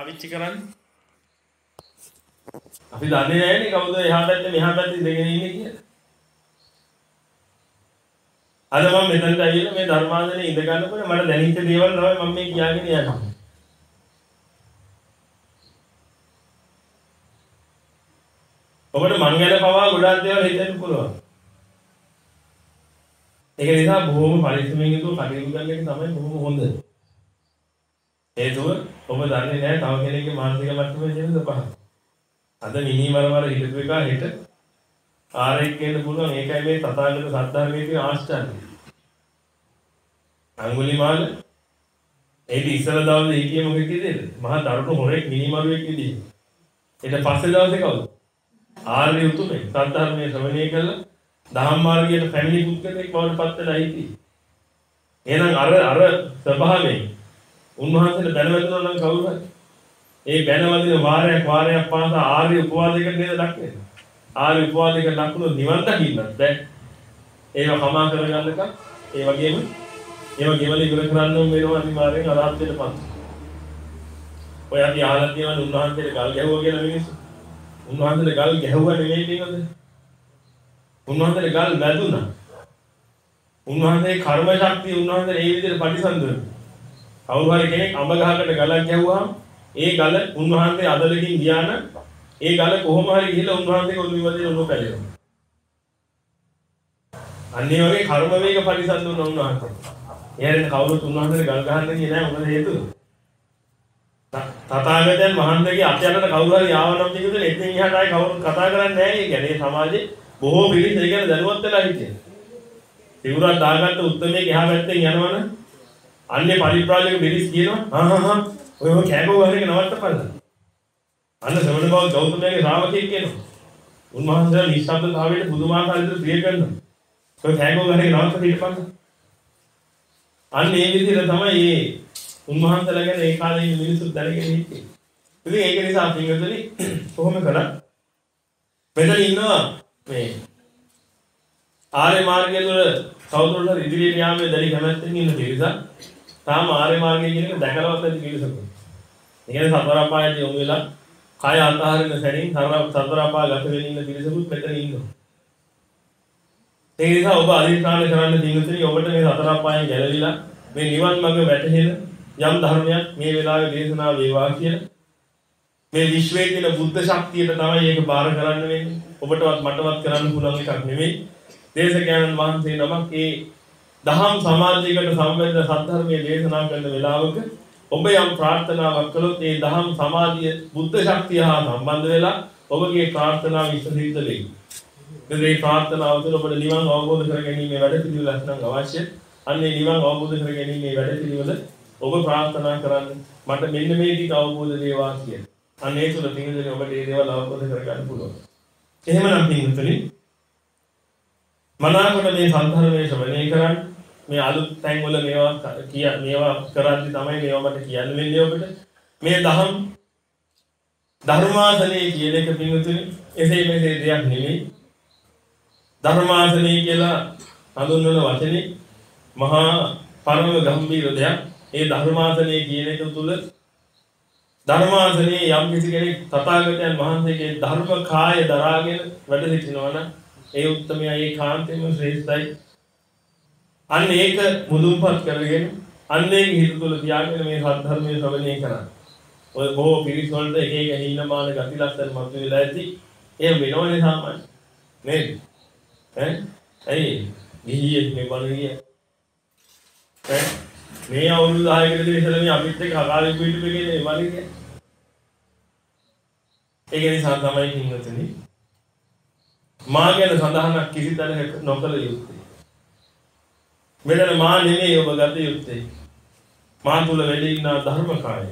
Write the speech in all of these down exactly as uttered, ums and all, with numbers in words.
පාවිච්චි කරන්නේ. අපි දන්නේ නැහැ නේ කවුද එහා පැත්තේ මෙහා පැත්තේ ඉඳගෙන ඉන්නේ කියලා. අද මම මෙතනට ඇවිල්ලා මේ ධර්මාසනේ ඉඳ ගන්නකොට මට දැනෙච්ච දේවල් තමයි මම මේ කියාගෙන යන්නේ. ඔබට මං ගැන පවා ගොඩාක් දේවල් හිතන්න පුළුවන්. ඒක නිසා බොහොම පරිස්සමෙන් යුතුව කටයුතු කරන එක තමයි බොහොම හොඳ. හේතුව ඔබ දන්නේ නැහැ තව කෙනෙක්ගේ මානසික මට්ටමේ තියෙන ස්වභාවය. අද මිනි මරමර හිතපු එක හෙට ආරෙක් කියන්න පුළුවන්. ඒකයි මේ තථාගත සද්ධර්මයේ තියෙන ආශ්චර්යය. අඟුලිමාල ඒක ඉස්සර දවසේ හිටියේ මොකද කියදේද? මහා දරුණු හොරෙක් මිනි මරුවෙක් විදිහේ. ඊට පස්සේ දවසේ කවුද? ආර්ය උතුමේ සද්ධර්මයේ ශ්‍රවණය කළා දහම් මාර්ගයට පැමිණි පුද්ගලෙක් බවට පත් වෙලා හිටියේ. එහෙනම් අර අර ස්වභාවයෙන් උන්වහන්සේට බැනවැදුණා නම් කවුරු හරි ඒ බැනවදින වාරයක් වාරයක් පාසා ආර්ය උපවාදයකට නේද දක්වන්නේ. ආර්ය උපවාදයකට ලකුණු නිවන් දකින්නත් බැ. ඒව කමා කරගන්නකම් ඒ වගේම ඒව ගෙවල ඉවර කරන්න වෙනවා අනිවාර්යෙන් අරහත්ත්වයට පත්. ඔය අපි අහලා තියෙනවා උන්වහන්සේට ගල් ගැහුවා කියලා මිනිස්සු. උන්වහන්සේට ගල් ගැහුවා නෙමෙයි නේද? උන්වහන්සේට ගල් වැදුනා. උන්වහන්සේ කර්ම ශක්තිය උන්වහන්සේ ඒ විදිහට පරිසම්දුනා. කවුරු හරි කෙනෙක් අඹ ගහකට ගලක් ගැහුවාම ඒ ගල උන්වහන්සේ අදලකින් ගියා නම් ඒ ගල කොහොම හරි ගිහලා උන්වහන්සේගේ ඔළුව වදින ඔළුව පැලෙනවා. අන්නේ වගේ කර්ම වේග පරිසම්දුනා උන්වහන්සේ. එයාට කවුරුත් උන්වහන්සේට ගල් ගහන්න ගියේ නැහැ. මොකද හේතුව? තථාගතයන් වහන්සේගේ අතයකට කවුරු හරි ආවනම් කියුවද එතෙන් එහාට ආයි කවුරුත් කතා කරන්නේ නැහැ. ඒ කියන්නේ සමාජයේ බොහෝ පිළිස් ඒ ගැන දැනුවත් වෙලා හිටියේ. සිවුරක් දාගත්ත උත්තරමේ එහා පැත්තෙන් යනවනම් අන්නේ පරිප්‍රාජක පිළිස් කියනවා හා හා හා ඔය ඔය කෑකෝ වහරේ නවත්තපල්ල. අන්න ශ්‍රවණ බව ගෞතමයාගේ ශ්‍රාවකයෙක් කියනවා. උන්වහන්සේලා නිශ්ශබ්දතාවයට පුදුමාකාර විදිහට ප්‍රිය කරනවා. ඔය කෑකෝ වහරේ නවත්ත හිටපන්න. අන්න ඒ විදිහට තමයි මේ උන්වහන්සේලා ගැන ඒ කාලේ ඉන්න මිනිස්සු දැනගෙන හිටියේ. ඉතින් ඒක නිසා පින්වතුනි කොහොම කරා මෙතන ඉන්නවා මේ ආර්ය මාර්ගය තුළ කවුරුත් හරි ඉදිරියට යාමේ දැඩි කැමැත්තෙන් ඉන්න පිරිසක් තාම ආර්ය මාර්ගය කියන එක දැකලවත් නැති පිරිසක්. ඒ කියන්නේ සතර අපායදී යොමු වෙලා කය අතහරින සැනින් සතර අපාය ගත වෙමින් ඉන්න පිරිසකුත් මෙතන ඉන්නවා. ඒ නිසා ඔබ අධිෂ්ඨාන කරන්න දිනුතුනි ඔබට මේ සතර අපායන් ගැලවිලා මේ නිවන් මඟ වැටහෙන යම් ධර්මයක් මේ වෙලාවේ දේශනා වේවා කියලා මේ විශ්වයේ තියෙන බුද්ධ ශක්තියට තමයි ඒක බාර කරන්න වෙන්නේ. ඔබටවත් මටවත් කරන්න පුළුවන් එකක් නෙමෙයි. දේශකයන්න් වහන්සේ නමක් ඒ දහම් සමාජයකට සම්බන්ධ සද්ධර්මයේ දේශනා කරන වෙලාවක ඔබ යම් ප්‍රාර්ථනාවක් කළොත් ඒ දහම් සමාජීය බුද්ධ ශක්තිය හා සම්බන්ධ වෙලා ඔබගේ ප්‍රාර්ථනාව ඉෂ්ට සිද්ධ වෙයි. මේ ප්‍රාර්ථනාව තුළ ඔබට නිවන් අවබෝධ කර ගැනීමේ වැඩ පිළිවෙලක් නම් අවශ්‍යයි. අන්නේ නිවන් අවබෝධ කර ගැනීමේ වැඩ පිළිවෙල ඔබ ප්‍රාර්ථනා කරන්න මට මෙන්න මේ ටික අවබෝධ වේවා කියලා. අනේ තුල පින්වතුනි ඔබට මේ දේවල් අවබෝධ කරගන්න පුළුවන්. එහෙමනම් පින්වතුනි මනාකොට මේ සම්ධර්මයේ ශ්‍රවණය කරන්න මේ අලුත් තැන් වල මේවා කිය මේවා කරද්දි තමයි මේවා මට කියන්න වෙන්නේ ඔබට. මේ දහම් ධර්මාසනේ කියන එක පින්වතුනි එසේ මෙසේ දෙයක් නෙමෙයි. ධර්මාසනේ කියලා හඳුන්වන වචනේ මහා පරම ගම්භීර දෙයක්. ඒ ධර්මාසනේ කියන එක තුල ධර්මාසනේ යම් කිසි කෙනෙක් තථාගතයන් වහන්සේගේ ධර්ම කාය දරාගෙන වැඩ සිටිනවා නම් ඒ උත්තමයා ඒ කාන්තේම ශ්‍රේෂ්ඨයි. අන්න ඒක මුදුන්පත් කරගෙන අන්න ඒක හිත තුළ තියාගෙන මේ සද්ධර්මයේ ශ්‍රවණය කරා. ඔය බොහෝ පිරිස් වලට එක එක හීනමාන ගති ලක්ෂණ මතුවලා ඇති. ඒ වෙනවනේ සාමාන්‍ය. නේද? ඈ? ඇයි? ගිහියෙක් මේ බලගිය. ඈ? මේ අවුරුදු දහයකට ඉස්සෙල්ලා මේ අපිත් එක්ක හකාලේ පිටු එකේ වලිගේ. ඒක නිසා තමයි හින්දුතුනි මා ගැන සඳහනක් කිසි තැනක නොකළ යුත්තේ. මෙතන මා නෙමෙයි ඔබ ගත යුත්තේ. මා තුල වැඩ ඉන්න ධර්මකාය.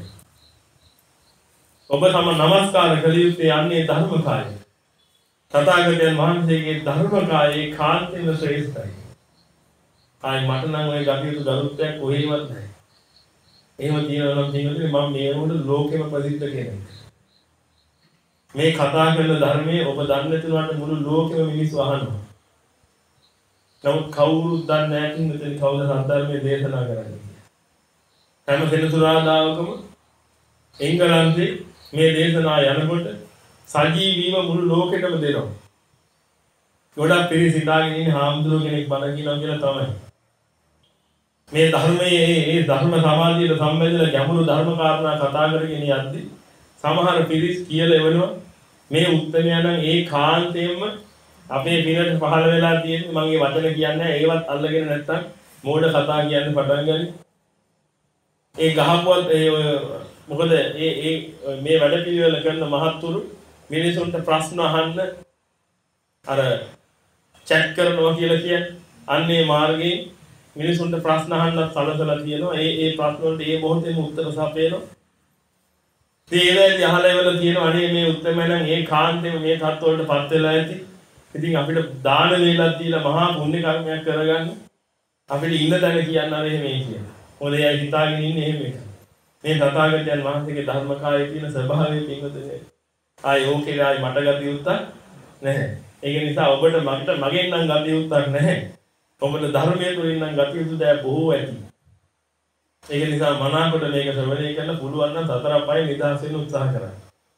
ඔබ තම නමස්කාර කළ යුත්තේ අන්නේ ධර්මකාය. තථාගතයන් වහන්සේගේ ධර්මකායේ කාන්තේම ශ්‍රේෂ්ඨයි. ආයි මට නම් ඔය ගතියුතු ගරුත්වයක් කොහෙවත් නැහැ. එහෙම තියනවා නම් තියෙන්නේ මම මේ වුණ ලෝකෙම ප්‍රසිද්ධ කෙනෙක්. මේ කතා කරන ධර්මයේ ඔබ දන්නේ නැතුනට මුළු ලෝකෙම මිනිස්සු අහනවා. නමුත් කවුරුත් දන්නේ නැහැ මෙතන කවුද සද්ධර්මයේ දේශනා කරන්නේ. හැම සෙනසුරාදාවකම එංගලන්තේ මේ දේශනා යනකොට සජීවීව මුළු ලෝකෙටම දෙනවා. ගොඩක් පිරිස හිතාගෙන ඉන්නේ හාමුදුරුවෝ කෙනෙක් බණ කියනවා කියලා තමයි. මේ ධර්මයේ මේ ධර්ම සමාධියට සම්බන්ධ ගැඹුරු ධර්ම කාරණා කතා කරගෙන යද්දී සමහර පිරිස් කියලා එවනවා මේ උත්තරයන් ඒ කාන්තේම අපේ පිනට පහළ වෙලා තියෙන්නේ මම මේ වචන කියන්නේ ඒවත් අල්ලගෙන නැත්තම් මෝඩ කතා කියන්න පටන් ගන්නේ. ඒ ගහපුවත් ඒ මොකද ඒ ඒ මේ වැඩ පිළිවෙල කරන මහත්තුරු මිනිසුන්ට ප්‍රශ්න අහන්න අර චැට් කරනවා කියලා කියන්නේ අන්නේ මාර්ගයේ මිනිසුන්ට ප්‍රශ්න අහන්න සලසලා තියෙනවා. ඒ ඒ ප්‍රශ්න වලට ඒ මොහොතේම උත්තර සපයනවා. ඒ වෙලාවේදී අහලා ඉවරලා තියෙනවා අනේ මේ උත්තරම නම් ඒ කාන්තේම මේ තත්ත්ව වලට පත් වෙලා ඇති. ඉතින් අපිට දාන වේලක් දීලා මහා පුණ්‍ය කර්මයක් කරගන්න අපිට ඉන්න තැන කියන්න අර එහෙම කියන. මොකද එයා හිතාගෙන ඉන්නේ එහෙම එක. මේ තථාගතයන් වහන්සේගේ ධර්මකාරයේ තියෙන ස්වභාවය පින්වතුනි. ආයි ඕකේ ආයි මට ගතිය උත්තර නැහැ. ඒක නිසා ඔබට මට මගෙන් නම් ගතිය උත්තර නැහැ. ඔබට ධර්මයේ තුලින් නම් ගතිය උත්තර බොහෝ ඇති. ඒක නිසා මනාකොට මේක ශ්‍රවණය කරන්න පුළුවන් නම් සතර අපායේ නිදහස් වෙන්න උත්සාහ කරන්න.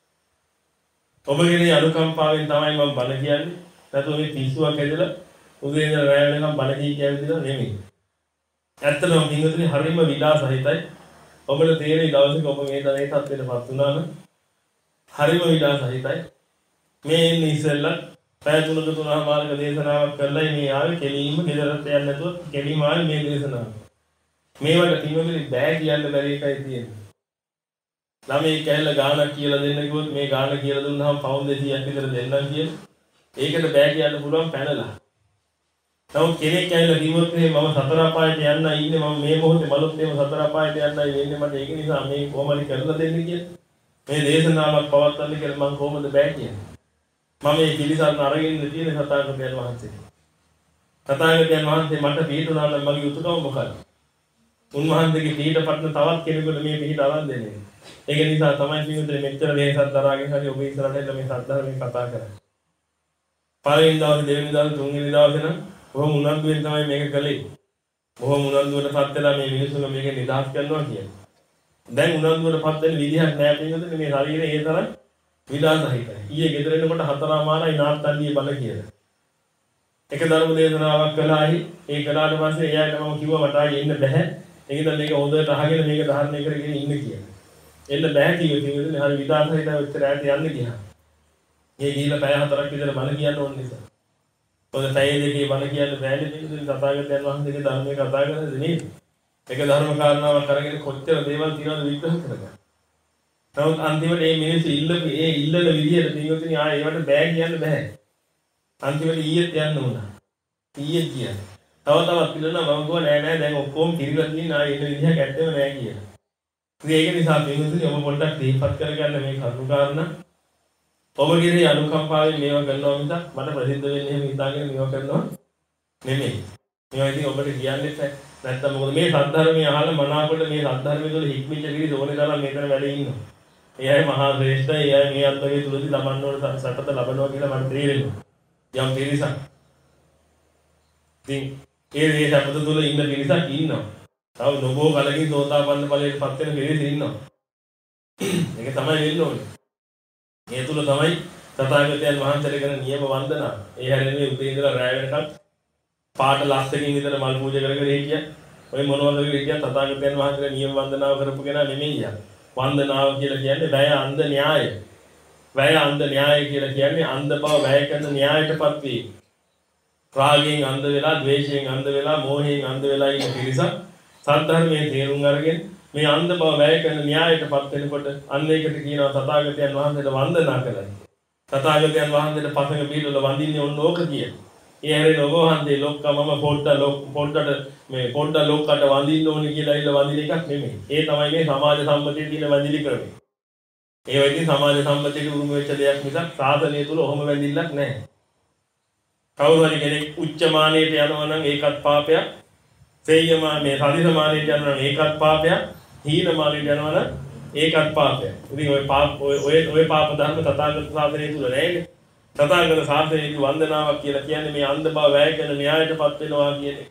ඔබගේ අනුකම්පාවෙන් තමයි මම බණ කියන්නේ. නැත්නම් මේ පිස්සුවක් ඇදලා උදේ ඉඳලා රැය වෙනකම් බණ කී කියවිදලා නෙමෙයි. ඇත්තටම පින්වතුනි හරිම විලාසහිතයි. ඔබට තේරෙයි දවසක ඔබ මේ දේ තත්ත්වයටපත් වුණා නම් හරිම විලාසහිතයි. මේ ඉන්නේ ඉස්සෙල්ලා පැය තුනක තුනමාරක දේශනාවක් කරලා මේ ආවේ කෙලීම ගෙදරට යන්න නැතුව කෙලීම ආවේ මේ දේශනාව. මේවට පින්වතුනි බෑ කියන්න බැරි එකයි තියෙන්නේ. ළමයි කැලේ ගානක් කියලා දෙන්න කිව්වොත් මේ ගාන කියලා දුන්නාම පවුන් දෙසීයක් විතර දෙන්නම් කියලා. ඒකට බෑ කියන්න පුළුවන් පැනලා. නමුත් කෙනෙක් ඇවිල්ලා කිව්වොත් මම සතර අපායට යන්න ඉන්නේ මම මේ මොහොතේ බලොත් එහෙම සතර අපායට යන්නයි වෙන්නේ මට ඒක නිසා මේ කොහොමද කරලා දෙන්නේ කියලා. මේ දේශනාවක් පවත්වන්න කියලා මම කොහොමද බෑ කියන්නේ. මම මේ පිළිසරණ අරගෙන තියෙන සතාගතයන් වහන්සේ. සතාගතයන් වහන්සේ මට පිළිතුරා නම් මගේ යුතුයකම මොකක්ද? උන්වහන්සේගේ පිළිපටන තවත් කෙනෙකුට මේ පිළිට අරන් දෙන්නේ. ඒක නිසා තමයි පිළිතුරේ මෙච්චර වෙහසක් දරාගෙන හරි ඔබ ඉස්සරහට එන්න මේ සද්ධර්මයෙන් කතා කරන්නේ. පළවෙනි දවසේ දෙවෙනි දවසේ තුන්වෙනි දවසේ නම් බොහොම උනන්දුවෙන් තමයි මේක කළේ. බොහොම උනන්දුවටපත් වෙලා මේ මිනිස්සුන්ව මේක නිදහස් කරනවා කියන්නේ. දැන් උනන්දුවටපත් වෙන විදිහක් නැහැ පිළිගන්නේ මේ ශරීරය ඒ තරම් විලාසහිතයි. ඊයේ ගෙදර එනකොට හතරමාරයි නාත්තන්ඩියේ බල කියලා. එක ධර්ම දේශනාවක් කළායි ඒ කළාට පස්සේ එයාට මම කිව්වා මට ආයේ එන්න බෑ. ඒකද මේක හොඳට අහගෙන මේක ධාරණය කරගෙන ඉන්න කියලා. එන්න බෑ කිව්වේ හරි විලාසහිතව උත්තර ඈත යන්න ගියා. මේ ගිහිල්ලා පැය හතරක් විතර බල කියන්න ඕන නිසා. ඔය පැය දෙකේ බණ කියන්න බෑනේ පිළිතුරු තථාගතයන් වහන්සේගේ ධර්මයේ කතා කරන්නේ නේද? එක ධර්ම කාරණාවක් අරගෙන කොච්චර දේවල් තියනවද විග්‍රහ කරගන්න. නමුත් අන්තිමට මේ මිනිස්සු ඉල්ලපු ඒ ඉල්ලන විදිහට පිළිගොතින් ආ ඒවට බෑ කියන්න බෑ. අන්තිමට ඊයේත් යන්න උනා. ඊයේ කියන්නේ. තව තවත් පිළිනවා මම ගෝ නෑ නෑ දැන් ඔක්කොම පිළිගන්න තියෙන ආ එන්න විදිහක් ඇත්තම නෑ කියලා. ඉතින් ඒක නිසා පිළිගොතින් ඔබ පොඩ්ඩක් දීපත් කරගන්න මේ කරුණු කාරණා ඔබගේ අනුකම්පාවෙන් මේවා කරනවා මිසක් මට ප්‍රසිද්ධ වෙන්නේ එහෙම හිතාගෙන මේවා කරනවා නෙමෙයි. මේවා ඉතින් ඔබට කියන්න එපා. නැත්තම් මොකද මේ සද්ධර්මයේ අහලා මනාකොට මේ සද්ධර්මයේ තුල හික්මිච්ච කිරි ඕනේ තරම් මෙතන වැඩ ඉන්නවා. එයයි මහා ශ්‍රේෂ්ඨයි. එයයි මේ අත්වගේ තුලදී ලබන්න ඕන සතත ලබනවා කියලා මට තේරෙනවා. යම් පිරිසක්. ඉතින් ඒ මේ සතත තුල ඉන්න පිරිසක් ඉන්නවා. තව නොබෝ කලකින් සෝතාපන්න ඵලයට පත් වෙන පිරිස ඉන්නවා. ඒක තමයි වෙන්න ඕනේ. ඒ තුල තමයි තථාගතයන් වහන්සේලා කරන නියම වන්දනා. ඒ හැරෙන්නේ උදේ ඉඳලා රැය වෙනකම් පාට ලස්සකින් ඉඳලා මල් පූජා කර කර හිටියා. ඔය මොනවද කියලා තථාගතයන් වහන්සේලා නියම වන්දනාව කරපු කෙනා නෙමෙයි යා. වන්දනාව කියලා කියන්නේ වැය අන්ධ න්‍යාය. වැය අන්ධ න්‍යාය කියලා කියන්නේ අන්ධ බව වැය කරන න්‍යායයටපත් වේ. රාගයෙන් අන්ධ වෙලා, ද්වේෂයෙන් අන්ධ වෙලා, මෝහයෙන් අන්ධ වෙලා ඉන්න පිරිසක් සද්ධර්මයේ තේරුම් අරගෙන මේ අන්ධ බව වැය කරන න්‍යායයටපත් වෙනකොට අන්න ඒකට කියනවා තථාගතයන් වහන්සේට වන්දනා කළයි. තථාගතයන් වහන්සේට පසඟ බීලවල වඳින්නේ ඔන්න ඕක කියන. ඒ හැරෙන ඔබ වහන්සේ ලොක්කා මම පොඩ්ඩ ලොක් පොඩ්ඩට මේ පොඩ්ඩ ලොක්කට වඳින්න ඕනේ කියලා ඉල්ල වඳින එකක් නෙමෙයි. ඒ තමයි මේ සමාජ සම්මතයේ තියෙන වැඳිලි ක්‍රමය. ඒ වගේ සමාජ සම්මතයේ උරුම වෙච්ච දෙයක් මිසක් සාධනය තුල ඔහොම වැඳිල්ලක් නැහැ. කවුරු හරි කෙනෙක් උච්ච මානයට යනවා නම් ඒකත් පාපයක්. සේයමා මේ සාධිසමානයට යනවා නම් ඒකත් පාපයක්. හීන මානයට යනවා නම් ඒකත් පාපයක්. ඉතින් ඔය පාප ඔය ඔය පාප ධර්ම තථාගත ශාසනය තුල නැහැනේ. තථාගත ශාසනයේ වන්දනාවක් කියලා කියන්නේ මේ අන්ධ බව වැය කරන න්‍යායයටපත් වෙනවා කියන්නේ.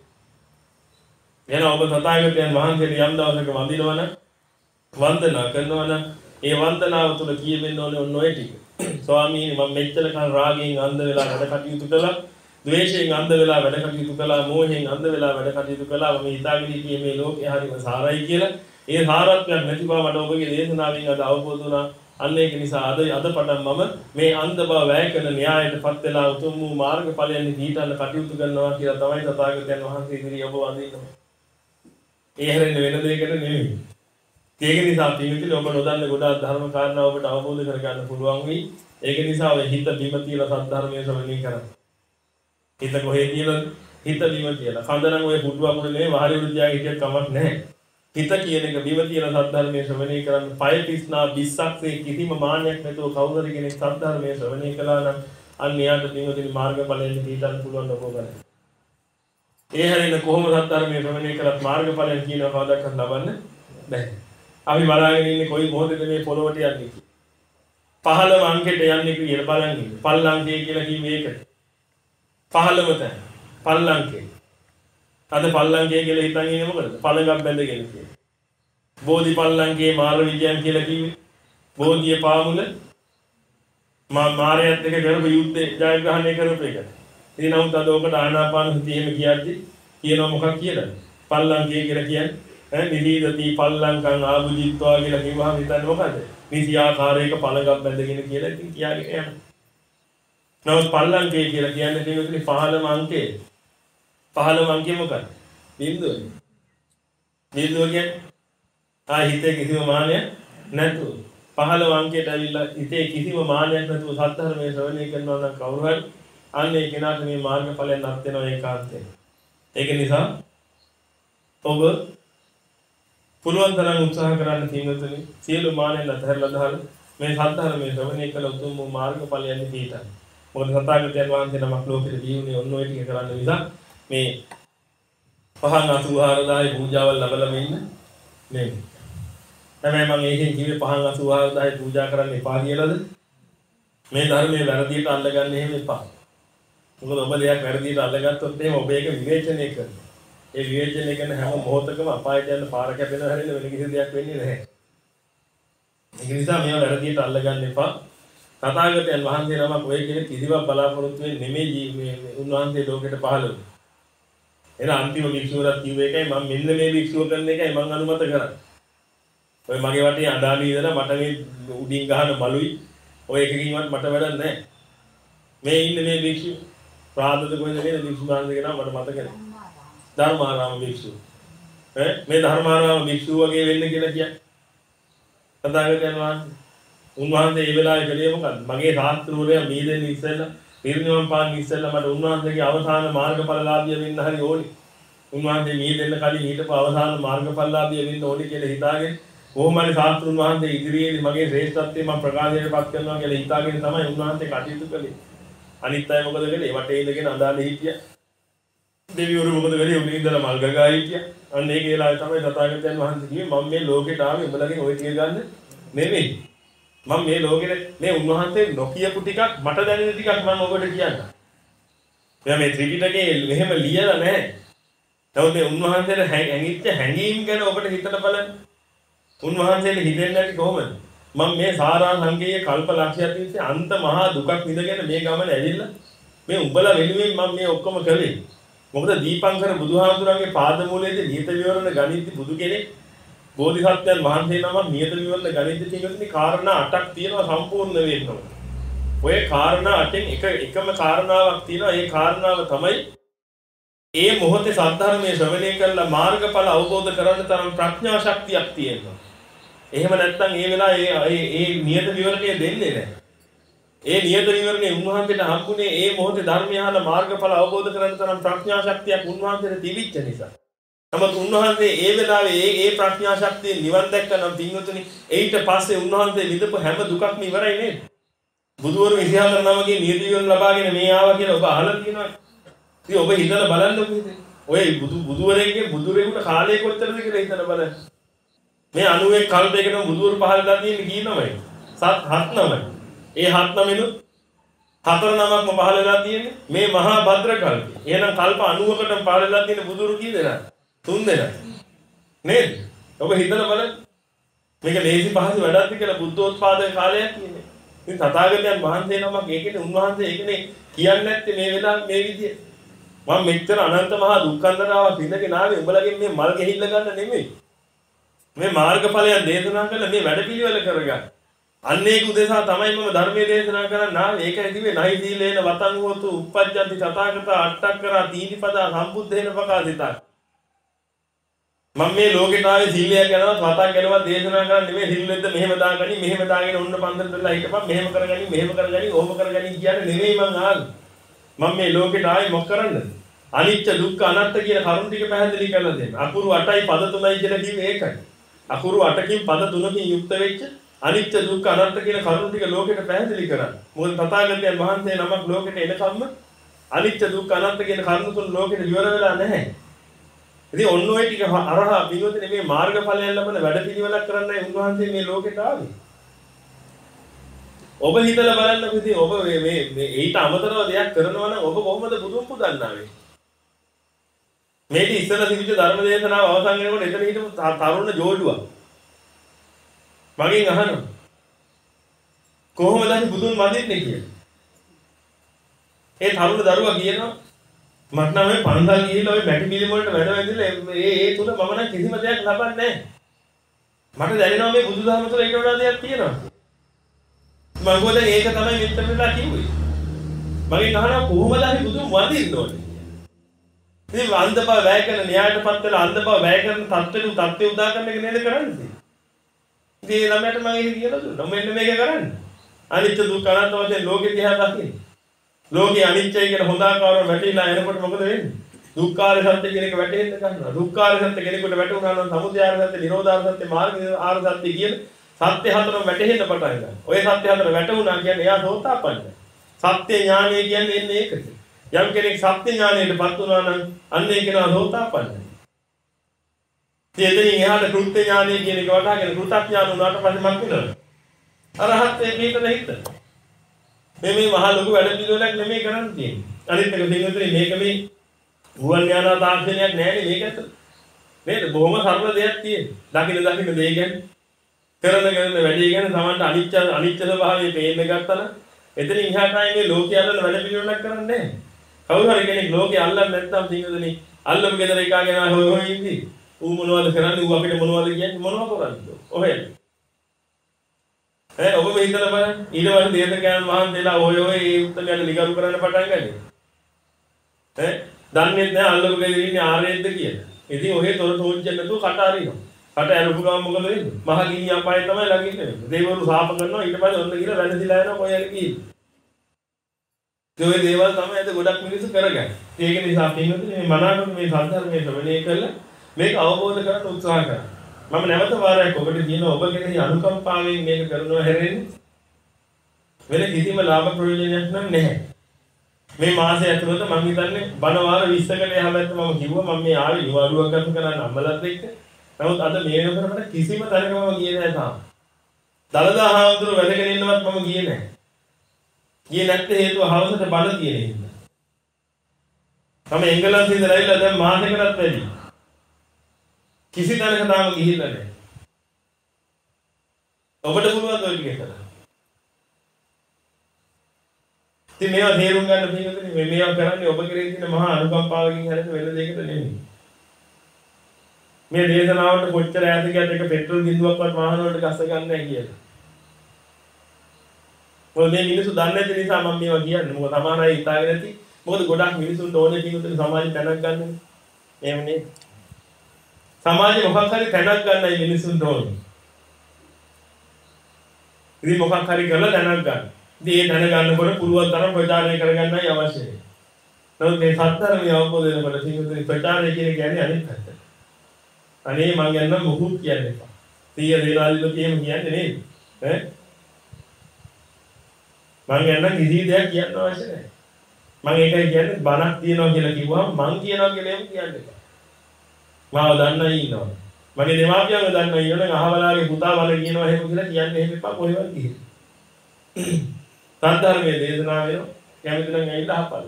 එහෙනම් ඔබ තථාගතයන් වහන්සේට යම් දවසක වඳිනවා නම් වන්දනා කරනවා නම් ඒ වන්දනාව තුළ කියවෙන්න ඕනේ ඔන්න ඔය ටික. ස්වාමීනි මම මෙච්චර කල් රාගයෙන් අන්ධ වෙලා වැඩ කටයුතු කළා. ද්වේෂයෙන් අන්ධ වෙලා වැඩ කටයුතු කළා. මෝහයෙන් අන්ධ වෙලා වැඩ කටයුතු කළා. මම හිතාගෙන හිටියේ මේ ලෝකේ හරිම සාරයි කියලා. ඒ සාරත්වයක් නැති බව මට ඔබගේ දේශනාවෙන් අද අවබෝධ වුණා. අන්න ඒක නිසා අද අද පටන් මම මේ අන්ධ බව වැය කරන න්‍යායයටපත් වෙලා උතුම් වූ මාර්ගඵලයන් දීටන්න කටයුතු කරනවා කියලා තමයි තථාගතයන් වහන්සේ ඉදිරියේ ඔබ වඳිනවා. ඒ හැරෙන්න වෙන දෙයකට නෙමෙයි. ඒක නිසා පිළිතුරු ඔබ නොදන්න ගොඩාක් ධර්ම කාරණා ඔබට අවබෝධ කරගන්න පුළුවන් වෙයි. ඒක නිසා ඔය හිත බිම තියලා සද්ධර්මයේ ශ්‍රවණය කරන්න. හිත කොහේ තියලා හිත බිම තියලා. කඳනම් ඔය පුටු අකුර නෙමෙයි වහරි උද්‍යාග හිටියක් කමක් නැහැ. හිත කියන එක බිම තියලා සද්ධර්මයේ ශ්‍රවණය කරන්න. පය තිස්නා විස්සක්සේ කිසිම මාන්නයක් නැතුව කවුරු හරි කෙනෙක් සද්ධර්මයේ ශ්‍රවණය කළා නම් අන්න එයාට බිමදී මාර්ගඵලයෙන් දීතන් පුළුවන් ඔබ ගන්න. ඒ හැරෙන්න කොහොම සද්ධර්මයේ ශ්‍රවණය කරත් මාර්ගඵලයෙන් කියනවා කවදාවත් ලබන්න බැහැ. අපි බලාගෙන ඉන්නේ කොයි මොහොතේද මේ පොළොවට යන්නේ කියලා. පහළම අංකයට යන්නේ කියලා බලන් ඉන්න. පල්ලංකය කියලා කිව්වේ ඒක. පහළම තැන. පල්ලංකය. අද පල්ලංකය කියලා හිතන් ඉන්නේ මොකද? පළඟක් බැඳගෙන කියලා. බෝධි පල්ලංකේ මාර විජයන් කියලා කිව්වේ. බෝධිය පාමුල මා මාරයත් එක්ක කරපු යුද්ධේ ජයග්‍රහණය කරපු එක. ඉතින් නමුත් අද ඔකට ආනාපාන සතිය එහෙම කියද්දි කියනවා මොකක් කියලාද? පල්ලංකය කියලා කියන්නේ ඈ නිදීදති පල්ලංකං ආභුජිත්වා කියලා කිව්වහම හිතන්නේ මොකද? නිසි ආකාරයක පළඟක් බැඳගෙන කියලා ඉතින් කියාගෙන යනවා. නමුත් පල්ලංකේ කියලා කියන්නේ දෙවියන්ගේ පහළම අංකය. පහළම අංකය මොකක්ද? බිඳුව. බිඳුව කියන්නේ ආ හිතේ කිසිම මානයක් නැතුව. පහළම අංකයට ඇවිල්ලා හිතේ කිසිම මානයක් නැතුව සත්‍යධර්මයේ ශ්‍රවණය කරනවා නම් කවුරු හරි අන්න ඒ කෙනාට මේ මාර්ගඵලයන් අත් වෙනවා ඒකාන්තයෙන්. ඒක නිසා ඔබ පුළුවන් තරම් උත්සාහ කරන්න තියෙනුතුනි සියලු මානෙන් අතහැරලා දාලා මේ සත්‍යධර්මයේ ශ්‍රවණය කළ උතුම් වූ මාර්ගඵලයන් දීලා. මොකද සතාගතයන් වහන්සේ නමක් ලෝකෙට දීුනේ ඔන්න ඔය ටික කරන්න නිසා මේ පහන් අසූහාරදායි පූජාවල් ලැබලා ඉන්න නෙමෙයි. හැබැයි මම ඒකෙන් කිව්වේ පහන් අසූහාරදායි පූජා කරන්න එපා කියලාද? මේ ධර්මයේ වැරදියට අල්ලගන්න එහෙම එපා. මොකද ඔබ දෙයක් වැරදියට අල්ලගත්තොත් එහෙම ඔබ ඒක විවේචනය කරනවා. ඒ විවේචනය කරන හැම මොහොතකම අපායට යන පාර කැපෙන හැරෙන්න වෙන කිසි දෙයක් වෙන්නේ නැහැ. ඒක නිසා මේවා වැරදියට අල්ලගන්න එපා. තථාගතයන් වහන්සේ නමක් ඔය කියන කිසිවක් බලාපොරොත්තු වෙන්නේ නෙමෙයි මේ උන්වහන්සේ ලෝකෙට පහළ වුනේ. එන අන්තිම භික්ෂුවරත් කිව්ව එකයි මම මෙන්න මේ භික්ෂුව කරන එකයි මම අනුමත කරන්නේ. ඔය මගේ වටේ අඩාලි ඉඳලා මට මේ උඩින් ගහන මලුයි ඔය එකකින්වත් මට වැඩක් නැහැ. මේ ඉන්නේ මේ භික්ෂුව. ප්‍රාදද කොහෙද මේ භික්ෂු වහන්සේගේ නම මට මතක නැහැ. ධර්මාරාම භික්ෂුව. ඈ මේ ධර්මාරාම භික්ෂුව වගේ වෙන්න කියලා කියන්නේ. තථාගතයන් වහන්සේ උන්වහන්සේ ඒ වෙලාවේ කළේ මොකද්ද? මගේ ශාස්ත්‍රෝලයා මේ දෙන්න ඉස්සෙල්ලා නිර්ණයම් පාන් ඉස්සෙල්ලා මට උන්වහන්සේගේ අවසාන මාර්ගඵලලාභිය වෙන්න හරි ඕනේ. උන්වහන්සේ මේ දෙන්න කලින් හිටපු අවසාන මාර්ගඵලලාභිය වෙන්න ඕනේ කියලා හිතාගෙන කොහොමද ශාස්ත්‍රුන් වහන්සේ ඉදිරියේදී මගේ ශ්‍රේෂ්ඨත්වය මම ප්‍රකාශයටපත් කරනවා කියලා හිතාගෙන තමයි උන්වහන්සේ කටයුතු කළේ. අනිත් අය මොකද කළේ? වටේ ඉඳගෙන අඳාලේ හිටියා. දෙවිවරු මොකද කළේ? උඩින් ඉඳලා මල් ගගා හිටියා. අන්න ඒ වෙලාවේ තමයි තථාගතයන් වහන්සේ කිව්වේ මම මේ ලෝකෙට ආවේ උඹලගෙන් ওই ටික ගන්න නෙමෙයි. මම මේ ලෝකෙට මේ උන්වහන්සේ නොකියපු ටිකක් මට දැනෙන ටිකක් මම ඔබට කියන්නම්. එයා මේ ත්‍රිපිටකේ මෙහෙම ලියලා නැහැ. නමුත් මේ උන්වහන්සේට හැංගිච්ච හැංගීම් ගැන ඔබට හිතලා බලන්න. උන්වහන්සේට හිතෙන්නේ නැති කොහොමද? මම මේ සාරාංශයේ කල්ප ලක්ෂයක් තිස්සේ අන්ත මහා දුකක් විඳගෙන මේ ගමන ඇවිල්ලා මේ උඹලා වෙනුවෙන් මම මේ ඔක්කොම කළේ. මොකද දීපංකර බුදුහාමුදුරන්ගේ පාදමූලයේදී නියත විවරණ ගණිත බුදු කෙනෙක් බෝධිසත්වයන් වහන්සේ නමක් නියත විවරණ ගණිත තියෙන්නේ කාරණා අටක් තියෙනවා සම්පූර්ණ වෙන්න ඕන. ඔය කාරණා අටෙන් එක එකම කාරණාවක් තියෙනවා. ඒ කාරණාව තමයි ඒ මොහොතේ සද්ධර්මයේ ශ්‍රවණය කරලා මාර්ගඵල අවබෝධ කරගන්න තරම් ප්‍රඥා ශක්තියක් තියෙනවා. එහෙම නැත්නම් ඒ වෙලාවේ ඒ ඒ නියත විවරණය දෙන්නේ නැහැ. ඒ නියත විවරණේ උන්වහන්සේට හම්බුනේ ඒ මොහොතේ ධර්මය අහලා මාර්ගඵල අවබෝධ කරගන්න තරම් ප්‍රඥා ශක්තියක් උන්වහන්සේට තිබිච්ච නිසා. නමුත් උන්වහන්සේ ඒ වෙලාවේ ඒ ඒ ප්‍රඥා ශක්තිය නිවන් දැක්ක නම් පින්වතුනි ඊට පස්සේ උන්වහන්සේ විඳපු හැම දුකක්ම ඉවරයි නේද? බුදුවරු විසිහතර නමගේ නියත විවරණ ලබාගෙන මේ ආවා කියලා ඔබ අහලා තියෙනවා. ඉතින් ඔබ හිතලා බලන්නකෝ ඉතින්. ඔය බුදු බුදුවරයෙක්ගේ බුදුරෙකුට කාලය කොච්චරද කියලා හිතලා බලන්න. මේ අනූ එක් කල්පයකටම බුදුවරු පහළලා තියෙන්නේ කී නමයි? සත් හත් නමයි. ඒ හත් නමෙනුත් හතර නමක්ම පහළලා තියෙන්නේ මේ මහා භද්‍ර කල්පේ. එහෙනම් කල්ප අනූවකටම පහළලා තියෙන බුදුරු කී දෙනාද? තුන් දෙනා. නේද? ඔබ හිතලා බලන්න. මේක ලේසි පහසු වැඩක්ද කියලා බුද්ධෝත්පාදක කාලයක් කියන්නේ. ඉතින් තථාගතයන් වහන්සේ නමක් ඒකනේ උන්වහන්සේ ඒකනේ කියන්නේ නැත්තේ මේ වෙලාව මේ විදිය. මම මෙච්චර අනන්ත මහා දුක්ඛන්දරාව පින්නගෙන ආවේ උඹලගෙන් මේ මල් ගෙහිල්ල ගන්න නෙමෙයි. මේ මාර්ගඵලයන් දේශනා කළ මේ වැඩපිළිවෙල කරගන්න. අන්නේක උදෙසා තමයි මම ධර්මයේ දේශනා කරන්න ආවේ. ඒකයි කිව්වේ නහි සීලේන වතං හෝතු uppajjanti තථාගත අට්ඨක්කරා තීනිපදා සම්බුද්ධේන පකාසිතා. මම මේ ලෝකෙට ආවේ සීලය ගැනවත් වතක් ගැනවත් දේශනා කරන්න නෙමෙයි. සිල්ලෙද්ද මෙහෙම දාගනි මෙහෙම දාගෙන ඔන්න පන්දර දෙලා හිටපන් මෙහෙම කරගනි මෙහෙම කරගනි ඕම කරගනි කියන්නේ නෙමෙයි මං ආවේ. මම මේ ලෝකෙට ආවේ මොක කරන්නද? අනිත්‍ය දුක්ඛ අනාත්ම කියන කරුණු ටික පැහැදිලි කරලා දෙන්න. අකුරු අටයි පද තුනයි කියලා කිව්වේ ඒකයි. අකුරු අටකින් පද තුනකින් යුක්ත වෙච්ච අනිත්‍ය දුක්ඛ අනාත්ම කියන කරුණු ටික ලෝකෙට පැහැදිලි කරන්න. මොකද තථාගතයන් වහන්සේ නමක් ලෝකෙට එනකම්ම අනිත්‍ය දුක්ඛ අනාත්ම කියන කරුණු තුන ලෝකෙට විවර වෙලා නැහැ. ඉතින් ඔන්න ඔය ටික අරහා පිළිවෙතනේ මේ මාර්ගඵලයන් ලබන වැඩපිළිවෙලක් කරන්නයි උන්වහන්සේ මේ ලෝකෙට ආවේ. ඔබ හිතලා බලන්නකො ඉතින් ඔබ මේ මේ ඊට අමතරව දෙයක් කරනවා නම් ඔබ කොහොමද බුදුන් පුදන්නාවේ? මේක ඉස්සර තිබිච්ච ධර්ම දේශනාව අවසන් වෙනකොට එතන හිටපු තරුණ ජෝඩුවක් මගෙන් අහනවා කොහොමද අපි බුදුන් වඳින්නේ කියලා. ඒ තරුණ දරුවා කියනවා මට නම් මේ පන්සල් ගිහිල්ලා ওই මැටි බිලි වලට වැඩ වැදිලා ඒ ඒ තුල මම නම් කිසිම දෙයක් ලබන්නේ නැහැ. මට දැනෙනවා මේ බුදුදහම තුළ ඒක වඩා දෙයක් තියෙනවා. මම ගොඩේ ඒක තමයි මෙතන වෙලා කිව්වේ. මගෙන් අහනවා කොහොමද අපි බුදුන් වඳින්න ඕනේ? මේ අන්ධ බව වැය කරන න්‍යායටපත් වෙලා අන්ධ බව වැය කරන තත්ත්වෙට තත්ත්වය උදා කරන එක නේද කරන්නේ? ඉතින් ඒ ළමයට මම ඒක කියලා දුන්නා. මෙන්න මේක කරන්න. අනිත්‍ය දුක්ඛ අනාත්ම වශයෙන් ලෝකෙ දිහා දකින්න. ලෝකේ අනිත්‍යයි කියන හොඳ ආකාරව වැටීලා එනකොට මොකද වෙන්නේ? දුක්ඛාර සත්‍ය කියන එක වැටෙන්න ගන්නවා. දුක්ඛාර සත්‍ය කෙනෙකුට වැටුණා නම් සමුදයාර සත්‍ය, නිරෝධාර සත්‍ය, මාර්ග ආර සත්‍ය කියන සත්‍ය හතරම වැටෙන්න පටන් ගන්නවා. ඔය සත්‍ය හතර වැටුණා කියන්නේ එයා සෝතාපන්නයි. සත්‍ය ඥානය කියන්නේ එන්නේ ඒකද? යම් කෙනෙක් සත්‍ය ඥානයටපත් වුණා නම් අන්න ඒ කෙනා සෝතාපන්නයි. එතනින් එහාට කෘත්‍ය ඥානය කියන එක වටහාගෙන කෘතඥාන වුණාට පස්සේ මක් වෙනවද? අරහත්ත්වයේ පිටත හිට. මේ මේ මහා ලොකු වැඩ පිළිවෙලක් නෙමෙයි කරන්න තියෙන්නේ. අනිත් එක දෙවියන්තරේ මේක මේ ගුවන් යානා තාක්ෂණයක් නෑනේ මේක ඇත්ත. නේද? බොහොම සරල දෙයක් තියෙන්නේ. දකින්න දකින්න දෙය ගැන කරන කරන වැඩේ ගැන සමහරට අනිත්‍ය අනිත්‍ය ස්වභාවය පේන්න ගත්තා නම් එතනින් එහාට ආයේ මේ ලෝකයේ අල්ලන වැඩ පිළිවෙලක් කරන්නේ නැහැ. කවුරු හරි කෙනෙක් ලෝකේ අල්ලන්නේ නැත්නම් තියනදනේ අල්ලමු ගෙදර එකාගෙන හොය හොය ඉඳි. ඌ මොනවද කරන්නේ? ඌ අපිට මොනවද කියන්නේ? මොනව කරන්නේ? ඔහෙ. ඈ ඔබ මේ හිතලා බලන්න. ඊට පස්සේ දේශකයන් වහන්සේලා ඔය ඔය ඒ උත්තරයට නිගරු කරන්න පටන් ගන්නේ. ඈ දන්නේ නැහැ අල්ලමු ගෙදර ඉන්නේ ආරේද්ද කියලා. ඉතින් ඔහෙ තොර තෝන්ජෙන් නැතුව කට අරිනවා. කට ඇරපු ගමන් මොකද වෙන්නේ? මහ ගිනි අපායේ තමයි ළඟින් වෙන්නේ. දේවරු සාප කරනවා ඊට පස්සේ ඔන්න ගිහලා වැළඳිලා යනවා කොහේ හරි ගිහින්. ඒ දේවල් තමයි අද ගොඩක් මිනිස්සු කරගන්නේ. ඒක නිසා පින්වතුනි මේ මනාකොට මේ සත්‍යධර්මයේ ශ්‍රවණය කළා මේක අවබෝධ කරගන්න උත්සාහ කරා. මම නැවත වාරයක් ඔබට කියනවා ඔබ කෙරෙහි අනුකම්පාවෙන් මේක කරනවා හැරෙන්නේ වෙන කිසිම ලාභ ප්‍රයෝජනයක් නැහැ. මේ මාසය ඇතුළත මම හිතන්නේ බණ වාර විස්සකට එහාට මම කිව්වා මම මේ ආවේ නිවාඩුවක් ගන්න කරන්න අම්මලත් එක්ක. නමුත් අද මේ වෙනකොට මට කිසිම තැනක මම ගියේ නැහැ තාම. දලදා හාමුදුරුවෝ වැඩගෙන ඉන්නවත් මම ගියේ නැහැ. ගියේ නැත්තේ හේතුව හවසට බණ තියෙන හින්දා. මම එංගලන්තේ ඉඳලා ඇවිල්ලා දැන් මාසෙකටත් වැඩි. කිසි තැනක තාම ගිහිල්ලා නැහැ. ඔබට පුළුවන් ඔය ටික කරන්න. ඉතින් මේවා තේරුම් ගන්න පිළිවෙලනේ මේ මේවා කරන්නේ ඔබ කෙරෙහි තියෙන මහා අනුකම්පාවකින් හැරෙන්න වෙන දෙයකට නෙමෙයි. මේ දේශනාවට කොච්චර ඈත ගියත් එක පෙට්‍රල් බින්දුවක්වත් වාහන වලට ගස්ස ගන්න නැහැ කියලා. මොකද මේ මිනිස්සු දන්නේ නැති නිසා මම මේවා කියන්නේ. මොකද සමහර අය හිතාගෙන ඇති. මොකද ගොඩක් මිනිස්සුන්ට ඕනේ කිනුතුනේ සමාජෙ තැනක් ගන්නනේ. එහෙම නේ. සමාජෙ මොකක් හරි තැනක් ගන්නයි මිනිස්සුන්ට ඕනේ. ඉතින් මොකක් හරි කරලා තැනක් ගන්න. ඉතින් ඒ තැන ගන්නකොට පුළුවන් තරම් ප්‍රචාරණය කරගන්නයි අවශ්‍යයි. නමුත් මේ සත්‍යධර්මය අවබෝධ වෙනකොට කිනුතුනේ ප්‍රචාරණය කියන්නේ අනිත් පැත්ත. අනේ මං යන්න මොකුත් කියන්න එපා. සීය දේවාලිලෝ කියමු කියන්නේ නේද? ඈ මං යන්න කිසි දෙයක් කියන්න අවශ්‍ය නැහැ. මං ඒකයි කියන්නේ බණක් තියනවා කියලා කිව්වම මං කියනවා කියලා එහෙම කියන්න එපා. මාව දන්නයි ඉන්නවා. මගේ දෙමාපියන්ව දන්නයි ඉන්නවනේ අහවලාගේ පුතා වල කියනවා එහෙම කියලා කියන්න එහෙම එපා කොහෙවත් ගිහින්. සාධර්මයේ දේශනා වෙනවා. කැමති නම් ඇවිල්ලා අහපල්ලා.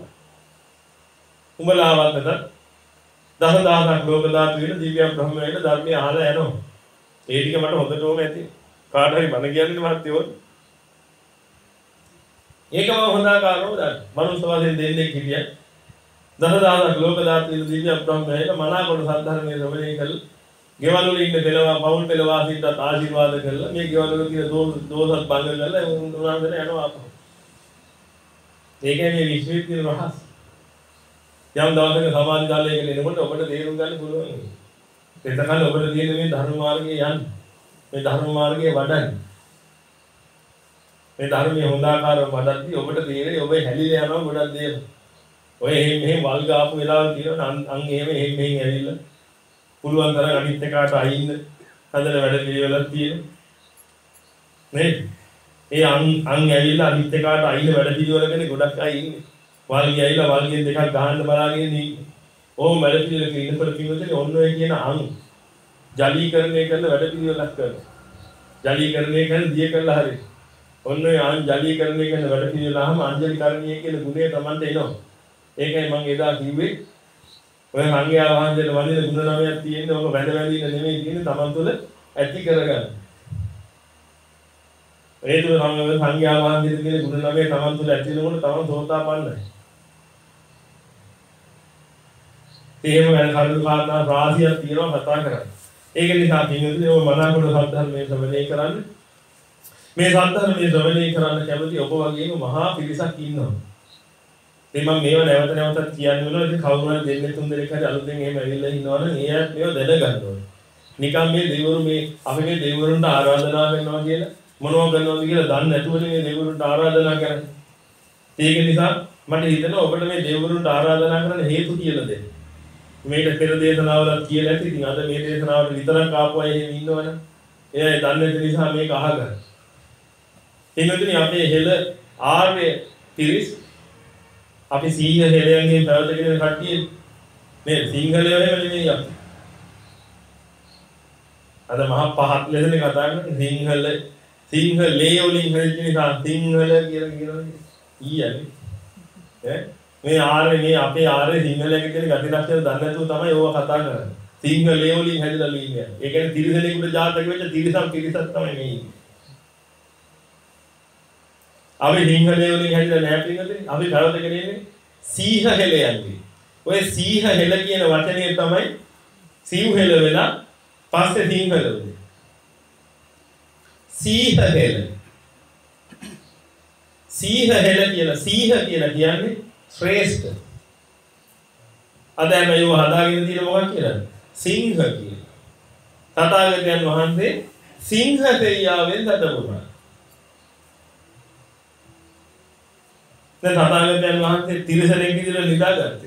උඹලාවත් නැත දසදහසක් ලෝක ධාතු වෙන දිව්‍ය බ්‍රහ්ම වෙන ධර්මය අහලා යනවා. ඒ ටික මට හොඳටම ඇති. කාට හරි බණ කියන්නේ මහත්තයෝ. ඒකම හොඳ ආකාරව දාන්න. මනුස්ස වශයෙන් දෙන්නේ කිරිය. දසදහසක් ලෝක දාත්‍රිල දිව්‍ය බ්‍රහ්මයල මනාකොට සද්ධර්මයේ ශ්‍රවණය කළ ගෙවල් වල ඉන්න පෙළවා පවුල් පෙළවාසීන්ට ආශිර්වාද කළා. මේ ගෙවල් වල තියෙන දෝෂත් බංග කරලා උන්වහන්සේට යනවා අපහු. ඒකයි මේ විශ්වයේ තියෙන රහස්. යම් දවසක සමාධි කාලයකට එනකොට ඔබට තේරුම් ගන්න පුළුවන්. එතකල් ඔබට තියෙන මේ ධර්ම මාර්ගයේ යන්න. මේ ධර්ම මාර්ගයේ වඩන්න. මේ ධර්මයේ හොඳ ආකාරව වඩද්දී ඔබට තේරෙයි ඔබ හැලිලා යනවා ගොඩක් දේවල්. ඔය එහෙම මෙහෙම වල් ගාපු වෙලාවල් තියෙනවා අන් එහෙම එහෙම මෙහෙන් ඇවිල්ලා පුළුවන් තරම් අනිත් එකාට අයින්න හදන වැඩ පිළිවෙලක් තියෙනවා. නේද? ඒ අන් අන් ඇවිල්ලා අනිත් එකාට අයින්න වැඩ පිළිවෙලකනේ ගොඩක් අය ඉන්නේ. වල් ගියයිලා වල් ගෙන් දෙකක් ගහන්න බලාගෙන ඉන්නේ. ඕම වැඩ පිළිවෙලක ඉන්නකොට කිව්වොත් ඔන්න ඔය කියන අන් ජලීකරණය කරන වැඩ පිළිවෙලක් කරනවා. ජලීකරණය කරන දිය කළා හරියි. ඔන්න ඔය අන් ජලීකරණය කරන වැඩ පිළිවෙලම අංජලි කරණීය කියන ගුණය Tamante එනවා. ඒකයි මම එදා කිව්වේ ඔය සංඝයා වහන්සේට වඳින ගුණ නමයක් තියෙන්නේ ඔක වැඳ වැඳින්න නෙමෙයි තියෙන්නේ Taman තුළ ඇති කරගන්න. ඒ තුළ සංඝයා වහන්සේට කියන ගුණ නමේ Taman තුළ ඇති වෙනකොට Taman සෝතාපන්නයි. එහෙම වෙන කරුණු කාරණා රාශියක් තියෙනවා කතා කරන්නේ. ඒක නිසා පින්වතුනි ඔය මනාකොට සද්ධර්මයේ ශ්‍රවණය කරන්න. මේ සද්ධර්මයේ ශ්‍රවණය කරන්න කැමති ඔබ වගේම මහා පිරිසක් ඉන්නවා. ඉතින් මම මේව නැවත නැවතත් කියන්න වෙනවා. ඉතින් කවුරු හරි දෙන්නේ තුන් දෙනෙක් හරි අලුතෙන් එහෙම ඇවිල්ලා ඉන්නවනම් එයාත් මේව දැනගන්න ඕනේ. නිකන් මේ දෙවිවරු මේ අපි මේ දෙවිවරුන්ට ආරාධනා කරනවා කියලා මොනවා කරනවද කියලා දන්නේ නැතුවනේ මේ දෙවිවරුන්ට ආරාධනා කරන්නේ. ඒක නිසා මට හිතෙනවා ඔබට මේ දෙවිවරුන්ට ආරාධනා කරන්න හේතු කියලා දෙන්න. මේක පෙර දේශනාවලත් කියලා ඇති. ඉතින් අද මේ දේශනාවට විතරක් ආපු අය එහෙම ඉන්නවනම් එයා දන්නේ නැති නිසා මේක අහගන්න. එන්නතුනි අපේ හෙළ ආර්ය පිරිස් අපි සීහ හෙළයන්ගේ පැවතගෙන කට්ටිය මේ සිංහලයෝ එහෙම නෙමෙයි අපි. අද මහ පහත් ලෙසනේ කතා කරන්නේ සිංහල සිංහලේ වලින් හරියට නිසා සිංහල කියලා කියනවා. ඊයනේ. ඈ මේ ආර්ය මේ අපේ ආර්ය සිංහලයේ තියෙන ගති ලක්ෂණ දන්නේ නැතුව තමයි ඕවා කතා කරන්නේ. සිංහලේ වලින් හැදලා ලියන්නේ. ඒ කියන්නේ තිරිසනෙකුට ජාතක වෙච්ච තිරිසන් පිරිසක් තමයි මේ ඉන්නේ. අපි සිංහලයේ වලින් හැදලා නැහැ පිළිගන්නේ. අපි කරවතගෙන ඉන්නේ සීහ හෙළයන්ගේ. ඔය සීහ හෙළ කියන වචනේ තමයි සීව් හෙළ වෙලා පස්සේ සිංහල වෙන්නේ. සීහ හෙළ. සීහ හෙළ කියලා සීහ කියලා කියන්නේ ශ්‍රේෂ්ඨ. අද මේ හදාගෙන තියෙන මොකක්ද කියලා? සිංහ කියලා. තථාගතයන් වහන්සේ සිංහ තෙයියාවෙන් දඩබුණා. දැන් තථාගතයන් වහන්සේ තිරිසනෙක් විදිහට නිදාගත්තේ.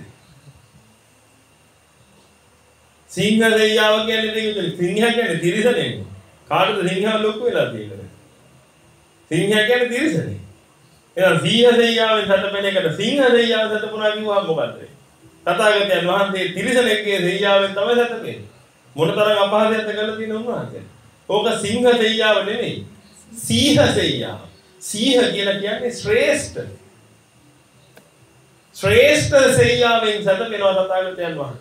සිංහ දෙයියාව කියන්නේ දෙවියෝ. සිංහයා කියන්නේ තිරිසනෙක්. කාටද සිංහයා ලොකු වෙලා තියෙන්නේ? සිංහයා කියන්නේ තිරිසනෙක්. එහෙනම් සිංහ දෙයියාවෙන් සැතපෙන එකට සිංහ දෙයියාව සැතපුණා කිව්වම මොකද්ද? තථාගතයන් වහන්සේ තිරිසනෙක්ගේ දෙයියාවෙන් තමයි සැතපෙන්නේ. මොනතරම් අපහාසයක්ද කරලා තියෙන උන්වහන්සේ. ඕක සිංහ දෙයියාව නෙමෙයි. සීහ දෙයියාව. සීහ කියලා කියන්නේ ශ්‍රේෂ්ඨ. ශ්‍රේෂ්ඨ සෙයියාවෙන් සැතපෙනවා තථාගතයන් වහන්සේ.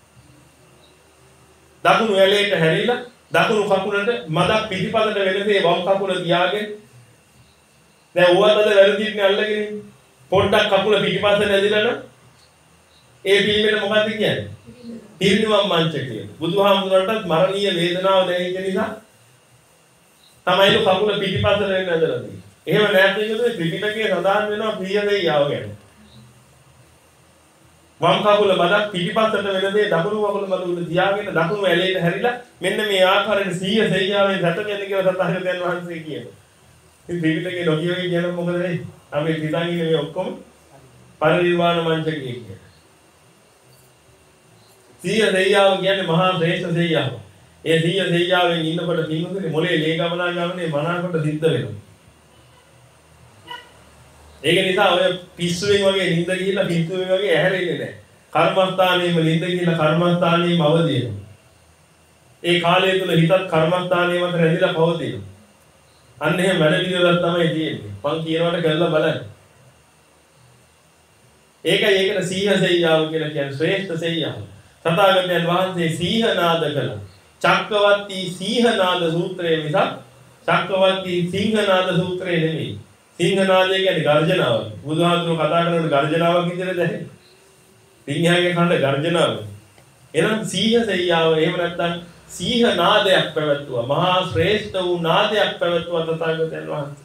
දකුණු ඇලේට හැරිලා දකුණු කකුලට මදක් පිටිපතට වෙනසේ වම් කකුල තියාගෙන දැන් ඕවතද වැරදිින්නේ අල්ලගෙන පොඩ්ඩක් කකුල පිටිපස්සට ඇදිලා නම් ඒ පිළිමෙට මොකද්ද කියන්නේ? පිරිනිවන් මංච කියන. බුදුහාමුදුරන්ටත් මරණීය වේදනාව දැනෙච්ච නිසා තමයි කකුල පිටිපස්සට වෙන්න ඇදලා තියෙන්නේ. එහෙම නැත්නම් ඉන්නේ ත්‍රිපිටකයේ සඳහන් වෙනවා ප්‍රිය දෙයියාව ගැන. වම් කකුල මදක් පිටිපස්සට වෙනදී දකුණු කකුල මදුල තියාගෙන දකුණු ඇලේට හැරිලා මෙන්න මේ ආකාරයෙන් සීය දෙයියාවෙන් සැතපෙන්න කියලා තථාගතයන් වහන්සේ කියනවා. ඉතින් ත්‍රිපිටකයේ ලෝකියෝගේ කියන මොකද වෙන්නේ? අපි හිතන් ඉන්නේ මේ ඔක්කොම පරිනිර්වාණ මංචකයේ කියන. සීය දෙයියාව කියන්නේ මහා ශ්‍රේෂ්ඨ දෙයියාව. ඒ සීය දෙයියාවෙන් ඉන්නකොට කිනුනේ මොලේ ලේ ගමනා ගමනේ මනාකොට සිද්ධ වෙනවා. ඒක නිසා ඔය පිස්සුවෙන් වගේ නිින්ද ගිහිල්ලා පිස්සුවෙන් වගේ ඇහැරෙන්නේ නැහැ. කර්මස්ථානයේම නිින්ද ගිහිල්ලා කර්මස්ථානයේම අවදිනවා. ඒ කාලය තුල හිතත් කර්මස්ථානයේ මත රැඳිලා පවතිනවා. අන්න එහෙම වැඩ පිළිවෙලක් තමයි තියෙන්නේ. මං කියනවට කරලා බලන්න. ඒකයි ඒකට සීහ සෙයියාව කියලා කියන්නේ ශ්‍රේෂ්ඨ සෙයියාව. තථාගතයන් වහන්සේ සීහ නාද කළා. චක්කවර්ති සීහනාද සූත්‍රයේ මිසක් චක්කවර්ති සිංහනාද සූත්‍රයේ නෙමෙයි. සිංහනාදය කියන්නේ ගර්ජනාව. බුදුහාමුදුරුවෝ කතා කරනකොට ගර්ජනාවක් විදිහට දැනෙන්නේ. සිංහයාගේ කන ගර්ජනාව. එහෙනම් සීහ සෙයියාව එහෙම නැත්නම් සීහ නාදයක් පැවැත්වුවා. මහා ශ්‍රේෂ්ඨ වූ නාදයක් පැවැත්වුවා තථාගතයන් වහන්සේ.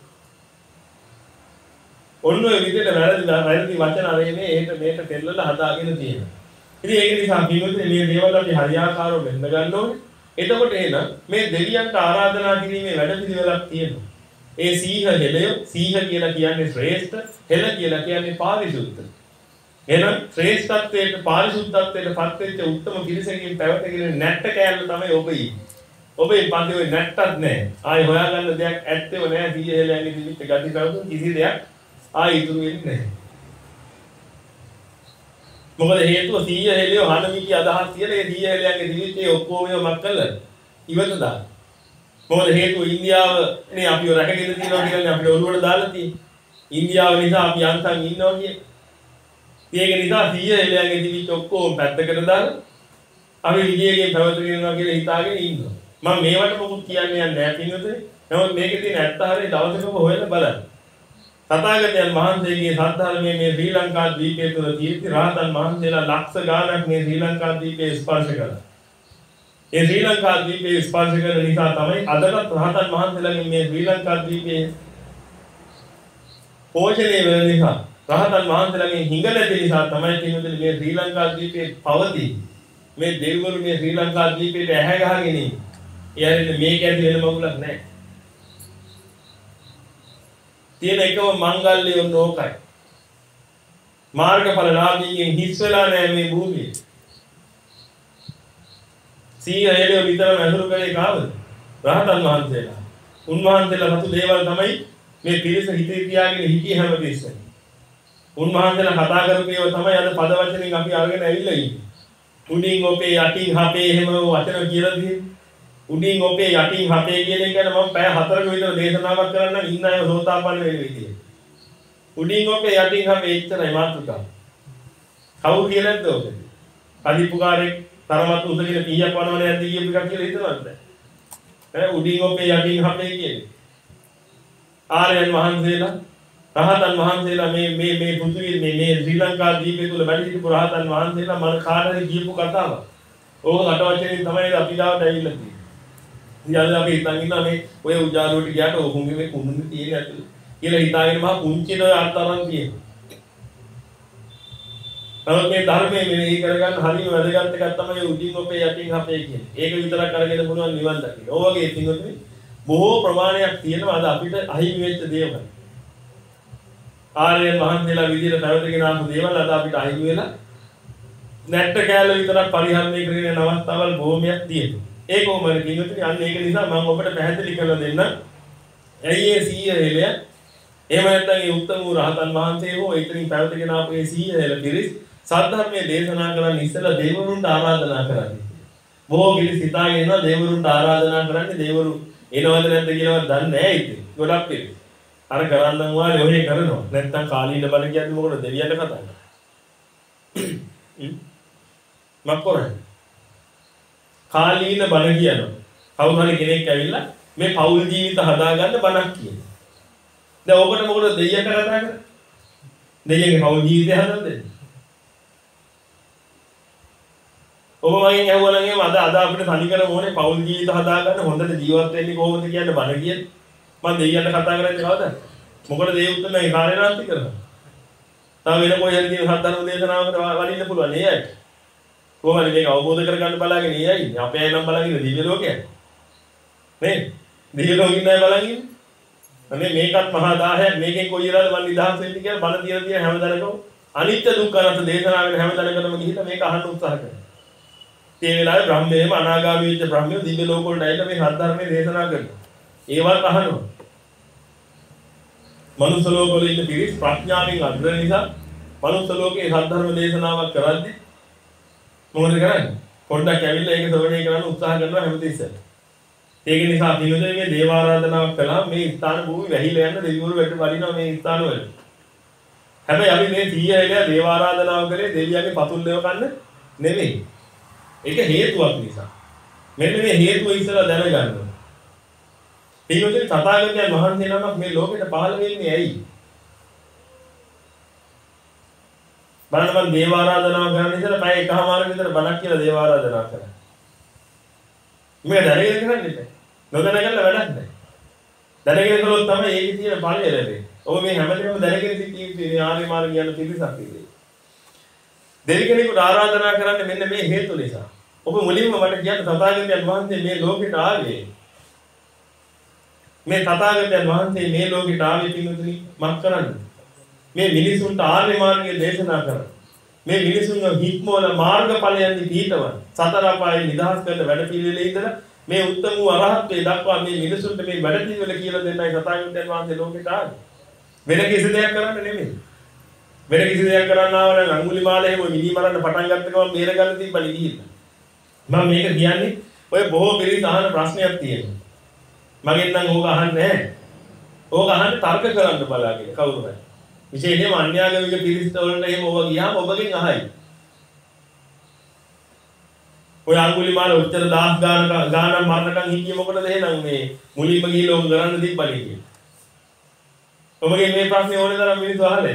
ඔන්න ඔය විදිහට වැරදි වැරදි වචන අරගෙන එහෙට මේට දෙල්ලලා හදාගෙන තියෙනවා. ඉතින් ඒක නිසා පින්වතුනි මේ දේවල් අපි හරියාකාරව වෙන්න ගන්න ඕනේ. එතකොට එන මේ දෙවියන්ට ආරාධනා කිරීමේ වැඩපිළිවෙලක් තියෙනවා. ඒ සීහ හෙළය සීහ කියලා කියන්නේ ශ්‍රේෂ්ඨ, හෙළ කියලා කියන්නේ පාරිශුද්ධ. එහෙනම් ශ්‍රේෂ්ඨත්වයට පාරිශුද්ධත්වයට පත් වෙච්ච උත්තම පිරිසකින් පැවතගෙන නැට්ට කෑල්ල තමයි ඔබ ඉන්නේ. ඔබේ පන්ති ඔය නැට්ටත් නැහැ. ආයි හොයාගන්න දෙයක් ඇත්තෙව නැහැ. සීහ හෙළයන්ගේ දිවිච්ච ගති කවුරුන් කිසි දෙයක් ආයි ඉතුරු වෙන්නේ නැහැ. මොකද හේතුව සීහ හෙළිය හනමිකි අදහස් කියලා ඒ සීහ හෙළයන්ගේ දිවිච්ච ඔක්කොම මක් කළා ඉවත දාන. මොකද හේතුව ඉන්දියාවනේ අපිව රැකගෙන තියෙනවා කියන්නේ අපිට ඔළුවට දාලා තියෙන්නේ. ඉන්දියාව නිසා අපි අන්තන් ඉන්නවා කියන්නේ. ඒක නිසා සීහ හෙළයන්ගේ දිවිච්ච ඔක්කොම පැත්තකට දාලා අපි විජයයෙන් පැවතගෙන යනවා කියලා හිතාගෙන ඉන්නවා. මම මේවට මොකුත් කියන්නේ නැහැ පින්වතුනි. නමුත් මේකේ තියෙන ඇත්ත හරිය දවසකම හොයලා බලන්න. තථාගතයන් වහන්සේගේ සද්ධර්මයේ මේ ශ්‍රී ලංකා දීපේ තුල තියෙති රහතන් වහන්සේලා ලක්ෂ ගාණක් මේ ශ්‍රී ලංකා දීපේ ස්පර්ශ කළා. ඒ ශ්‍රී ලංකා දීපේ ස්පර්ශ කරන නිසා තමයි අදටත් රහතන් වහන්සේලාගේ මේ ශ්‍රී ලංකා දීපේ පෝෂණය වෙන නිසා රහතන් වහන්සේලාගේ හිඟ නැති නිසා තමයි කියන්නේ මේ ශ්‍රී ලංකා දීපේ පවති. මේ දෙවිවරු මේ ශ්‍රී ලංකා දීපේට ඇහැ ගහගෙන ඉන්නේ. එයාට මේක ඇති වෙන මගුලක් නැහැ. තියෙන එකම මංගල්‍යය නෝකයි. මාර්ගඵල ලාභීන් හිස් වෙලා නැහැ මේ භූමියේ. සීහ හෙළිය විතරම ඇසුරු කරේ කාවද? රහතන් වහන්සේලා. උන්වහන්සේලා රතු දේවල් තමයි මේ පිරිස හිතේ තියාගෙන හිටියේ හැමතිස්සෙම. උන්වහන්සේලා කතා කරපේව තමයි අද පද වචනෙන් අපි අරගෙන ඇවිල්ලා ඉන්නේ. උඩින් ඔපේ යටින් හපේ එහෙම වචන කියලා තියෙන්නේ. උඩින් ඔපේ යටින් හපේ කියන එක ගැන මම පැය හතරක විතර දේශනාවක් කරන්න ඉන්න අය සෝතාපන්න වෙන්නේ කියලා. උඩින් ඔපේ යටින් හපේ එච්චරයි මාතෘකාව. කවුරු කියලාද ඔක? කලිපුකාරේ තරමත් උසගෙන පීයක් වනවන යද්දී කියපු එකක් කියලා හිතනවද? ඈ උඩින් ඔපේ යටින් හපේ කියන්නේ. ආර්යයන් වහන්සේලා රහතන් වහන්සේලා මේ මේ මේ පෘථිවියේ මේ මේ ශ්‍රී ලංකා දීපේ තුල වැඩ සිටපු රහතන් වහන්සේලා මම කාටද කියපු කතාවක්. ඕක අටවචනෙන් තමයි අපි ගාවට ඇවිල්ලා තියෙන්නේ. ඉතින් අපි හිතන් ඉන්නවා මේ ඔය උජාරුවට ගියාට ඔහුගේ මේ කුණුනේ තියෙන ඇතුළේ කියලා හිතාගෙන මහා පුංචින අර්ථයන් තියෙනවා. නමුත් මේ ධර්මයේ මෙහෙ කරගන්න හරියම වැදගත් එකක් තමයි උඩින් ඔපේ යටින් අපේ කියන්නේ. ඒක විතරක් අරගෙන පුළුවන් නිවන් දකින්න. ඕ වගේ තිඟුනේ බොහෝ ප්‍රමාණයක් තියෙනවා අද අපිට අහිමි වෙච්ච දේවල්. ආර්යයන් වහන්සේලා විදිහට පැවතගෙන ආපු දේවල් අද අපිට අහිමි වෙලා නැට්ට කෑල්ල විතරක් පරිහරණය කරගෙන යන අවස්ථාවල් බොහෝමයක් තියෙනවා. ඒක කොහොමද කිව්වොත් අන්න ඒක නිසා මම ඔබට පැහැදිලි කරලා දෙන්න. ඇයි ඒ සීහ හෙළය? එහෙම නැත්නම් ඒ උත්තම වූ රහතන් වහන්සේ හෝ එතනින් පැවතගෙන ආපු ඒ සීහ හෙළ පිරිස් සද්ධර්මයේ දේශනා කරන්න ඉස්සෙල්ලා දේවරුන්ට ආරාධනා කරන්නේ. බොහෝ පිරිස් හිතාගෙන ඉන්නවා දේවරුන්ට ආරාධනා කරන්නේ දේවරු එනවද නැද්ද කියලාවත් දන්නේ නැහැ ඉතින්. ගොඩක් පිරිස්. අර කරන්නම් වාලේ ඔහේ කරනවා. නැත්නම් කාලීන බල කියන්නේ මොකද දෙවියන්ට කතා කරන්නේ. මක් කරන්නේ? කාලීන බණ කියනවා. කවුරු හරි කෙනෙක් ඇවිල්ලා මේ පෞල් ජීවිත හදාගන්න බණක් කියනවා. දැන් ඔබට මොකද දෙයියන්ට කතා කරන්නේ? දෙයියන්ගේ පෞල් ජීවිතය හදන්නද? ඔබ මගෙන් ඇහුවා නම් එහෙම අද අද අපිට තනිකරම ඕනේ පෞල් ජීවිත හදාගන්න හොඳට ජීවත් වෙන්නේ කොහොමද කියන්නේ බණ කියන්නේ. මම දෙයියන්ට කතා කරන්නේ කවදාද? මොකද දෙය උත්තර මේ කාර්ය නාස්ති කරනවා. තව වෙන කොහෙද කියන සද්ධර්ම දේශනාවකට වඩින්න පුළුවන් නේ අය. කොහොමද මේක අවබෝධ කරගන්න බලාගෙන ඉයයි. අපේ අය නම් බලන් ඉන්නේ දිව්‍ය ලෝකයක්. නේ? දිව්‍ය ලෝකෙ ඉන්නයි බලන් ඉන්නේ. අනේ මේකත් මහා දාහයක් මේකෙන් කොයි ඉරාද මන් නිදහස් වෙන්නේ කියලා බණ තියලා තියෙන හැමදානකම අනිත්‍ය දුක්ඛ අනාත්ම දේශනා වෙන හැමදානකම ගිහිල්ලා මේක අහන්න උත්සාහ කරනවා. ඒ වෙලාවේ බ්‍රහ්මයේම අනාගාමී වෙච්ච බ්‍රහ්මයෝ දිව්‍ය ලෝක වලට ඇවිල්ලා මේ සද්ධර්මයේ දේශනා කරනවා. ඒවත් අහනවා. මනුස්ස ලෝකවල ඉන්න පිරිස් ප්‍රඥාවෙන් අග්‍ර නිසා මනුස්ස ලෝකේ සද්ධර්ම දේශනාවක් කරද්දී මොකද කරන්නේ? පොඩ්ඩක් ඇවිල්ලා ඒක ශ්‍රවණය කරන්න උත්සාහ කරනවා හැමතිස්සෙම. ඒක නිසා පිළිවෙලේ මේ දේව ආරාධනාවක් කළා මේ ස්ථාන භූමි වැහිලා යන දෙවිවරු වැට වඩිනවා මේ ස්ථාන වල. හැබැයි අපි මේ සීය එළිය දේව ආරාධනාව කරේ දෙවියන්ගේ පතුල් දෙව ගන්න නෙමෙයි. ඒක හේතුවක් නිසා. මෙන්න මේ හේතුව ඉස්සලා දැනගන්න. පින්වතුනි තථාගතයන් වහන්සේ නමක් මේ ලෝකෙට පහළ වෙන්නේ ඇයි? බලන්න මම දේව ආරාධනාව කරන්න ඉතල පැය එකමාරක විතර බණක් කියලා දේව ආරාධනා කරා. මේක දැනගෙන කරන්නේ නැහැ. නොදැනගන්න වැඩක් නැහැ. දැනගෙන කළොත් තමයි ඒකේ තියෙන ඵලය ලැබෙන්නේ. ඔබ මේ හැමදේම දැනගෙන සිටී ආර්ය මාර්ගය යන පිළිසක් ඉන්නේ. දෙවි කෙනෙකුට ආරාධනා කරන්නේ මෙන්න මේ හේතු නිසා. ඔබ මුලින්ම මට කියන්න තථාගතයන් වහන්සේ මේ ලෝකෙට ආවේ. මේ තථාගතයන් වහන්සේ මේ ලෝකෙට ආවේ පින්වතුනි මක් කරන්නේ? මේ මිනිසුන්ට ආර්ය මාර්ගය දේශනා කරන. මේ මිනිසුන්ව හික්මවල මාර්ගඵලයන්දි පිහිටවන. සතර අපායේ නිදහස් කරන වැඩ පිළිවෙලේ ඉඳලා මේ උත්තම වූ අරහත්ත්වයට දක්වා මේ මිනිසුන්ට මේ වැඩ පිළිවෙල කියලා දෙන්නයි තථාගතයන් වහන්සේ ලෝකෙට ආවේ. වෙන කිසි දෙයක් කරන්න නෙමෙයි. වෙන කිසි දෙයක් කරන්න ආව නම් අඟුලිමාල එහෙම මිනි මරන්න පටන් ගත්ත ගමන් බේර ගන්න තිබ්බලි ගිහිල්ලා. මම මේක කියන්නේ ඔය බොහෝ පිළිස් අහන ප්‍රශ්නයක් තියෙනවා. මගෙන් නම් ඕක අහන්නේ නැහැ. ඕක අහන්න තර්ක කරන්න බලාගෙන කවුරු හරි. විශේෂයෙන්ම අන්‍යාගමික පිළිස් වලට එහෙම ඕවා ගියාම ඔබගෙන් අහයි. ඔය අඟුලිමාල උත්තර දහස් ගානක ගානක් මරණකම් හිටියේ මොකටද එහෙනම් මේ මුලින්ම ගිහිල්ලා ඕක කරන්න තිබ්බලි කියලා. ඔබගේ මේ ප්‍රශ්නේ ඕනේ තරම් මිනිස්සු අහලා.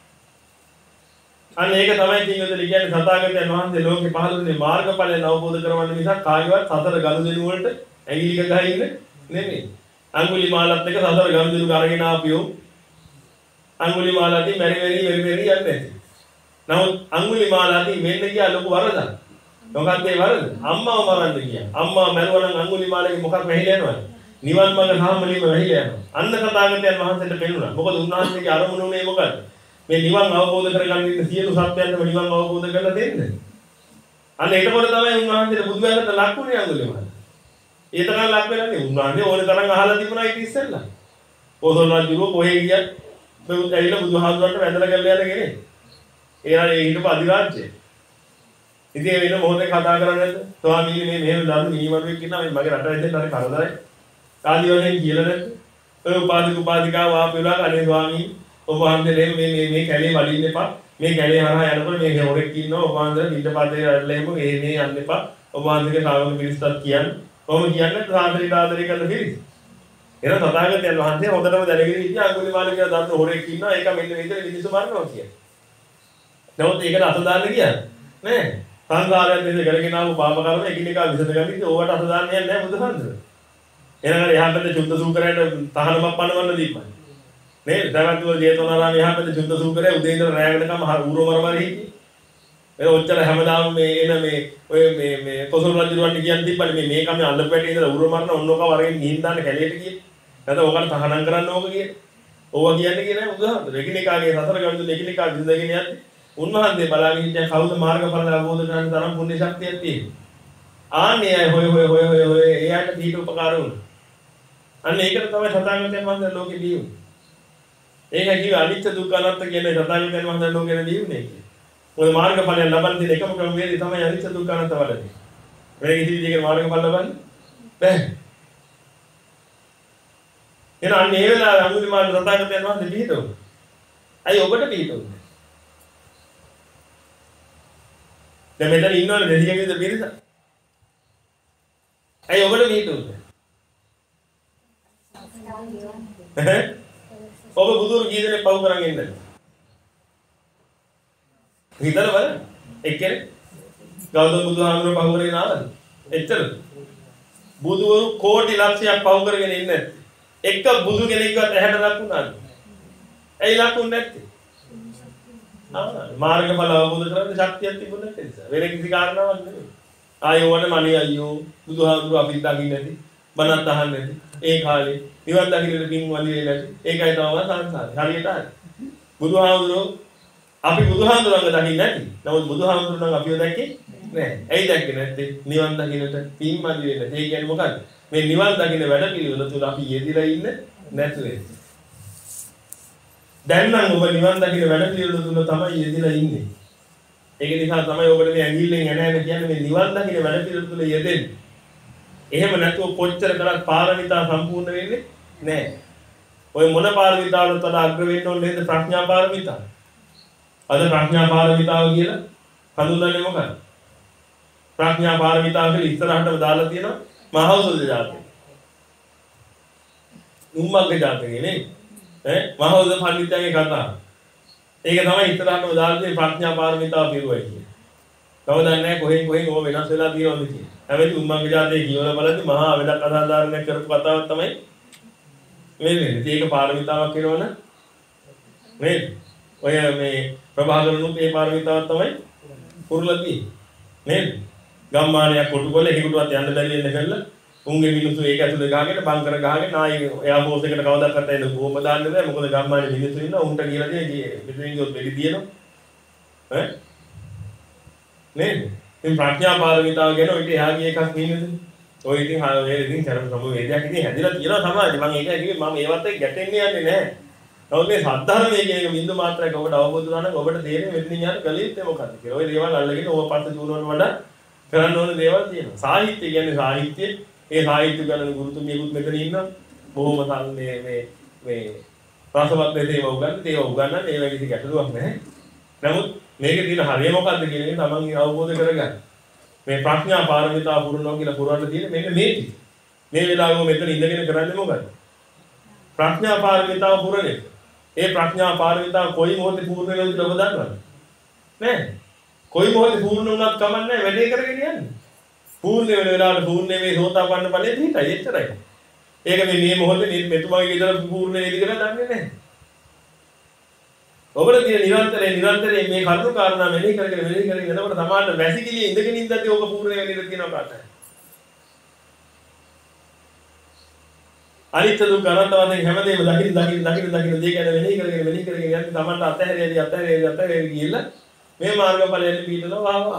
අන්න ඒක තමයි පින්වතුනි කියන්නේ තථාගතයන් වහන්සේ ලෝකේ පහළ වුණේ මාර්ගඵලයන් අවබෝධ කරවන්න නිසා කායිවත් සතර ගනුදෙනු වලට ඇඟිලි ගහ ඉන්න නෙමෙයි. අඟුලිමාලත් එක්ක සතර ගනුදෙනු කරගෙන ආපියෝ අඟුලිමාලදී මෙරි මෙරි මෙරි මෙරි යන්නේ. නමුත් අඟුලිමාලදී මෙන්න ගියා ලොකු වරදක්. මොකක්ද ඒ වරද? අම්මව මරන්න ගියා. අම්මා මරුවා නම් අඟුලිමාලගේ මොකක් වැහිලා යනවද? නිවන් මාර්ග සාමලියම වැහිලා යනවා. අන්න තථාගතයන් වහන්සේට පෙනුණා. මොකද උන්වහන්සේගේ අරමුණ උනේ මොකද්ද? මේ නිවන් අවබෝධ කරගන්න ඉන්න සියලු සත්‍යයන්ටම නිවන් අවබෝධ කරලා දෙන්න. අන්න එතකොට තමයි උන්වහන්සේට බුදුබැලට ලක්ුණේ අඟුලිමාල. ඒ තරම් ලක් වෙලා නේ උන්වහන්සේ ඕනේ තරම් අහලා තිබුණා ඊට ඉස්සෙල්ලා. පොසොන් රජුව කොහේ ගියත් මේ ඇවිල්ලා බුදුහාමුදුරන්ට වැඳලා ගල්ලා යන කෙනෙක්. ඒනා ඒ හිටපු අධිරාජ්‍යය. ඉතින් ඒ වෙන මොහොතේ කතා කරන්නේ නැද්ද? ස්වාමීනි මේ මෙහෙම දන්න නියමරුවෙක් ඉන්නවා මේ මගේ රට ඇතුලේ හරි කරදරයි. ආදි වශයෙන් කියලා නැද්ද? ඔය උපාධි උපාධිකාව ආපෙලා අනේ ස්වාමීනි ඔබ වහන්සේ මේ මේ මේ කැලේ වඩින්න එපා. මේ කැලේ හරහා යනකොට මේ හොරෙක් ඉන්නවා. ඔබ වහන්සේ පිටපතේ රැල්ලෙම මේ මේ යන්න එපා. ඔබ වහන්සේගේ ශ්‍රාවක පිරිසට කියන්න. කොහොම කියන්නේ සාදරී ආදරේ කරන පිරිස. එන තථාගතයන් වහන්සේ හොඳටම දැනගෙන ඉන්නේ අඟුලිමාල කියලා දන්න හොරෙක් ඉන්නවා. ඒක මෙන්න මෙතන මිනිස්සු මරනවා කියන්නේ. නමුත් ඒකට අත දාන්න කියන්නේ නෑ. සංසාරයෙන් දෙන්න කරගෙන ආව පාප කර්ම එකිනෙකා විසඳගන්නේ ඕවට අත දාන්නේ නැහැ බුදුහන්සේ. එනකට එහා පැත්තේ චුද්ධ සූකරයට තහනමක් පනවන්න දීපන්. නේද? දවල්වල ජේතවනාරාමයේ එහා පැත්තේ චුද්ධ සූකරය උදේ ඉඳලා රැ වෙනකම් ඌරෝ මරමර හිටියේ. ඒ ඔච්චර හැමදාම මේ එන මේ ඔය මේ මේ කොසල් රජුරවන්න කියන්නේ තිබ්බනේ මේ මේකම අල්ලපැටේ ඉඳලා ඌරෝ මරන ඔන්නෝක වරෙන් නිින් දාන්න කැලේට ගියේ. නැත්නම් ඕකට තහනම් කරන්න ඕක කියේ. ඕවා කියන්නේ කියන්නේ බුදුහාමුදුරුවෝ. එකිනෙකාගේ සතර ගමන එකිනෙකා විසඳගෙන යන්නේ. උන්වහන්සේ බලාගෙන හිටියා කවුද මාර්ගඵල අවබෝධ කරගන්න තරම් පුණ්‍ය ශක්තියක් තියෙන්නේ. ආන්නේ අය හොය හොය හොය හොය හොය එයාට දීප උපකාර වුණා. අන්න ඒකට තමයි සතාගතයන් වහන්සේ ලෝකෙ දීුනේ. ඒක කිව්ව අනිත්‍ය දුක්ඛ අනාත්ම කියන සතාගතයන් වහන්සේ ලෝකෙ දීුනේ කියලා. ඔය මාර්ගඵලය ලබන්න තියෙන එකම ක්‍රමවේදය තමයි අනිත්‍ය දුක්ඛ අනාත්ම වලදී. වෙන කිසි විදිහකට මාර්ගඵල ලබන්න බැහැ. එන අන්න ඒ වෙලාවේ අඟුලිමාල සතාගතයන් වහන්සේ පිළිතුරු. අයි ඔබට පිළිතුරු. දැන් මෙතන ඉන්නවනේ දෙවියන්ගේ විතර පිරිස. ඇයි ඔබට පිළිතුරු? ඔබ බුදුරු ජීවිතේ පවු කරන් ඉන්නද? හිතලා බලන්න. එක්කෙනෙක් ගෞතම බුදුහාමුදුරුවෝ පවු කරගෙන ආවද? එච්චරද? බුදුවරු කෝටි ලක්ෂයක් පවු කරගෙන ඉන්නේ. එක බුදු කෙනෙක්වත් ඇහැට ලක්ුණාද? ඇයි ලක්ුන්නේ නැත්තේ? ආ මාර්ගඵල අවබෝධ කරගන්න ශක්තියක් තිබුණේ නැති නිසා. වෙන කිසි කාරණාවක් නෙමෙයි. ආයෝ වන මණි අයියෝ බුදුහාමුදුරුවෝ අපි දකින්නේ නැති. බණත් අහන්නේ නැති. ඒ කාලේ නිවන් දකින්නට පින් වලියේ නැති. ඒකයි තමයි සංසාරේ. හරියට හරි. බුදුහාමුදුරුවෝ අපි බුදුහාමුදුරුවන්ව දකින්නේ නැති. නමුත් බුදුහාමුදුරුවෝ නම් අපිව දැක්කේ නැහැ. ඇයි දැක්කේ නැත්තේ? නිවන් දකින්නට පින් වලියේ නැති. ඒ කියන්නේ මොකක්ද? මේ නිවන් දකින්න වැඩ පිළිවෙල තුල අපි යෙදිලා ඉන්න නැතුව. දැන් නම් ඔබ නිවන් දකින්න වැඩ පිළිවෙල තුල තමයි යෙදිලා ඉන්නේ. ඒක නිසා තමයි ඔබට මේ ඇඟිල්ලෙන් එන එන කියන්නේ මේ නිවන් දකින්න වැඩ පිළිවෙල තුල යෙදෙන්නේ. එහෙම නැතුව කොච්චර කරත් පාරමිතා සම්පූර්ණ වෙන්නේ නැහැ. ඔය මොන පාරමිතාවලට වඩා අග්‍ර වෙන්න ඕනේ නේද ප්‍රඥා පාරමිතාව. අද ප්‍රඥා පාරමිතාව කියලා හඳුන්වන්නේ මොකක්ද? ප්‍රඥා පාරමිතාව කියලා ඉස්සරහටම දාලා තියෙනවා මහෞසුද ජාතකය. උම්මග්ග ජාතකේ නේ. ඈ මහෞසුද පඬිතුන්ගේ කතාව. ඒක තමයි ඉස්සරහටම දාලා තියෙන ප්‍රඥා පාරමිතාව පිරුවයි කියන්නේ. කවදාවත් නැහැ කොහෙන් කොහෙන් ඕව වෙනස් වෙලා තියෙනවද කියන්නේ. හැබැයි උම්මග්ග ජාතකයේ කියවලා බලද්දි මහා වෙදක් අසාධාරණයක් කරපු කතාවක් තමයි මේ වෙන්නේ. ඒක පාරමිතාවක් වෙනවනේ. නේද? ඔය මේ ප්‍රභාකරනුත් ඒ පාරමිතාවක් තමයි පුරුලා තියෙන්නේ. නේද? ගම්මානයක් කොටු කරලා ඒකටවත් යන්න බැරි වෙන්න කළා. උන්ගේ මිනිස්සු ඒක ඇතුලේ ගහගෙන බංකර ගහගෙන ආයේ එයා ෆෝස් එකට කවදාවත් එන්න කොහොම දාන්න බෑ. මොකද ගම්මානේ මිනිස්සු ඉන්නවා. උන්ට කියලා දෙන්නේ මෙතනින් ගියොත් වෙලි දිනනවා. ඈ? නේද? ඉතින් ප්‍රඥා පාරමිතාව ගැන ඔය ඉතින් එහා ගිය එකක් නෙමෙයිද? ඔය ඉතින් ඔය ඉතින් කරන සම වේදයක් ඉතින් හැදිලා තියෙනවා සමාජේ. මම ඒක කිව්වේ මම ඒවත් එක්ක ගැටෙන්නේ යන්නේ නැහැ. නමුත් මේ සද්ධර්මයේ කියන බින්දු මාත්‍රයක් ඔබට අවබෝධ වුණා නම් ඔබට තේරෙන්නේ මෙතනින් යාට කලියුත්තේ මොකක්ද කියලා. ඔය දේවල් අල්ලගෙන ඕව පස්ස ජීවනවල වඩා කරන්න ඕන දේවල් තියෙනවා. සාහිත්‍ය කියන්නේ සාහිත්‍ය. ඒ සාහිත්‍ය ගණන ගුරුතුමියකුත් මෙතන ඉන්නවා. බොහොම මේ මේ මේ රසවත් දේව උගන්න දේව උගන්නන්නේ ඒ වගේ කිසි ගැටලුවක් නැහැ. නමුත් මේකේ තියෙන හරිය මොකද්ද කියන එක තමන් අවබෝධ කරගන්න. මේ ප්‍රඥා පාරමිතාව පුරනවා කියලා පුරවන්න තියෙන්නේ මෙන්න මේ ටික. මේ වෙලාවෙම මෙතන ඉඳගෙන කරන්නේ මොකද්ද? ප්‍රඥා පාරමිතාව පුරන්නේ. ඒ ප්‍රඥා පාරමිතාව කොයි මොහොතේ පූර්ණ වෙනවද කියලා ඔබ දන්නවද? නෑ. කොයි මොහොතේ පූර්ණ වුණත් කමන්නේ වැඩේ කරගෙන යන්නේ. පූර්ණ වෙන වෙලාවට පූර්ණ මේ සෝතාපන්න ඵලෙ පිටයි එච්චරයි. ඒක මේ මේ මොහොතේ මේ මෙතුමාගේ ඉඳලා පූර්ණ වෙයිද කියලා දන්නේ නැහැ. ඔබට තියෙන නිරන්තරයෙන් නිරන්තරයෙන් මේ කරුණු කාරණා මෙලි කරගෙන මෙලි කරගෙන යනකොට සමාන වැසිකිළිය ඉඳගෙන ඉඳද්දී ඔබ පූර්ණ වෙන්නේ තියෙනවා කාටද? අනිත්‍ය දුක්ඛ අනාත්ම වශයෙන් හැමදේම දකින්න දකින්න දකින්න දකින්න දේ ගැන මෙලි කරගෙන මෙලි කරගෙන යද්දී තමන්ට අතහැරියදී අතහැරියදී අතහැරියදී කියලා මේ මාර්ගඵලයෙන් පිටනවා වා වා.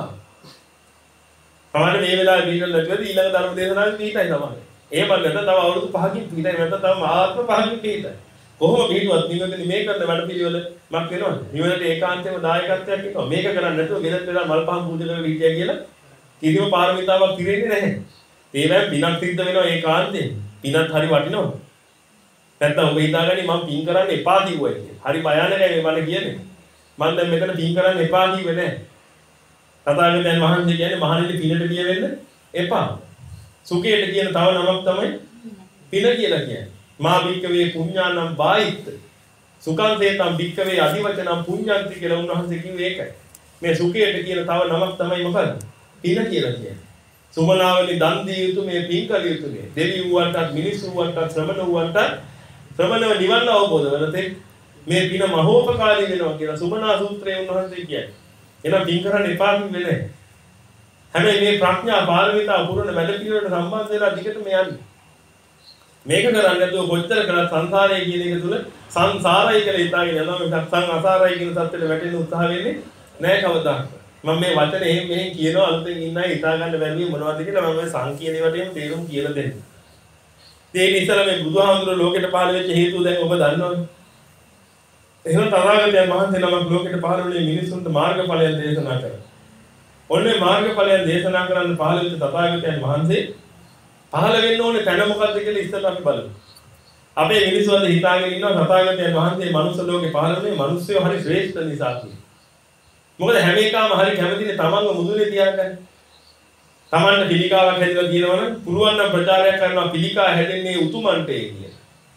සමහරවිට මේ වෙලාවේ පිටල නැතිවද ඊළඟ ධර්ම දේශනාවේ පිටයි තමයි. එහෙම නැත්නම් තව අවුරුදු පහකින් පිටයි නැත්නම් තව ආත්ම පහකින් පිටයි. කොහොම පිටුවත් නිවෙන්නේ මේ කරන වැඩ පිළිවෙල මක් වෙනවද? නිවෙන්නට ඒකාන්තයෙන්ම දායකත්වයක් ඉන්නවා. මේක කරන්නේ නැතුව ගෙදර වෙලා මල් පහන් පූජා කරලා හිටියා කියලා කිසිම පාරමිතාවක් පිරෙන්නේ නැහැ. ඒවෙන් පිනක් සිද්ධ වෙනවා ඒකාන්තයෙන්. පිනත් හරි වටිනවා. නැත්නම් ඔබ හිතාගන්නේ මම පින් කරන්න එපා කිව්වයි කියලා. හරි භයානකයි මේ මම කියන්නේ. මම දැන් මෙතන පින් කරන්න එපා කිව්වේ නැහැ. තථාගතයන් වහන්සේ කියන්නේ මහණෙනි පිනට පිය වෙන්න එපා. සුඛයට කියන තව නමක් තමයි පින කියලා කියන්නේ. මා භික්කවේ පුඤ්ඤානම් බායිත් සුඛං තේතම් භික්කවේ අදිවචනම් පුඤ්ඤන්ති කියලා උන්වහන්සේ කිව්වේ ඒකයි. මේ සුඛයට කියන තව නමක් තමයි මොකද්ද? පින කියලා කියන්නේ. සුමනාවලි දන් දිය යුතු මේ පින් කළ යුතු මේ දෙවි වූවන්ටත් මිනිස් වූවන්ටත් ශ්‍රමණ වූවන්ටත් ශ්‍රමණව නිවන් අවබෝධ වෙනතේ මේ පින මහෝපකාරී වෙනවා කියලා සුමනා සූත්‍රයේ උන්වහන්සේ කියන්නේ. එහෙනම් පින් කරන්න එපා කිව්වේ නැහැ. හැබැයි මේ ප්‍රඥා පාරමිතා පුරන වැඩ පිළිවෙලට සම්බන්ධ වෙලා දිගටම යන්නේ. මේක කරන්නේ නැතුව කොච්චර කරත් සංසාරය කියන එක තුල සංසාරයි කියලා හිතාගෙන යනවා මේ සං අසාරයි කියන සත්‍යෙට වැටෙන්න උත්සාහ වෙන්නේ නැහැ කවදාවත්. මම මේ වචනේ එහෙම මෙහෙන් කියනවා අලුතෙන් ඉන්න අය හිතා ගන්න බැරි මොනවද කියලා මම මේ සං කියන වටේම තේරුම් කියලා දෙන්නම්. ඒ නිසා මේ බුදුහාමුදුරුවෝ ලෝකෙට පහළ වෙච්ච හේතුව දැන් ඔබ දන්නවනේ. එහෙනම් තථාගතයන් වහන්සේ නමක් ලෝකෙට පහළ වෙන්නේ මිනිසුන්ට මාර්ගඵලයන් දේශනා කරා. ඔන්නේ මාර්ගඵලයන් දේශනා කරන්න පහළ වෙච්ච තථාගතයන් වහන්සේ පහළ වෙන්න ඕනේ තැන මොකද්ද කියලා ඉස්සෙල්ලා අපි බලමු. අපේ මිනිස්සු අද හිතාගෙන ඉන්නවා තථාගතයන් වහන්සේ මනුස්ස ලෝකේ පහළ වෙන්නේ මිනිස්සුયો හරි ශ්‍රේෂ්ඨ නිසා කියලා. මොකද හැම එකම හරි කැමතිනේ තමන්ව මුදුනේ තියාගන්න. තමන්ට පිළිකාවක් හැදලා කියනවනම් පුළුවන් නම් ප්‍රචාරයක් කරනවා පිළිකා හැදෙන්නේ උතුමන්ට කියලා.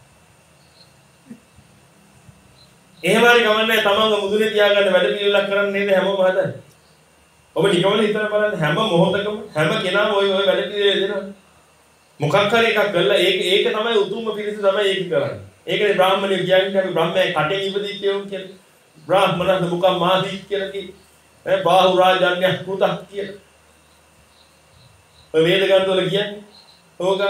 එහෙම හරි ගමන්නේ තමන්ව මුදුනේ තියාගන්න වැඩ පිළිවෙලක් කරන්නේ නේද හැමෝම හදන්නේ. ඔබ නිකම්ම හිතලා බලන්න හැම මොහොතකම හැම කෙනාම ওই ওই වැඩ පිළිවෙල දෙනවා. මොකක් හරි එකක් කළා ඒක ඒක තමයි උතුම්ම පිළිස තමයි ඒක කරන්නේ. ඒකනේ බ්‍රාහ්මණය කියන්නේ අපි බ්‍රහ්මයා කටේ ඉපදිච්ච උන් කියලා. බ්‍රාහ්මණන්ද මුඛ මාදී කියලා කි. ඒ බාහු රාජන්‍ය පුතක් කියලා. ඔය වේද ග්‍රන්ථවල කියන්නේ ඕක.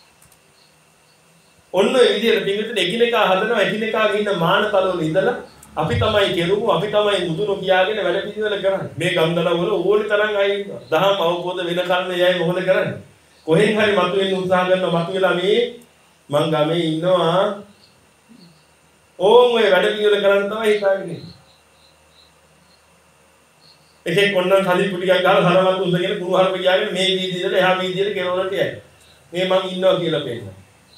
ඔන්න ඒ විදිහට පිටින් එකිනෙකා හදනවා එකිනෙකාගේ ඉන්න මානතලවල ඉඳලා අපි තමයි කෙරුමු අපි තමයි මුදුන කියාගෙන වැඩ පිළිවෙල කරන්නේ. මේ ගම්දල වල ඕනි තරම් අය ඉන්නවා. දහම් අවබෝධ වෙන කර්මය යයි මොකද කරන්නේ? කොහෙන් හරි මතුවෙන්න උත්සාහ කරනවා මතුවලා මේ මං ගමේ ඉන්නවා. ඕන් ඔය වැඩ පිළිවෙල කරන්න තමයි හිතාගෙන ඉන්නේ. එකෙක් ඔන්නම් කලින් කුටි ගන්න ගහලා සරවත් උන්දගෙන කුණු හරප ගියාගෙන මේ වීදියේට එහා වීදියේට ගෙනවලට යයි. මේ මං ඉන්නවා කියලා පෙන්නනවා.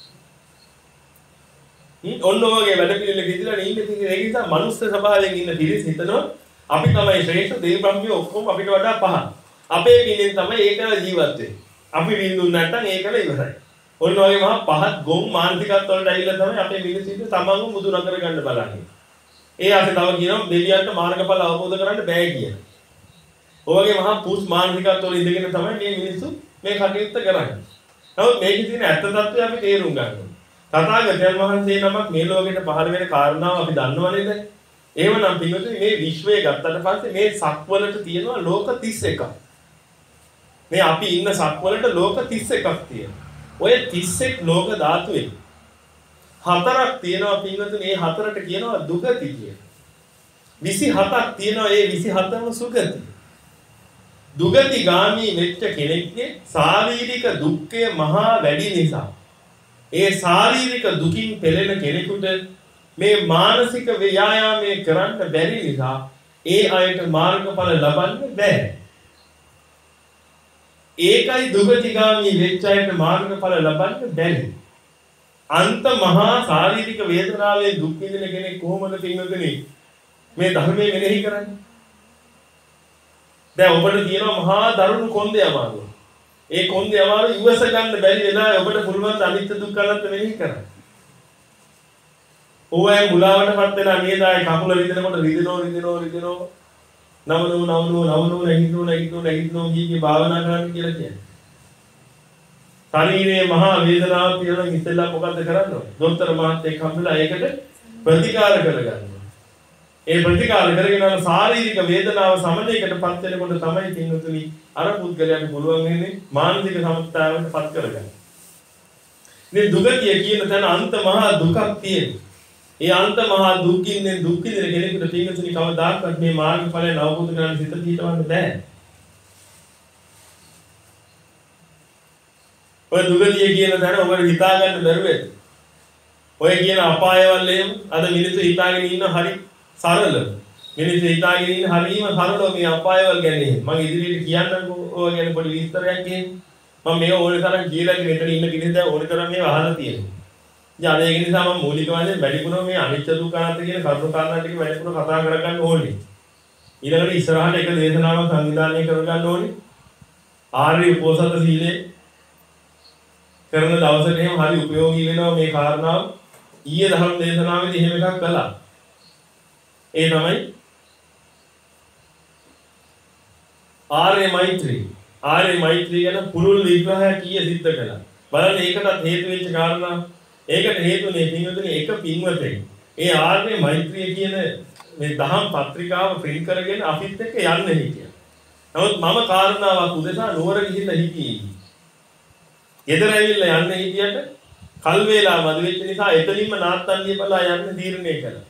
ඔන්න ඔයගේ වැඩ පිළිවෙල කිදිලා නේ ඉන්නේ. ඒක නිසා මනුස්ස ස්වභාවයෙන් ඉන්න පිරිස හිතනවා අපි තමයි ශ්‍රේෂ්ඨ දෙවි බ්‍රහ්මිය ඔක්කොම අපිට වඩා පහත්. අපේ පිනෙන් තමයි ඒකල ජීවත් වෙන්නේ. අපි විඳුන් නැත්නම් ඒකල ඉවරයි. ඔන්න ඔය මහා පහත් ගොම් මානසිකත්ව වලට ඇවිල්ලා තමයි අපේ මිනිස්සුන්ට තමන්ව මුදු නතර ගන්න බලන්නේ. ඒ අපි තව කියනවා දෙවියන්ට මාර්ගඵල අවබෝධ කරන්න බෑ කියලා. ඔයගේ මහා පුස් මානසිකත්ව වල ඉඳගෙන තමයි මේ මිනිස්සු මේ කටයුත්ත කරන්නේ. නමුත් මේකේ තියෙන ඇත්ත తත්වය අපි තේරුම් ගන්න ඕනේ. තථාගතයන් වහන්සේ නමක් මේ ලෝකෙට පහළ වෙන කාරණාව අපි දන්නව නේද? එහෙමනම් පින්වතුනි මේ විශ්වය ගත්තට පස්සේ මේ සක්වලට තියෙනවා ලෝක තිස් එකක්. මේ අපි ඉන්න සක්වලට ලෝක තිස් එකක් තියෙනවා. ඔය තිස් එක ලෝක ධාතුවේ හතරක් තියෙනවා පින්වතුනි. මේ හතරට කියනවා දුගති කියලා. විසි හතක් තියෙනවා. ඒ විසි හතම සුගති. දුගති ගාමී වෙච්ච කෙනෙක්ගේ ශාරීරික දුක්ඛය මහා වැඩි නිසා ඒ ශාරීරික දුකින් පෙළෙන කෙනෙකුට මේ මානසික ව්‍යායාමයේ කරන්න බැරි නිසා ඒ අයට මාර්ගඵල ලබන්න බැහැ. ඒකයි දුගතිගාමී වෙච්ච අයට මාර්ගඵල ලබන්න බැරි. අන්ත මහා ශාරීරික වේදනාවේ දුක් විඳින කෙනෙක් කොහොමද පින්වතුනි මේ ධර්මයේ මෙනෙහි කරන්නේ? දැන් ඔබට තියෙනවා මහා දරුණු කොන්දේ අමාරුව. ඒ කොන්දේ අමාරුව ඉවස ගන්න බැරි වෙලා ඔබට පුළුවන් අනිත්‍ය දුක්ඛ අනාත්ම මෙනෙහි කරන්න. ඔය මුලාවටපත් වෙනා නේද? ආයි කකුල රිදෙනකොට රිදෙනෝ රිදෙනෝ රිදෙනෝ නවනෝ නවනෝ නවනෝ නැගිටිනෝ නැගිටිනෝ නැගිටිනෝ කීකේ භාවනා කරන්න කියලා කියන්නේ. ශරීරයේ මහා වේදනාවක් තියෙනවා ඉතින්ලා මොකද්ද කරන්න ඕනේ? දොස්තර මහත්තයෙක් හම්බෙලා ඒකට ප්‍රතිකාර කරගන්න. ඒ ප්‍රතිකාර කරගෙන යන ශාරීරික වේදනාව සමනයකටපත් වෙනකොට තමයි පින්වතුනි අර පුද්ගලයාට පුළුවන් වෙන්නේ මානසික සමස්තාවයටපත් කරගන්න. මේ දුගතිය කියන තැන අන්ත මහා දුකක් තියෙනවා. ඒ අන්ත මහා දුකින් දුක් විඳින කෙනෙකුට පින්වතුනි කවදාකවත් මේ මාර්ගඵලය අවබෝධ කරගන්න සිත පිටවන්න බෑ. ඔය දුගතිය කියන තැන ඔබට හිතා ගන්න බැරුව ඇති. ඔය කියන අපායවල එහෙම අද මිනිස්සු හිතාගෙන ඉන්න හරි සරල. මිනිස්සු හිතාගෙන ඉන්න හරියම සරලව මේ අපායවල ගැන මම ඉදිරියට කියන්නකෝ ඔය ගැන පොඩි විස්තරයක් එහෙම. මම මේ ඕනේ තරම් කියලා මෙතන ඉන්න කෙනෙක් දැන් ඕනේ තරම් මේව අහලා තියෙනවා. ඉතින් ඒක නිසා මම මූලික වශයෙන් වැඩිපුර මේ අනිත්‍ය දුක්ඛ අනාත්ම කියන කරුණු කාරණා ටික වැඩිපුර කතා කරගන්න ඕනේ. ඊළඟට ඉස්සරහට එක දේශනාවක් සංවිධානය කරගන්න ඕනේ. ආර්ය උපෝසත සීලය කරන දවසට එහෙම හරි ප්‍රයෝගී වෙනවා මේ කාරණාව. ඊයේ ධර්ම දේශනාවේදී එහෙම එකක් කළා. ඒ තමයි ආර්ය මෛත්‍රී. ආර්ය මෛත්‍රී ගැන පුළුල් විග්‍රහයක් ඊයේ සිද්ධ කළා. බලන්න ඒකටත් හේතු වෙච්ච කාරණා. ඒකට හේතුනේ පින්වතුනි එක පින්වතෙක්. ඒ ආර්ය මෛත්‍රිය කියන මේ දහම් පත්‍රිකාව print කරගෙන අපිත් එක්ක යන්න හිටියා. නමුත් මම කාරණාවක් උදෙසා නුවර ගිහිල්ලා හිටියේ. ගෙදර ඇවිල්ලා යන්න හිටියට කල් වේලා මදි වෙච්ච නිසා එතනින්ම නාත්තන්දිය බලා යන්න තීරණය කළා.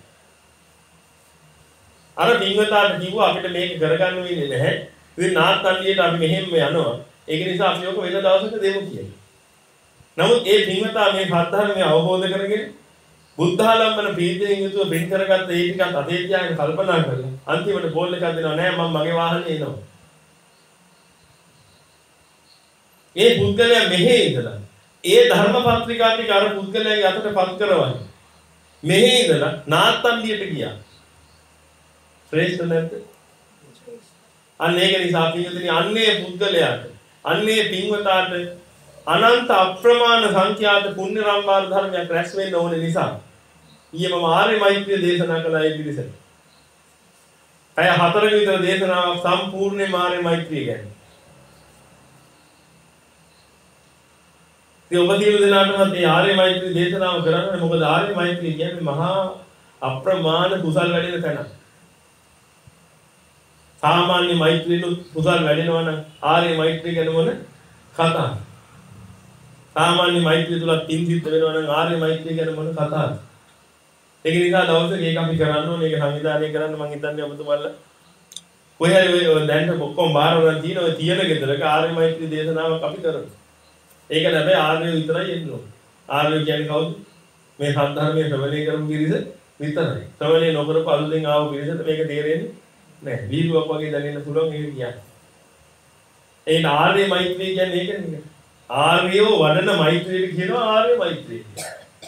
අර පින්වතාට කිව්වා අපිට මේක කරගන්න වෙන්නේ නැහැ. ඉතින් නාත්තන්දියට අපි මෙහෙම යනවා. ඒක නිසා අපි ඔක වෙන දවසක දෙමු කියලා. නමුත් ඒ පින්වතා මේ සත්‍යධර්මය අවබෝධ කරගෙන බුද්ධාලම්බන ප්‍රීතියෙන් යුතුව බින් කරගත්ත ඒ ටිකත් අතේ තියාගෙන කල්පනා කරලා අන්තිමට බෝල් එකක් දෙනවා නෑ මම මගේ වාහනේ එනවා. ඒ පුද්ගලයා මෙහෙ ඉඳලා ඒ ධර්ම පත්‍රිකා ටික අර පුද්ගලයාගේ අතට පත් කරවන්නේ. මෙහෙ ඉඳලා නාත්තන්දියට ගියා. ශ්‍රේෂ්ඨ නැද්ද? අන්න ඒක නිසා පින්වතුනි අන්නේ පුද්ගලයාට අන්නේ පින්වතාට අනන්ත අප්‍රමාණ සංඛ්‍යාත පුණ්‍ය සම්භාර ධර්මයක් රැස් වෙන්න ඕන නිසා ඊයේ මම ආර්ය මෛත්‍රිය දේශනා කළා ඒ පිළිසෙට. අය හතරක විතර දේශනාවක් සම්පූර්ණයෙන්ම ආර්ය මෛත්‍රිය ගැන. ඉතින් ඔබ දිනු දෙනාටම මේ ආර්ය මෛත්‍රිය දේශනාව කරන්නේ මොකද ආර්ය මෛත්‍රිය කියන්නේ මහා අප්‍රමාණ කුසල් වැඩෙන තැන. සාමාන්‍ය මෛත්‍රියලු කුසල් වැඩෙනවා නම් ආර්ය මෛත්‍රිය ගැන මොන කතාව? සාමාන්‍ය මෛත්‍රිය තුල පින් සිද්ධ වෙනවා නම් ආර්ය මෛත්‍රිය ගැන මොන කතාවද? ඒක නිසා දවසක ඒක අපි කරන්න ඕනේ. ඒක සංවිධානය කරන්න මම හිතන්නේ ඔබතුමාලා කොහේ හරි ඔය දැන් ඔක්කොම බාරවල් තියෙන ඔය තියෙන ගෙදරක ආර්ය මෛත්‍රී දේශනාවක් අපි කරමු. ඒක නැබැයි ආර්ය විතරයි එන්න ඕනේ. ආර්ය කියන්නේ කවුද? මේ සත්‍ය ධර්මයේ ශ්‍රවණය කරමු පිරිස විතරයි. ශ්‍රවණය නොකරපු අලුතෙන් ආව පිරිසට මේක තේරෙන්නේ නැහැ. වීදුවක් වගේ දැනෙන්න පුළුවන් ඒක කියන්නේ. ඒ ආර්ය මෛත්‍රී කියන්නේ ඒකනේ. ආර්යෝ වඩන මෛත්‍රියට කියනවා ආර්ය මෛත්‍රිය.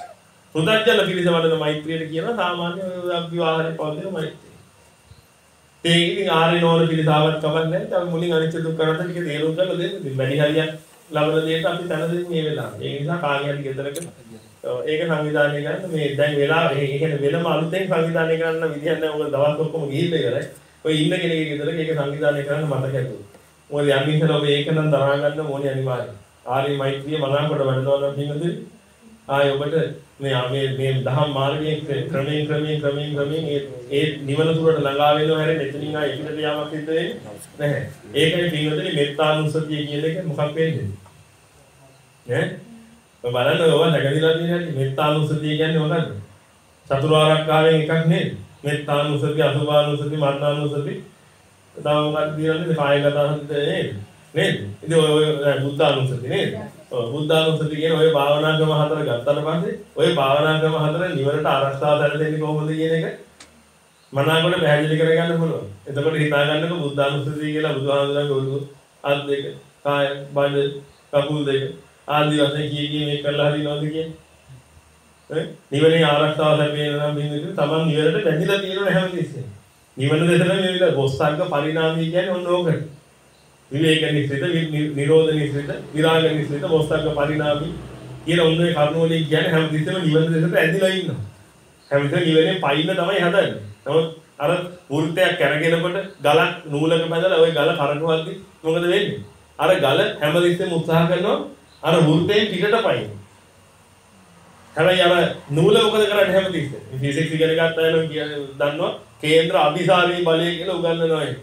පුදජන පිළිස වඩන මෛත්‍රියට කියනවා සාමාන්‍ය විවාහයේ පවතින මෛත්‍රිය. ඒක ඉතින් ආරේ නෝන පිළිසාවක් කමක් නැහැ. අපි මුලින් අනිත්‍ය දුක්ඛ අනාත්ම ටික තේරුම් කරලා දෙන්න. ඉතින් වැඩි හරියක් ලබන දෙයට අපි තන දෙන්නේ මේ වෙලාවේ. ඒ නිසා කාගෙන් හරි ගෙදරක ඒක සංවිධානය කරන්න මේ දැන් වෙලාව ඒ කියන්නේ වෙනම අලුතෙන් සංවිධානය කරන්න විදියක් නැහැ. මොකද දවස් ඔක්කොම ගිහිල්ලා ඉවරයි. ඔය ඉන්න කෙනෙක්ගේ ගෙදරක ඒක සංවිධානය කරන්න මතක ඇතුව. මොකද යම් ඉස්සර ඔබ ඒක නම් දරා ගන්න ඕනේ අනිවාර්යයෙන්. ආරි මෛත්‍රිය මනාවකට වැඩනවා නම් පින්වතුනි ආයේ ඔබට මේ මේ මේ දහම් මාර්ගයේ ක්‍රමයෙන් ක්‍රමයෙන් ක්‍රමයෙන් ක්‍රමයෙන් ඒ ඒ නිවන තුරට ළඟා වෙනවා හැරෙන්න එතනින් ආයේ එකට යාමක් සිද්ධ වෙන්නේ නැහැ. ඒකනේ පින්වතුනි මෙත්තානුස්සතිය කියන එක මොකක් වෙන්නේ? ඈ ඔය බලන්න ඔය නැගදිලා තියෙන හැටි මෙත්තානුස්සතිය කියන්නේ මොකද්ද? චතුරාර්යකාරයෙන් එකක් නේද? මෙත්තානුස්සතිය, අසුභානුස්සතිය, මරණානුස්සතිය. තව මොකක්ද කියන්නේ? කායගත නේද? නේද? ඉතින් ඔය ඔය බුද්ධානුස්සතිය නේද? ඔය බුද්ධානුස්සතිය කියන ඔය භාවනා ක්‍රම හතර ගත්තාට පස්සේ ඔය භාවනා ක්‍රම හතර නිවනට ආරක්ෂාව දෙන්නේ කොහොමද කියන එක මනාවකට පැහැදිලි කරගන්න පුළුවන්. එතකොට හිතා ගන්නකො බුද්ධානුස්සතිය කියලා බුදුහාමුදුරන්ගේ ඔළුව අත් දෙක, කාය, බඩ, කකුල් දෙක ආදී වශයෙන් කී කී මේක කරලා හරිනවද කියන්නේ? ඈ නිවනේ ආරක්ෂාව ලැබෙන්න නම් මේ තමන් නිවනට බැඳිලා තියෙනව හැමතිස්සෙම. නිවන දෙතන මේ විදිහට බොස්සක්ක පරිණාමය කියන්නේ ඔන්න ඕකට. විවේක නිස්සිත, නිරෝධ නිස්සිත, විරාග නිස්සිත, බොස්සක්ක පරිණාමී කියන ඔන්නේ කරුණු වලින් කියන්නේ හැමතිස්සෙම නිවන දෙතට ඇදිලා ඉන්නවා. හැමතිස්සෙම නිවනේ පයින්න තමයි හදන්නේ. නමුත් අර වෘත්තයක් කරගෙනකොට ගලක් නූලක බැඳලා ওই ගල කරකවද්දි මොකද වෙන්නේ? අර ගල හැමතිස්සෙම උත්සාහ කරනවා අර වෘත්තයෙන් පිටට පයින්න. හැබැයි අර නූල මොකද කරන්නේ හැමතිස්සෙම? ෆිසික්ස් ඉගෙන ගත්ත අය නම් කියන්නේ දන්නවා කේන්ද්‍ර අභිසාරී බලය කියලා උගන්වනවා ඒක.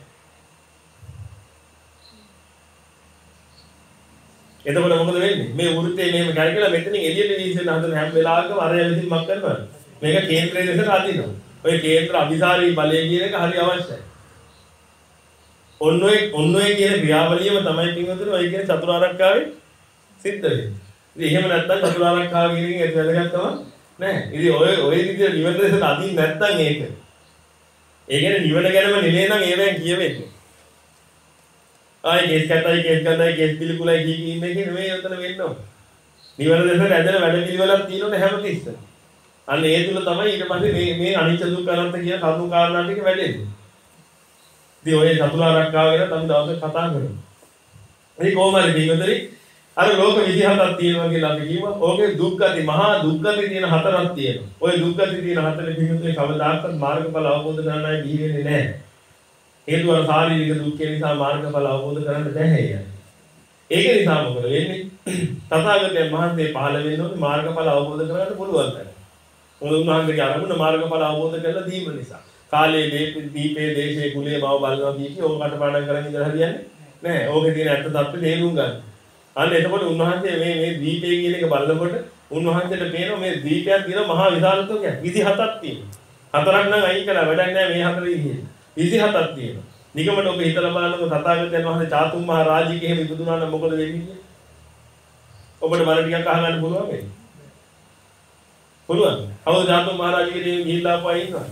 එතකොට මොකද වෙන්නේ? මේ වෘත්තේ මෙහෙම කරකලා මෙතනින් එළියට වීසෙන හදන හැම වෙලාවකම අර යවිසින් මක් කරනවා. මේක කේන්ද්‍රයේ දෙසට අදිනවා. ඔය කේන්ද්‍ර අභිසාරී බලය කියන එක හරි අවශ්‍යයි. ඔන්න ඔය ඔන්න ඔය කියන ක්‍රියාවලියම තමයි පින්වතුනි ඔය කියන චතුරාර්යකාවේ සිද්ධ වෙන්නේ. ඉතින් එහෙම නැත්නම් චතුරාර්යකාව කියන එකෙන් ඒක වැදගත්කම නැහැ. ඉතින් ඔය ඔය විදිහට නිවන දෙසට අදින්න නැත්නම් ඒක. ඒ කියන්නේ නිවන ගැනම නෙමෙයි නම් ඒවෙන් කියවෙන්නේ. ආයේ කේස් කටයි කේස් කටයි කේස් පිළිකුලයි කී කී ඉන්නේ කියන මේ උතන වෙන්න ඕන. නිවන දෙසට ඇදලා වැඩ පිළිවෙලක් තියෙනවනේ හැමතිස්සෙම. අන්න ඒ තුල තමයි ඊට පස්සේ මේ මේ අනිත්‍ය දුක්ඛ අනාත්ම කියන කරුණු කාරණා ටික වැඩෙන්නේ. ඉතින් ඔය චතුරාර්යකාව ගැන තමයි දවසක් කතා කරමු. මේ කොහොමද මේකතරි අර ලෝක විදිහටක් තියෙනවා කියලා අපි කිව්වා. ඕකේ දුක්ඛති මහා දුක්ඛති තියෙන හතරක් තියෙනවා. ඔය දුක්ඛති තියෙන හතරේ පිටුනේ කවදාකවත් මාර්ගඵල අවබෝධ කරගන්න අය බිහි වෙන්නේ නැහැ. හේතුව අර ශාරීරික දුක්ඛ නිසා මාර්ගඵල අවබෝධ කරගන්න බැහැ يعني. ඒක නිසා මොකද වෙන්නේ? තථාගතයන් වහන්සේ පහළ වෙනකොට මාර්ගඵල අවබෝධ කරගන්න පුළුවන් නැහැ. මොකද උන්වහන්සේගේ අරමුණ මාර්ගඵල අවබෝධ කරලා දීම නිසා. කාලයේ දීපේ දේශේ කුලයේ බව බලනවා කියකි ඕක කටපාඩම් කරන් ඉඳලා හරියන්නේ නැහැ. ඕකේ තියෙන ඇත්ත தත්ත්වය තේරුම් ගන්න. අන්න එතකොට උන්වහන්සේ මේ මේ දීපේ කියන එක බලනකොට උන්වහන්සේට පේනවා මේ දීපයක් තියෙන මහා විශාලත්වයක් විසිහතක් තියෙනවා. හතරක් නම් අයින් කළා වැඩක් නැහැ මේ හතරේ ඉන්නේ. විසිහතක් තියෙනවා. නිගමන ඔබ හිතලා බලනකොට තථාගතයන් වහන්සේ චාතුම් මහ රාජික එහෙම ඉපදුනා නම් මොකද වෙන්නේ කියන්නේ? ඔබට බල ටිකක් අහගන්න පුළුවන් වෙයි. පුළුවන්. අවුද චාතුම් මහ රාජිකේ ගිහිල්ලා ආපුවා ඉන්නවා.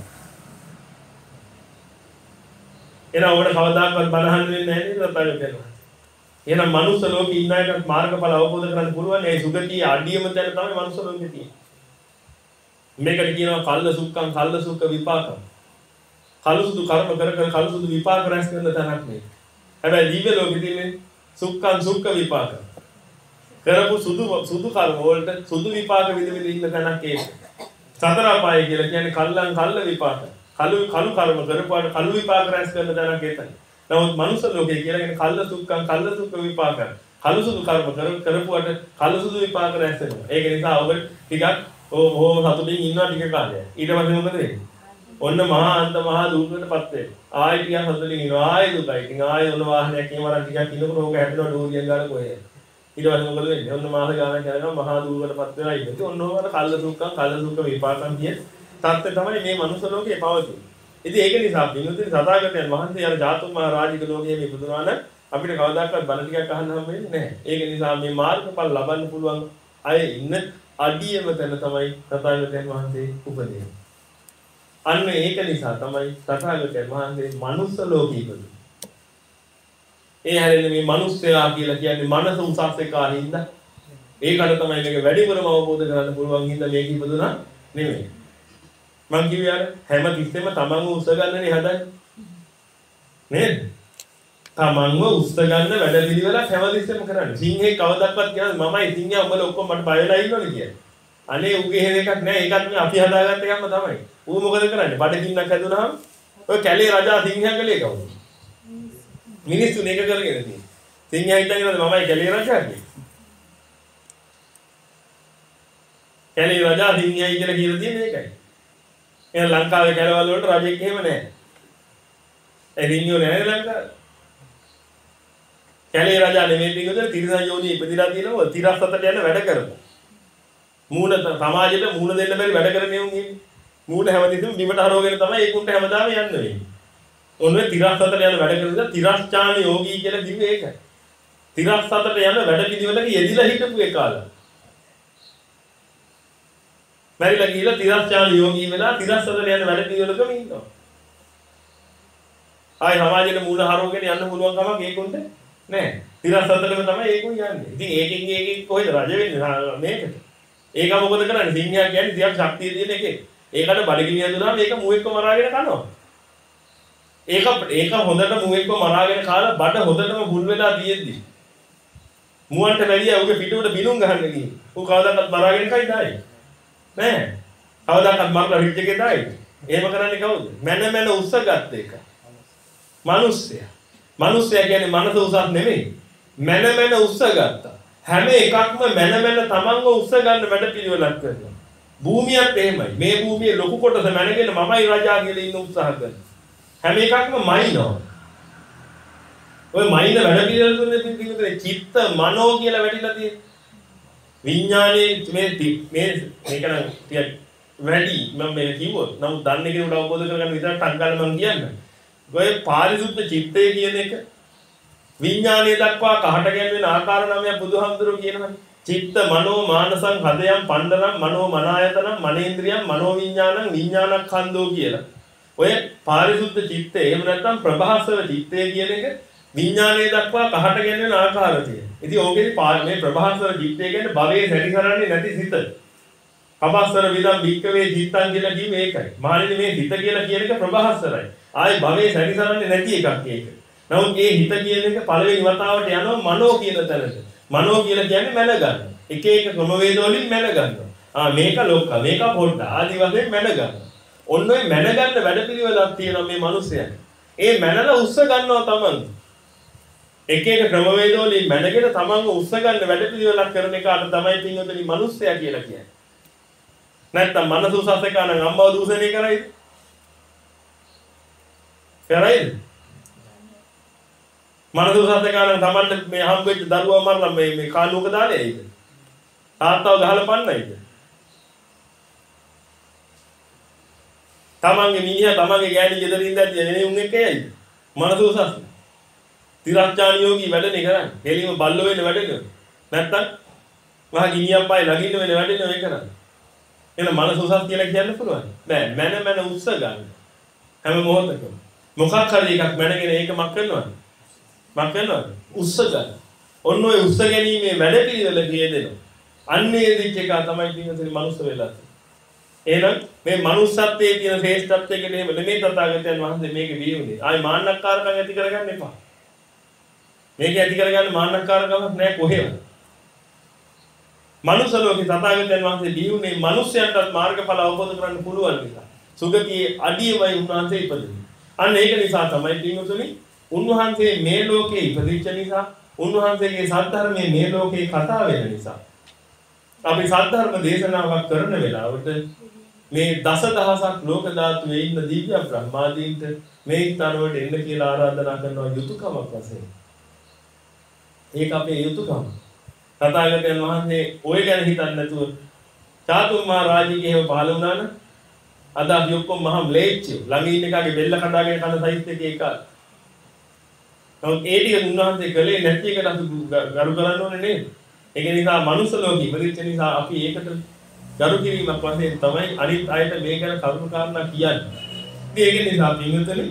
එනවා ඔබට කවදාකවත් බනහන් වෙන්නේ නැහැ නේද තථාගතයන් වහන්සේ. එහෙනම් මනුස්ස ලෝකේ ඉන්න අයට මාර්ගඵල අවබෝධ කරගන්න පුළුවන්. ඒ සුගතිය අඩියම තැන තමයි මනුස්ස ලෝකේ තියෙන්නේ. මේකට කියනවා කල්ල සුක්ඛං කල්ල සුක්ඛ විපාකං. කලුසුදු කර්ම කර කර කලුසුදු විපාක රැස් කරන තැනක් නේ. හැබැයි දිව්‍ය ලෝකෙ තියෙන්නේ සුක්ඛං සුක්ඛ විපාක. කරපු සුදු සුදු කර්ම වලට සුදු විපාක විද විද ඉන්න තැනක් ඒක. සතර අපාය කියලා කියන්නේ කල්ලං කල්ල විපාක. කලු කලු කර්ම කරපුවාට කලු විපාක රැස් කරන තැනක් ඒතන. නමුත් මනුස්ස ලෝකේ කියලා කියන්නේ කල්ල සුක්ඛං කල්ල සුක්ඛ විපාක. කලුසුදු කර්ම කර කරපුවාට කලුසුදු විපාක රැස් වෙනවා. ඒක නිසා ඔබ ටිකක් ඕ සතුටින් ඉන්නවා ටික කාලයක්. ඊට පස්සේ මොකද වෙන්නේ? ඔන්න මහා අන්ත මහා දුකකටපත් වෙනවා. ආයෙ ටිකක් හදලින් ඉනවා. ආයෙ දුකයි. ඉතින් ආයෙ ඔන්න වාහනයක් කියවරන් ටිකක් ඉන්නකොට ඕක හැදෙනවා ඩෝරියෙන් ගාන කොහෙද. ඊට පස්සේ මොකද වෙන්නේ? ඔන්න මාස ගානක් යනවා මහා දුකකටපත් වෙලා ඉන්නේ. ඉතින් ඔන්න ඕකට කල්ල දුක්ඛං කල්ල දුක්ඛ විපාකම් කිය තත්ත්වය තමයි මේ මනුස්ස ලෝකේ පවතින්නේ. ඉතින් ඒක නිසා බිනුදින සදාගතයන් වහන්සේ යන ජාතුම් මහ රාජික ලෝකයේ මේ බුදුනාන අපිට කවදාකවත් බණ ටිකක් අහන්න හම් වෙන්නේ නැහැ. ඒක නිසා මේ මාර්ගඵල ලබන්න පුළුවන් අය ඉන්න අඩියම තැන තමයි සදාගතයන් වහන්සේ උපදින්නේ. අන්න ඒක නිසා තමයි තථාගතයන් වහන්සේ මනුස්ස ලෝකෙ ඉපදුනේ. ඒ හැරෙන්නේ මේ මනුස්සයා කියලා කියන්නේ මනස උසස් එකා හින්දා. ඒකට තමයි මේක වැඩිපුරම අවබෝධ කරගන්න පුළුවන් හින්දා මේක ඉපදුනා නෙමෙයි. මං කිව්වේ අර හැම තිස්සෙම තමන්ව උස ගන්නනේ හදන්නේ. නේද? තමන්ව උස්ස ගන්න වැඩ පිළිවෙලක් හැමදෙස්සෙම කරන්නේ. සිංහේ කවදාවත් කියන්නේ මමයි සිංහයා උඹලා ඔක්කොම මට බය වෙලා ඉන්නවනේ කියන්නේ. අනේ උගේ හේව එකක් නෑ. ඒකත් මේ අපි හදාගත්ත එකක්ම තමයි. ඌ මොකද කරන්නේ? බඩගින්නක් හැදුනහම ඔය කැලේ රජා සිංහයා කලේ කවුද? මිනිස්සු මේක කරගෙන තියෙන්නේ. සිංහයා හිතන්නේ මමයි කැලේ රජා කියන්නේ. කැලේ රජා සිංහයයි කියලා කියලා තියෙන්නේ ඒකයි. එහෙනම් ලංකාවේ කැලවල වලට රජෙක් එහෙම නෑ. ඒ සිංහයෝ නෑ ලංකාවේ. කැලේ රජා නෙමෙයි පිටුද තිරිසන් යෝනි ඉපදිලා තියෙනවා තිරස් අතට යන වැඩ කරමු. මූණ සමාජයට මූණ දෙන්න බැරි වැඩ කරන්නේ උන් ඉන්නේ. මූණ හැමදෙස්සම බිමට හරවගෙන තමයි ඒකුන්ට හැමදාම යන්න වෙන්නේ. ඔන්නේ තිරස් අතට යන වැඩ කරලා තිරස්චාන යෝගී කියලා කිව්වේ ඒකයි. තිරස් අතට යන වැඩ පිළිවෙලක යෙදිලා හිටපු ඒ කාලේ. මැරිලා ගිහලා තිරස්චාන යෝගී වෙලා තිරස් අතට යන වැඩ පිළිවෙලකම ඉන්නවා. ආයි සමාජයට මූණ හරවගෙන යන්න පුළුවන් කමක් ඒකුන්ට නෑ. තිරස් අතටම තමයි ඒකුන් යන්නේ. ඉතින් ඒකෙන් ඒකෙන් කොහෙද රජ වෙන්නේ මේකට? ඒක මොකද කරන්නේ? සිංහයා කියන්නේ තියක් ශක්තිය තියෙන එකේ. ඒකට බඩගිනිය දුන්නාම ඒක මුවෙක්ව මරාගෙන කනවා. ඒක ඒක හොඳට මුවෙක්ව මරාගෙන කාලා බඩ හොඳටම බුල් වෙලා තියෙද්දි මුවන්ට වැඩිය උගේ පිටුවට බිනුම් ගහන්න ගිහින්. ඌ කවදාවත් මරාගෙන කයි දායි. නෑ. කවදාවත් මරලා රිච් එකේ දායි. එහෙම කරන්නේ කවුද? මැන මැන උස්ස ගත්ත එක. මිනිස්සයා. මිනිස්සයා කියන්නේ මනස උසස් නෙමෙයි. මැන මැන උස්ස ගත්තා. හැම එකක්ම මැන මැන තමන්ව උස්ස ගන්න වැඩ පිළිවෙලක් කරනවා. භූමියත් එහෙමයි. මේ භූමියේ ලොකු කොටස මැනගෙන මමයි රජා කියලා ඉන්න උත්සාහ කරනවා. හැම එකක්ම මයින්නවා. ඔය මයින් වැඩ පිළිවෙල තුනේ පිළිතුරේ චිත්ත මනෝ කියලා වැටිලා තියෙන්නේ. විඥානයේ මේ මේ මේක නම් ටික වැඩි මම මේ කිව්වොත් නමුත් දන්නේ කෙනෙකුට අවබෝධ කරගන්න විතරක් ටංගල මම කියන්නේ. ඔය පාරිශුද්ධ චිත්තය කියන එක විඥානයේ දක්වා කහට ගැන්වෙන ආකාර නමයක් බුදුහාමුදුරුවෝ කියනවා. චිත්ත මනෝ මානසං හදයන් පණ්ඩරම් මනෝ මනායතනම් මනේන්ද්‍රියම් මනෝ විඥානං විඥානක්ඛන්தோ කියලා. ඔය පාරිශුද්ධ චිත්තය එහෙම නැත්නම් ප්‍රභාස්වර චිත්තය කියන එක විඥානයේ දක්වා කහට ගැන්වෙන ආකාරය. ඉතින් ඕකේදී මේ ප්‍රභාස්වර චිත්තය කියන්නේ භවයේ සැරිසරන්නේ නැති සිත. ප්‍රභාස්වර විදම් වික්කවේ චිත්තං කියලා කිව්වේ ඒකයි. මහණෙනි මේ හිත කියලා කියන එක ප්‍රභාස්වරයි. ආයි භවයේ සැරිසරන්නේ නැති එකක් ඒක. නමුත් ඒ හිත කියන එක පළවෙනි වතාවට යනවා මනෝ කියන තැනට. මනෝ කියලා කියන්නේ මැන ගන්න. එක එක ක්‍රමවේද වලින් මැන ගන්නවා. ආ මේක ලොක්ක මේක පොඩ්ඩ ආදි වශයෙන් මැන ගන්නවා. ඔන්න ඔය මැන ගන්න වැඩපිළිවෙලක් තියෙනවා මේ මිනිස්සයන්. ඒ මැනලා උස්ස ගන්නවා තමන්. එක එක ක්‍රමවේද වලින් මැනගෙන තමන්ව උස්ස ගන්න වැඩපිළිවෙලක් කරන එකට තමයි පින්වතුනි මිනිස්සයා කියලා කියන්නේ. නැත්තම් මනස උසස් එක නම් අම්මව දූෂණය කරයිද? කරයිද? මනස උසස් එක නම් තමන්ට මේ හම්බෙච්ච දරුවා මරලා මේ මේ කාලුවක දාන්නේ ඇයිද? තාත්තව ගහලා පන්නයිද? තමන්ගේ මිනිහා තමන්ගේ ගෑණි ගෙදරින් ඉඳද්දී එනේ උන් එක්ක ඇයිද? මනස උසස්. තිරස්චාන යෝගී වැඩනේ කරන්නේ. එළිම බල්ලෝ වෙන්න වැඩනේ. නැත්තම් මහා ගිනියම් පායි ළඟින්න වෙන වැඩනේ ඔය කරන්නේ. එහෙනම් මනස උසස් කියලා කියන්න පුළුවන්. බෑ මන මන උස්ස ගන්න. හැම මොහොතකම. මොකක් හරි එකක් මනගෙන ඒක මක් කරනවද? මක් කරනවද? උස්ස ගන්න. ඔන්න ඔය උස්ස ගැනීමේ වැඩ පිළිවෙල කියදෙනවා. අන්නේ දිච්ච එක තමයි පින්වතුනි මනුස්ස වෙලා තියෙන්නේ. එහෙනම් මේ මනුස්සත්වයේ තියෙන ශ්‍රේෂ්ඨත්වය කියන එහෙම නෙමෙයි තථාගතයන් වහන්සේ මේක වියුනේ. ආයි මාන්නක්කාරකම් ඇති කරගන්න එපා. මේක ඇති කරගන්න මාන්නක්කාරකමක් නැහැ කොහෙවත්. මනුස්ස ලෝකේ තථාගතයන් වහන්සේ දීුනේ මිනිස්යන්ටත් මාර්ගඵල අවබෝධ කරගන්න පුළුවන් නිසා. සුගතියේ අඩියමයි උන්වහන්සේ ඉපදුනේ. අන්න ඒක නිසා තමයි පින්වතුනි උන්වහන්සේ මේ ලෝකේ ඉපදිච්ච නිසා උන්වහන්සේගේ සද්ධර්මයේ මේ ලෝකේ කතා වෙන නිසා අපි සද්ධර්ම දේශනාවක් කරන වෙලාවට මේ දසදහසක් ලෝක ධාතුවේ ඉන්න දිව්‍ය බ්‍රහ්මාදීන්ට මේ ස්ථානවලට එන්න කියලා ආරාධනා කරනවා යුතුයකමක් වශයෙන්. ඒක අපේ යුතුයකම. තථාගතයන් වහන්සේ ඔය ගැන හිතන්නේ නැතුව චාතුම් මහ රාජිකේව පහළ වුණා නම් අද අපි ඔක්කොම මහා ම්ලේච්චයෝ ළඟ ඉන්න එකාගේ බෙල්ල කඩාගෙන කන සයිස් එකේ එක. නමුත් ඒ ටික උන්වහන්සේ කළේ නැති එකට අපි ගරු කරන්න ඕනේ නේද? ඒක නිසා මනුස්ස ලෝකෙ ඉපදිච්ච නිසා අපි ඒකට ගරු කිරීමක් වශයෙන් තමයි අනිත් අයට මේ ගැන කරුණු කාරණා කියන්නේ. ඉතින් ඒක නිසා පින්විතනේ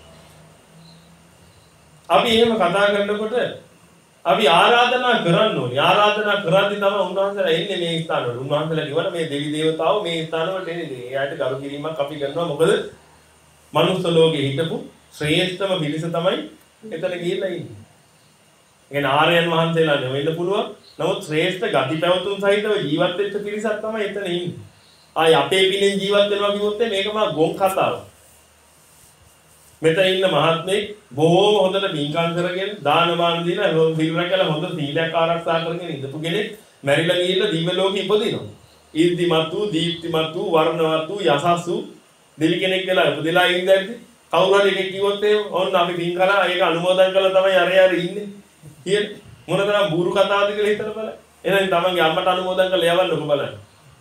අපි එහෙම කතා කරනකොට අපි ආරාධනා කරන්න ඕනේ. ආරාධනා කරද්දී තමයි උන්වහන්සේලා එන්නේ මේ ස්ථානවල. උන්වහන්සේලා නිවන මේ දෙවි දේවතාවෝ මේ ස්ථානවලට එන්නේ. එයාට ගරු කිරීමක් අපි කරනවා. මොකද මනුස්ස ලෝකේ හිටපු ශ්‍රේෂ්ඨම පිරිස තමයි එතන ගිහිල්ලා ඉන්නේ. ඒ කියන්නේ ආර්යයන් වහන්සේලා නෙවෙන්න පුළුවන්. නමුත් ශ්‍රේෂ්ඨ ගති පැවතුම් සහිතව ජීවත් වෙච්ච පිරිසක් තමයි එතන ඉන්නේ. ආයි අපේ පිනෙන් ජීවත් වෙනවා කිව්වොත් මේක මා ගොන් කතාවක්. මෙතන ඉන්න මහත්මයෙක් බොහෝම හොඳට පින්කම් කරගෙන දානමාන දීලා සිල් රැකලා හොඳ සීලයක් ආරක්ෂා කරගෙන ඉඳපු කෙනෙක් මැරිලා ගිහිල්ලා දිව්‍ය ලෝකෙ ඉපදිනවා. ඊර්තිමත් වූ, දීප්තිමත් වූ, වර්ණවත් වූ, යසස් වූ දෙවි කෙනෙක් වෙලා උපදලා ඉඳද්දි කවුරු හරි එකෙක් කිව්වොත් එහෙම ඕන්න අපි පින් කළා ඒක අනුමෝදන් කළා තමයි අර යාර ඉන්නේ කියලා මොනතරම් බూరు කතාවද කියලා හිතලා බලන්න. එහෙනම් තමන්ගේ අම්මට අනුමෝදන් කරලා යවන්නකො බලන්න.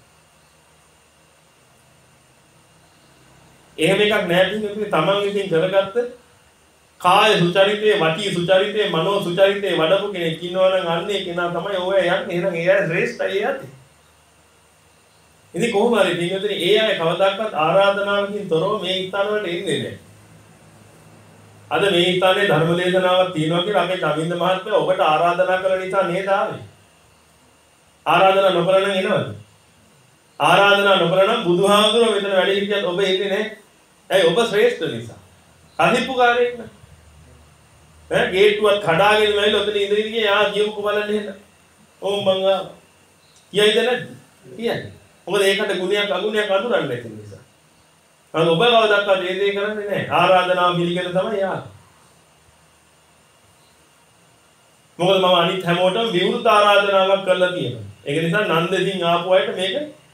එහෙම එකක් නැහැ කියන්නේ තමන් විසින් කරගත්ත කාය සුචරිතේ, වචී සුචරිතේ, මනෝ සුචරිතේ වඩපු කෙනෙක් ඉන්නවා නම් අන්නේ කෙනා තමයි ඔය යන්නේ. එහෙනම් ඒ අය ශ්‍රේෂ්ඨයි යන්නේ. ඉතින් කොහොම හරි පින්වතුනි ඒ අය කවදාකවත් ආරාධනාවකින් තොරව මේ ස්ථාන වලට එන්නේ නැහැ. අද මේ ස්ථානයේ ධර්ම දේශනාවක් තියෙනවා කියලා අපේ චමින්ද මහත්මයා ඔබට ආරාධනා කළ නිසා නේද ආවේ. ආරාධනා නොකළ නම් එනවද? ආරාධනා නොකළ නම් බුදුහාමුදුරුවෝ මෙතන වැඩ හිටියත් ඔබ එන්නේ නැහැ. ඇයි ඔබ ශ්‍රේෂ්ඨ නිසා. කහිපුකාරයෙක් නේ. ඈ ගේට්ටුවක් කඩාගෙන මයිල ඔතන ඉඳගෙන ගියා යා කියමුකෝ බලන්න එහෙනම්. ඕම් මං ආ. කියයිද නැද්ද? කියයි. මොකද ඒකට ගුණයක් අගුණයක් අඳුරන්නේ නැති නිසා. අර ඔබ කවදාවත් මේ දේ කරන්නේ නැහැ. ආරාධනාව පිළිගෙන තමයි යා. මොකද මම අනිත් හැමෝටම විවෘත ආරාධනාවක් කරලා තියෙනවා. ඒක නිසා නන්දසිංහ ආපු අයට මේක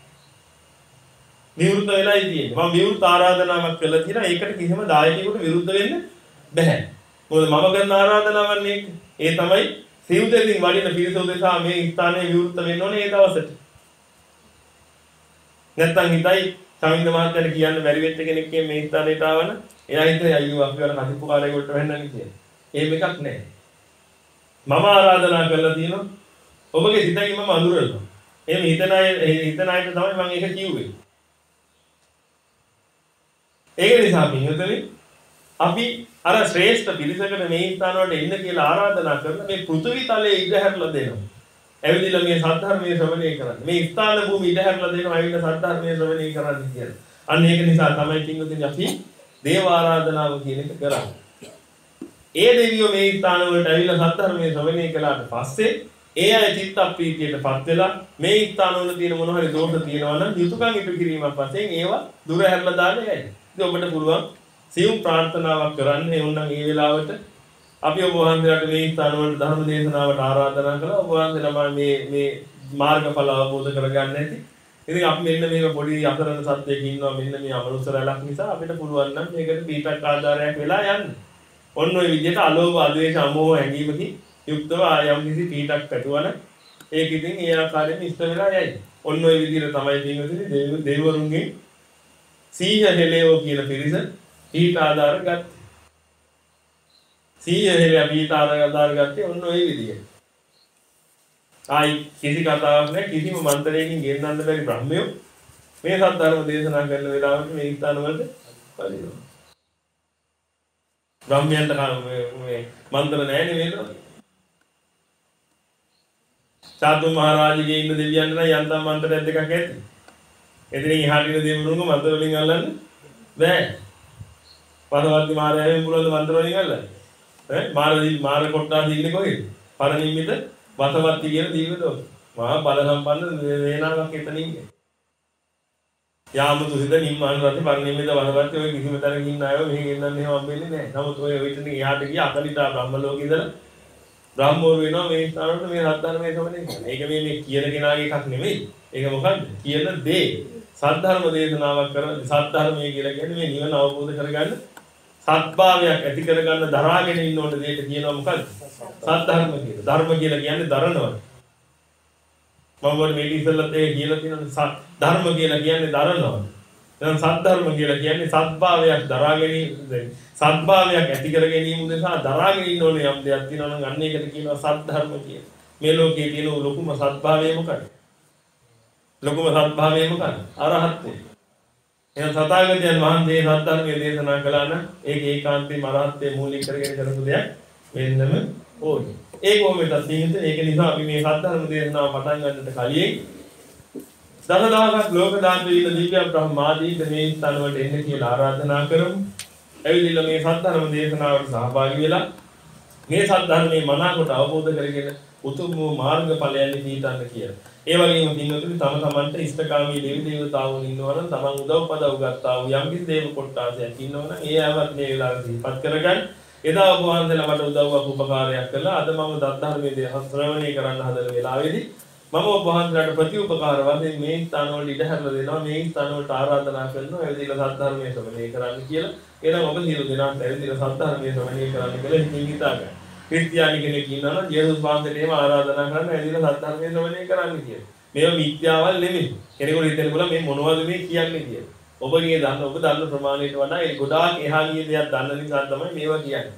විවෘත වෙලායි තියෙන්නේ. මම විවෘත ආරාධනාවක් කළා කියලා ඒකට කිසිම දායකයෙකුට විරුද්ධ වෙන්න බෑ. මොකද මම කරන ආරාධනාවක් නේ. ඒ තමයි සිව් දෙසින් වඩින පිරිස උදෙසා මේ ස්ථානයේ විවෘත වෙන්න ඕනේ ඒ දවසට. නැත්තම් හිතයි සමින්ද මහත්තයාට කියන්න බැරි වෙච්ච කෙනෙක් මේ ස්ථානයට ආවන එයා හිතේ අයියෝ අපි වල කතිප්පු කාලයකට වෙන්නන්නේ කියලා. එහෙම එකක් නැහැ. මම ආරාධනා කරලා තියෙනවා. ඔබගේ සිතකින් මම අඳුරනවා. එහෙම හිතන අය හිතන අයට තමයි මම ඒක කිව්වේ. ඒක නිසා පින්වතුනි අපි අර ශ්‍රේෂ්ඨ පිරිසකට මේ ස්ථාන වලට එන්න කියලා ආරාධනා කරලා මේ පෘථිවි තලයේ ඉඩ හැරලා දෙනවා. ඇවිදලා මේ සද්ධර්මයේ ශ්‍රවණය කරන්න. මේ ස්ථාන භූමි ඉඩ හැරලා දෙනවා ඇවිල්ලා සද්ධර්මයේ ශ්‍රවණය කරන්න කියලා. අන්න ඒක නිසා තමයි පින්වතුනි අපි දේව ආරාධනාව කියන එක කරන්නේ. ඒ දෙවියෝ මේ ස්ථාන වලට ඇවිල්ලා සද්ධර්මයේ ශ්‍රවණය කළාට පස්සේ ඒ අය චිත්ත ප්‍රීතියටපත් වෙලා මේ ස්ථාන වල තියෙන මොන හරි දෝෂ තියෙනවා නම් යුතුයකම් ඉටු කිරීමක් වශයෙන් ඒවා දුර හැරලා දාන්න යයි. ඉතින් ඔබට පුළුවන් සියුම් ප්‍රාර්ථනාවක් කරන්න. ඒ වුණනම් ඒ වෙලාවට අපි ඔබ වහන්සේලාට මේ ස්ථාන වලට ධර්ම දේශනාවට ආරාධනා කළා. ඔබ වහන්සේලා මේ මේ මාර්ගඵල අවබෝධ කරගන්න ඇති. ඉතින් අපි මෙන්න මේක පොඩි අසරණ සත්‍යයක ඉන්නවා මෙන්න මේ අමනුෂ්‍යරලක් නිසා අපිට පුළුවන් නම් මේකට පිටක් ආධාරයක් වෙලා යන්න. ඔන්න ඔය විදිහට අලෝභ අද්වේෂ අමෝහ හැඟීමකින් යුක්තව ආයම් කිසි පිටක් කටුවන ඒක ඉතින් ඒ ආකාරයෙන් ඉෂ්ට වෙලා යයි. ඔන්න ඔය විදිහට තමයි පින්වතුනි දේව දේවරුන්ගේ සීහ හෙලේෝ කියන පිරිස ඊට ආධාර ගත්තේ. සීහ හෙලේ ඊට ආධාර ගත්තේ ඔන්න ඔය විදිහට. ආයි කිසි කතාවක් නැහැ කිසිම මන්ත්‍රයකින් ගෙන්නන්න බැරි බ්‍රහ්මයෝ මේ සත්‍ධර්ම දේශනා කරන වෙලාවට මේ ස්ථාන වලට පරිණෝම. බ්‍රහ්මයන්ට මේ මන්ත්‍ර නැහැ නේ මේක. සාදු මහරජගේ ඉන්න දෙවියන් නම් යන්තම් මන්ත්‍ර දෙකක් ඇති. එදිරින් එහාට ඉන්න දෙවිවරුන්ගේ මන්ත්‍ර වලින් අල්ලන්න බෑ. පරවර්ති මාරයෙන් පුළුවන් මන්ත්‍ර වලින් අල්ලන්න. ඈ මාරදී මාර කොට්ටා දින්නේ කොහෙද? පරිනිම්මිත වසවත්ති කියන දීවදෝ. මහා බල සම්පන්න වේනාවක් එතන ඉන්නේ. යාමතු හිත නිම්මාන රති පරිනිම්මිත වසවත්ති ඔය කිසිම තැනක ඉන්න අයව මෙහෙ ගෙන්නන්න එහෙම හම්බෙන්නේ නැහැ. නමුත් ඔය ඔයිටින් එහාට ගිය අකලිතා බ්‍රහ්ම ලෝකේ ඉඳලා බ්‍රහ්මෝර වෙනවා මේ ස්ථානවලට මේ සද්ධර්මයේ ශ්‍රවණය කරනවා. ඒක මේ මේ කියන කෙනාගේ එකක් නෙමෙයි. ඒක මොකද්ද? කියන දේ. සද්ධර්ම දේශනාවක් කරන සද්ධර්මයේ කියලා කියන්නේ මේ නිවන අවබෝධ කරගන්න සත්භාවයක් ඇති කරගන්න දරාගෙන ඉන්න ඕන දෙයට කියනවා මොකද්ද? සද්ධර්ම කියලා. ධර්ම කියලා කියන්නේ දරනවා. මම වල මේ ඉස්සෙල්ලත් ඒ කියලා තියෙනවා ධර්ම කියලා කියන්නේ දරනවා. දැන් සද්ධර්ම කියලා කියන්නේ සත්භාවයක් දරාගෙන සත්භාවයක් ඇති කර ගැනීම උදෙසා දරාගෙන ඉන්න ඕනේ යම් දෙයක් තියෙනවා නම් අන්න ඒකට කියනවා සද්ධර්ම කියලා. මේ ලෝකයේ තියෙන ලොකුම සත්භාවය මොකක්ද? ලොකුම සත්භාවය මොකක්ද? අරහත්ත්වය. එහෙනම් තථාගතයන් වහන්සේ සද්ධර්මයේ දේශනා කළා නම් ඒක ඒකාන්තයෙන්ම අරහත්ත්වයේ මූලික කරගෙන කරපු දෙයක් වෙන්නම ඕනේ. ඒක කොහොමද තියෙන්නේ? ඒක නිසා අපි මේ සද්ධර්ම දේශනාව පටන් ගන්නට කලින් දසදහසක් ලෝක දාන්ත විල දිව්‍ය බ්‍රහ්මාදී මේ ස්ථාන වලට එන්න කියලා ආරාධනා කරමු. ඇවිල්ලා මේ සද්ධර්ම දේශනාවට සහභාගී වෙලා මේ සද්ධර්මයේ මනාකොට අවබෝධ කරගෙන උතුම් වූ මාර්ගඵලයන් දීතන්න කියලා. ඒ වගේම පින්වතුනි තම තමන්ට ඉෂ්ඨකාමී දේව දේවතාවුන් ඉන්නවා නම් තමන් උදව් පදව් ගත්තා වූ යම් කිසි දේව කොට්ටාසයක් ඉන්නවා නම් ඒ ආවත් මේ වෙලාවේ සිහිපත් කරගන්න. එදා ඔබ වහන්සේලා මට උදව්වක් උපකාරයක් කළා. අද මම ධර්මයේ ශ්‍රවණය කරන්න හදන වෙලාවේදී මම ඔබ වහන්සේලාට ප්‍රතිඋපකාර වශයෙන් මේ ස්ථානවල ඉඩ හැරලා දෙනවා. මේ ස්ථානවලට ආරාධනා කරනවා. ඇවිදලා සද්ධර්මයේ ශ්‍රවණය කරන්න කියලා. එහෙනම් ඔබ සියලු දෙනාට ඇවිදලා සද්ධර්මයේ ශ්‍රවණය කරන්න කියලා හිතින් හිතා ගන්න. ක්‍රිස්තියානි කෙනෙක් ඉන්නවා නම් ජේසුස් වහන්සේට එහෙම ආරාධනා කරන්න ඇවිදලා සද්ධර්මයේ ශ්‍රවණය කරන්න කියලා. මේවා මිත්‍යාවල් නෙමෙයි. කෙනෙකුට හිතෙන්න පුළුවන් මේ මොනවද මේ කියන්නේ කියලා. ඔබගේ දන්න ඔබ දන්න ප්‍රමාණයට වඩා ඒ ගොඩාක් එහා ගිය දේවල් දන්න නිසා තමයි මේවා කියන්නේ.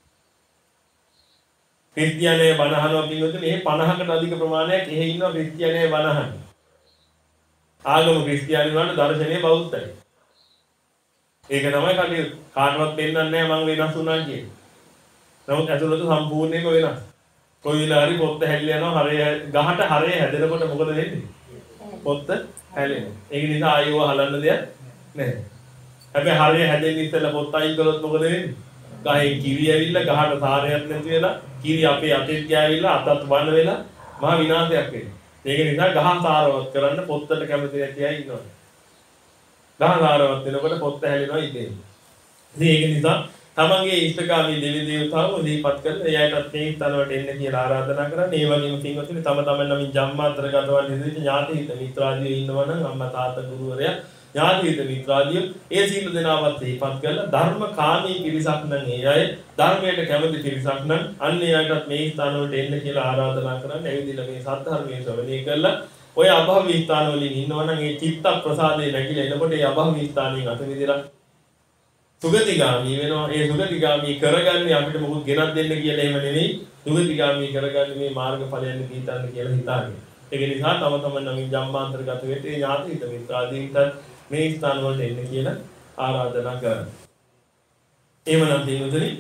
ක්‍රිස්තියානිය බණ අහනවා කියනකොට මේ පනහකට අධික ප්‍රමාණයක් එහෙ ඉන්නවා ක්‍රිස්තියානිය බණ අහන්නේ. ආගම ක්‍රිස්තියානි වුණාට දර්ශනය බෞද්ධයි. ඒක තමයි කටේ කාටවත් දෙන්නන්නේ නැහැ මම වෙනස් වුණා කියන්නේ. නමුත් ඇතුළත සම්පූර්ණයෙන්ම වෙනස්. කොයි වෙලාවරි පොත්ත හැලිලා යනවා හරය ගහට හරය හැදෙනකොට මොකද වෙන්නේ? පොත්ත හැලෙනවා. ඒක නිසා ආයෙව හලන්න දෙයක් නැහැ. හැබැයි හරය හැදෙන්න ඉස්සෙල්ලා පොත්ත අයින් කළොත් මොකද වෙන්නේ? ගහේ කිරි ඇවිල්ලා ගහට සාරයක් නැති වෙලා කිරි අපේ අතෙත් ගෑවිලා අතත් වන වෙලා මහා විනාශයක් වෙනවා. ඒක නිසා ගහ සාරවත් කරන්න පොත්තට කැමති නැති අය ඉන්නවා. ගහ සාරවත් වෙනකොට පොත්ත හැලෙනවා ඉතින්. ඉතින් ඒක නිසා තමන්ගේ ඉෂ්ඨකාමී දෙවි දේවතාවෝ දීපත් කරලා එයාටත් මේ ස්ථානවලට එන්න කියලා ආරාධනා කරන්න. ඒ වගේම පින්වත්නි තම තමන් නමින් ජම්මාන්තරගතවල් ඉදිරියට ඥාති හිත මිත්‍රාදියෝ ඉන්නවා නම් අම්මා තාත්තා ගුරුවරයා ඥාති හිත මිත්‍රාදියෝ ඒ සීල දෙනාවත් දීපත් කරලා ධර්මකාමී පිරිසක් නම් ඒ අය ධර්මයට කැමති පිරිසක් නම් අන්න එයාටත් මේ ස්ථානවලට එන්න කියලා ආරාධනා කරන්න. ඇවිදලා මේ සද්ධර්මයේ ශ්‍රවණය කරලා ඔය අභවී ස්ථාන වලින් ඉන්නවා නම් ඒ චිත්ත ප්‍රසාදේ නැగిලා එනකොට ඒ අභවී ස්ථානයෙන් අත මිදලා සුගතිගාමී වෙනවා. ඒ සුගතිගාමී කරගන්නේ අපිට මොකද ගෙනත් දෙන්න කියලා එහෙම නෙවෙයි. සුගතිගාමී කරගන්නේ මේ මාර්ගඵලයන් දීතන්න කියලා හිතාගෙන. ඒක නිසා තම තමන් නම් ජම්මාන්තරගත වෙට ඒ ඥාති හිත මිත්‍රාදීන්ට මේ ස්ථාන වලට එන්න කියලා ආරාධනා කරනවා. එහෙමනම් දිනුදෙනි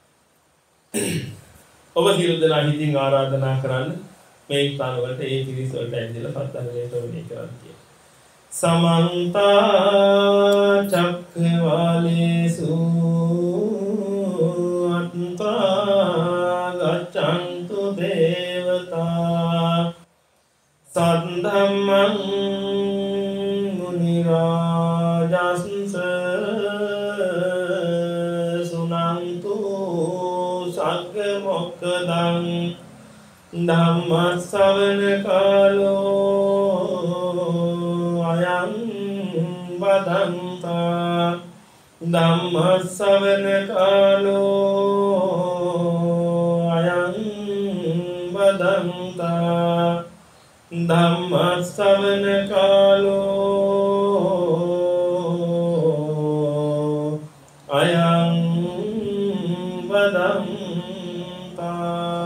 ඔබ සියලු දෙනා හිතින් ආරාධනා කරන්න මේ ස්ථාන වලට ඒ පිරිස වලට ඇවිල්ලා සත්‍යනේ තෝරණය කරන්න කියලා. समन्त चक्रवालेषु अत्रा गच्छन्तु देवता सद्धम्मं मुनिराजस्स सुनन्तु सग्गमोक्खदं धम्मश्रवण कालो अयं वदन्ता धम्मश्रवण कालो अयं वदन्ता धम्मश्रवण कालो अयं वदन्ता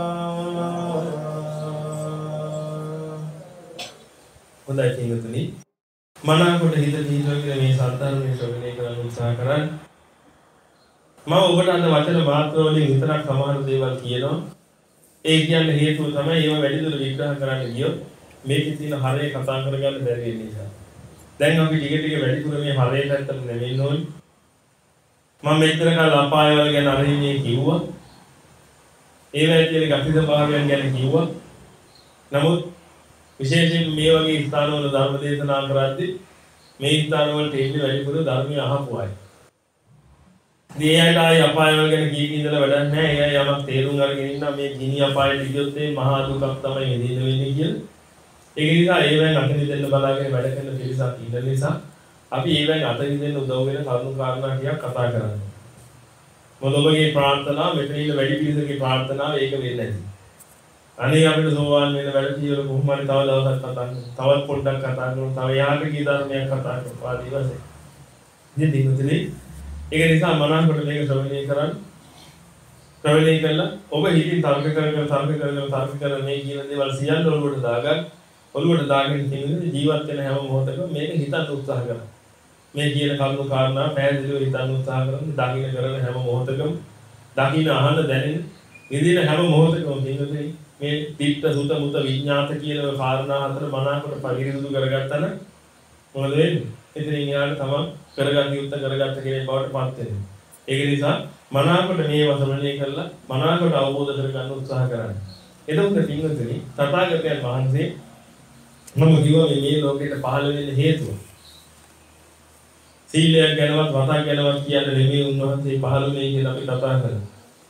හොඳයි පින්වතුනි මනාකොට හිත දීර්ඝ මේ සද්ධර්මයේ ශ්‍රවණය කරන්න උත්සාහ කරන්න. මම ඔබට අද වචන මාත්‍ර වලින් විතරක් සමහර දේවල් කියනවා. ඒ කියන්නේ හේතුව තමයි ඒව වැඩිදුර විග්‍රහ කරන්න ගියොත් මේකේ තියෙන හරය කතා කරගන්න බැරි වෙන නිසා. දැන් අපි ටික ටික වැඩිදුර මේ හරය පැත්තට නැවෙන්න ඕනේ. මම මෙතන කල් අපාය වල ගැන අරින්නේ කිව්වා. ඒවැය තියෙන ගති ස්වභාවයන් ගැන කිව්වා. නමුත් විශේෂයෙන් මේ වගේ ස්ථානවල ධර්ම දේශනා කරද්දී මේ ස්ථානවලට එන්නේ වැඩිපුර ධර්මය අහපු අය. මේ අයට ආයි අපාය වල ගැන කී කී ඉඳලා වැඩක් නැහැ. ඒ අය යමක් තේරුම් අරගෙන ඉන්නා මේ ගිනි අපායට ගියොත් ඒ මහා දුකක් තමයි විඳින්න වෙන්නේ කියලා. ඒක නිසා ඒවෙන් අත මිදෙන්න බලාගෙන වැඩ කරන පිරිසක් ඉන්න නිසා අපි ඒවෙන් අත මිදෙන්න උදව් වෙන කරුණු කාරණා ටිකක් කතා කරනවා. මොකද ඔබගේ ප්‍රාර්ථනා මෙතන ඉන්න වැඩි පිරිසකගේ ප්‍රාර්ථනාව ඒක වෙන්නේ නැහැ. අනේ අපිට සෝවාන් වෙන වැඩ පිළිවෙල කොහොම හරි තව දවසක් කතා කරමු. තවත් පොඩ්ඩක් කතා කරමු. තව යාට කී ධර්මයක් කතා කරමු. ආදී වශයෙන්. ඉතින් දිනුතුනේ ඒක නිසා මනසකට මේක ශ්‍රවණය කරන්න. ශ්‍රවණය කළා ඔබ හිතින් තර්ක කර කර තර්ක කර කර තර්ක කර මේ කියන දේවල් සියල්ල ඔළුවට දාගන්න. ඔළුවට දාගෙන ඉන්නේ ජීවත් වෙන හැම මොහොතකම මේක හිතන්න උත්සාහ කරන්න. මේ කියන කරුණු කාරණා පැහැදිලිව හිතන්න උත්සාහ කරන්න. දකින්න කරන හැම මොහොතකම දකින්න අහන්න දැනෙන විදින හැම මොහොතකම දිනුතුනේ මේ තිත්ත සුත මුත විඥාත කියන කාරණා හතර මනාකොට පරිවිරුදු කරගත්තා නම් මොකද වෙන්නේ? එතනින් යාට තමයි කරගන්න යුක්ත කරගත්ත කෙනෙක් බවට පත් වෙන්නේ. ඒක නිසා මනාවකට මේ වසමණය කරලා මනාවකට අවබෝධ කරගන්න උත්සාහ කරන්න. එතකොට පින්වතුනි තථාගතයන් වහන්සේ මම කිව්වා මේ ලෝකෙට පහළ වෙන්න හේතුව. සීලයක් ගැනවත් වතක් ගැනවත් කියන්න නෙමෙයි උන්වහන්සේ පහළ වෙන්නේ කියලා අපි කතා කරා.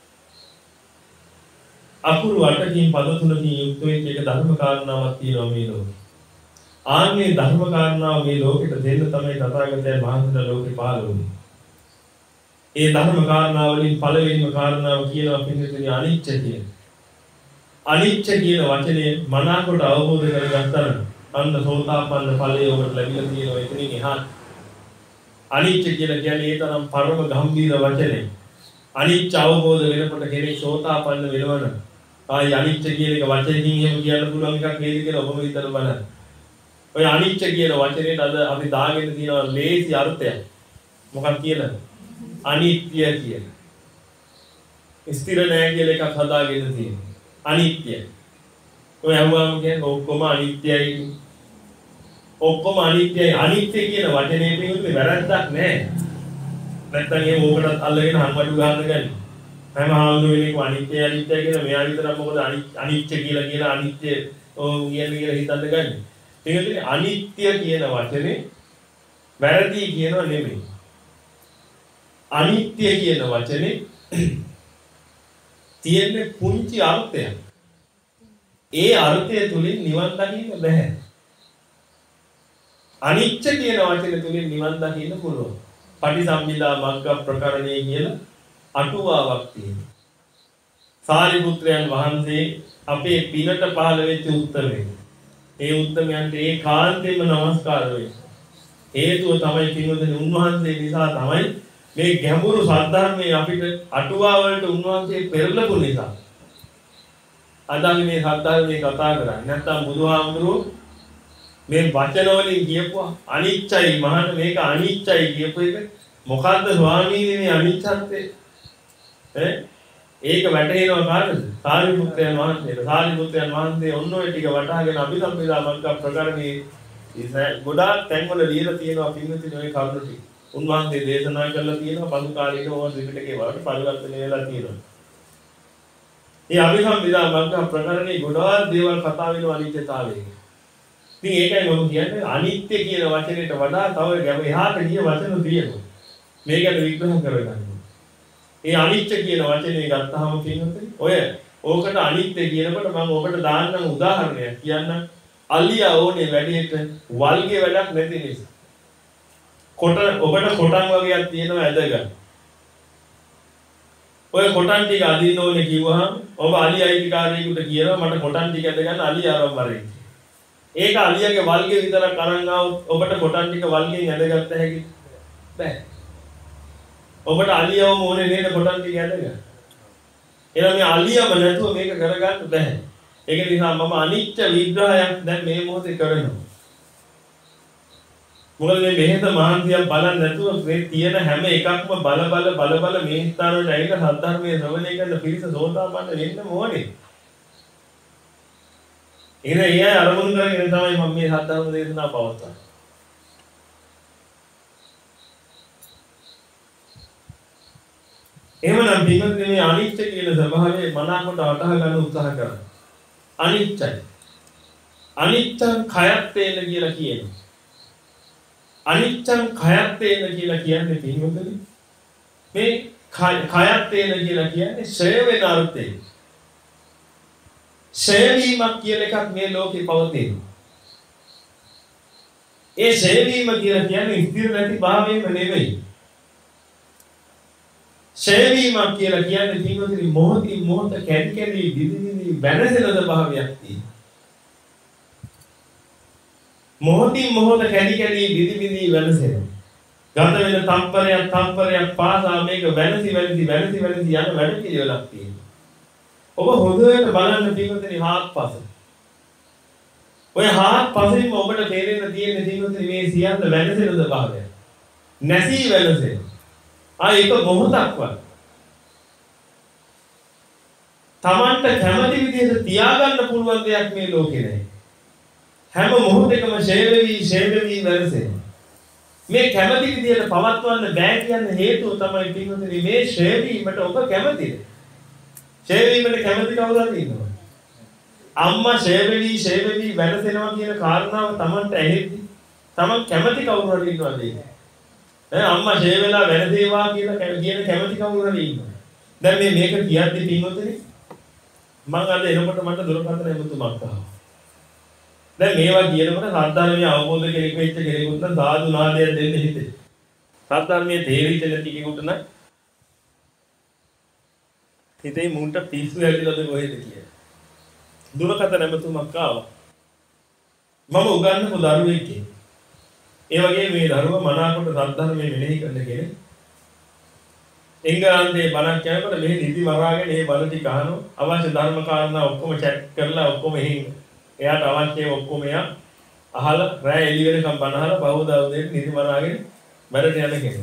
අකුරු අටකින් පද තුනකින් යුක්ත වෙච්ච එක ධර්ම කාරණාවක් තියෙනවා මේ ලෝකේ. ආන්නේ ධර්ම කාරණාව මේ ලෝකෙට දෙන්න තමයි තථාගතයන් වහන්සේලා ලෝකේ පහළ වුනේ. ඒ ධර්ම කාරණාව වලින් පළවෙනිම කාරණාව කියනවා පිළිතුරේ අනිච්ච කියන. අනිච්ච කියන වචනේ මනාකොට අවබෝධ කරගත්තා නම් අන්න සෝතාපන්න ඵලයේ ඔබට ලැබිලා තියෙනවා එතනින් එහාට. අනිච්ච කියලා කියන්නේ ඒ තරම් පරම ගම්භීර වචනේ. අනිච්ච අවබෝධ වෙනකොට කෙනෙක් සෝතාපන්න වෙනවනම් ආයි අනිච්ච කියන එක වචනකින් එහෙම කියන්න පුළුවන් එකක් නේද කියලා ඔබම හිතලා බලන්න. ඔය අනිච්ච කියන වචනේට අද අපි දාගෙන තියෙනවා ලේසි අර්ථයක්. මොකක්ද කියලාද? අනිත්‍ය කියලා. ස්ථිර නැහැ කියලා එකක් හදාගෙන තියෙනවා. අනිත්‍ය. ඔය අහුවම කියන්නේ ඔක්කොම අනිත්‍යයි. ඔක්කොම අනිත්‍යයි. අනිත්‍ය කියන වචනේ පිටුනේ වැරද්දක් නැහැ. නැත්තම් ඒ ඕකටත් අල්ලගෙන හම්බඩු ගන්න ගන්නේ. හැම ආන්දෝලනයකම අනිත්‍ය අනිත්‍ය කියන මෙයා විතරක් මොකද අනිත්‍ය කියලා කියලා අනිත්‍ය ඔය කියන්නේ කියලා හිතන්න ගන්නේ. ඒකනේ අනිත්‍ය කියන වචනේ වැරදි කියනව නෙමෙයි. අනිත්‍ය කියන වචනේ තියෙන පුංචි අර්ථයක්. ඒ අර්ථය තුලින් නිවන් දකින්න බෑ. අනිච්ච කියන වචනේ තුලින් නිවන් දකින්න පුළුවන්. පටිසම්භිදා මග්ග ප්‍රකරණේ කියලා අටුවාවක් තියෙනවා. සාරිපුත්‍රයන් වහන්සේ අපේ පිනට පහළ වෙච්ච උත්තරේ. ඒ උත්තරයන්ට ඒ කාන්තේම නමස්කාර වෙනවා. හේතුව තමයි පින්වතුනි උන්වහන්සේ නිසා තමයි මේ ගැඹුරු සද්ධර්මයේ අපිට අටුවා වලට උන්වහන්සේ පෙරලපු නිසා. අද අපි මේ සද්ධර්මයේ කතා කරන්නේ. නැත්තම් බුදුහාමුදුරුවෝ මේ වචන වලින් කියපුවා අනිච්චයි මහාන මේක අනිච්චයි කියපු එක මොකද්ද ස්වාමීනි මේ අනිච්චත්වය ඈ ඒක වැටහෙනවා කාටද? සාරිපුත්‍රයන් වහන්සේට. සාරිපුත්‍රයන් වහන්සේ ඔන්න ඔය ටික වටහාගෙන අභිසම්පදා මග්ග ප්‍රකරණේ ඉතින් ගොඩාක් තැන්වල ලියලා තියෙනවා පින්විතින් ඔය කරුණු ටික. උන්වහන්සේ දේශනා කළා තියෙනවා පසු කාලීන ඕවා ත්‍රිපිටකේ වලට පරිවර්තනය වෙලා තියෙනවා. මේ අභිසම්පදා මග්ග ප්‍රකරණේ ගොඩාක් දේවල් කතා වෙනවා අනිත්‍යතාවයෙන්. ඉතින් ඒකයි මම කියන්නේ අනිත්‍ය කියන වචනයට වඩා තව ගැඹ එහාට ගිය වචන තියෙනවා. මේක ගැන විග්‍රහ කරගන්න. ඒ අනිත්‍ය කියන වචනේ ගත්තාම කියනොත් ඔය ඕකට අනිත්‍ය කියනකොට මම ඔබට දාන්නම් උදාහරණයක් කියන්නම්. අලියා ඕනේ වැඩේට වල්ගේ වැඩක් නැති නිසා. කොට ඔබට කොටන් වගේක් තියෙනවා ඇදගන්න. ඔය කොටන් ටික අදින්න ඕනේ කිව්වහම ඔබ අලියයිකාරයෙකුට කියනවා මට කොටන් ටික ඇදගන්න අලියාවම් වරේ. ඒක අලියාගේ වල්ගේ විතරක් අරන් ආවොත් ඔබට කොටන් ටික වල්ගෙන් ඇදගත්ත හැකි බෑ. ඔබට අලියවම ඕනේ නේද කොටන් ටික ඇදගන්න. එහෙනම් මේ අලියම නැතුව මේක කරගන්න බෑ. ඒක නිසා මම අනිත්‍ය විග්‍රහයක් දැන් මේ මොහොතේ කරනවා. මොකද මේ මෙහෙත මහන්සියක් බලන්න නැතුව මේ තියෙන හැම එකක්ම බල බල බල බල මේ ස්ථාන වලට ඇවිල්ලා සද්ධර්මයේ ශ්‍රවණය කරන පිරිස සෝතාපන්න වෙන්න ඕනේ. ඉතින් ඒ අරමුණු කරගෙන තමයි මම මේ සද්ධර්ම දේශනා පවත්වන්නේ. එහෙමනම් පින්වත්නි මේ අනිත්‍ය කියන ස්වභාවය මනාකොට වටහා ගන්න උත්සාහ කරන්න. අනිත්‍යයි. අනිත්‍යං khයත්තේන කියලා කියනවා. අනිත්‍යං khයත්තේන කියලා කියන්නේ පින්වත්නි මේ khයත්තේන කියලා කියන්නේ ඡය වෙන අර්ථය. ඡය වීමක් කියලා එකක් මේ ලෝකේ පවතිනවා. ඒ ඡය වීම කියලා කියන්නේ ස්ථිර නැති භාවයෙන්ම නෙවෙයි. ඡය වීමක් කියලා කියන්නේ පින්වත්නි මොහොතින් මොහොත කැඩි කැඩි දිදි දිදි වෙනසෙන ස්වභාවයක් තියෙනවා. මොහොතින් මොහොත කැඩි කැඩි දිදි දිදි වෙනසෙනවා. ගත වෙන තම්පරයක් තම්පරයක් පාසා මේක වෙනසි වෙනසි වෙනසි වෙනසි යන වැඩ පිළිවෙලක් තියෙනවා. ඔබ හොඳට බලන්න පින්වත්නි හාත්පස. ඔය හාත්පසින්ම ඔබට තේරෙන්න තියෙන පින්වත්නි මේ සියල්ල වෙනසෙන ස්වභාවය. නැසී වෙනසෙන. ආ ඒක මොහොතක්වත් තමන්ට කැමති විදිහට තියාගන්න පුළුවන් දෙයක් මේ ලෝකේ නැහැ. හැම මොහොතකම ඡය වෙවි ඡය වෙවි වෙනසෙනවා. මේ කැමැති විදියට පවත්වන්න බෑ කියන හේතුව තමයි පින්වතුනි මේ ශ්‍රේණීමට ඔබ කැමැතිද? ශ්‍රේණීමට කැමැති කවුරු හරි ඉන්නවද? අම්මා ශ්‍රේණී ශ්‍රේණී වැඩසෙනවා කියන කාරණාව Tamanට ඇහෙද්දි Taman කැමැති කවුරු හරි ඉන්නවද? ඈ අම්මා ශ්‍රේණීලා වැඩසේවා කියලා කියන කැමැති කවුරු හරි ඉන්නවද? දැන් මේ මේක කියද්දි පින්වතුනි මම අද එනකොට මට දුරකථන එමුතුමක් ආවා. දැන් මේවා කියනකොට සද්ධර්මයේ අවබෝධ කෙනෙක් වෙච්ච කෙනෙකුට නම් සාදු නාදයක් දෙන්න හිතේ. සද්ධර්මයේ තේරිච්ච නැති කෙනෙකුට නම් හිතේ මුන්ට පිස්සු හැදිලාද කොහෙද කියලා. දුරකථන එමුතුමක් ආවා. මම උගන්වපු දරුවෙක්. ඒ වගේ මේ දරුවා මනාකොට සද්ධර්මයේ මෙනෙහි කරන කෙනෙක්. එංගලන්තේ බණක් කියනකොට මෙහි නිදි මරාගෙන මේ බණ ටික අහනවා. අවශ්‍ය ධර්ම කාරණා ඔක්කොම චැට් කරලා ඔක්කොම එහින් එයාට අවශ්‍ය ඔක්කොම එයා අහලා රැය එළි වෙනකම් බණ අහලා බහුදා උදේට නිදි මරාගෙන වැඩට යන කෙනෙක්.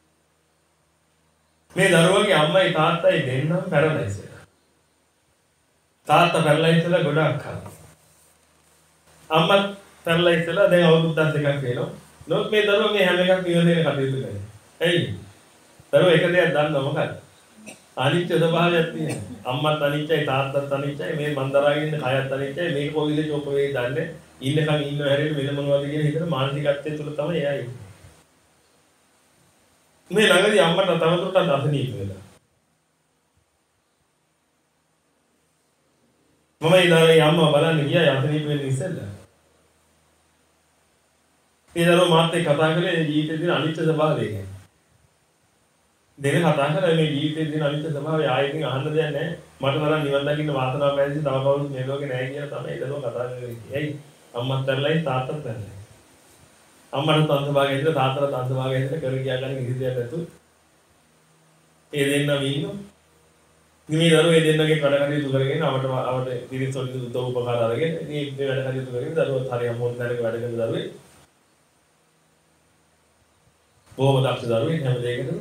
මේ දරුවගේ අම්මයි තාත්තයි දෙන්නම පැරලයිස් වෙලා. තාත්තා පැරලයිස් වෙලා ගොඩක් කාලෙ. අම්මා පැරලයිස් වෙලා දැන් අවුරුදු දෙකක් වෙනවා. නෝත් මේ දරුවා මේ හැම එකක් ඉවරගෙන කටයුතු කරනවා. එයි දරුවා එක දෙයක් දන්නවා මොකක්ද? අනිත්‍ය ස්වභාවයක් තියෙනවා. අම්මත් අනිත්‍යයි තාත්තත් අනිත්‍යයි මේ මන්දරාගෙන ඉන්න කයත් අනිත්‍යයි මේක කොවිලේ චෝප වෙයි දන්නේ. ඉන්නකම් ඉන්නව හැරෙන්න වෙන මොනවද කියන හිතන මානසිකත්වයේ තුල තමයි එයා ඉන්නේ. මේ ළඟදී අම්මට තවදුරටත් අසනීප වෙලා. මම ඉදාරේ අම්මා බලන්න ගියා අසනීප වෙන්න ඉස්සෙල්ලා. ඒ දරුවා මාත් එක්ක කතා කරේ ජීවිතේ තියෙන අනිත්‍ය ස්වභාවය ගැන. දෙක කතා කරලා මේ ජීවිතේ තියෙන අනිත්‍ය ස්වභාවය ආයෙකින් අහන්න දෙයක් නැහැ. මට තරම් නිවන් දකින්න වාසනාවක් ලැබෙන්නේ තව කවුරුත් මේ ලෝකේ නැහැ කියලා තමයි ඒක කතා කරන්නේ. ඇයි? අම්මත් තරලයි තාත්තත් තරලයි. අම්මට අන්තභාගය ඉඳලා තාත්තට අන්තභාගය ඉඳලා කර ගියා ගන්න කිසි දෙයක් නැතු. ඒ දෙන්නම ඉන්නෝ. මේ දරුවෝ ඒ දෙන්නගේ වැඩ කටයුතු කරගෙන අපට අපට පිරිස් වලින් උදව් උපකාර අරගෙන මේ වැඩ කටයුතු කරගෙන දරුවෝ හරිය මොන තැනක වැඩ කරන දරුවේ. බොහොම දක්ෂ දරුවෙක් හැම දෙයකටම.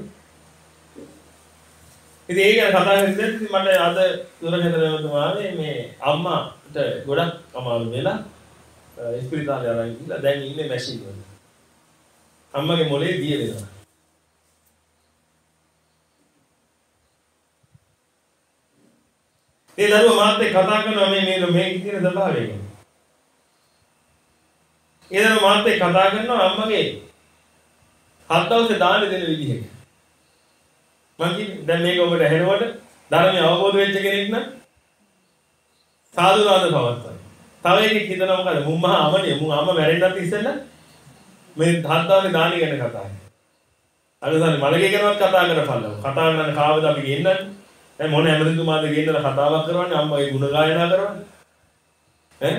ඉතින් ඒක ගැන කතා කරද්දී මට අද දුරකථනවලදී මේ අම්මාට ගොඩක් අමාරු වෙලා ඉස්පිරිතාලේ ආරයි ගිහලා දැන් ඉන්නේ මැෂින් වල. අම්මගේ මොලේ දිය වෙනවා. ඒ දරුවා මාත් එක්ක කතා කරනවා මේ මේ මේ කියන ස්වභාවය ගැන. ඒ දරුවා මාත් එක්ක කතා කරනවා අම්මගේ හත් දවසේ දාන දෙන විදිහට. මම කියන්නේ දැන් මේක ඔබට ඇහෙනකොට ධර්මයේ අවබෝධ වෙච්ච කෙනෙක් නම් සාදුනාද පවත්තයි. තව එකෙක් හිතනවා මොකද මුන් මහා අමනිය මුන් අම්මා මැරෙන්නත් ඉස්සෙල්ලා මේ හත් දවසේ දාන ගැන කතා කරනවා. අරසන්නේ මලගේ ගැනවත් කතා කරපළව. කතා කරන කාවද අපි ගෙන්නන්නේ? දැන් මොන ඇමරිතුමාද ගෙන්නලා කතාවක් කරවන්නේ අම්මගේ ගුණ ගායනා කරවන්නේ? ඈ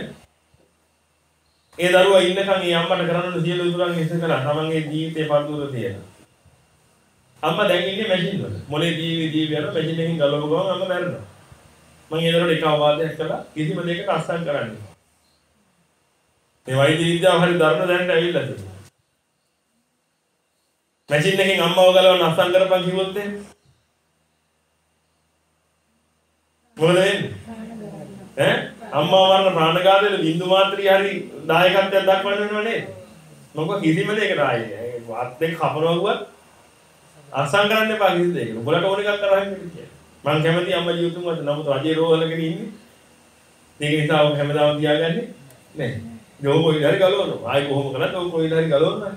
ඒ දරුවා ඉන්නකන් ඒ අම්මට කරන්න සියලු උතුරන් ඉස්සර කළා. තමන්ගේ ජීවිතේ පරදුර තියලා. අම්මා දැන් ඉන්නේ මැෂින් වල. මොලේ දීවි දීවි යන මැෂින් එකකින් ගලවපු ගමන් අම්මා මැරෙනවා. මම ඒ දරුවට එක අවවාදයක් කළා කිසිම දෙයකට අස්සම් කරන්නේ. මේ වෛද්‍ය විද්‍යාව හරි ධර්ම දැනට ඇවිල්ලා තියෙනවා. මැෂින් එකකින් අම්මව ගලවන්න අස්සම් කරපන් කිව්වොත් එහෙම. මොකද වෙන්නේ? ඈ අම්මා වරන ප්‍රාණඝාතයේ බින්දු මාත්‍රි හරි දායකත්වයක් දක්වන්න වෙනව නේද? මොකද කිසිම දෙයකට ආයේ වාත් දෙක කපනවා වුවත් අසං කරන්න එපා කිසි දෙයකට. උඹලට ඕන එකක් කරා හැම දෙයක්. මම කැමති අම්මා ජීවිතුමත් නමුත් රජේ රෝහලකදී ඉන්නේ. මේක නිසා ඔබ හැමදාම තියාගන්නේ නැහැ. යෝ කොයි හරි ගලවනවා. ආයි කොහොම කරත් ඔය කොයි හරි ගලවනවා.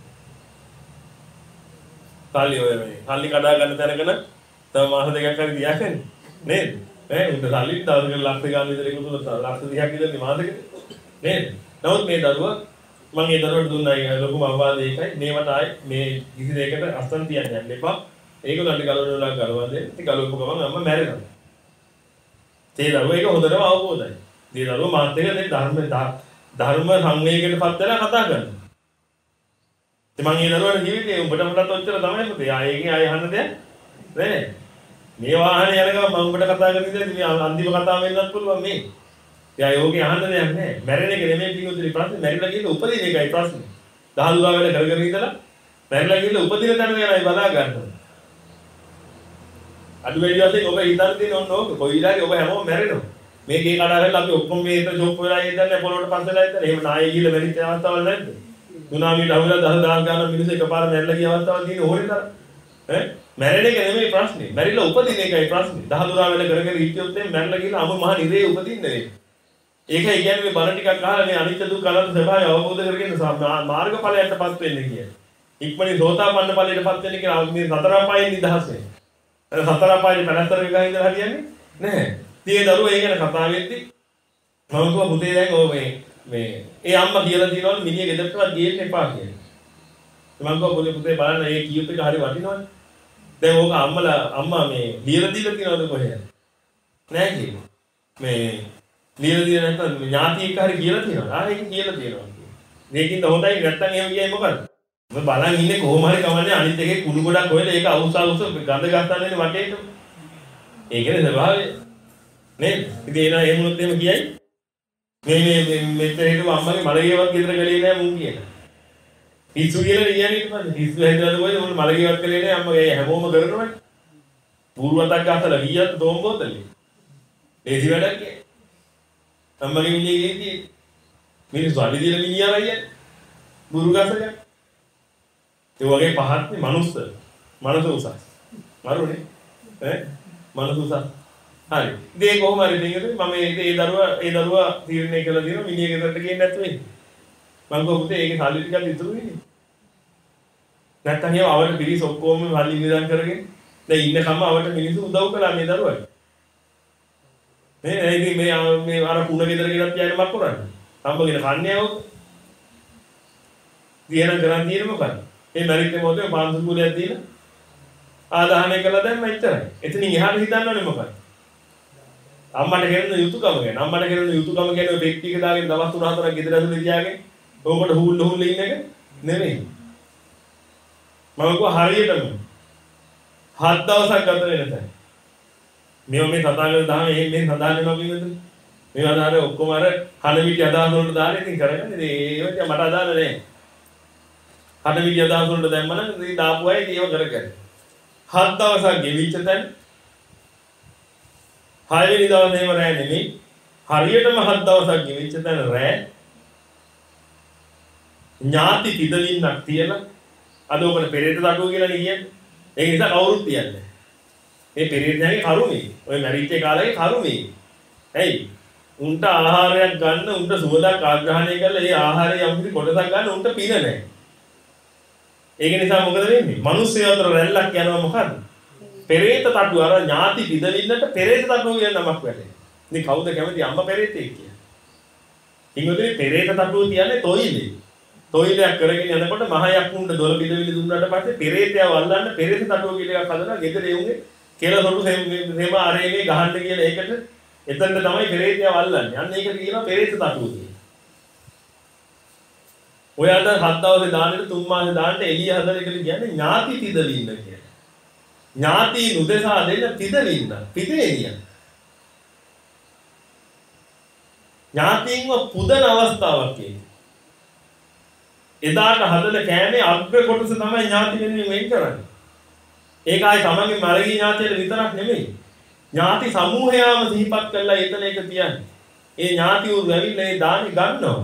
කාලි ඔය මේ කාලි කඩා ගන්න තැනකන තව මාස දෙකක් හරි තියාගන්නේ. නේද? ඈ උන්ට සල්ලි දවසකට ලක්ෂ ගාන විතර එකතු කරලා ලක්ෂ තිහක් විතර මාසෙකට නේද? නමුත් මේ දරුවා මම ඒ දරුවට දුන්නා ලොකුම අවවාදය ඒකයි. මේවට ආයි මේ කිසි දෙයකට අස්සන් තියන්න යන්න එපා. ඒගොල්ලන්ට ගලවනවා ගලවා දෙන්න. ඉතින් ගලවපු ගමන් අම්මා මැරෙනවා. ඒ දරුවා ඒක හොඳටම අවබෝධයි. ඒ දරුවා මාත් එක්ක දැන් ධර්ම ධර්ම සංවේගයකටපත් වෙලා කතා කරනවා. ඉතින් මම ඒ දරුවාට ජීවිතේ උඹට මටත් ඔච්චර තමයි පුතේ. ආයෙකින් ආයෙ අහන්න දෙයක් නෑ. මේ වාහනේ යන ගමන් මම උඹට කතා කරන ඉතින් මේ අන්තිම කතාව වෙන්නත් පුළුවන් මේ. එයා යෝගේ අහන්න දෙයක් නෑ. මැරෙන එක නෙමෙයි කිව්වොත් ප්‍රශ්නේ මැරිලා ගිහලා උපදින එකයි ප්‍රශ්නේ. දහදුවා වෙල කර කර ඉඳලා මැරිලා ගිහලා උපදින තැන ගැනයි බලා ගන්න. අඩු වැඩි වශයෙන් ඔබ හිතන්න තියෙන ඕන ඕක කොයි ඉලාගේ ඔබ හැමෝම මැරෙනවා. මේ ගේ කඩාවැල්ල අපි ඔක්කොම මේක ජොබ් වෙලා ඉඳන්නේ පොළොවට පස්සෙලා ඉඳලා එහෙම නායේ ගිහලා මැරිච්ච අවස්ථාවල් නැද්ද? සුනාමියට අහුවෙලා දහස් දහස් ගාණක් මිනිස්සු එකපාර මැරලා ගිය අවස්ථාවක් තියෙන ඕනේ තරම්. ඈ මැරෙන එක නෙමෙයි ප්‍රශ්නේ. මැරිලා උපදින එකයි ප්‍රශ්නේ. දහදුරා වෙල කර කර හිටියොත් එන්නේ මැරලා ගිහලා අමු මහ නිරේ උපදින්නේ. ඒකයි කියන්නේ මේ බණ ටිකක් අහලා මේ අනිත්‍ය දුක්ඛ අනාත්ම ස්වභාවය අවබෝධ කරගෙන මාර්ගඵලයටපත් වෙන්න කියන්නේ. ඉක්මනින් සෝතාපන්න ඵලයටපත් වෙන්න කියන මේ සතර අපායෙන් නිදහස් වෙන්න. අර සතර අපායේ පැනස්තර ගහ ඉඳලා හරියන්නේ නැහැ. ඉතින් ඒ දරුවෝ ඒ ගැන කතා වෙද්දි මම කිව්වා පුතේ දැන් ඔය මේ මේ ඒ අම්මා කියලා තියනවලු මිනිහ ගෙදරටවත් ගේන්න එපා කියලා. මම කිව්වා පුතේ පුතේ බලන්න මේ කියුත් එක හරි වටිනවනේ. දැන් ඕක අම්මලා අම්මා මේ ලියලා දීලා තියනවද කොහෙද? නෑ කිව්වා. මේ ලියලා දීලා නැත්නම් ඥාති එක්ක හරි කියලා තියනවා. ආ ඒක කියලා තියනවා. මේකින්ද හොඳයි නැත්නම් එහෙම කියයි මොකද? මම බලන් ඉන්නේ කොහොම හරි කවන්නේ අනිත් එකේ කුණු ගොඩක් හොයලා ඒක අවුස් අවුස් ගඳ ගස්සන්නේ වටේට. ඒකනේ ස්වභාවය. නේද? ඉතින් එනවා එහෙම වුණොත් එහෙම කියයි. මේ මේ මෙතන හිටපු අම්මගේ මලගේවත් ගෙදර ගලේ නෑ මුන් කියලා. පිස්සු කියලා කියන්නේ ඊට පස්සේ පිස්සු හැදලා කොයිද මොන මලගේවත් කලේ නෑ අම්මගේ හැමෝම කරනවනේ. පුරුවතක් ගහලා ගියත් දොම්බෝතලේ. ඒසි වැඩක් ඒ. අම්මගේ මිනිහේදී මිනිස්සු අඩි දිලා මිනිහා වයියන්නේ. බුරු ගසක. ඒ වගේ පහත්නේ මනුස්ස. මනස උසස්. මරුනේ. ඈ මනස උසස්. හරි. ඉතින් කොහොම හරි දෙන්නේ මම ඒ ඒ දරුවා ඒ දරුවා තීරණය කළා දිනවා මිනිහ ගෙදරට ගේන්න නැතුව ඉන්නේ. මම කිව්වා පුතේ ඒකේ සල්ලි ටිකක් ඉතුරු වෙන්නේ. නැත්තම් ඒව අවට පිරිස ඔක්කොම සල්ලි වියදම් කරගෙන දැන් ඉන්න කම අවට මිනිස්සු උදව් කළා මේ දරුවාට. මේ ඉතින් මේ මේ අර කුණ ගෙදර ගෙනත් යන්න මක් කරන්නේ. අම්මගෙන කන්නේ આવොත්. දියන කරන් දිනේ මොකද? මේ මැරිච්ච මොහොතේ පාන්සු කුලයක් දීලා ආදාහනය කළා දැන් මෙච්චරයි. එතනින් එහාට හිතන්නවනේ මොකද? අම්මට කරන යුතුයකම ගැන. අම්මට කරන යුතුයකම ගැන ඔය ටෙක් ටික දාගෙන දවස් තුන හතරක් ගෙදර ඇතුලේ තියාගෙන ඕකට හූල් හූල් ඉන්න එක නෙමෙයි. මම කිව්වා හරියටම හත් දවසක් ගත වෙන තැන. මේ මේ තථාගත දහම එහෙම මේ සඳහන් වෙනවා කියනද? මේ අදාර ඔක්කොම අර හනවිටි අදහස් වලට දාලා ඉතින් කරගන්නේ. ඒක මට අදාළ නෑ. හනවිටි අදහස් වලට දැම්ම නම් ඉතින් දාපු අය ඒව කරගන්න. හත් දවසක් ගෙවිච්ච තැන හයවෙනි දවසේ එහෙම රෑ නෙමෙයි. හරියටම හත් දවසක් ගෙවිච්ච තැන රෑ ඥාති පිටවින්නක් තියලා අද ඔබට පෙරේත දඩුව කියලා කියන්නේ. ඒක නිසා කවුරුත් කියන්නේ. මේ පෙරේතයන්ගේ කරුමේ. ඔය මැරිච්ච කාලේ කරුමේ. ඇයි? උන්ට ආහාරයක් ගන්න උන්ට සුවඳක් ආග්‍රහණය කරලා ඒ ආහාරය යම් කිසි කොටසක් ගන්න උන්ට පින නැහැ. ඒක නිසා මොකද වෙන්නේ? මිනිස්සු අතර රැල්ලක් යනවා මොකද්ද? පෙරේත තටුව අර ඥාති පිටවින්නට පෙරේත තටුව කියන නමක් වැටේ. ඉතින් කවුද කැමති අම්මා පෙරේතෙක් කියලා? ඉංග්‍රීසි පෙරේත තටුව කියන්නේ තොইলේ. තොইলයක් කරගෙන යනකොට මහ යක්කුන්ට දොළ පිටවිලි දුන්නාට පස්සේ පෙරේතයව අල්ලන්න පෙරේත තටුව කියලා එකක් හදලා ගෙදර එවුනේ කෙල සොටු සෙම ආරේනේ ගහන්න කියලා ඒකට එතනට තමයි පෙරේතයව අල්ලන්නේ. අන්න ඒකට කියනවා පෙරේත තටුව කියලා. ඔයාට හත් දවසේ දානෙට තුන් මාසේ දාන්න එළිය හදලා කියලා කියන්නේ ඥාති පිටවින්න කියලා. ඥාති නුදෙසා දෙන්න පිටවින්න පිටේනිය. ඥාතින්ව පුදන අවස්ථාවක් ඒක. එදාට හදලා කෑමේ අග්‍ර කොටස තමයි ඥාති වෙනුවෙන් වෙන් කරන්නේ. ඒක ආයේ තමන්ගේ මරගී ඥාතියට විතරක් නෙමෙයි. ඥාති සමූහයාම සිහිපත් කරලා එතන එක තියන්නේ. ඒ ඥාති උරු ඇවිල්ලා ඒ දානි ගන්නවා.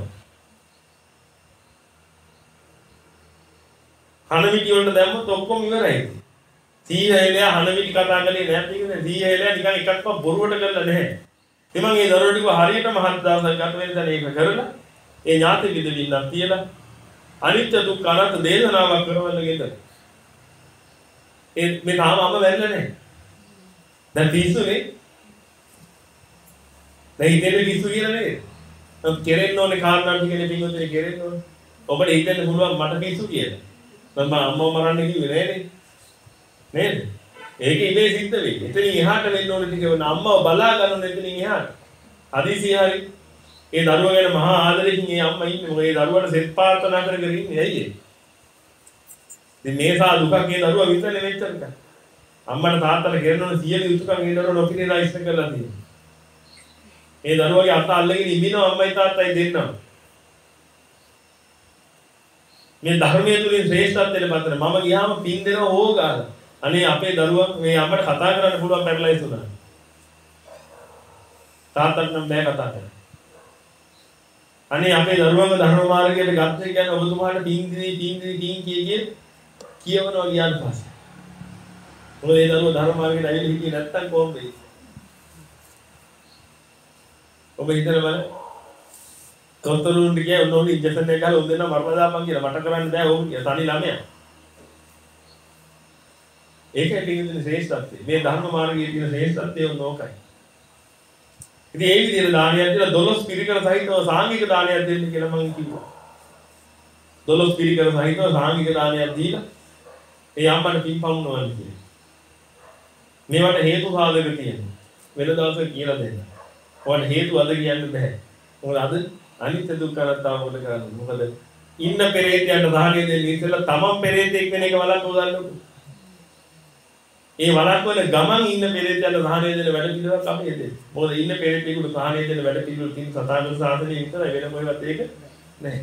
හනවිටි වලට දැම්මොත් ඔක්කොම ඉවරයි. සීහේලයා හනවිටි කතා කරේ නැහැ කියන්නේ සීහේලයා නිකන් එකක්වත් බොරුවට කරලා නැහැ. ඉතින් මම ඒ දරුවෝ ටික හරියටම හත් දවසක් ගත වෙන තැන ඒක කරලා ඒ ඥාති විදිහින්නම් තියලා අනිත්‍ය දුක්ඛ අනාත්ම දේශනාවක් කරවන්න ගෙදර. ඒ මේ තාම අම්ම වැරලා නැහැ. දැන් පිස්සුනේ. දැන් හිතෙන්නේ පිස්සු කියලා නේද? මම කෙරෙන්න ඕනේ කාරණා ටිකනේ පින්වතුනි කෙරෙන්න ඕනේ. ඔබට හිතෙන්න පුළුවන් මට පිස්සු කියලා. මම අම්මව මරන්න කිව්වේ නෑනේ. නේද? ඒක ඉබේ සිද්ධ වෙයි. එතනින් එහාට වෙන්න ඕනේ ටික වෙන අම්මව බලා ගන්න ඕනේ එතනින් එහාට. හදිසිය හරි ඒ දරුවා ගැන මහා ආදරෙකින් ඒ අම්මා ඉන්නේ. මොකද ඒ දරුවාට සෙත් ප්‍රාර්ථනා කර කර ඉන්නේ. ඇයි ඒ? ඉතින් මේසා දුකක් ඒ දරුවා විතරනේ වෙච්චරක. අම්මට තාත්තට ගෙරන ඕන සියලු යුතුයකම් ඒ දරුවා නොපිරිලා ඉස්ස කරලා තියෙනවා. ඒ දරුවාගේ අත අල්ලගෙන ඉබිනවා අම්මයි තාත්තයි දෙන්නම. මේ ධර්මයේ තුලින් ශ්‍රේෂ්ඨත්වයට පත් වෙන මම ගියාම පින් දෙනවා ඕගාලා. අනේ අපේ දරුවා මේ අම්මට කතා කරන්න පුළුවන් පැරලයිස් වුණා. තාත්තට නම් බෑ කතා කරන්න. අනේ අපේ දරුවන්ව ධර්ම මාර්ගයට ගත්තේ කියන්නේ ඔබතුමාට තීන් දිදී තීන් දිදී තීන් කිය කිය කියවනවා ගියාට පස්සේ. මොකද ඒ දරුවෝ ධර්ම මාර්ගයට ඇවිල්ලා හිටියේ නැත්තම් කොහොමද වෙන්නේ? ඔබ හිතලා බලන්න. තොරතුරුන්ට කිය ඔන්න ඉන්ජෙක්ෂන් එක ගාලා උන් දෙනා මරලා දාපන් කියලා මට කරන්න බෑ ඕක කියලා තනි ළමයා. ඒකයි තියෙන ශ්‍රේෂ්ඨත්වය. මේ ධර්ම මාර්ගයේ තියෙන ශ්‍රේෂ්ඨත්වය උනෝකයි. ඉතින් ඒ විදිහට දානයක් දීලා දොළොස් පිරිකර සහිතව සාංගික දානයක් දෙන්න කියලා මම කිව්වා. දොළොස් පිරිකර සහිතව සාංගික දානයක් දීලා ඒ අම්මට පින්පව් නොවන්න කියලා. මේවට හේතු සාධක තියෙනවා. වෙන දවසක කියලා දෙන්න. ඔයාලට හේතු අද කියන්න බෑ. මොකද අද අනිත්‍ය දුක්ඛ අනාත්ම මොකද කරන්නේ? මොකද ඉන්න පෙරේතයන්ට දාහනේ දෙන්නේ ඉතලා තමන් පෙරේතෙක් වෙන එක වළක්ව ගන්නකො. ඒ වළක්වන ගමන් ඉන්න පෙරේතයන්ට දාහනේ දෙන වැඩ පිළිවෙලක් අපි දෙන්නේ. මොකද ඉන්න පෙරේතෙකුට දාහනේ දෙන වැඩ පිළිවෙල තියෙන සතාගත සාධනෙ විතරයි වෙන මොකවත් ඒක නැහැ.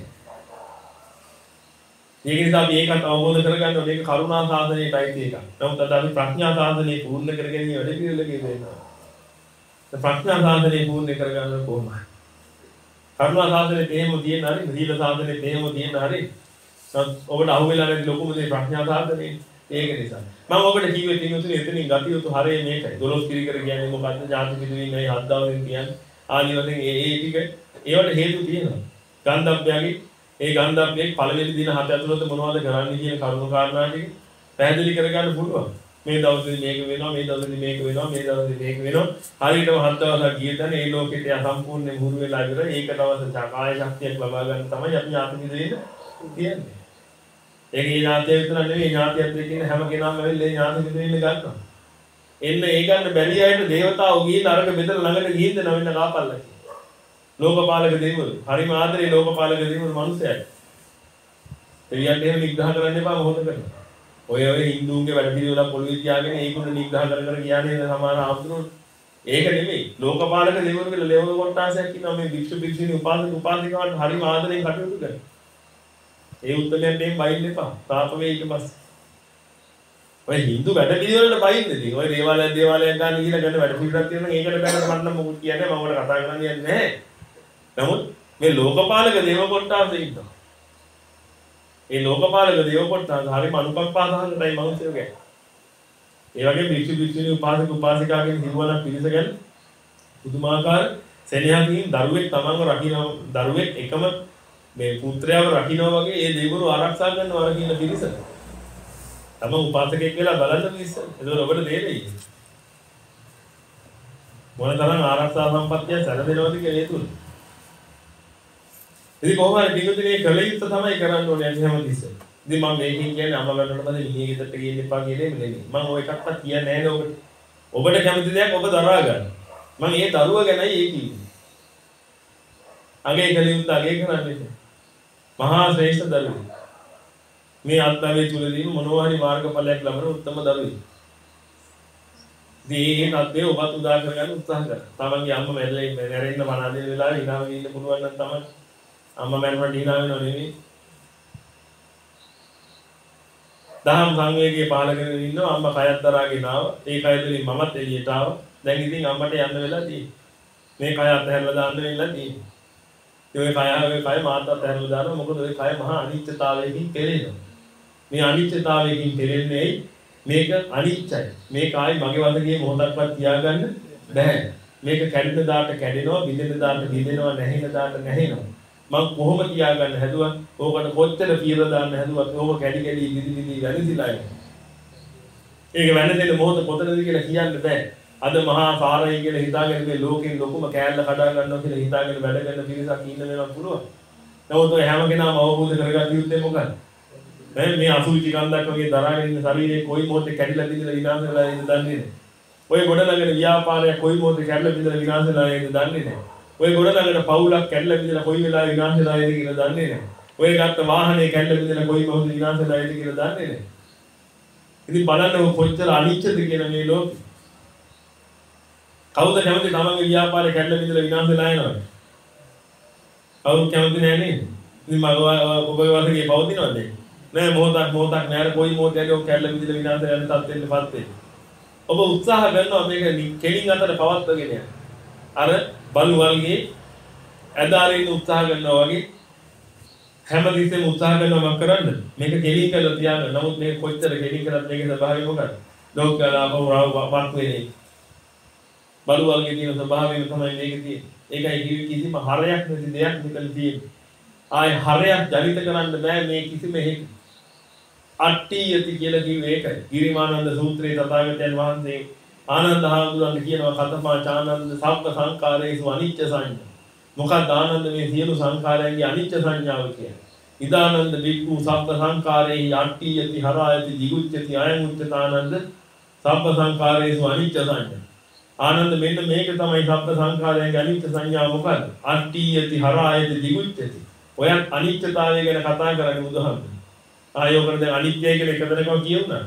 ඒක නිසා අපි ඒකත් අවබෝධ කරගන්න ඕනේ. මේක කරුණා සාධනයටයි තියෙක. නමුත් අද අපි ප්‍රඥා සාධනය පූර්ණ කරගෙන වැඩ පිළිවෙලකේ දෙනවා. ප්‍රඥා සාධනය පූර්ණ කරගන්න කොහොමද? කරුණා සාධනේ තේම තියෙන හරි, සීල සාධනේ තේම තියෙන හරි. ඔබට අහුවෙලා නැති ලොකුම දේ ප්‍රඥා සාධනේ. ඒක නිසා. මම ඔබට කිව්වේ තිනුතුනේ එතනින් ගතියුතු හරේ මේකයි. දොළොස් පිරිකර කියන්නේ මොකද්ද? ජාති පිළිවින් මේ හත් දවසෙන් කියන්නේ. ආදි වශයෙන් ඒ ඒ ටික ඒවට හේතු තියෙනවා. ගන්ධබ්බයගේ ඒ ගන්ධබ්බයේ පළවෙනි දින හත ඇතුළත මොනවද කරන්නේ කියන කරුණු කාරණා ටික පැහැදිලි කරගන්න පුළුවන්. මේ දවස්වල මේක වෙනවා, මේ දවස්වල මේක වෙනවා, මේ දවස්වල මේක වෙනවා. හරියටම හත් දවසක් ගියදන ඒ ලෝකෙට සම්පූර්ණයෙන් හුරු වෙලා ඉවර. ඒක දවස කාය ශක්තියක් ලබා ගන්න තමයි අපි ආත්මික දෙන්නේ කියන්නේ. ඒක ඒ ඥාතිය විතර නෙවෙයි, ඥාතියත් එක්ක ඉන්න හැම කෙනාම ඇවිල්ලා ඒ ඥාතික දෙන්න ගන්නවා. එන්න ඒ ගන්න බැරි අයට දේවතාවෝ ගිහින් අරක මෙතන ළඟට ගිහින් දෙන වෙන්න කාපල්ලා. ලෝකපාලක දෙවිවරු. හරිම ආදරේ ලෝකපාලක දෙවිවරු මිනිස්සුන්ට. දෙවියන්ට එහෙම නිග්‍රහ කරන්න එපා මොහොත කරලා. ඔය ඔය හින්දුන්ගේ වැඩ පිළිවෙලක් පොළොවේ තියාගෙන ඒකුණ නිග්‍රහ කර කර කියන්නේ සමාන ආම්තුරුන්. ඒක නෙමෙයි. ලෝකපාලක දෙවිවරු කියලා ලේවල කොටාසයක් ඉන්නවා මේ වික්ෂු වික්ෂුණී උපාසක උපාසිකාවන්ට හරිම ආදරෙන් කටයුතු කරනවා. ඒ උත්තරයෙන් දෙන්න බයින්න එපා. තාප වේ ඊට පස්සේ. ඔය හින්දු වැඩ පිළිවෙලට බයින්න ඉතින්. ඔය දේවාලයක් දේවාලයක් ගන්න ගිහලා ගන්න වැඩ පිළිවෙලක් තියෙනවා. ඒකට බැලුවා මට නම් මොකුත් කියන්නේ මම ඔයාලට කතා කරන්න යන්නේ නැහැ. නමුත් මේ ලෝකපාලක දේව කොටාසේ ඉන්නවා. ඒ ලෝකපාලක දේව කොටාස හරිම අනුකම්පා සහගතයි මනුස්සයෝ ගැන. ඒ වගේ වික්ෂු වික්ෂුණී උපාසක උපාසිකාගෙන් හිරුවනක් පිළිසගෙන පුදුමාකාර සෙනෙහකින් දරුවෙක් තමන්ව රකින්න දරුවෙක් එකම මේ පුත්‍රයාව රකින්නවා වගේ ඒ දෙවිවරු ආරක්ෂා කරනවා අර කියන පිරිස. තම උපාසකෙක් වෙලා බලන්න පිරිස. ඒක ඔබට තේරෙයි. මොන තරම් ආරක්ෂා සම්පත්තිය සැලදෙනවද කියලා ඒ තුල. ඉතින් කොහොම හරි පිටුදිනේ කළ යුත්තේ තමයි කරන්න ඕනේ හැමතිස්සෙම. ඉතින් මම මේකෙන් කියන්නේ අම්මා වෙනකොට පස්සේ මිනිහ ගෙදරට ගිහින් එපා කියන්නේ නෙමෙයි. මම ඔය එකක්වත් කියන්නේ නැහැ නේ ඔබට. ඔබට කැමති දෙයක් ඔබ දරා ගන්න. මම ඒ දරුවා ගැනයි ඒ කිව්වේ. අගේ කළ යුත්තේ අගේ කරන්නේ. මහා ශ්‍රේෂ්ඨ දරුවෙක්. මේ ආත්මයේ තුලදී මොනවා හරි මාර්ගඵලයක් ලබන උත්තම දරුවෙක්. මේ නැත්නම් ඔබත් උදා කරගන්න උත්සාහ කරා. තමන්ගේ අම්මා මැරෙලා මැරෙන්න මන අදින වෙලාවේ hina වෙන්න ඉන්න පුළුවන් නම් තමයි අම්මා මැරුණාට hina වෙනව නෙවෙයි. දහම් සංවේගයේ පාලකගෙන ඉන්නවා අම්මා කයත් දරාගෙන ආවා. ඒ කය තුලින් මමත් එළියට ආවා. දැන් ඉතින් අම්මට යන්න වෙලා තියෙන්නේ. මේ කය අතහැරලා දාන්න වෙලා තියෙන්නේ. ඒ කය ආවේ කය මාතත් අතහැරලා දානවා. මොකද ඒ කය මහා අනිත්‍යතාවයකින් පෙළෙනවා. මේ අනිත්‍යතාවයකින් පෙළෙන්නේ මේක අනිත්‍යයි. මේක ආයි මගේ වශයෙන් මොහොතක්වත් තියාගන්න බෑ. මේක කැඩෙන දාට කැඩෙනවා, බිඳෙන දාට බිඳෙනවා, නැහෙන දාට නැහෙනවා. මම කොහොම තියාගන්න හැදුවා? ඕකට කොච්චර පීර දාන්න හැදුවත් ඕක කැඩි කැඩි විදි විදි වැරදිලා යනවා. ඒක වැරදෙන මොහොත කොතනද කියලා කියන්න බෑ. අද මහා සාරයි කියලා හිතාගෙන මේ ලෝකෙන් ලොකුම කෑල්ල කඩා ගන්නවා කියලා හිතාගෙන වැඩ කරන පිරිසක් ඉන්න වෙනවා පුළුවන්. නමුත් ඔය හැම කෙනාම අවබෝධ කරගන්න යුත්තේ මොකක්ද? මේ අසුචි කන්දක් වගේ දරාගෙන ඉන්න ශරීරයේ කොයි මොහොතේ කැඩිලා බිඳලා විනාශ වෙලා ඉඳ දන්නේ නැහැ. ඔය ගොඩ ළඟන ව්‍යාපාරයක් කොයි මොහොතේ කැඩිලා බිඳලා විනාශ වෙලා ඉඳ දන්නේ නැහැ. ඔය ගොඩ ළඟන පවුලක් කැඩිලා බිඳලා කොයි වෙලාවෙ විනාශ වෙලා ඉඳ කියලා දන්නේ නැහැ. ඔය ගත්ත වාහනේ කැඩිලා බිඳලා කොයි මොහොතේ විනාශ වෙලා ඉඳ කියලා දන්නේ නැහැ. ඉතින් බලන්න කොච්චර අනිච්චද කියන මේ ලෝකෙ. කවුද කැමති තමන්ගේ ව්‍යාපාරය කැඩිලා බිඳලා විනාශ වෙලා යනවද? කවුරුත් කැමති නැහැ නේද? ඉතින් මම ඔබ වගේ පවතිනවද? නෑ මොහොතක් මොහොතක් නෑර කොයි මොහොතේද ඔය කැඩලා බිඳලා විනාශ වෙන තත්ත්වෙට පත් වෙන්නේ. ඔබ උත්සාහ කරනවා මේක කෙලින් අතර පවත්වගෙන යන්න. අර බලු වර්ගයේ ඇදාරින්න උත්සාහ කරනවා වගේ හැමදෙස්සෙම උත්සාහ කරනවා මම කරන්න. මේක කෙලින් කරලා තියාගන්න. නමුත් මේක කොච්චර කෙලින් කරත් මේකේ ස්වභාවය මොකක්ද? ලෝකලා පවරව වත් වෙන්නේ. බලුවල්ගේ තියෙන ස්වභාවය තමයි මේක තියෙන්නේ. ඒකයි කිවි කිසිම හරයක් නැති දෙයක් මෙතන තියෙන්නේ. ආය හරයක් ජනිත කරන්න බෑ මේ කිසිම හේතු. අට්ඨියති කියලා කිව්වේ ඒකයි. ගිරිමානන්ද සූත්‍රයේ තථාගතයන් වහන්සේ ආනන්ද හාමුදුරන්ට කියනවා කතමා චානන්ද සබ්බ සංකාරේසු අනිච්ච සංඥා. මොකක්ද ආනන්ද මේ සියලු සංකාරයන්ගේ අනිච්ච සංඥාව කියන්නේ? ඉදානන්ද වික්ඛු සබ්බ සංකාරේහි අට්ඨියති හරායති jigucchati අයං උච්චතානන්ද සබ්බ සංකාරේසු අනිච්ච සංඥා. ආනන්ද මෙන්න මේක තමයි සබ්බ සංකාරයන්ගේ අනිච්ච සංඥාව මොකක්ද? අට්ඨියති හරායති jigucchati. ඔයත් අනිච්චතාවය ගැන කතා කරන්නේ බුදුහාමුදුරුවෝ. ආයෝකර දැන් අනිත්‍යය කියලා එක තැනකම කියුණා.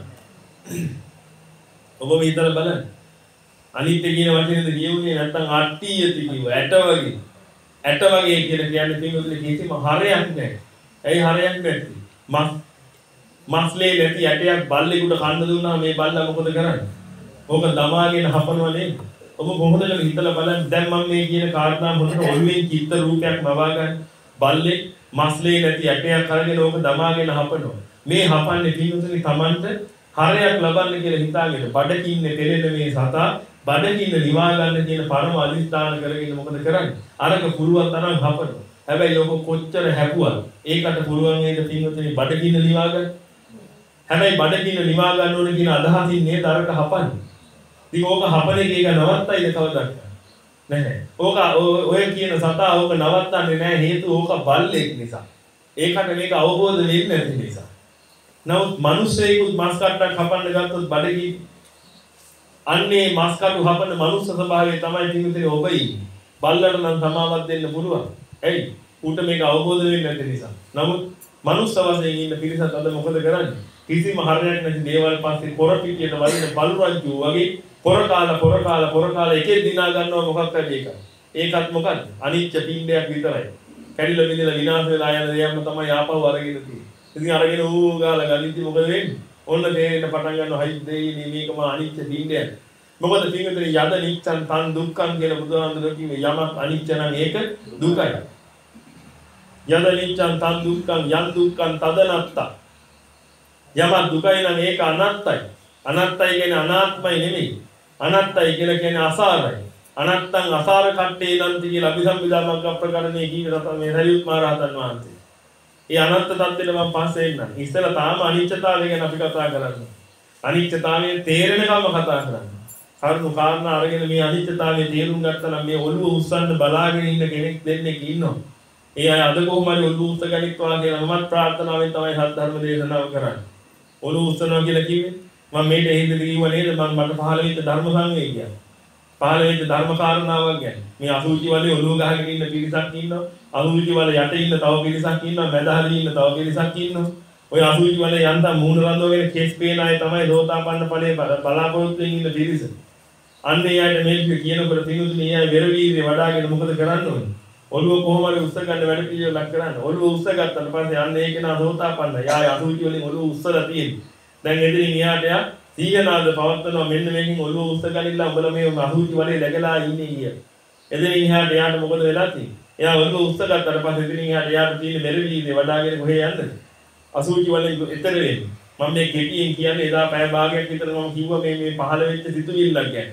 ඔබ මේ හිතලා බලන්න. අනිත්‍ය කියන වචනේද කියුනේ නැත්නම් අට්ඨියති කිව්ව ඇට වගේ. ඇට වගේ කියලා කියන්නේ පින්වතුනි කිසිම හරයක් නැහැ. ඇයි හරයක් නැති? මස් මස්ලේ නැති ඇටයක් බල්ලෙකුට කන්න දුන්නා මේ බල්ලා මොකද කරන්නේ? ඕක දමාගෙන හපනවා නේද? ඔබ කොහොමද හිතලා බලන්න. දැන් මම මේ කියන කාරණා මොනට ඔළුවෙන් චිත්ත රූපයක් මවා ගන්න. බල්ලේ මස්ලේ නැති ඇටයක් අරගෙන ඕක දමාගෙන හපනවා. මේ හපන්නේ පින්වතුනි Tamanට හරයක් ලබන්න කියලා හිතාගෙන බඩකින්නේ පෙරෙන මේ සතා බඩකින්න නිවා ගන්න කියන පරම අදිස්ථාන කරගෙන මොකද කරන්නේ? අරක පුළුවන් තරම් හපනවා. හැබැයි ඔක කොච්චර හැපුවා ඒකට පුළුවන් වේද පින්වතුනි බඩකින්න නිවා ගන්න? හැබැයි බඩකින්න නිවා ගන්න ඕන කියන අදහසින් නේද අරක හපන්නේ. ඉතින් ඕක හපන එක ඒක නවත්තයිද කවදාවත්? නැහැ. ඕක ඔය කියන සතා ඕක නවත්තන්නේ නැහැ හේතුව ඕක බල්ලෙක් නිසා. ඒකට මේක අවබෝධ වෙන්නේ නැති නිසා. නමුත් මිනිස්සෙකුත් මස් කට්ටක් හපන්න ගත්තොත් බඩගිනි අන්නේ මස් කටු හපන මනුස්ස ස්වභාවය තමයි පිටුතේ ඔබ ඉන්නේ. බල්ලට නම් සමාවක් දෙන්න පුළුවන්. ඇයි? ඌට මේක අවබෝධ වෙන්නේ නැති නිසා. නමුත් මනුස්ස වශයෙන් ඉන්න පිරිසත් අද මොකද කරන්නේ? කිසිම හරයක් නැති දේවල් පස්සේ පොර පිටියට වදින බලු රජු වගේ පොර කාලා පොර කාලා පොර කාලා එකේ දිනා ගන්නවා මොකක් හරි එකක්. ඒකත් මොකද්ද? අනිච්ච පින්ඩයක් විතරයි. කැඩිලා බිඳලා විනාශ වෙලා යන දෙයක්ම තමයි ආපහු අරගෙන තියෙන්නේ. ඉතින් අරගෙන ඌ ගාලා ගලින්දි මොකද වෙන්නේ? ඔන්න තේරෙන්න පටන් ගන්නවා හයි දෙයිනේ මේකම අනිච්ච පින්ඩයක්. මොකද පින්විතේ යද නිච්ඡන් තන් දුක්ඛන් කියලා බුදුහාමුදුරුවෝ කිව්වේ යමක් අනිච්ච නම් ඒක දුකයි. යද නිච්ඡන් තන් දුක්ඛන් යන් දුක්ඛන් තදනත්තා. යමක් දුකයි නම් ඒක අනත්තයි. අනත්තයි කියන්නේ අනාත්මයි නෙමෙයි. අනත්තයි කියලා කියන්නේ අසාරයි. අනත්තං අසාර කට්ටේ නන්ති කියලා අභිසම්පදා මග්ග ප්‍රකරණයේ කීවේ තමයි මේ හරියුත් මහ රහතන් වහන්සේ. ඒ අනත්ත තත්ත්වෙට මම පස්සේ එන්නම්. ඉස්සෙල්ලා තාම අනිත්‍යතාවය ගැන අපි කතා කරන්නේ. අනිත්‍යතාවයේ තේරෙනකම කතා කරන්නේ. කරුණු කාරණා අරගෙන මේ අනිත්‍යතාවයේ තේරුම් ගත්තා නම් මේ ඔළුව උස්සන්න බලාගෙන ඉන්න කෙනෙක් දෙන්නෙක් ඉන්නවා. ඒ අය අද කොහොම හරි ඔළුව උස්ස ගනිත්වා කියලා මමත් ප්‍රාර්ථනාවෙන් තමයි සත්‍ය ධර්ම දේශනාව කරන්නේ. ඔළුව උස්සනවා කියලා කිව්වේ මම මේට හින්දද කිව්ව නේද මම මට පහළ වෙච්ච ධර්ම සංවේගය. පහළ වෙච්ච ධර්ම කාරණාවක් ගැන. මේ අසුචි වලේ ඔළුව ගහගෙන ඉන්න පිරිසක් ඉන්නවා. අසුචි වල යට ඉන්න තව පිරිසක් ඉන්නවා. මැද හරිය ඉන්න තව පිරිසක් ඉන්නවා. ඔය අසුචි වලේ යන්තම් මූණ රඳවගෙන කෙස් පේන අය තමයි සෝතාපන්න ඵලයේ බලාපොරොත්තු වෙමින් ඉන්න පිරිස. අන්නේ යාට මේක කියනකොට පිනුතුනේ අය වෙර වීර්ය වඩාගෙන මොකද කරන්න ඕනේ? ඔළුව කොහොම හරි උස්ස ගන්න වැඩ පිළිවෙලක් කරන්න. ඔළුව උස්ස ගත්තට පස්සේ අන්නේ ඒක නා සෝතාපන්න. යාය අසුචි වලින් ඔළුව උස්සලා තියෙන්නේ. දැන් එදිරින් එහාට යා සීගනාද පවත්වනවා මෙන්න මේකෙන් ඔළුව උස්ස ගනිලා උඹලා මේ අසුචි වලේ läගලා ඉන්නේ කිය. එදිරින් එහාට යාට මොකද වෙලා තියෙන්නේ? එයා ඔළුව උස්ස ගත්තට පස්සේ එදිරින් එහාට යාට තියෙන මෙර වීර්ය වඩාගෙන කොහේ යන්නද? අසුචි වලින් එතර වෙන්නේ. මම මේ කෙටියෙන් කියන්නේ එදා පැය භාගයක් විතර මම කිව්වා මේ මේ පහළ වෙච්ච සිතුවිල්ලක් ගැන.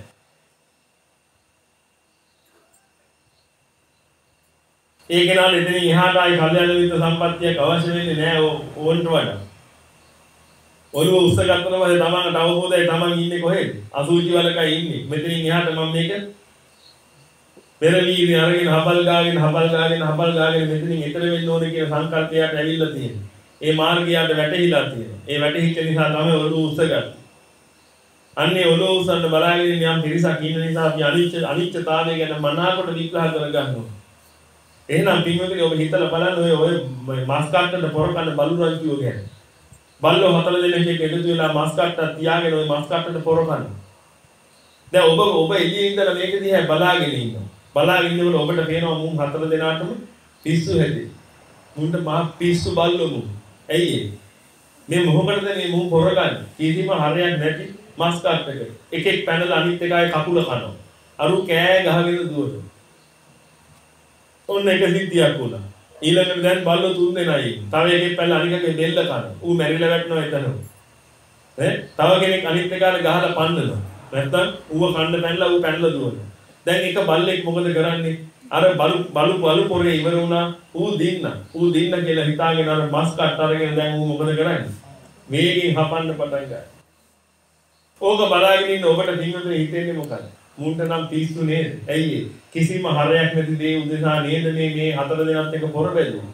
ඒක නාල එතනින් එහාට ආයි කල්යාණ මිත්‍ර සම්පත්තියක් අවශ්‍ය වෙන්නේ නැහැ ඕන්ට වඩා. ඔළුව උස්ස ගන්නකොට තමයි තමන්ට අවබෝධයි තමන් ඉන්නේ කොහෙද? අසුචි වලකයි ඉන්නේ. මෙතනින් එහාට මම මේක පෙරවීර්ය අරගෙන හබල් ගාගෙන හබල් ගාගෙන හබල් ගාගෙන මෙතනින් ඈතර වෙන්න ඕනේ කියන සංකල්පයට ඇවිල්ලා තියෙනවා. ඒ මාර්ගයට වැටහිලා තියෙනවා. ඒ වැටහිච්ච නිසා තමයි ඔළුව උස්ස ගන්න. අන්නේ ඔළුව උස්සන්න බලාගෙන යම් පිරිසක් ඉන්න නිසා අපි අනිච්ච අනිච්චතාවය ගැන මනාකොට විග්‍රහ කරගන්නවා. එහෙනම් පින්වතුනි ඔබ හිතලා බලන්න ඔය ඔය මස් කට්ටට පොර කන්න බලු රජුව ගැන. බල්ලෝ හතර දෙනෙක් එක්ක එකතු වෙලා මස් කට්ටක් තියාගෙන ඔය මස් කට්ටට පොර කන්න. දැන් ඔබ ඔබ එළියේ ඉඳලා මේක දිහා බලාගෙන ඉන්නවා. බලාගෙන ඉන්නකොට ඔබට පේනවා මුන් හතර දෙනාටම පිස්සු හැදේ. මුන්ට මහ පිස්සු බල්ලෝ මුන්. ඇයි ඒ? මේ මොහොතද මේ මුන් පොර ගන්න. කිසිම හරයක් නැති මස් කට්ටක. එකෙක් පැනලා අනිත් එකයි කකුල කනවා. අරු කෑ ගහගෙන දුවනවා. ඔන්න එක සිද්ධියක් වුණා. ඊළඟට දැන් බල්ලෝ තුන් දෙනයි. තව එකෙක් පැනලා අනිකගේ දෙල්ල කන. ඌ මැරිලා වැටෙනවා එතනම. ඈ තව කෙනෙක් අනිත් එකාට ගහලා පන්නනවා. නැත්තම් ඌව කන්න පැනලා ඌ පැනලා දුවනවා. දැන් එක බල්ලෙක් මොකද කරන්නේ? අර බලු බලු බලු පොරේ ඉවර වුණා. ඌ දින්න. ඌ දින්න කියලා හිතාගෙන අර මස් කට් අරගෙන දැන් ඌ මොකද කරන්නේ? වේගෙන් හපන්න පටන් ගන්නවා. ඕක බලාගෙන ඉන්න ඔබට දින්වතුනේ හිතෙන්නේ මොකද? මුන්ට නම් පිස්සු නේද? ඇයි කිසිම හරයක් නැති දේ උදෙසා නේද මේ මේ හතර දෙනාත් එක පොර බැලුවා.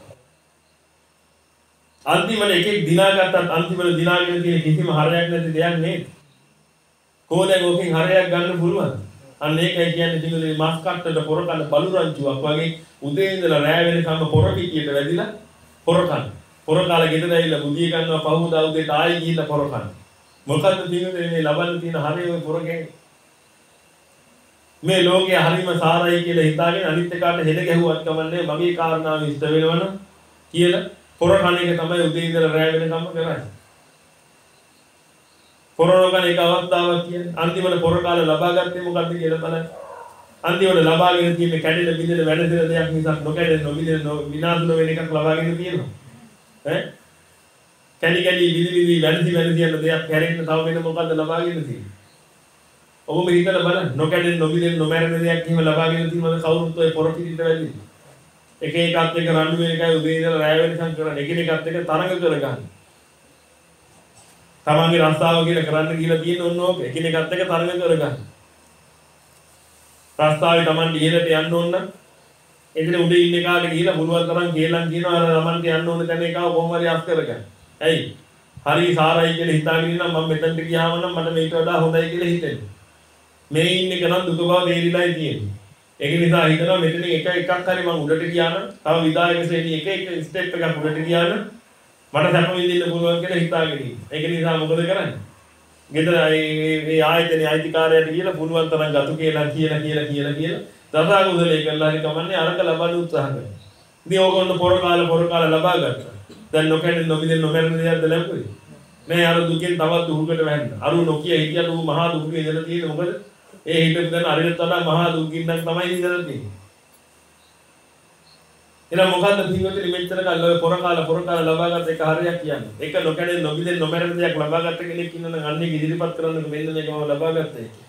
අන්තිමට එකෙක් දිනාගත්තත් අන්තිමට දිනාගෙන තියෙන කිසිම හරයක් නැති දෙයක් නේද? කොහොමද ඕකෙන් හරයක් ගන්න පුළුවන්? අන්න ඒකයි කියන්නේ දිනුනේ මස් කට්ටට පොර කන බලු රංචුවක් වගේ උදේ ඉඳලා රෑ වෙනකම් පොර පිටියට වැදිලා පොර කන. පොර කාලා ගෙදර ඇවිල්ලා බුදිය ගන්නවා පහුදා උදේට ආයෙ ගිහිල්ලා පොර කන. මොකද්ද දිනුනේ මේ ලබන්න තියෙන හරය ඔය පොර ගැන? මේ ලෝකයේ හරිම සාරයි කියලා හිතාගෙන අනිත් එකාට හෙල ගැහුවත් කමන්නේ මගේ කාරණාව ඉෂ්ට වෙනවනම් කියලා පොර කණ එක තමයි උදේ ඉඳලා රෑ වෙනකම් කරන්නේ. පොරෝගන එක අවස්ථාවක් කියන්නේ අන්තිමට පොර කාලේ ලබා ගත්තේ මොකද්ද කියලා බලන්න. අන්තිමට ලබාගෙන තියෙන කැඩෙන බිඳෙන වැඩසෙන දෙයක් නිසා නොකැඩෙන නොබිඳෙන විනාශ නොවන එකක් ලබාගෙන තියෙනවා. ඈ කැඩි කැඩි විදි විදි වැඩසි වැඩසි යන දෙයක් හැරෙන්න තව වෙන මොකද්ද ලබාගෙන තියෙන්නේ? ඔබ මේ හිතලා බලන්න නොකැඩෙන නොබිඳෙන නොමැරෙන දෙයක් එහෙම ලබාගෙන තියෙනවද කවුරුත් ඔය පොර පිටිට වැදින්නේ. එක එකත් එක රණ්ඩු වෙන එකයි උදේ ඉඳලා රැය වෙනකම් කරන්නේ. එකිනෙකත් එක තරඟ කරගන්න. තමන්ගේ රස්සාව කියලා කරන්න කියලා තියෙන ඕන ඕක එකිනෙකත් එක තරඟ කරගන්න. රස්සාවේ තමන් ඉහළට යන්න ඕන නම් එදින උඩ ඉන්න එකාට ගිහිලා පුළුවන් තරම් කියලා කියනවා අර තමන්ට යන්න ඕන තැන එකව කොහොම හරි අස් කරගන්න. ඇයි? හරි සාරයි කියලා හිතාගෙන ඉන්නම් මම මෙතනට ගියාම නම් මට මේකට වඩා හොඳයි කියලා හිතෙනවා. මේ ඉන්න එක නම් දුක බව තේරිලායි තියෙන්නේ. ඒක නිසා හිතනවා මෙතන එක එකක් හරි මම උඩට ගියා නම් තව විදායක ශ්‍රේණිය එක එක ස්ටෙප් එකක් උඩට ගියා නම් මට සැප විඳින්න පුළුවන් කියලා හිතාගෙන ඉන්නේ. ඒක නිසා මොකද කරන්නේ? ගෙදර මේ ආයතනයේ අයිතිකාරයට කියලා පුළුවන් තරම් ගතු කියලා කියලා කියලා කියලා කියලා දසා කුසලයේ කළා හරි කමන්නේ අරක ලබන්න උත්සාහ කරනවා. ඉතින් ඕගොල්ලෝ පොර කාලා පොර කාලා ලබා ගත්තා. දැන් නොකැඩෙන නොබිඳෙන නොමැරෙන දෙයක්ද ලැබුවේ? මේ අර දුකෙන් තවත් දුකකට වැටෙනවා. අරු නොකිය හිටියට ඌ මහා දුකේ ඉඳලා තියෙන මොකද? ඒ හිතේ දැන් අරිට වඩා මහා දුකින් නම් තමයි ඉඳලා තියෙන්නේ. එහෙනම් මොකද්ද පින්වතුනි මෙච්චර කල් ඔය පොර කාලා පොර කාලා ලබාගත් එක හරියක් කියන්නේ. එක නොකැඩෙන නොබිඳෙන නොමැරෙන දෙයක් ලබාගත් කෙනෙක් ඉන්නනම් අන්නේ ඉදිරිපත් කරන්න මෙන්න මේකම ලබාගත්තා ඒක.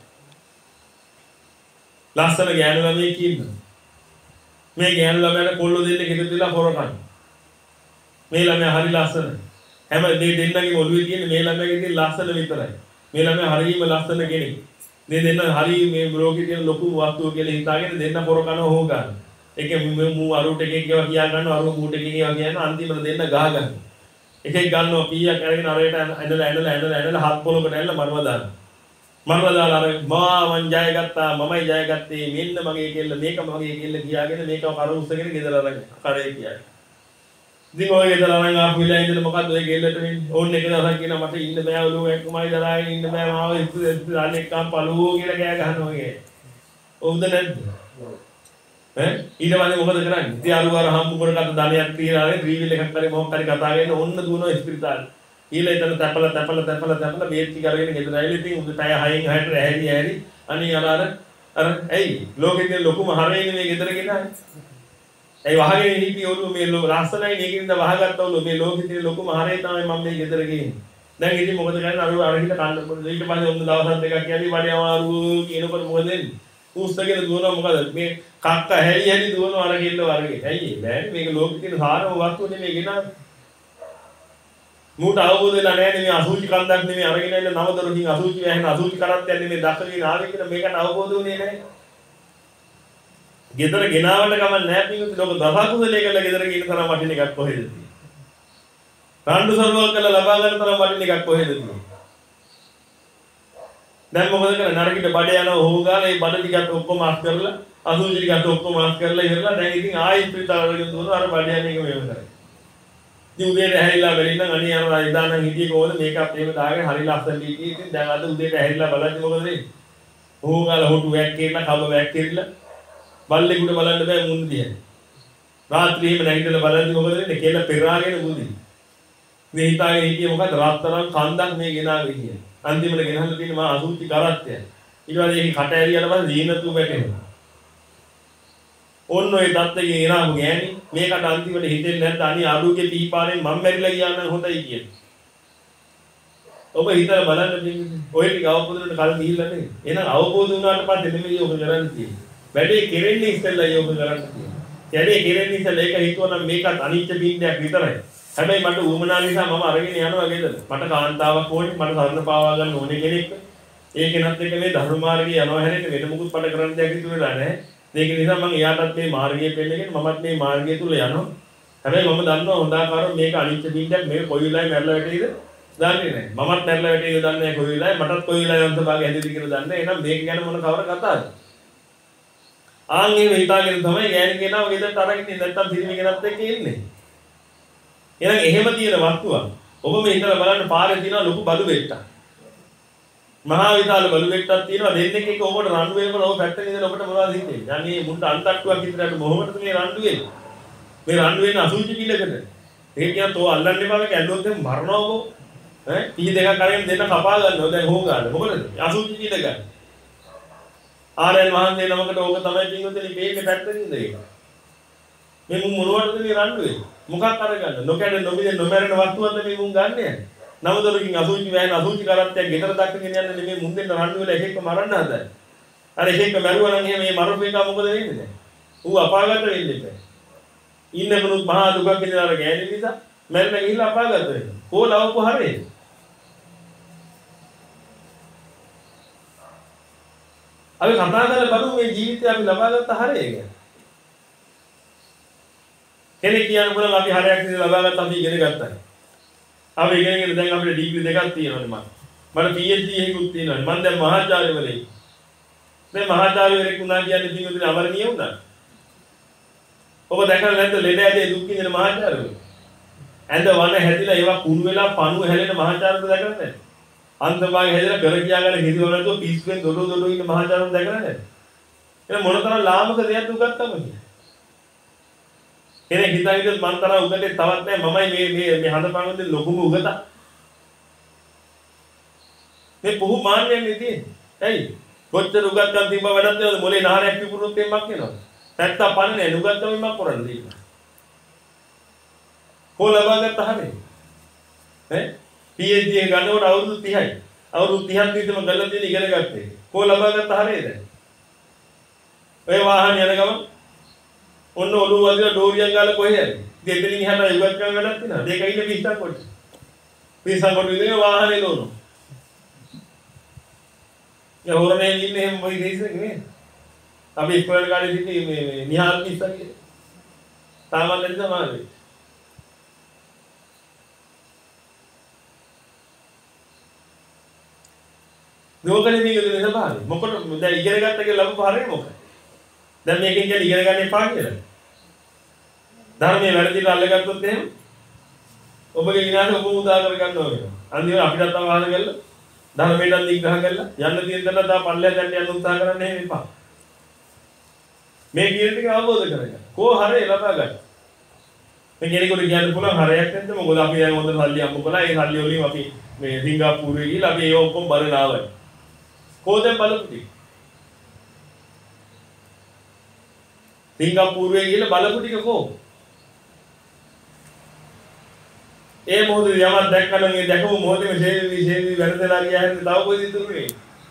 ලස්සන ගෑනු ළමයෙක් ඉන්නවා. මේ ගෑනු ළමයාට කොල්ලෝ දෙන්නෙක් එකතු වෙලා පොර කන. මේ ළමයා හරි ලස්සනයි. හැම මේ දෙන්නගේ ඔළුවේ තියෙන මේ ළමයාගේ තියෙන ලස්සන විතරයි. මේ ළමයා හරිම ලස්සන කෙනෙක්. මේ දෙන්න හරි මේ ලෝකේ තියෙන ලොකු වස්තුව කියලා හිතාගෙන දෙන්න පොර කනවා හො ගන්න. එකේ මූ අරුට එකෙක් ඒවා කියා ගන්නවා අරු මූට එකෙක් ඒවා කියනවා අන්තිමට දෙන්න ගහ ගන්න. එකෙක් ගන්නවා පීයක් අරගෙන අරයට ඇඳලා ඇඳලා ඇඳලා ඇඳලා හත් පොලකට ඇඳලා මරව දානවා. මරව දාලා අර මා මං ජය ගත්තා මමයි ජය ගත්තේ මෙන්න මගේ කෙල්ල මේක මගේ කෙල්ල කියාගෙන මේකව කර උස්සගෙන ගෙදර අරගෙන කඩේ කියාගෙන. ඉතින් ඔය ගෙදර අරන් ආපු වෙලාව ඉඳලා මොකද්ද ඔය කෙල්ලට වෙන්නේ? ඕන්න එක දවසක් කියනවා මට ඉන්න බෑ ඔළුව එක්කමයි දරාගෙන ඉන්න බෑ මාව ඉස්සරහට එක්කම් පළුවෝ කියලා කෑ ගහනවා වගේ. ඔව්ද නැද්ද? ඈ ඊට පස්සේ මොකද කරන්නේ? ඉතින් අරුවාර හම්බු කරගත්ත ධනයක් තියලා ආවේ ත්‍රිවිල් එකක් කරේ මොකක් හරි කතා කරගෙන ඔන්න දුවනවා ඉස්පිරිතාලේ. ඊළඟ එතන තැපලා තැපලා තැපලා තැපලා බේත් ටික අරගෙන ගෙදර ඇවිල්ලා ඉතින් උදේ පැය හයෙන් හයට ඇහැරි ඇහැරි අනේ අර අර අර ඇයි ලෝකෙ තියෙන ලොකුම හරයනේ මේ ගෙදර ගෙනාවේ. ඇයි වහගෙන හිටියේ ඔළුව මේ ලස්සනයි නේකින්ද වහගත්ත ඔළුව මේ ලෝකෙ තියෙන ලොකුම හරය තමයි මම මේ ගෙදර ගේන්නේ. දැන් ඉතින් මොකද කරන්නේ අර අර හිට කන්න ඊට පස්සේ ඔන්න දවස් දෙකක් යන්නේ වඩේ අමාරු කියනකොට මොකද වෙන්නේ? උස්සගෙන දුවනවා මොකද මේ කක්ක හැලි හැලි දුවනවා අර ගෙල්ල වර්ගේ. ඇයි බෑනේ මේක ලෝකෙ තියෙන සාරම වස්තුව නෙමෙයි ගෙනාවේ. මූට අවබෝධ වෙලා නැහැ මේ අසුචි කන්දක් නෙමෙයි අරගෙන ඉන්න නවදොරකින් අසුචි වැහෙන අසුචි කරත් යන්නේ මේ දක්ෂකින් ආවේ කියලා මේකට අවබෝධ වුණේ නැහැ. ගෙදර ගෙනාවට කම නැහැ පිටු ලෝක දසකුසලයේ කියලා ගෙදර ගින්න තරම් වටින එකක් කොහෙද තියෙන්නේ? රණ්ඩු සරුවක් කරලා ලබා ගන්න තරම් වටින එකක් කොහෙද තියෙන්නේ? දැන් මොකද කරන්නේ? නරකිට බඩ යනවා හොගාලා ඒ බඩ ටිකත් ඔක්කොම අස් කරලා අසුචි ටිකත් ඔක්කොම අස් කරලා ඉවරලා දැන් ඉතින් ආයෙත් පිටාවරගෙන දුවනවා අර බඩ යන එක මෙහෙම කරේ. ඉතින් උදේට ඇහැරිලා වෙලින්නම් අනේ යනවා ඉදානම් හිටියේ කොහොමද මේකත් එහෙම දාගෙන හරි ලස්සන දීටි ඉතින් දැන් අද උදේට ඇහැරිලා බලද්දි මොකද වෙන්නේ? හොගාලා හොටු වැක්කේලා කබ වැක්කේලා බල්ලෙකුට බලන්න බෑ මුන් දිහා. රාත්‍රියේම නැගිටලා බලද්දි මොකද වෙන්නේ? කෙල පෙරාගෙන මුදි. මේ හිතාගෙන හිටියේ මොකද? රාත්තරන් කන්දක් මේ ගෙනාවේ කියලා. අන්තිමට ගෙනහල්ලා තියෙන මා අසුචි කරත්තය. ඊට පස්සේ ඒක කට ඇරියට පස්සේ දීනතු වැටෙනවා. ඔන්න ඔය දත්තගේ එනාම ගෑණි මේකට අන්තිමට හිතෙන්නේ නැද්ද අනි අඩුගේ පීපාරෙන් මම මැරිලා ගියා නම් හොඳයි කියලා. ඔබ හිතලා බලන්න දෙන්නේ. ඔය ටික අවබෝධයට කල් ගිහිල්ලා නේ. එහෙනම් අවබෝධ වුණාට පස්සේ නෙමෙයි ඔබ කරන්න තියෙන්නේ. වැඩේ කෙරෙන්නේ ඉස්සෙල්ලා යෝග කරන්න තියෙන්නේ. වැඩේ කෙරෙන්නේ ඉස්සෙල්ලා ඒක හිතුවනම් මේකත් අනිච්ච බින්දයක් විතරයි. හැබැයි මට උවමනා නිසා මම අරගෙන යනවා ගෙදර. මට කාන්තාවක් ඕනේ, මට සරණ පාවා ගන්න ඕනේ කෙනෙක්. ඒ කෙනත් එක්ක මේ ධර්ම මාර්ගයේ යනවා හැරෙන්න වෙන මොකුත් පඩ කරන්න දෙයක් ඉතුරු වෙලා නැහැ. ඒක නිසා මම එයාටත් මේ මාර්ගයේ පෙන්නගෙන මමත් මේ මාර්ගය තුල යනවා. හැබැයි මම දන්නවා හොඳාකාරව මේක අනිච්ච බින්දයක් මේක කොයි වෙලාවෙ මැරලා වැටෙයිද දන්නේ නැහැ. මමත් මැරලා වැටෙයිද දන්නේ නැහැ කොයි වෙලාවෙ මටත් කොයි වෙලාවෙ අන්තභාගය හැදෙයිද කියලා දන්නේ නැහැ. එහෙනම් මේක ගැන මොන කවර කතාවද? ආන් එහෙම හිතාගෙන තමයි ගෑණි කෙනාව ගෙදරට අරගෙන ඉන්නේ නැත්තම් පිරිමි කෙනත් එක්ක ඉන්නේ. එහෙනම් එහෙම තියෙන වස්තුවක්. ඔබ මේ හිතලා බලන්න පාරේ තියෙන ලොකු බඩු බෙට්ටක්. මහා විශාල බඩු බෙට්ටක් තියෙනවා දෙන්නෙක් එක්ක ඔබට රණ්ඩු වෙනකොට ඔබ පැත්තක ඉඳලා ඔබට මොනවද හිතෙන්නේ? දැන් මේ මුන්ට අන්තට්ටුවක් විතරට මොහොමද මේ රණ්ඩු වෙන්නේ? මේ රණ්ඩු වෙන්නේ අසුචි පිළකට. ඒක කියන තෝ අල්ලන්න එපා මේක ඇල්ලුවොත් එහම මරනවා ඔබ. ඈ පී දෙකක් අරගෙන දෙන්න කපා ගන්නවා. දැන් හොං ගන්න. මොකටද? අසුචි පිළ ගන්න. ආරයන් වහන්සේ නමකට ඕක තමයි පින්වතුනි මේකේ පැත්තකින් ඉඳ ඒක. මේ මුන් මොනවටද මේ රණ්ඩු වෙන්නේ? මොකක් අරගන්න? නොකැඩ නොබිද නොමැරෙන වස්තුවක්ද මේ මුන් ගන්න යන්නේ? නවදොරකින් අසුචි වැහෙන අසුචි කරත්තයක් ගෙදර දක්කගෙන යන්නේ නෙමෙයි මුන් දෙන්න රණ්ඩු වෙලා එක එක මරන්න හදන්නේ. අර එක එක මැරුවා නම් එහෙම මේ මරපු එක මොකද වෙන්නේ දැන්? ඌ අපාගත වෙන්නේ නැහැ. ඉන්න කෙනුත් මහා දුකක් ඉඳලා අර ගෑණි නිසා මැරෙලා ගිහිල්ලා අපාගත වෙනවා. කොලවපු හරේ. අපි කතා කරලා බලමු මේ ජීවිතය අපි ලබාගත්ත හරය ගැන. කෙනෙක් කියන්න පුළුවන් අපි හරයක් ඉඳලා ලබාගත්ත අපි ඉගෙන ගත්තා. අපි ඉගෙනගෙන දැන් අපිට ඩිග්‍රී දෙකක් තියෙනවානේ මම. මට පී එච් ඩී එකකුත් තියෙනවානේ. මම දැන් මහාචාර්යවරයෙක්. මේ මහාචාර්යවරයෙක් වුණා කියන්නේ පින්වතුනි අමරණීය වුණා. ඔබ දැකලා නැද්ද ලෙඩ ඇදේ දුක් විඳින මහාචාර්යවරු? ඇඳ වන හැදිලා ඒවා කුණු වෙලා පණුව හැලෙන මහාචාර්යවරු දැකලා නැද්ද? අන්තභාගය හැදලා කර කියා ගන්න හිරිවල නැතුව පිස්සුවෙන් දොඩ දොඩ ඉන්න මහාචාර්යවරු දැකලා නැද්ද? එහෙනම් මොනතරම් ලාමක දෙයක් උගත්තම කියන්නේ. කෙනෙක් හිතාගෙන මන් තරම් උගතේ තවත් නැහැ මමයි මේ මේ මේ හඳපාගන්නේ ලොකුම උගත. මේ පුහු මාන්නයන්නේ තියෙන්නේ. ඇයි? කොච්චර උගත්කම් තිබ්බ වැඩක් නේද මොලේ නහරයක් පිපුරුනොත් එම්මක් වෙනවා. පැත්ත පන්නේ නුගත්තම එම්මක් කරන්නේ ඉන්න. කොලබගත්ත හැමේ. ඈ පී එච් ඩී එක ගන්නකොට අවුරුදු තිහයි. අවුරුදු තිහක් විතරම ගල්ලා තියෙන ඉගෙන ගත්තේ. කොලබගත්ත හැමේද? ඔය වාහන යන ගමන් ඔන්න ඔළුව වදින ඩෝරියක් ගාලා කොහෙ යන්නේ? ඉතින් එතනින් එහාට යුගත්කම් වැඩක් තියෙනවා. දෙක ඉන්න පිස්සක් කොට. පිස්සක් කොට විදිහේ වාහනේ දෝනවා. ඒ හොරනේ ඉන්නේ එහෙම මොයි දෙයිසක නේ. අපි ඉස්කෝලේ කාලේ ඉතින් මේ මේ නිහාල් පිස්සක් කියලා. සාමාන්‍ය තමයි. නෝකනේ මේක දෙන්න බෑ. මොකද දැන් ඉගෙන ගත්ත කියලා ලබපු හරිය මොකද? දැන් මේකෙන් කියන්නේ ඉගෙන ගන්න එපා කියලා. ධර්මයේ වැරදිලා අල්ලගත්තොත් එහෙම ඔබගේ විනාශය ඔබ උදා කර ගන්නවා වෙනවා. අන්තිමට අපිටත් අවහාන කරලා ධර්මයෙන් නිග්‍රහ කරලා යන්න තියෙන තැන තා පල්ලෙය දැන් යන්න උත්සාහ කරන්න එහෙම එපා. මේ කියන ටික අවබෝධ කරගන්න. කෝ හරේ ලබා ගන්න. මේ කෙනෙකුට කියන්න පුළුවන් හරයක් නැද්ද? මොකද අපි දැන් හොඳ සල්ලි අම්මු කළා. ඒ සල්ලි වලින් අපි මේ සිංගප්පූරුවේ ගිහලා අපි ඒ ඔක්කොම බලන ආවයි. කොහෙන්ද බලපුටි? සිංගප්පූරුවේ ගිහලා බලපු ටික කො? ඒ මොහොතේ යමක් දැක්කම ඒ දැකපු මොහොතේම ෂේවි ෂේවි වැරදලා ගියා හැරෙන්න තව කොහෙද ඉතුරුනේ?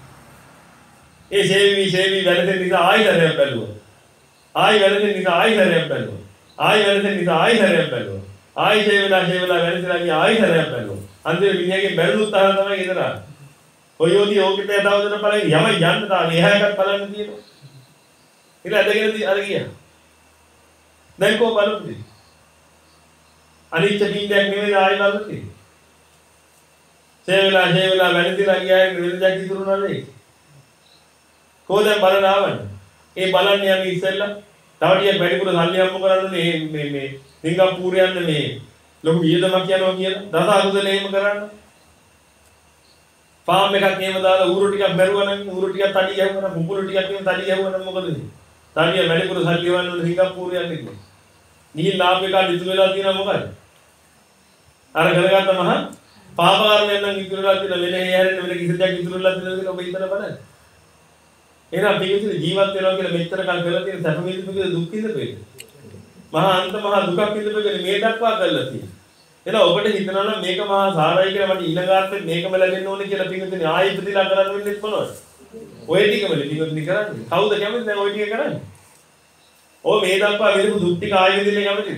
ඒ ෂේවි ෂේවි වැරදෙන නිසා ආයි හැරෙන්න බැලුවා. ආයි වැරදෙන නිසා ආයි හැරෙන්න බැලුවා. ආයි වැරදෙන නිසා ආයි හැරෙන්න බැලුවා. ආයි ෂේවිලා ෂේවිලා වැරදලා ගියා ආයි හැරෙන්න බැලුවා. අන්තිමට මිනිහාගේ බැලුණුත් අහන තමයි ගෙදර ආවේ. ඔයෝදී ඕකේ තවදන බලන්නේ යම යන්න තාම එහා එකක් බලන්න තියෙනවා. ඉතින් ඇදගෙන අර ගියා. දැන් කොහොම බලන්නේ? අනිච්ච බින්දයක් නෙවෙයි ආයි බලන්නේ. සේවලා සේවලා වැරදිලා ගියා වෙනදක් ඉතුරු නැනේ. කොහෙන්ද බලන ආවන්නේ? ඒ බලන්න යන්නේ ඉස්සෙල්ලා තව ටිකක් වැඩිපුර සල්ලි හම්බ කරන්නේ මේ මේ සිංගප්පූරු යන්නේ මේ ලොකු වියදමක් යනවා කියලා දස අකුසල එහෙම කරන්න. ෆාම් එකක් එහෙම දාලා ඌරු ටිකක් බැරුවා නම් ඌරු ටිකක් තඩි ගැහුවා නම් කුකුළු ටිකක් එහෙම තඩි ගැහුවා නම් මොකද වෙන්නේ? තඩිය වැඩිපුර සල්ලි වන්න ඕනේ සිංගප්පූරු යන්නේ කියලා. නිහිල් ලාභ එක ඉතුරු වෙලා තියෙනවා මොකද? අර කරගත්ත මහා පාපකාරණයක් නම් ඉතුරු වෙලා තියෙන වෙන හේ හැරෙන්න වෙන කිසි දෙයක් ඉතුරු වෙලා තියෙනවද කියලා ඔබ හිතලා බලන්න. එහෙනම් පිටින් ජීවත් වෙනවා කියලා මෙච්චර කල් කරලා තියෙන සැප විඳිනකද දුක් විඳපෙන්නේ. මහා අන්ත මහා දුකක් විඳපෙන්නේ මේ දක්වා කරලා තියෙනවා. එහෙනම් ඔබට හිතනවා නම් මේක මහා සාරයි කියලා මට ඊළඟාත්තේ මේකම ලැබෙන්න ඕනේ කියලා පිටින් ආයෙ ඉපදිලා කරන්න වෙන්නේ මොනවද? ඔය ටිකමනේ පිටින් කරන්නේ. කවුද කැමති දැන් ඔය ටික කරන්නේ? ඔය මේ දක්වා විඳපු දුක් ටික ආයෙ විඳින්න කැමතිද?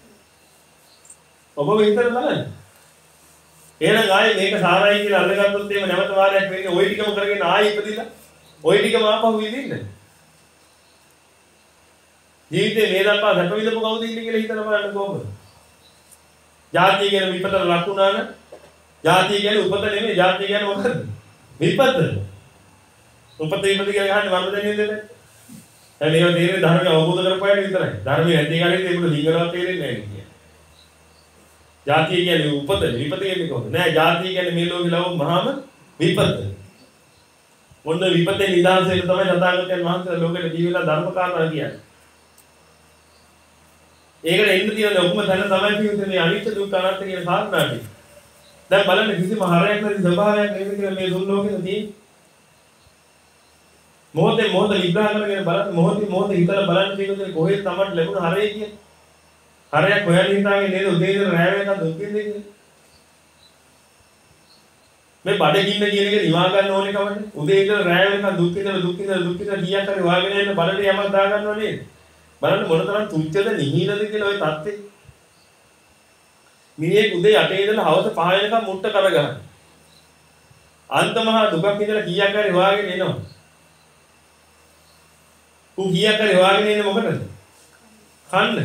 ඔබ විතර බලන්න. එහෙනම් ආයේ මේක සාරයි කියලා අල්ලගත්තොත් එහෙම නැවත වාරයක් වෙන්නේ ওই ටිකම කරගෙන ආයෙ ඉපදිලා ওই ටිකම ආපහු විඳින්න. ජීවිතේ මේ දක්වා සැප විඳපු කවුද ඉන්නේ කියලා හිතලා බලන්න කොහොමද? ජාතිය කියන විපතට ලක් වුණා නම් ජාතිය කියන්නේ උපත නෙමෙයි ජාතිය කියන්නේ මොකද්ද? විපත. උපත විපත කියලා ගහන්නේ මම දැනෙන්නේ නැහැ. දැන් මේවා තේරෙන්නේ ධර්මය අවබෝධ කරපුවාට විතරයි. ධර්මය නැති කාලෙදී ඒකට ලිංගලවත් තේරෙන්නේ නැහැ කියන්නේ. ජාතිය කියන්නේ උපත විපත කියන්නේ කොහොමද? නෑ ජාතිය කියන්නේ මේ ලෝකේ ලව මහාම විපත. මොන විපතේ නිදාසෙල තමයි සදාගතයන් වහන්සේලා ලෝකෙට ජීවිලා ධර්ම කාරණා කියන්නේ. ඒකට එන්න තියෙන ඔක්කොම තැන තමයි කියන්නේ මේ අනිත්‍ය දුක්ඛ අනාත්ම කියන කාරණා ටික. දැන් බලන්න කිසිම හරයක් නැති ස්වභාවයක් නෙමෙයි කියලා මේ දුන් ලෝකෙද තියෙන්නේ. මොහොතේ මොහොත විග්‍රහ කරගෙන බලන්න මොහොතේ මොහොත හිතලා බලන්න තියෙන්නේ කොහෙද තමයි ලැබුණ හරය කියන්නේ. හරයක් හොයන්න හිතාගෙන නේද උදේ ඉඳලා රැය වෙනකන් දුක් විඳින්නේ. මේ බඩගින්න කියන එක නිවා ගන්න ඕනේ කවන්නේ. උදේ ඉඳලා රැය වෙනකන් දුක් විඳලා දුක් විඳලා දුක් විඳලා කීයක් හරි වාගෙන යන බඩට යමක් දා ගන්නව නේද? බලන්න මොනතරම් තුච්චද නිහිනද කියලා ওই தත්ත්වේ. මිනිහෙක් උදේ අටේ ඉඳලා හවස පහ වෙනකම් මුට්ට කර ගන්න. අන්තමහා දුකක් ඉඳලා කීයක් හරි වාගෙන එනවා. ඌ කීයක් හරි වාගෙන එන්නේ මොකටද? කන්න.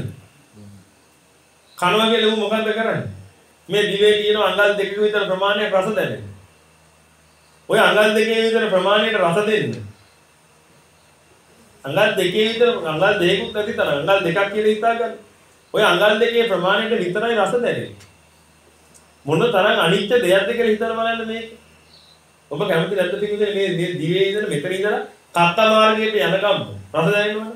කනවා කියලා ඌ මොකද්ද කරන්නේ? මේ දිවේ තියෙන අඟල් දෙකක විතර ප්‍රමාණයක් රස දැනෙන. ඔය අඟල් දෙකේ විතර ප්‍රමාණයට රස දෙන්න. අඟල් දෙකේ විතර අඟල් දෙකකුත් නැති තරම් අඟල් දෙකක් කියලා හිතා ගන්න. ඔය අඟල් දෙකේ ප්‍රමාණයට විතරයි රස දැනෙන්නේ. මොන තරම් අනිත්‍ය දෙයක්ද කියලා හිතලා බලන්න මේක. ඔබ කැමති නැද්ද පිටින් මේ මේ දිවේ ඉඳලා මෙතන ඉඳලා කත්ත මාර්ගයට යනකම් රස දැනෙනවද?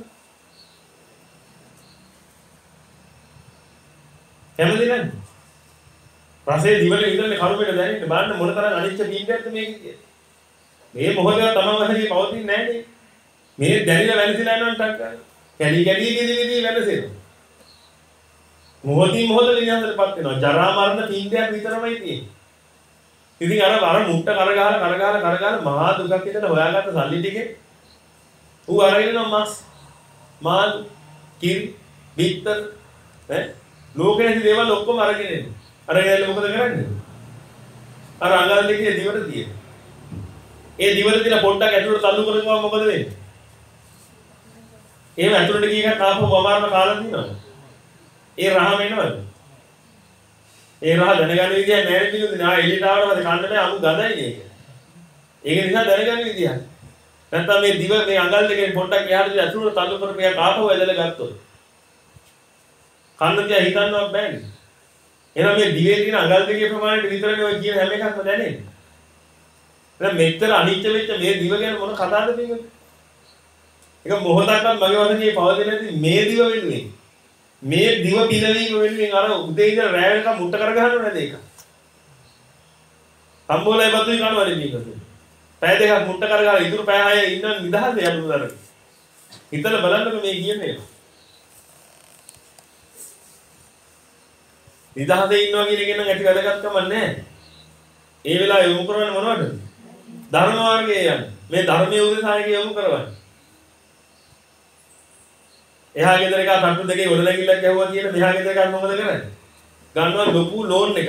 කැමති නැද්ද? රසයේ දිවට විතරනේ කරුමෙට දැනෙන්නේ. බලන්න මොන තරම් අනිත්‍ය පිටියක්ද මේක කියන්නේ. මේ මොහොතේ තමන් වහන්සේ පවතින්නේ නැහැ නේ. මේ දැනිලා වෙනසිලා යනවන් ටක් ගන්න. කැලි කැලි කිදි කිදි වෙනසෙනවා. මොහොතින් මොහොත විනාශයටපත් වෙනවා. ජරා මරණ පින්ඩයක් විතරමයි තියෙන්නේ. ඉතින් අර අර මුට්ට කර ගහලා කර ගහලා කර ගහලා මහා දුකක් විතර හොයාගත්ත සල්ලි ටිකේ ඌ අරගෙන යනවා මාස් මාල් කිරි බිත්තර ඈ ලෝකේ නැති දේවල් ඔක්කොම අරගෙන එනවා. අරගෙන ඇවිල්ලා මොකද කරන්නේ? අර අඟල් දෙකේ දිවට තියෙන. ඒ දිවට තියලා පොඩ්ඩක් ඇතුළට තල්ලු කරගුවම මොකද වෙන්නේ? එහෙම ඇතුළට ගිය එකක් ආපහු වමාරන කාලා තියෙනවද? ඒ රහම එනවද? ඒ රහ දැනගන්න විදියක් නැහැ නේද? නා එළියට ආවම කන්න බෑ අමු ගඳයි මේක. ඒක නිසා දැනගන්න විදියක්. නැත්නම් මේ දිව මේ අඟල් දෙකෙන් පොඩ්ඩක් එහාට ගිහලා ඇතුළට තල්ලු කරපු එකක් ආපහු ඇදලා ගත්තොත්. කන්න තියා හිතන්නවත් බෑනේ. එහෙනම් මේ දිවේ තියෙන අඟල් දෙකේ ප්‍රමාණයට විතරනේ ඔය කියන හැම එකක්ම දැනෙන්නේ. දැන් මෙච්චර අනිත්‍ය වෙච්ච මේ දිව ගැන මොන කතාවද මේක? ඒක මොහොතක්වත් මගේ වශයෙන් පවතින නැති මේ දිව වෙනුවෙන්. මේ දිව පිනවීම වෙනුවෙන් අර උදේ ඉඳන් රැය වෙනකම් මුට්ට කර ගන්නව නේද ඒක? සම්බෝලයි බතුයි කනවනේ මේක. පැය දෙකක් මුට්ට කර ගාලා ඉතුරු පැය හය ඉන්න නිදහස යනුදර. හිතලා බලන්නකො මේ කියන්නේ. නිදහසේ ඉන්නවා කියන එක නම් ඇති වැදගත්කමක් නැහැ. ඒ වෙලාව යොමු කරන්නේ මොනවටද? ධර්ම මාර්ගයේ යන්න. මේ ධර්මයේ උදෙසායක යොමු කරවන්න. එහා ගෙදර එක තට්ටු දෙකේ ගොඩ නැගිල්ලක් ගැහුවා කියන මෙහා ගෙදර එකක් මොකද කරන්නේ? ගන්නවා ලොකු ලෝන් එකක්.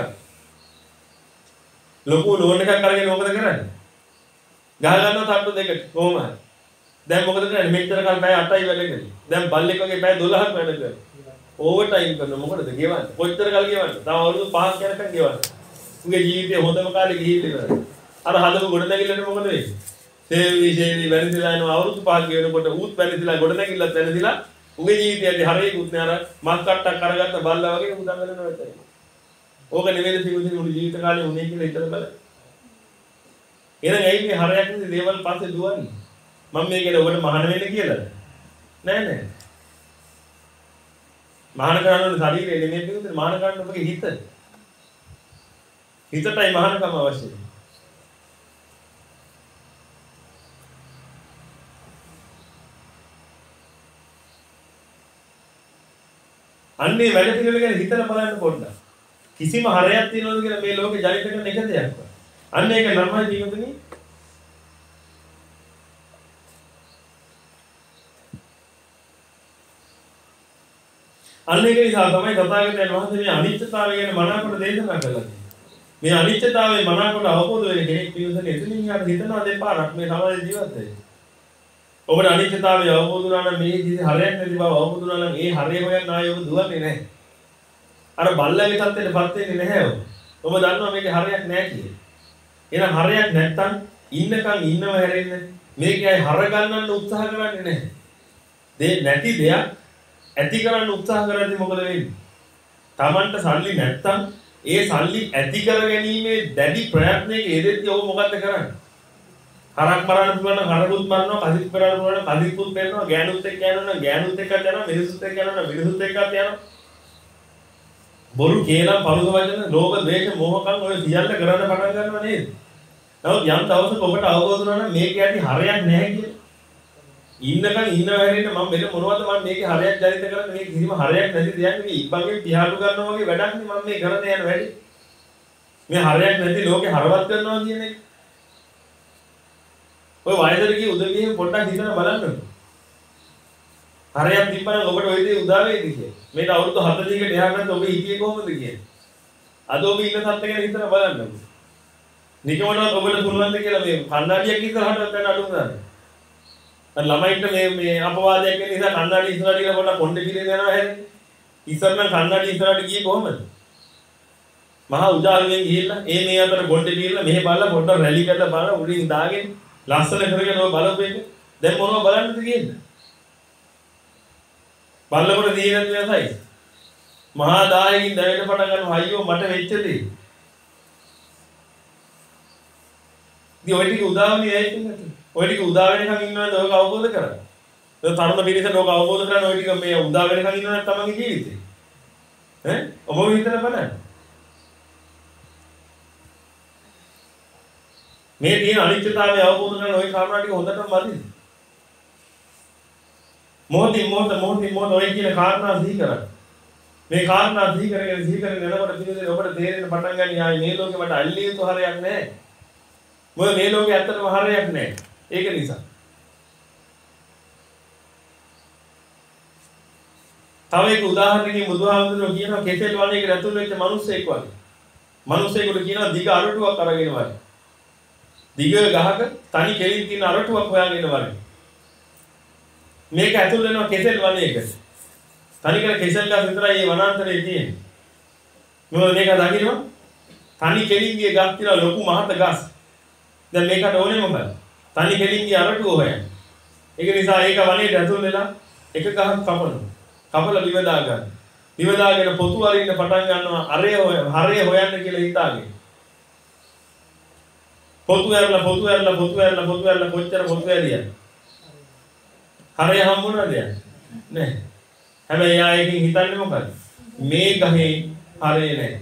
ලොකු ලෝන් එකක් අරගෙන මොකද කරන්නේ? ගහ ගන්නවා තට්ටු දෙකට කොහොම හරි. දැන් මොකද කරන්නේ? මෙච්චර කල් පැය අටයි වැඩ කරේ. දැන් බල්ලෙක් වගේ පැය දොළහක් වැඩ කරනවා. ඕවර් ටයිම් කරනවා මොකටද ගෙවන්නේ? කොච්චර කල් ගෙවන්නේ? තව අවුරුදු පහක් යනකම් ගෙවන්නේ. උගේ ජීවිතේ හොඳම කාලේ ගිහිල්ලා ඉවරයි. අර හදපු ගොඩ නැගිල්ලට මොකද වෙන්නේ? සේවි සේවි වැඩිදලා යනවා අවුරුදු පහක් ගෙවනකොට ඌත් වැඩිදලා ගොඩ නැගිල්ලත් වැඩිදලා උගේ ජීවිතයේදී හරියකුත් නෑ අර මස් කට්ටක් කරගත්ත බල්ලා වගේ උදන් වෙනවා ඇතයි. ඕක නෙමෙයි සිවුදින උණු ජීවිත කාලේ උනේ කියලා හිතලා බලන්න. එහෙනම් ඇයි මේ හරයක් නෙද දේවල් පස්සේ දුවන්නේ? මම මේ කියන්නේ ඔබට මහාන වෙන්න කියලාද? නෑ නෑ. මහාන කරන්න ඕනේ ශරීරය නෙමෙයි පිටුද මහාන කරන්න ඔබගේ හිත. හිතටයි මහානකම අවශ්‍යයි. අන්නේ වැඩ පිළිවෙල ගැන හිතලා බලන්න පොඩ්ඩක්. කිසිම හරයක් තියනවද කියලා මේ ලෝකේ ජනිත කරන එක දෙයක්. අන්න ඒක නම්මයි ජීවිතේ. අන්න ඒක නිසා තමයි තථාගතයන් වහන්සේ මේ අනිත්‍යතාවය ගැන මනාකොට දේශනා කළා. මේ අනිත්‍යතාවය මනාකොට අවබෝධ වෙන කෙනෙක් පිළිසක එතනින් යාට හිතනවා දෙපාරක් මේ සමාජ ජීවිතේ. ඔබට අනිත්‍යතාවය අවබෝධ වුණා නම් මේ ජීවිතේ හරයක් නැති බව අවබෝධ වුණා නම් ඒ හරය හොයන්න ආයෙ ඔබ දුවන්නේ නැහැ. අර බල්ලගේ තත්ත්වයටපත් වෙන්නේ නැහැ ඔබ. ඔබ දන්නවා මේකේ හරයක් නැහැ කියලා. එහෙනම් හරයක් නැත්තම් ඉන්නකම් ඉන්නව හැරෙන්න මේකේ අය හර ගන්නන්න උත්සාහ කරන්නේ නැහැ. දෙ නැති දෙයක් ඇති කරන්න උත්සාහ කරද්දී මොකද වෙන්නේ? Tamanට සල්ලි නැත්තම් ඒ සල්ලි ඇති කර ගැනීමේ දැඩි ප්‍රයත්නයක යෙදෙද්දී ඔබ මොකද්ද කරන්නේ? හරක් මරන්න පුළුවන් නම් හරකුත් මරනවා, කදිත් මරන්න පුළුවන් නම් කදිත්කුත් මරනවා, ගෑනුත් එක්ක යනවා නම් ගෑනුත් එක්කත් යනවා, මිනිසුත් එක්ක යනවා නම් මිනිසුත් එක්කත් යනවා. බොරු කියලා පරුස වචන, ලෝභ, ද්වේෂ, මෝහකම් ඔය සියල්ල කරන්න පටන් ගන්නවා නේද? නමුත් යම් දවසක ඔබට අවබෝධ වුණා නම් මේක යටි හරයක් නැහැ කියලා. ඉන්නකන් ඉන්න වෙරෙන්න මම මෙන්න මොනවද මම මේකේ හරයක් ජනිත කරන්නේ මේක කිසිම හරයක් නැති දෙයක් නෙවෙයි ඉබ්බන්ගේ පියාලු ගන්නවා වගේ වැඩක් නේ මම මේ කරන යන වැඩේ මේ හරයක් නැති ලෝකේ හරවත් කරනවා කියන එක ඔය වයසට ගිය උදවියෙන් පොඩ්ඩක් හිතලා බලන්න හරයක් තිබ්බනම් ඔබට ওই දේ උදා වෙයිද කියලා මේක අවුරුදු හතළිහකට එහා ගන්න ඔබ හිතියේ කොහොමද කියන්නේ අද ඔබ ඉන්න සත්ත්ව ගැන හිතලා බලන්න නිකමනවත් ඔබට පුළුවන් ද කියලා මේ කණ්ණාඩියක් ඉස්සරහට දැන් අඩු කරන්න අර ළමයින්ට මේ මේ අපවාදයක් වෙන නිසා කන්නඩි ඉස්සරහට ගිහලා පොඩ්ඩක් කොණ්ඩේ පිරේ යනවා හැරෙන්නේ. ඉස්සර නම් කන්නඩි ඉස්සරහට ගියේ කොහමද? මහා උජාරුවෙන් ගිහිල්ලා ඒ මේ අතර කොණ්ඩේ පිරලා මෙහෙ බලලා පොඩ්ඩක් රැලි කරලා බලලා උඩින් දාගෙන ලස්සන කරගෙන ඔය බලපෙන්න. දැන් මොනව බලන්නද කියන්නේ? බල්ලකොට දීනත් වෙනසයි. මහා දායකින් දැවෙන්න පටන් ගන්නවා අයියෝ මට වෙච්ච දේ. ඉතින් ඔය ටික උදාවන්නේ ඇයි කියන්නේ? ඔය ටික උදා වෙනකන් ඉන්නවද ඔයක අවබෝධ කරගන්න. ඒ තරුණ පිරිසට ඔයක අවබෝධ කරගන්න ඔය ටික මේ උදා වෙනකන් ඉන්නවද තමන්ගේ ජීවිතේ. ඈ ඔබ හිතලා බලන්න. මේ තියෙන අනිත්‍යතාවය අවබෝධ කරගන්න ඔය කාරණා ටික හොඳටම මදිද? මොහොතින් මොහොත මොහොතින් මොහොත ඔය කියන කාරණා සිහි කරගන්න. මේ කාරණා සිහි කරගෙන සිහි කරගෙන යනකොට පිළිදෙල ඔබට තේරෙන්න පටන් ගන්න ආයේ මේ ලෝකෙ මට අල්ලිය යුතු හරයක් නැහැ. මොකද මේ ලෝකෙ ඇත්තටම හරයක් නැහැ. ඒක නිසා. තව එක උදාහරණයකින් බුදුහාමුදුරුවෝ කියනවා කෙසෙල් වනයේකට ඇතුල් වෙච්ච මිනිස්සෙක් වගේ. මිනිස්සෙකුට කියනවා දිග අරටුවක් අරගෙන වරි. දිග ගහක තනි කෙලින් තියෙන අරටුවක් හොයාගෙන වරි. මේක ඇතුල් වෙනවා කෙසෙල් වනයේකට. තනිකර කෙසෙල් ගස් විතරයි මේ වනාන්තරයේ තියෙන්නේ. මොකද මේක දකින්නවා තනි කෙලින් ගිය ගස් කියලා ලොකු මහත ගස්. දැන් මේකට ඕනේ මොකද? තනි කෙලින්ගේ අරටුව හොයන්න. ඒක නිසා ඒක වනයේට ඇතුල් වෙලා එක ගහක් කපනවා. කපලා බිම දා ගන්න. බිම දාගෙන පොතු වරින්න පටන් ගන්නවා අරය හරය හොයන්න කියලා හිතාගෙන. පොතු ඇරලා පොතු ඇරලා පොතු ඇරලා පොතු ඇරලා කොච්චර පොතු ඇරියද? හරය හම්බුණාද යන්නේ? නැහැ. හැබැයි යා එකකින් හිතන්නේ මොකද? මේ ගහේ හරය නැහැ.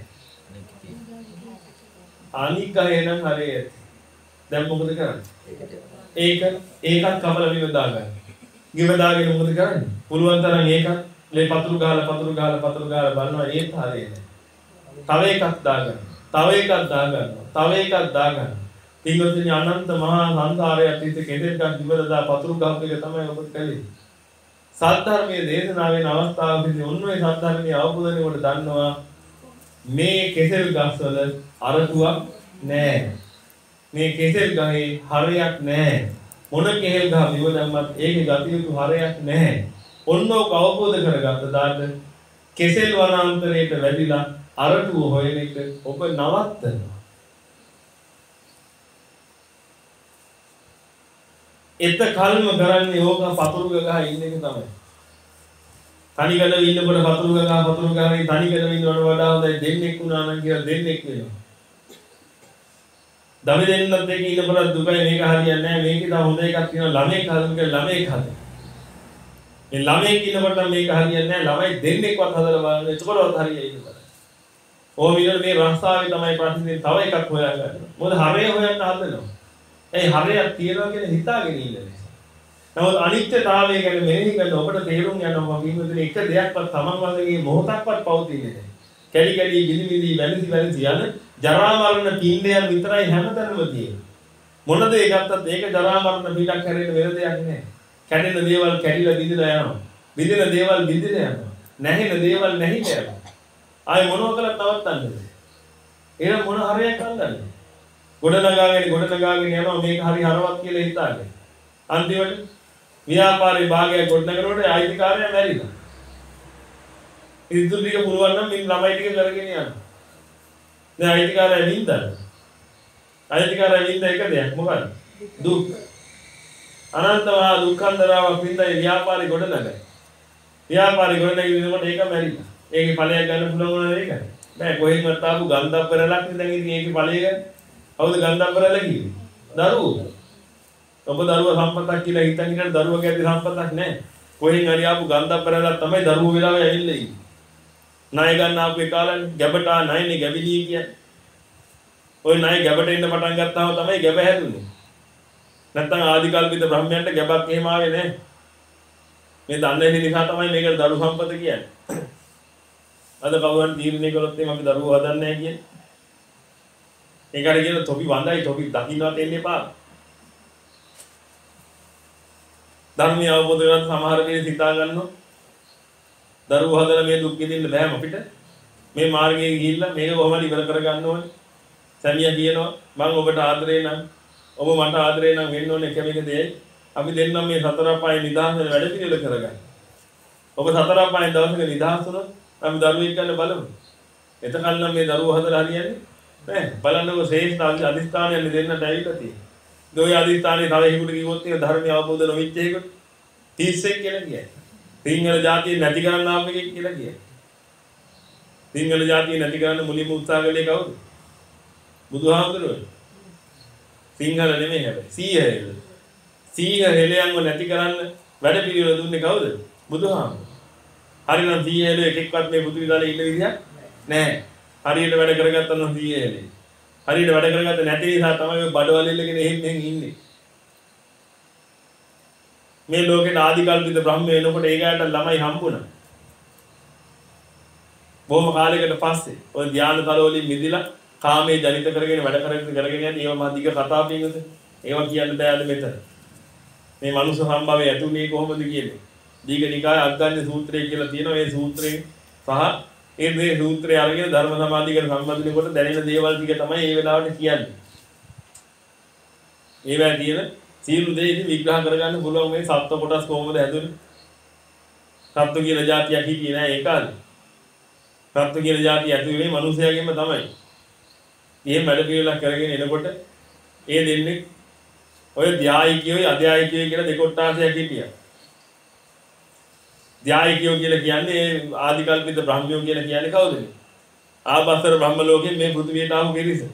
අනික් ගහේ නම් හරය ඇති. දැන් මොකද කරන්නේ? ඒක ඒකත් කපලා බිම දාගන්න. බිම දාගෙන මොකද කරන්නේ? පුළුවන් තරම් ඒකත් මේ පතුරු ගහලා පතුරු ගහලා පතුරු ගහලා බලනවා ඒත් හරියන්නේ. තව එකක් දාගන්න. තව එකක් දාගන්න. තව එකක් දාගන්න. තින්ගොතුනි අනන්ත මහා සංසාරයේ තිත කෙදෙන්ට දිවදා පතුරු ගහපු එක තමයි ඔබ කළේ. සත්‍ය දේශනාවේ අවස්ථාවකදී ඔන්න ඔය සත්‍යන්නේ අවබෝධනේ කොට දන්නවා මේ කෙසෙල් ගස්වල අරටුවක් නැහැ. මේ කෙසෙල් ගහේ හරයක් නැහැ. මොන කෙහෙල් ගහ දිව දැම්මත් ඒකේ ගතියුතු හරයක් නැහැ. ඔන්න ඔක අවබෝධ කරගත්ත දාට කෙසෙල් වනාන්තරයට වැඩිලා අරටුව හොයන එක ඔබ නවත්තනවා. එත කල්ම කරන්නේ ඕක පතුරු ගහ ඉන්න එක තමයි. තනි ගල ඉන්නකොට පතුරු ගහ පතුරු ගහනේ තනි ගල ඉන්නවට වඩා හොඳයි දෙන්නෙක් වුණා නම් කියලා දෙන්නෙක් වෙනවා. දවි දෙන්නත් එක්ක ඉන්නකොට දුකයි මේක හරියන්නේ නැහැ මේක ඉතින් හොඳ එකක් තියෙනවා ළමෙක් හදමු කියලා ළමෙක් හදන්න. මේ ළමෙක් ඉන්නකොට මේක හරියන්නේ නැහැ ළමයි දෙන්නෙක්වත් හදලා බලන්න එතකොටවත් හරියයි ඉන්නකොට. ඕම විතර මේ රස්තාවේ තමයි ප්‍රතිදින තව එකක් හොයාගන්න. මොකද හරය හොයන්න හදනවා. ඒ හරයක් තියනවා කියන හිතාගෙන ඉන්න නිසා. නමුත් අනිත්‍යතාවය ගැන මෙනෙහි කරන ඔබට තේරුම් යනවා පින්වතුනි එක දෙයක්වත් Taman වගේ මොහොතක්වත් පවතින්නේ නැහැ. කැඩි කැඩි විදි විදි වැලිසි වැලිසි යන ජරා මරණ පීඩයන් විතරයි හැමතැනම තියෙන්නේ. මොන දේ ගත්තත් ඒක ජරා මරණ පීඩක් හැරෙන්න වෙන දෙයක් නෑ. කැඩෙන දේවල් කැඩිලා විදිලා යනවා. විදින දේවල් විදිලා යනවා. නැහෙන දේවල් නැහිලා යනවා. ආයි මොනවා කළත් නවත්තන්නේ. එහෙනම් මොන හරයක් අල්ලන්නේ? ගොඩ නගාගෙන ගොඩ නගාගෙන යනවා මේක හරි හරවත් කියලා හිතාගෙන. අන්තිමට ව්‍යාපාරේ භාගයක් ගොඩ නගනකොට ආයිතිකාරයා මැරිලා. ඉතුරු ටික පුළුවන් නම් මින් ළමයි ටික කරගෙන යන්න. දැන් ආයිතිකාරයා වින්දා. ආයිතිකාරයා වින්දා එක දෙයක් මොකක්ද? දුක්. අනන්තවා දුක්ඛන්දරාවක් වින්දා ව්‍යාපාරේ ගොඩ නගයි. ව්‍යාපාරේ ගොඩ නගිනකොට ඒක මැරිලා. ඒකේ ඵලයක් ගන්න පුළුවන් වුණා ඒකයි. නෑ කොහෙන්වත් ආපු ගන්ධබ්බරලක් නේ දැන් ඉතින් ඒකේ ඵලය ගන්න. කවුද ගන්ධබ්බරල කිව්වේ? දරුවෝ. ඔබ දරුවා සම්පතක් කියලා හිතන් ඉන්න දරුවගේ ඇති සම්පතක් නෑ. කොහෙන් හරි ආපු ගන්ධබ්බරලක් තමයි දරුවෝ වෙලාවෙ ඇවිල්ලා ඉන්නේ. ණය ගන්න ආපු එකලන්නේ ගැබට ආ ණයනේ ගැබිලී කියන්නේ. ওই ණය ගැබට එන්න පටන් ගත්තාම තමයි ගැබ හැදුනේ. නැත්තම් ආදිකල්පිත බ්‍රහ්මයන්ට ගැබක් එහෙම ආවේ නැහැ. මේ දන්නේ නිසා තමයි මේකට දරු සම්පත කියන්නේ. අද කවුරුන් තීරණය කළොත් එimhe අපි දරුවෝ හදන්නේ නැහැ කියන්නේ. ඒකට කියන තොපි වඳයි තොපි දකින්නවත් එන්න එපා. ධර්මය අවබෝධ කරගන්න සමහර කෙනෙක් හිතා ගන්නවා. දරුවෝ හදලා මේ දුක් විඳින්න බෑ අපිට. මේ මාර්ගයේ ගිහිල්ලා මේක කොහොමද ඉවර කරගන්න ඕනේ? සැමියා කියනවා මම ඔබට ආදරේ නම් ඔබ මට ආදරේ නම් වෙන්න ඕනේ එකම එක දෙයයි. අපි දෙන්නම් මේ සතර අපායේ නිදහස් වෙන වැඩ පිළිවෙල කරගන්න. ඔබ සතර අපායේ දවසක නිදහස් වුණොත් අපි දරුවෙක් ගන්න බලමු. එතකල් නම් මේ දරුවෝ හදලා හරියන්නේ නෑ. බලන්නකො ශ්‍රේෂ්ඨ අධිෂ්ඨානයන් දෙන්නට ඇවිල්ලා තියෙනවා. දොයි අධිෂ්ඨානේ තව එකෙකුට කිව්වොත් ඒක ධර්මය අවබෝධ නොවිච්ච එකෙකුට තිස්සෙක් කියලා කියයි. සිංහල ජාතිය නැති කරන්න ආපු එකෙක් කියලා කියයි. සිංහල ජාතිය නැති කරන්න මුලින්ම උත්සාහ කළේ කවුද? බුදුහාමුදුරුවෝ. සිංහල නෙමෙයි හැබැයි සීහල. සීහ හෙලයන්ව නැති කරන්න වැඩ පිළිවෙල දුන්නේ කවුද? බුදුහාමුදුරුවෝ. හරිනම් සීහල එකෙක්වත් මේ බුදු විදාලේ ඉන්න විදිහක් නැහැ. හරියට වැඩ කරගත්තා නම් සීහල. හරියට වැඩ කරගත්ත නැති නිසා තමයි මේ බඩවලෙල්ලගෙන එහෙම මෙහෙන් ඉන්නේ. මේ ලෝකේ ආදිකල්පිත බ්‍රහ්ම වෙනකොට ඒකට ළමයි හම්බුණා. බොහොම කාලයකට පස්සේ ඔය ධානතල වලින් මිදිලා කාමයේ ජනිත කරගෙන වැඩ කරගෙන කරගෙන යන ඒවා මා දිග කතා පින්වද ඒවා කියන්න බෑද මෙතන මේ මනුස්ස සම්භවයේ ඇතුනේ කොහොමද කියන්නේ දීඝනිකාය අග්ගඤ්ඤ සූත්‍රය කියලා තියෙනවා ඒ සූත්‍රයෙන් සහ ඒ මේ සූත්‍රය අරගෙන ධර්ම සමාධියකට සම්බන්ධ වෙනකොට දැනෙන දේවල් ටික තමයි මේ වෙලාවට කියන්නේ ඒවා කියන සීල දේ ඉතින් විග්‍රහ කරගන්න පුළුවන් මේ සත්ව කොටස් කොහොමද හැදුනේ සත්ව කියන જાතියක් හිටියේ නෑ ඒ කාලේ සත්ව කියන જાතිය ඇතුලේ මනුස්සයාගෙම තමයි එහෙම වැඩ පිළිවෙලක් කරගෙන එනකොට ඒ දෙන්නේ ඔය ධ්‍යායිකයෝයි අධ්‍යායිකයෝයි කියලා දෙකොට්ටාසයක් හිටියා. ධ්‍යායිකයෝ කියලා කියන්නේ ආදිකල්පිත බ්‍රහ්මයෝ කියලා කියන්නේ කවුද? ආභාසර බ්‍රහ්ම ලෝකයෙන් මේ පෘථිවියට ආපු කෙනෙක්.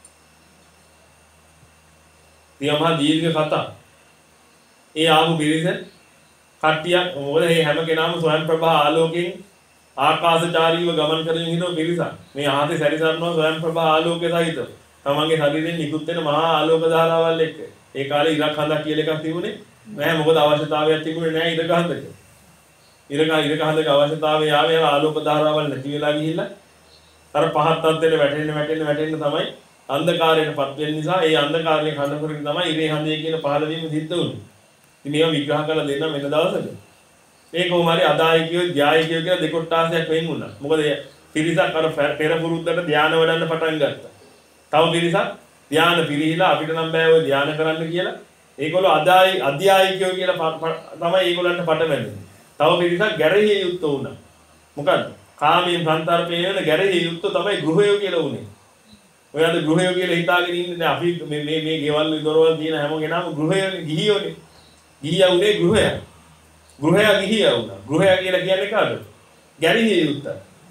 තියමහා දීර්ඝ කතා. ඒ ආපු පිරිස කට්ටියක් මොකද මේ හැම කෙනාම ස්වයං ප්‍රභා ආලෝකයෙන් ආකාශචාරීව ගමන් කරමින් හිටව පිරිසක්. මේ ආහතේ සැරිසරනවා ස්වයං ප්‍රභා ආලෝකය සහිතව. තමන්ගේ ශරීරයෙන් නිකුත් වෙන මහා ආලෝක ධාරාවල් එක්ක. ඒ කාලේ ඉරක් හඳක් කියලා එකක් තිබුණේ නැහැ. මොකද අවශ්‍යතාවයක් තිබුණේ නැහැ ඉරක හඳක. ඉරක ඉරක හඳක අවශ්‍යතාවය ආවේ ආලෝක ධාරාවල් නැති වෙලා ගිහිල්ලා අර පහත් තත්ත්වයට වැටෙන්න වැටෙන්න වැටෙන්න තමයි අන්ධකාරයටපත් වෙන නිසා ඒ අන්ධකාරයේ කඳ කරගෙන තමයි ඉරේ හඳේ කියන පහළ වීම සිද්ධ වුනේ. ඉතින් මේවා විග්‍රහ කරලා දෙන්න වෙන දවසක. ඒ කොහොමරි අදායිකයෝ ධ්‍යායිකයෝ කියලා දෙකොට්ටාසයක් වෙන් වුණා. මොකද පිරිසක් අර පෙර පුරුද්දට ධානය වඩන්න පටන් ගත්තා. තව පිරිසක් ධානය පිළිහිලා අපිට නම් බෑ ඔය ධානය කරන්න කියලා. ඒගොල්ලෝ අදායි අධ්‍යායිකයෝ කියලා තමයි ඒගොල්ලන්ට පටබැඳුනේ. තව පිරිසක් ගැරහේ යුක්ත වුණා. මොකද කාමයෙන් සංතරපේ වෙන ගැරහේ යුක්ත තමයි ගෘහයෝ කියලා උනේ. ඔය අද ගෘහයෝ කියලා හිතාගෙන ඉන්නේ දැන් අපි මේ මේ මේ ගෙවල් දොරවල් තියෙන හැම කෙනාම ගෘහයෝනේ ගිහියෝනේ. ගිහියා උනේ ගෘහයා. ගෘහයා ගිහියා වුණා. ගෘහයා කියලා කියන්නේ කාටද? ගැරහේ යුක්ත.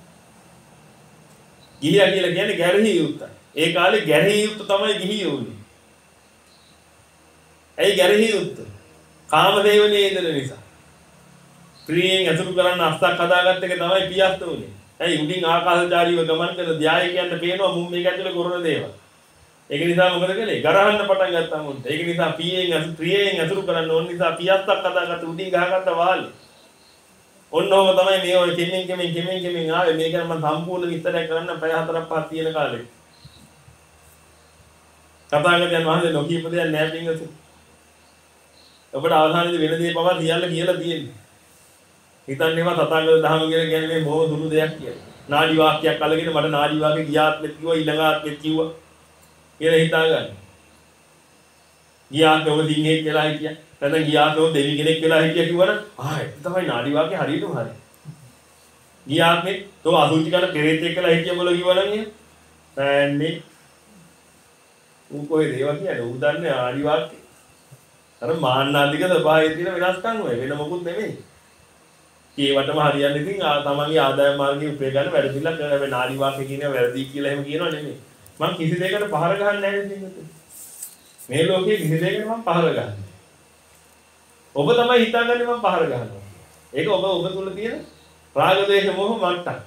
ගිහියා කියලා කියන්නේ ගැරහේ යුක්ත. ඒ කාලේ ගැරහේ යුක්ත තමයි ගිහියෝ උනේ. ඇයි ගැරහේ යුක්ත? කාමදේවනේ ඉඳන නිසා. ප්‍රියෙන් අසුරු කරන්න අස්සක් හදාගත්ත එක තමයි පියස්ත උනේ. ඇයි උඩින් ආකාශචාරීව ගමන් කරන ධ්‍යායකයන්ට පේනවා මුම් මේක ඇතුලේ කරන දේවල්. ඒක නිසා මොකද කළේ? ගරහන්න පටන් ගත්තා මුන්ට. ඒක නිසා පීයෙන් අසු ප්‍රියයෙන් අසුරු කරන්න ඕන නිසා පියස්සක් කතාගත්ත උඩින් ගහගත්ත වාලේ. ඔන්නෝම තමයි මේ ඔය කෙමින් කෙමින් කෙමින් කෙමින් ආවේ. මේක නම් මම සම්පූර්ණ විස්තරයක් කරන්න පැය හතරක් පහක් තියෙන කාලේ. තථාගතයන් වහන්සේ නොකියපු දෙයක් නෑ පින්වතුනි. ඔබට අවසානයේදී වෙන දේ පවා සියල්ල කියලා තියෙන්නේ. හිතන්නේවා තථාගත ධර්ම කියලා කියන්නේ මේ මොහ දුරු දෙයක් කියලා. නාඩි වාක්‍යයක් අල්ලගෙන මට නාඩි වාක්‍ය ගියාත්මෙත් කිව්වා ඊළඟ ආත්මෙත් කිව්වා කියලා හිතාගන්න. ගියාත්මෙ ඔබ දින්නේ කියලා හිටියා. නැත්නම් ගියාත්මෙ ඔබ දෙවි කෙනෙක් කියලා හිටියා කිව්වනම් ආ ඒක තමයි නාඩි වාක්‍ය හරියටම හරි. ගියාත්මෙ තෝ අසුචි කරන පෙරේතෙක් කියලා හිටියා මොකද කිව්වනම් එහෙම. නෑන්නේ. උන් කොහෙද ඒවා කියන්නේ? උන් දන්නේ නාඩි වාක්‍ය. අර මාන්නාධික ස්වභාවයේ තියෙන වෙනස්කම් ඔය වෙන මොකුත් නෙමෙයි. ඒවටම හරියන්නේ ඉතින් තමන්ගේ ආදායම මාර්ගයේ උපය ගන්න වැඩ පිළිලක් කරන හැබැයි නාඩි වාක්‍ය කියන්නේ වැරදි කියලා එහෙම කියනව නෙමෙයි. මම කිසි දෙයකට පහර ගහන්නේ නැහැ නේද? මේ ලෝකයේ කිසි දෙයකට මම පහර ගහන්නේ. ඔබ තමයි හිතන්නේ මම පහර ගහනවා. ඒක ඔබ ඔබ තුල තියෙන රාග දේශ මොහ මට්ටම්.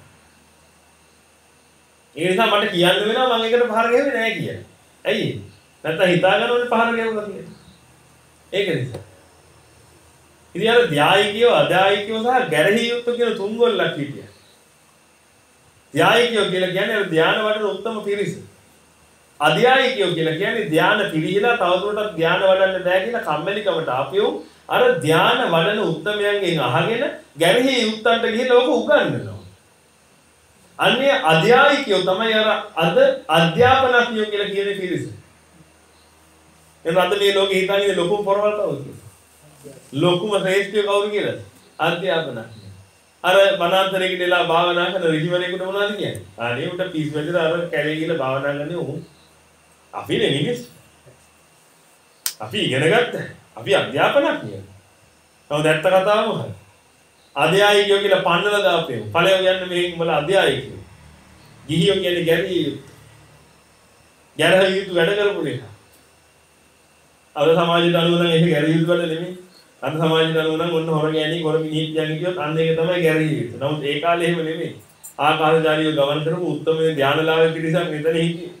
ඒ නිසා මට කියන්න වෙනවා මම ඒකට පහර ගහන්නේ නැහැ කියලා. ඇයි? නැත්නම් හිතා ගන්න ඕනේ පහර ගහුවා කියලා. ඒක නිසා. ඉතින් අර ධායිකයෝ අධායිකයෝ සහ ගැරහි යුක්ත කියන තුන් ගොල්ලක් හිටියා. ධායිකයෝ කියලා කියන්නේ අර ධාන වඩන උත්තම පිරිස. අධායිකයෝ කියලා කියන්නේ ධාන පිළිහිලා තවදුරටත් ධාන වඩන්න බෑ කියලා කම්මැලිකමට ආපියෝ අර ධාන වඩන උත්තමයන්ගෙන් අහගෙන ගැරහි යුක්තන්ට ගිහිල්ලා ඕක උගන්වනවා. අන්නේ අධායිකයෝ තමයි අර අද අධ්‍යාපනඥයෝ කියලා කියන පිරිස. එතන අද මේ ලෝකේ හිතන්නේ ලොකුම පොරවල් කවුද කියලා? ලොකුම ශ්‍රේෂ්ඨය කවුරු කියලාද? අධ්‍යාපනඥ. අර වනාන්තරයකට එලා භාවනා කරන ඍෂිවරයෙකුට මොනවද කියන්නේ? අනේ උට පිස් වැදලා අර කැලේ ගිහලා භාවනා කරන්නේ උන්. අපි නේ මිනිස්. අපි ඉගෙන ගත්තා. අපි අධ්‍යාපනඥයෝ. තව දැත්ත කතාව මොකක්ද? අධ්‍යායිකයෝ කියලා පන්නලා දාපේ. ඵලය කියන්නේ මේ උඹලා අධ්‍යායිකයෝ. ගිහියෝ කියන්නේ ගැරිය යුතු. ගැරහ යුතු වැඩ කරපු නිසා. අද සමාජයට අනුව නම් ඒක ගැරිය යුතු වැඩ නෙමෙයි. අද සමාජයට අනුව නම් ඔන්න හොර ගෑණි හොර මිනිහෙක් යන්නේ කියොත් අන්න ඒක තමයි ගැරිය යුතු. නමුත් ඒ කාලේ එහෙම නෙමෙයි. ආකාශචාරීව ගමන් කරපු උත්තම ධානලාභ පිරිසක් මෙතන හිටියේ.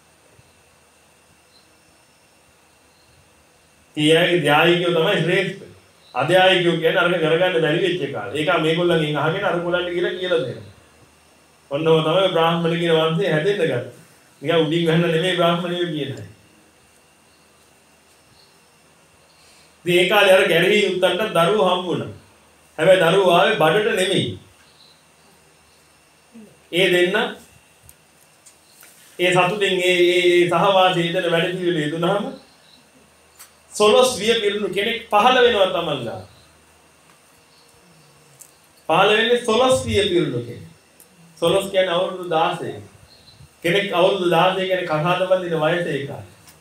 තියයි ධායිකයෝ තමයි ශ්‍රේෂ්ඨ. අධ්‍යායිකයෝ කියන්නේ අරක කරගන්න බැරි වෙච්ච කාලේ. ඒක මේගොල්ලන්ගෙන් අහගෙන අර කොල්ලන්ට කියලා කියලා දෙනවා. ඔන්නව තමයි බ්‍රාහ්මණ කියන වංශය හැදෙන්න ගත්තේ. නිකන් උඩින් ගහන්න නෙමෙයි බ්‍රාහ්මණයෝ කියන්නේ. ඉතින් ඒ කාලේ අර ගැරහි යුත්තන්ට දරුවෝ හම්බුණා. හැබැයි දරුවෝ ආවේ බඩට නෙමෙයි. ඒ දෙන්න ඒ සතුටින් ඒ ඒ සහවාසී ඉඳන වැඩ පිළිවෙල යෙදුනහම සොලොස් විය පිරුණු කෙනෙක් පහළ වෙනවා තමන්ලා. පහළ වෙන්නේ සොලොස් විය පිරුණු කෙනෙක්. සොලොස් කියන්නේ අවුරුදු දාසය. කෙනෙක් අවුරුදු දාසය කියන්නේ කසාද බඳින වයස ඒකයි.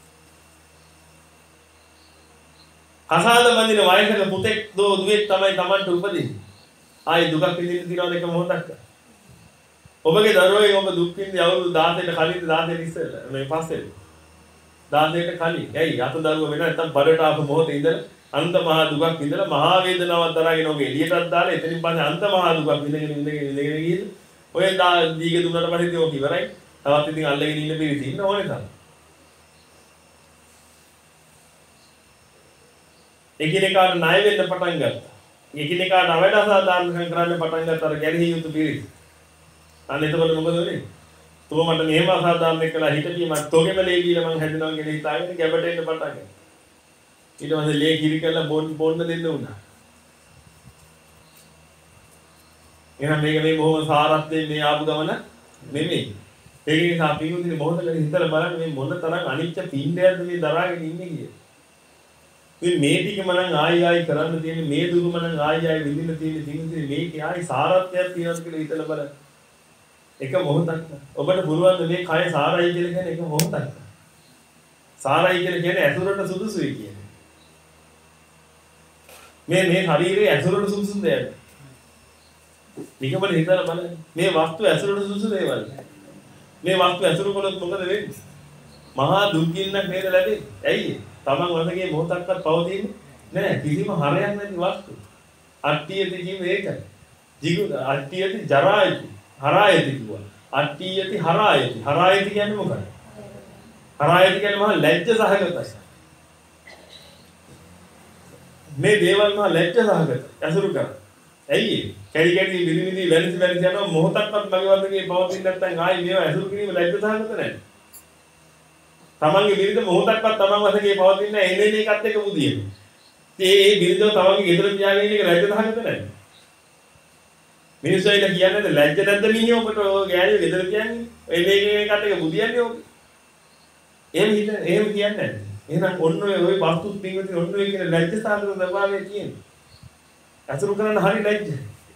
කසාද බඳින වයසක පුතෙක් දෝ දුවෙක් තමයි Tamanට උපදින්නේ. ආයි දුකක් විඳින්න තියනවද එක මොහොතක්. ඔබගේ දරුවෝ ඔබ දුක් විඳි අවුරුදු දාසයට කලින් දාසයට ඉස්සෙල්ලා මේ පස්සේ දාසයට කලින්. ඇයි අත දරුවා වෙන නැත්තම් බඩට ආපු මොහොතේ ඉඳලා අන්ත මහා දුකක් විඳලා මහා වේදනාවක් දරාගෙන ඔබ එළියටත් දාලා එතනින් පස්සේ අන්ත මහා දුකක් විඳගෙන ඉඳගෙන ඉඳගෙන ගිහින් ඔය දීගේ දුන්නට පස්සේ ඔක ඉවරයි. තවත් ඉතින් අල්ලගෙන ඉන්න පිරිස ඉන්න ඕනේ තමයි. එකිනෙකාට ණය වෙන්න පටන් ගත්තා. එකිනෙකාට අවඩ අසාධාරණකම් කරන්න පටන් ගත්තා අර ගැරහි යුතු පිරිස. අන්න එතකොට මොකද වෙන්නේ? තෝ මට මෙහෙම අසාධාරණයක් කළා හිතපිය මම තෝගෙම ලේ කියලා මං හැදෙනවා කියලා හිතාගෙන ගැබට එන්න පටන් ගත්තා. ඊට පස්සේ ලේ කිරි කරලා බොන්න බොන්න දෙන්න උනා. එහෙනම් මේක මේ බොහොම සාරත්වයෙන් මේ ආපු ගමන නෙමෙයි. ඒක නිසා අපි මුදින මොහොතකට හිතලා බලන්න මේ මොන තරම් අනිච්ච පින්ඩයක්ද මේ දරාගෙන ඉන්නේ කියලා. මේ මේ ටිකම නම් ආයි ආයි කරන්න තියෙන්නේ මේ දුකම නම් ආයි ආයි විඳින්න තියෙන්නේ තියෙන්නේ මේකේ ආයි සාරත්වයක් තියෙනවද කියලා හිතලා බලන්න. එක මොහොතක්. ඔබට පුළුවන් මේ කය සාරයි කියලා කියන්නේ එක මොහොතක්. සාරයි කියලා කියන්නේ ඇසුරට සුදුසුයි කියන්නේ. මේ මේ ශරීරයේ ඇසුරට සුදුසු දෙයක්. නිකම්ම හිතලා බලන්න. මේ වස්තු ඇසුරට සුදුසු දේවල්. මේ වස්තු ඇසුරු කළොත් මොකද වෙන්නේ? මහා දුක්ගින්නක් නේද ලැබෙන්නේ. ඇයි? තමන් වශයෙන් මොහොතක්වත් පවතින්නේ නැහැ. කිසිම හරයක් නැති වස්තු. අට්ටියති කියන්නේ ඒකයි. ජීව අට්ටියති ජරායති හරායති කිව්වා. අට්ටියති හරායති. හරායති කියන්නේ මොකක්ද? හරායති කියන්නේ මහා ලැජ්ජ සහගතයි. මේ දේවල් මහා ලැජ්ජ සහගතයි. අසුරු කරා. ඇයි ඒ? කැඩි කැඩි විදි විදි වැලිසි වැලිසි යනවා මොහොතක්වත් මගේ වර්ගයේ පවතින්න නැත්නම් ආයි මේවා අසුරු කිරීම ලැජ්ජ සහගත නැහැ. තමන්ගේ විරුද්ධ මොහොතක්වත් තමන් වශයෙන් පවතින්න එන්නේ එකත් එක්ක බුදියෙම. ඉතින් ඒ විරුද්ධව තමන්ගේ ගෙදර තියාගෙන ඉන්න එක ලැජ්ජ සහගත නැහැ. මිනිස්සු ඉන්න කියන්නේ ලැජ්ජ නැද්ද මිනිහෝ ඔබට ඔය ගෑණි ගෙදර තියන්නේ. එන්නේ එකත් එක්ක බුදියන්නේ ඔබ. එහෙම හිත එහෙම කියන්නේ නැහැ. එහෙනම් ඔන්න ඔය ඔය වස්තුත් පින්වතුනි ඔන්න ඔය කියන ලැජ්ජ සාගත ස්වභාවය තියෙන්නේ. අසුරු කරන්න හරි ලැජ්ජයි.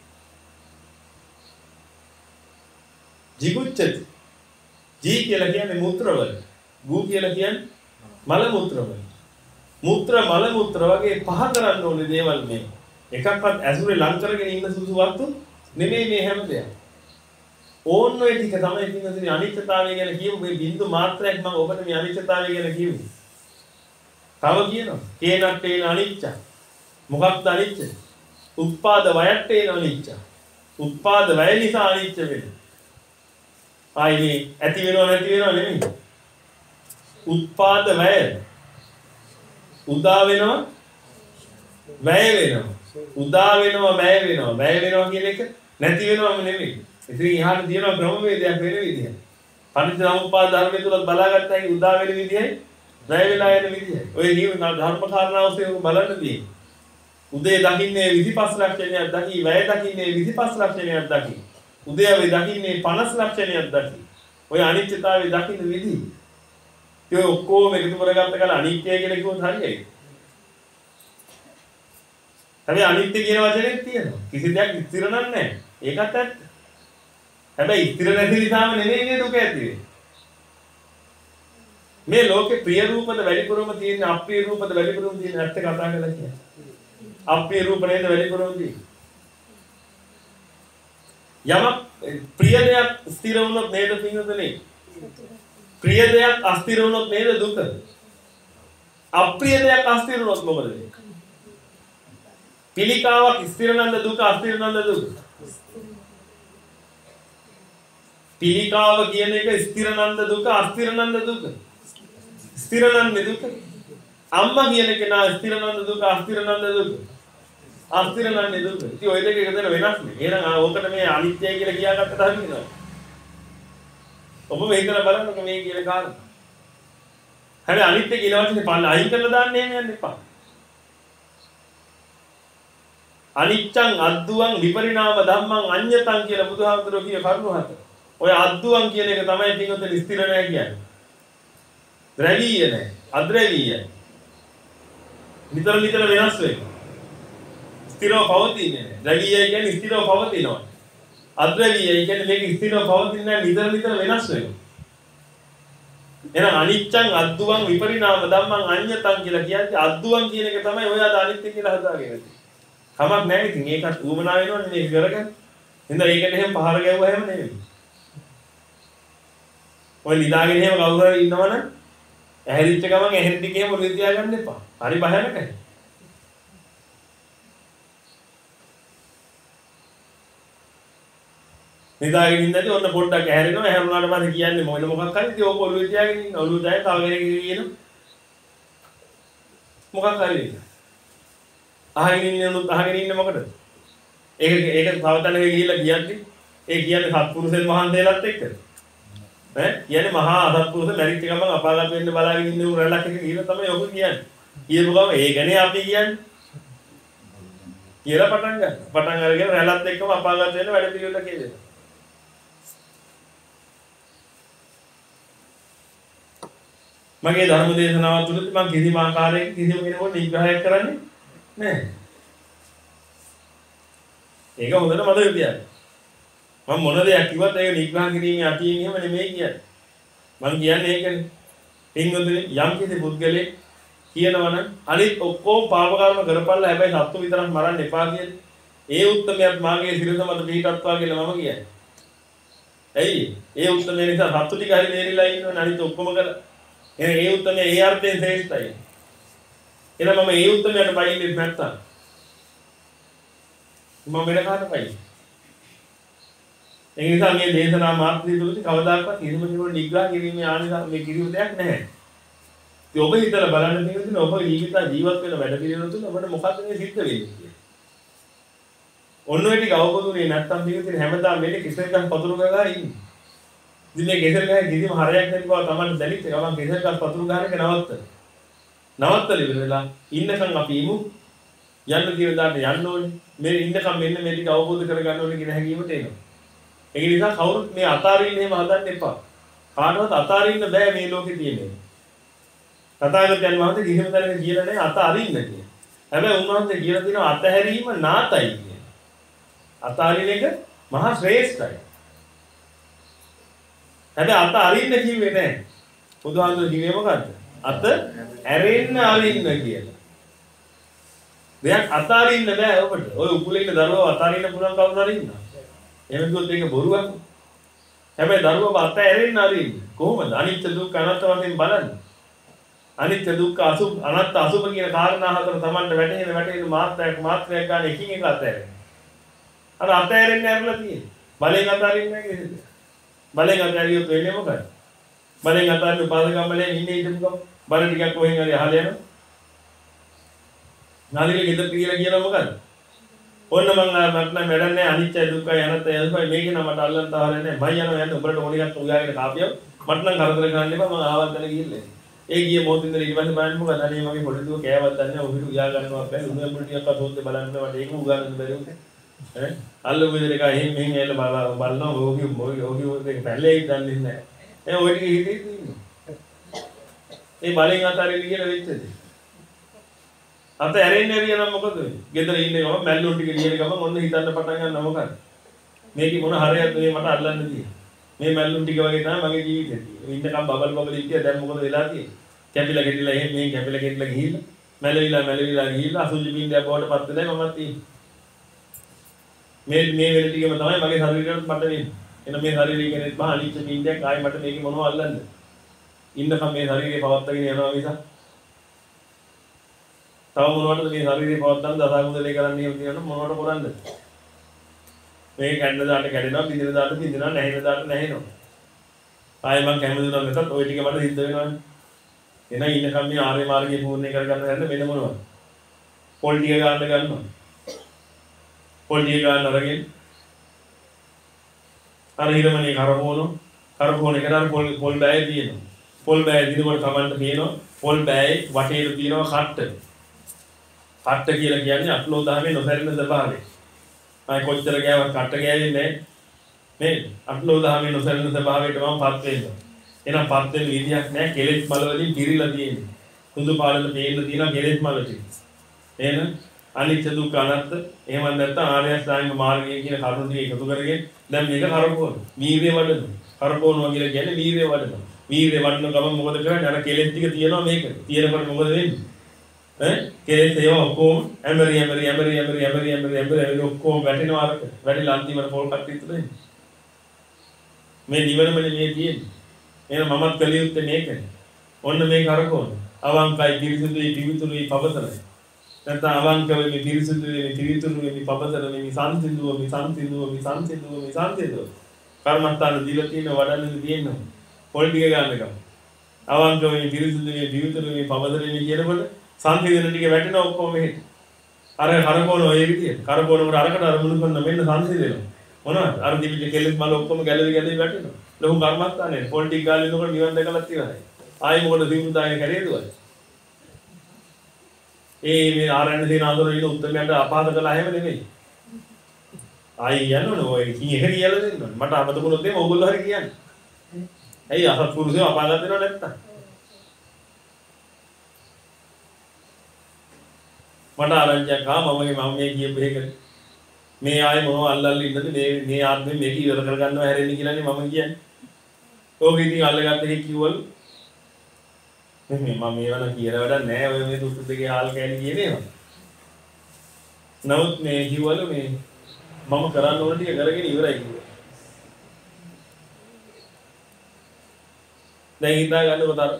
jigucchati. ජී කියලා කියන්නේ මුත්‍රවල. ගූ කියලා කියන්නේ මල මුත්‍රවල. මුත්‍ර මල මුත්‍ර වගේ පහ කරන්න ඕනේ දේවල් මේ. එකක්වත් ඇසුරේ ලං කරගෙන ඉන්න සුසු වස්තු නෙමෙයි මේ හැම දෙයක්. ඕන්න ඔය ටික තමයි පින්වතුනි අනිත්‍යතාවය ගැන කියමු මේ බින්දු මාත්‍රයක් මම ඔබට මේ අනිත්‍යතාවය ගැන කිව්වේ. තව කියනවා කේනට්ටේන අනිච්ච. මොකක්ද අනිච්ච? උත්පාද වයට්ටේන අනිච්ච. උත්පාද වය නිසා අනිච්ච වෙන්නේ. ආයේ ඇති වෙනව නැති වෙනව නෙමෙයි. උත්පාද වය. උදා වෙනවා වැය වෙනවා. උදා වෙනවා වැය වෙනවා. වැය වෙනවා කියන එක නැති වෙනවම නෙමෙයි. ඉතින් ඉහාට තියෙනවා ක්‍රමවේදයක් වෙන විදිහ. පටිච්චසමුප්පාද ධර්මයේ තුල බලාගත්තා කි උදා වෙන විදිහයි වැය වෙලා යන විදිහයි. ඔය නියම ධර්ම කාරණා ඔස්සේ බලන්න තියෙන්නේ. උදේ දකින්නේ විසිපස් ලක්ෂණයක් දකි, වැය දකින්නේ විසිපස් ලක්ෂණයක් දකි. උදේවේ දකින්නේ පනස් ලක්ෂණයක් දකි. ඔය අනිත්‍යතාවයේ දකින්න විදිහ. ඒ ඔක්කොම එකතු කරගත්ත කල අනිත්‍ය කියලා කිව්වොත් හරියයි. හැබැයි අනිත්‍ය කියන වචනේ තියෙනවා. කිසි දෙයක් ස්ථිර නැහැ. ඒකත් ඇත්ත. හැබැයි ස්ථිර නැති නිසාම නෙමෙයි මේ දුක ඇති වෙන්නේ. මේ ලෝකේ ප්‍රිය රූපද වැඩිපුරම තියෙන අප්‍රිය රූපද වැඩිපුරම තියෙන ඇත්ත කතා කරලා කියන්නේ. අප්‍රිය රූප නේද වැඩිපුරම තියෙන්නේ. යමක් ප්‍රිය දෙයක් ස්ථිර වුණොත් නේද පින්වතුනි? ප්‍රිය දෙයක් අස්ථිර වුණොත් නේද දුක? අප්‍රිය දෙයක් අස්ථිර වුණොත් මොකද වෙන්නේ? පිළිකාවක් ස්ථිර නැන්ද දුක අස්ථිර නැන්ද දුක? පිළිකාව කියන එක ස්ථිර නැන්ද දුක අස්ථිර නැන්ද දුක? ස්ථිර නැන්ද දුක. අම්මා කියන කෙනා ස්ථිර නැන්ද දුක අස්ථිර නැන්ද දුක? අස්ථිර නැන්ද දුක. ඉතින් ওই දෙක එකතන වෙනස් නේ. එහෙනම් ඕකට මේ අනිත්‍යයි කියලා කියාගත්තට හරියනවා. ඔබ මේකල බලන්නකො මේ කියන කාරණා. හැබැයි අනිත්‍ය කියන වචනේ පල්ල අයින් කරලා දාන්න එහෙම යන්න එපා. අනිච්චං අද්දුවං විපරිණාම ධම්මං අඤ්ඤතං කියලා බුදුහාමුදුරුවෝ කිය කරුණු හතර. ඔය අද්දුවං කියන එක තමයි පිටුතේ ස්ථිර නැහැ කියන්නේ. ද්‍රවීය නැහැ. අද්‍රවීයයි. නිතර නිතර වෙනස් වෙනවා. ස්ථිරව පවතින්නේ නැහැ. ද්‍රවීයයි කියන්නේ ස්ථිරව පවතිනවා. අද්‍රවීයයි කියන්නේ මේක ස්ථිරව පවතින්නේ නැහැ නිතර නිතර වෙනස් වෙනවා. එහෙනම් අනිච්චං අද්දුවං විපරිණාම ධම්මං අඤ්ඤතං කියලා කියන්නේ අද්දුවං කියන එක තමයි ඔය අද අනිත්‍ය කියලා හදාගෙන තියෙන්නේ. කමක් නැහැ ඉතින් ඒකත් උවමනා වෙනවනේ මේක කරගන්න. හින්දා ඒකට එහෙම පහර ගැව්වා එහෙම නෙමෙයි. ඔය නිදාගෙන එහෙම කවුරු හරි ඉන්නවනම් ඇහැරිච්ච ගමන් ඇහෙන ටික එහෙම ඔළුවේ තියාගන්න එපා. හරි භයානකයි. නිදාගෙන ඉඳද්දි ඔන්න පොඩ්ඩක් ඇහැරෙනවා. ඇහැරුණාට පස්සේ කියන්නේ මොන මොකක් හරි ඉතින් ඕක ඔළුවේ තියාගෙන ඉන්න. ඔළුව දැය තව කෙනෙක් කියන මොකක් හරි. අහගෙන ඉන්නනුත් අහගෙන ඉන්න මොකටද? ඒක ඒක තව තැනක ගිහිල්ලා කියද්දි ඒ කියන්නේ සත්පුරුෂයන් වහන්සේලාත් එක්ක. ඈ කියන්නේ මහා අසත්පුරුෂ මැරිච්ච ගමන් අපාගත වෙන්න බලාගෙන ඉන්න උන් රැලක් එක ගිහිල්ලා තමයි ඔක කියන්නේ. කියපු ගමන් ඒ ගැනේ අපි කියන්නේ. කියලා පටන් ගන්න. පටන් අරගෙන රැලත් එක්කම අපාගත වෙන්න වැඩ පිළිවෙල කියනවා. මගේ ධර්ම දේශනාව තුළදී මම කිසිම ආකාරයක කිසිම කෙනෙකුට නිග්‍රහයක් කරන්නේ නැහැ. ඒක හොඳට මතක තියාගන්න. මම මොන දෙයක් කිව්වත් ඒක නිග්‍රහ කිරීමේ අතියෙන් එහෙම නෙමෙයි කියන්නේ. මම කියන්නේ ඒකනේ. පින්වතුනි යම් කිසි පුද්ගලෙක් කියනවනම් අනිත් ඔක්කොම පාප කර්ම කරපල්ලා හැබැයි සත්තු විතරක් මරන්න එපා කියන්නේ. ඒ උත්තරමයක් මාගේ සිරස මත පිටත්වා කියලා මම කියන්නේ. ඇයි? ඒ උත්තරේ නිසා සත්තු ටික හරි මේරිලා ඉන්නවනේ අනිත් ඔක්කොම කරලා. එහෙනම් ඒ උත්තරේ ඒ අර්ථයෙන් ශ්‍රේෂ්ඨයි. එහෙනම් මම ඒ උත්තරයට බයින්නේ නැත්තම් මම වෙන කාට බයි? ඒ නිසා මේ දේශනා මාත්‍රි තුලදී කවදාකවත් කිසිම කෙනෙකුට නිග්‍රහ කිරීමේ ආනිසංස මේ කිසිම දෙයක් නැහැ. ඉතින් ඔබ හිතලා බලන්න තියෙන ඔබ ජීවිත ජීවත් වෙන වැඩ පිළිවෙල තුල ඔබට මොකක්ද මේ සිද්ධ වෙන්නේ කියලා. ඔන්න ඔය ටික අවබෝධුනේ නැත්තම් ජීවිතේ හැමදාම මේක කිසෙල් ගස් පතුරු ගහලා ඉන්නේ. ඉතින් මේ කෙසෙල් ගහේ කිසිම හරයක් නැති බව තමයි දැනෙන්නේ. ගමන් කෙසෙල් ගස් පතුරු ගහන එක නවත්තන. නවත්තලා ඉවර වෙලා ඉන්නකම් අපි ඉමු. යන්න තියෙන දාන්න යන්න ඕනේ. මේ ඉන්නකම් මෙන්න මේ ටික අවබෝධ කරගන්න ඕනේ කියන හැඟීමට එනවා. ඒ නිසා කවුරුත් මේ අතාරින්න එහෙම හදන්න එපා. කාටවත් අතාරින්න බෑ මේ ලෝකේ තියෙන්නේ. තථාගතයන් වහන්සේ කිසිම තැනක කියලා නැහැ අතාරින්න කියලා. හැබැයි උන්වහන්සේ කියලා තියෙනවා අතහැරීම නාතයි කියන. අතාරින එක මහා ශ්‍රේෂ්ඨයි. හැබැයි අතාරින්න කිව්වේ නැහැ. බුදුහාමුදුරුවෝ කිව්වේ මොකද්ද? අත ඇරෙන්න අරින්න කියලා. දෙයක් අතාරින්න බෑ ඔබට. ඔය උකුලේ ඉන්න දරුවව අතාරින්න පුළුවන් කවුරු හරි ඉන්නවා. එහෙම කිව්වොත් ඒක බොරුවක්. හැබැයි දරුවව අත ඇරෙන්න අරින්න. කොහොමද? අනිත්‍ය දුක්ඛ අනාත්ම වශයෙන් බලන්නේ. අනිත්‍ය දුක්ඛ අසුභ අනාත්ම අසුභ කියන කාරණා හතර Tamanට වැටහෙන වැටහෙන මාත්‍රයක් මාත්‍රයක් ගන්න එකින් එක අතහැරෙන්න. අර අතහැරෙන්න ඇරලා තියෙන්නේ. බලෙන් අතහරින්නේ නැහැ නේද? බලෙන් අතහැරියොත් වෙන්නේ මොකද? බලෙන් අතහරින්න උපාසකම් බලෙන් ඉන්නේ ඉඳපුවම බල ටිකක් කොහෙන් හරි අහලා යනවා. නාලිකේ ගෙදර කියලා කියනවා මොකද? ඔන්න මං මට නම් වැඩක් නැහැ අනිත්‍ය දුක්ඛය අනාත්මය අසුභයි මේක නම් මට අල්ලන්න තාවරන්නේ නැහැ. මම යනවා යන්න උඹලට ඕන එකක් උයාගෙන කාපියව මට නම් කරදර කරන්න එපා මම ආවත් දැන ගිහිල්ලා. ඒ ගියේ මොහොතින් ඉඳලා ඊට පස්සේ බලන්න මොකද අනේ මගේ පොඩි දුව කෑවත් දන්නේ නැහැ ඔහුට උයා ගන්නවා බෑ උණු මුළු ටිකක් අතෝත් බලන්න මට ඒක උගා ගන්න බැරි උනේ. ඈ අල්ල උදේ එක එහෙන් මෙහෙන් ඇවිල්ලා බලනවා ඕකි ඕකි ඕකි ඒක පැල්ලේ දන්නේ නැහැ. ඒ ඔය ටික හිතේ ඉන්නවා. ඒ බලෙන් අතාරින්න කියලා වෙච්චද? අත ඇරෙන්නේ නැරිය නම් මොකද වෙන්නේ? ගෙදර ඉන්නේ ගම මැල්ලුන් ටික ලියන ගම මොන්න හිතන්න පටන් ගන්නවා මොකද? මේකේ මොන හරයක්ද මේ මට අල්ලන්න තියෙන්නේ? මේ මැල්ලුන් ටික වගේ තමයි මගේ ජීවිතේ තියෙන්නේ. ඉන්නකම් බබල් බබල් ඉක්කිය දැන් මොකද වෙලා තියෙන්නේ? කැපිලා ගෙඩිලා එහෙන් මෙහෙන් කැපිලා ගෙඩිලා ගිහිල්ලා මැලවිලා මැලවිලා ගිහිල්ලා අසුචි බින්දයක් බවට පත් වෙලා මමත් තියෙන්නේ. මේ මේ වෙල ටිකම තමයි මගේ ශරීරයට මට වෙන්නේ. එන මේ ශරීරය කියන්නේ මහා අනිත්‍ය බින්දයක් ආයි මට මේකේ මොනව අල්ලන්නද? ඉන්නකම් මේ ශරීරය පවත්වාගෙන යනවා මිසක් තව මොනවටද මේ ශරීරය පවත්වන්න දසාකුදලේ කරන්නේ කියනවා මොනවට කරන්නද? මේ කැඩන දාට කැඩෙනවා, බින්දින දාට බින්දිනවා, නැහෙන දාට නැහෙනවා. ආයෙ මං කැමති වුණා නැතත් ওই ටික මට සිද්ධ වෙනවානේ. එන ඉන්නකම් මේ ආර්ය මාර්ගය පූර්ණ කරගන්න හැරෙන්න වෙන මොනවද? පොල් ටික ගන්න ගන්නවා. පොල් ටික ගන්න අරගෙන අර හිරමනේ කරපෝනෝ කරපෝන එකට අර පොල් පොල් බෑය තියෙනවා. පොල් බෑය දිනකොට Tamanට තියෙනවා පොල් බෑයේ වටේට තියෙනවා කට්ට. කට්ට කියලා කියන්නේ අටලෝ දහමේ නොසැලෙන ස්වභාවය. අය කොච්චර ගෑවත් කට්ට ගෑවෙන්නේ නැහැ. නේද? අටලෝ දහමේ නොසැලෙන ස්වභාවයට මම පත් වෙනවා. එහෙනම් පත් වෙන විදියක් නැහැ. කෙලෙස් මල වලින් පිරීලා තියෙන්නේ. කුඳු පාඩල පේන්න තියෙනවා කෙලෙස් මල ටික. එහෙනම් අනිත්‍ය දුක්ඛ අනාත්ම එහෙම නැත්නම් ආර්ය අෂ්ටාංග මාර්ගය කියන කරුණු ටික එකතු කරගෙන දැන් මේක කරපුවා. වීර්ය වඩනවා. කරපෝනවා කියලා කියන්නේ වීර්ය වඩනවා. වීර්ය වඩන ගමන් මොකද කරන්නේ? අර කෙලෙස් ටික තියෙනවා මේක. තියෙනකොට මොකද වෙන්නේ? ඈ කෙලෙස් ඒවා ඔක්කොම ඇමරි ඇමරි ඇමරි ඇමරි ඇමරි ඇමරි ඇමරි ඔක්කොම වැටෙනවා අරක. වැටිලා අන්තිමට පොල් කට්ටිය තුනේ. මේ නිවනම නෙමෙයි තියෙන්නේ. එහෙනම් මමත් කලිය යුත්තේ මේකනේ. ඔන්න මේක කරකෝන. අවංකයි පිරිසුදුයි පිවිතුරුයි පවතරයි. නැත්නම් අවංකව මේ පිරිසුදුයි මේ පිවිතුරුයි මේ පවතර මේ සංසිඳුව මේ සංසිඳුව මේ සංසිඳුව මේ සංසිඳුව. කර්මස්ථාන දීලා තියෙන වඩන්න තියෙනවා. පොල් ටික ගන්න එක. අවංකව මේ පිරිසුදුයි මේ පිවිතුරුයි මේ පවතරයි මේ කියනකොට සංසිඳන ටික වැටෙන ඔක්කොම මෙහෙට. අර කරකෝන ඔය විදියට. කරකෝන වල අරකට අර මුණු කරන මෙන්න සංසිඳෙනවා. මොනවද? අර දිවිලි කෙලෙස් මල ඔක්කොම ගැලවි ගැලවි වැටෙනවා. ලොකු කර්මස්ථානේ පොල් ටික ගාලා ඉන්නකොට නිවන් දැකලා ඉවරයි. ආයි මොකද දිනු දාගෙන කරේදුවද? ඒ මේ ආරණ්‍ය දින අඳුර ඉන්න උත්තරයන්ට අපහාස කළා හැම නෙමෙයි. ආයි යනවනේ ඔය කී එක කියලා දෙන්න. මට අමතකුනොත් එimhe ඕගොල්ලෝ හරි කියන්නේ. ඇයි අසත්පුරුෂයෝ අපාගත වෙනව නැත්තම්? මට ආරංචියක් ආ මමගේ මම මේ කියපු එක මේ ආයේ මොනව අල්ලල්ල ඉන්නද මේ මේ ආත්මෙ මේක ඉවර කරගන්නවා හැරෙන්නේ කියලානේ මම කියන්නේ. ඕක ඉතින් අල්ලගත්ත එක කිව්වලු මේ මම මේවන කියලා වැඩක් නැහැ ඔය මේ දුටු දෙකේ හාල් කෑලි කියනේවා. නමුත් මේ කිව්වලු මේ මම කරන්න ඕන ටික කරගෙන ඉවරයි කිව්වා. දැන් හිතා ගන්නකොට අර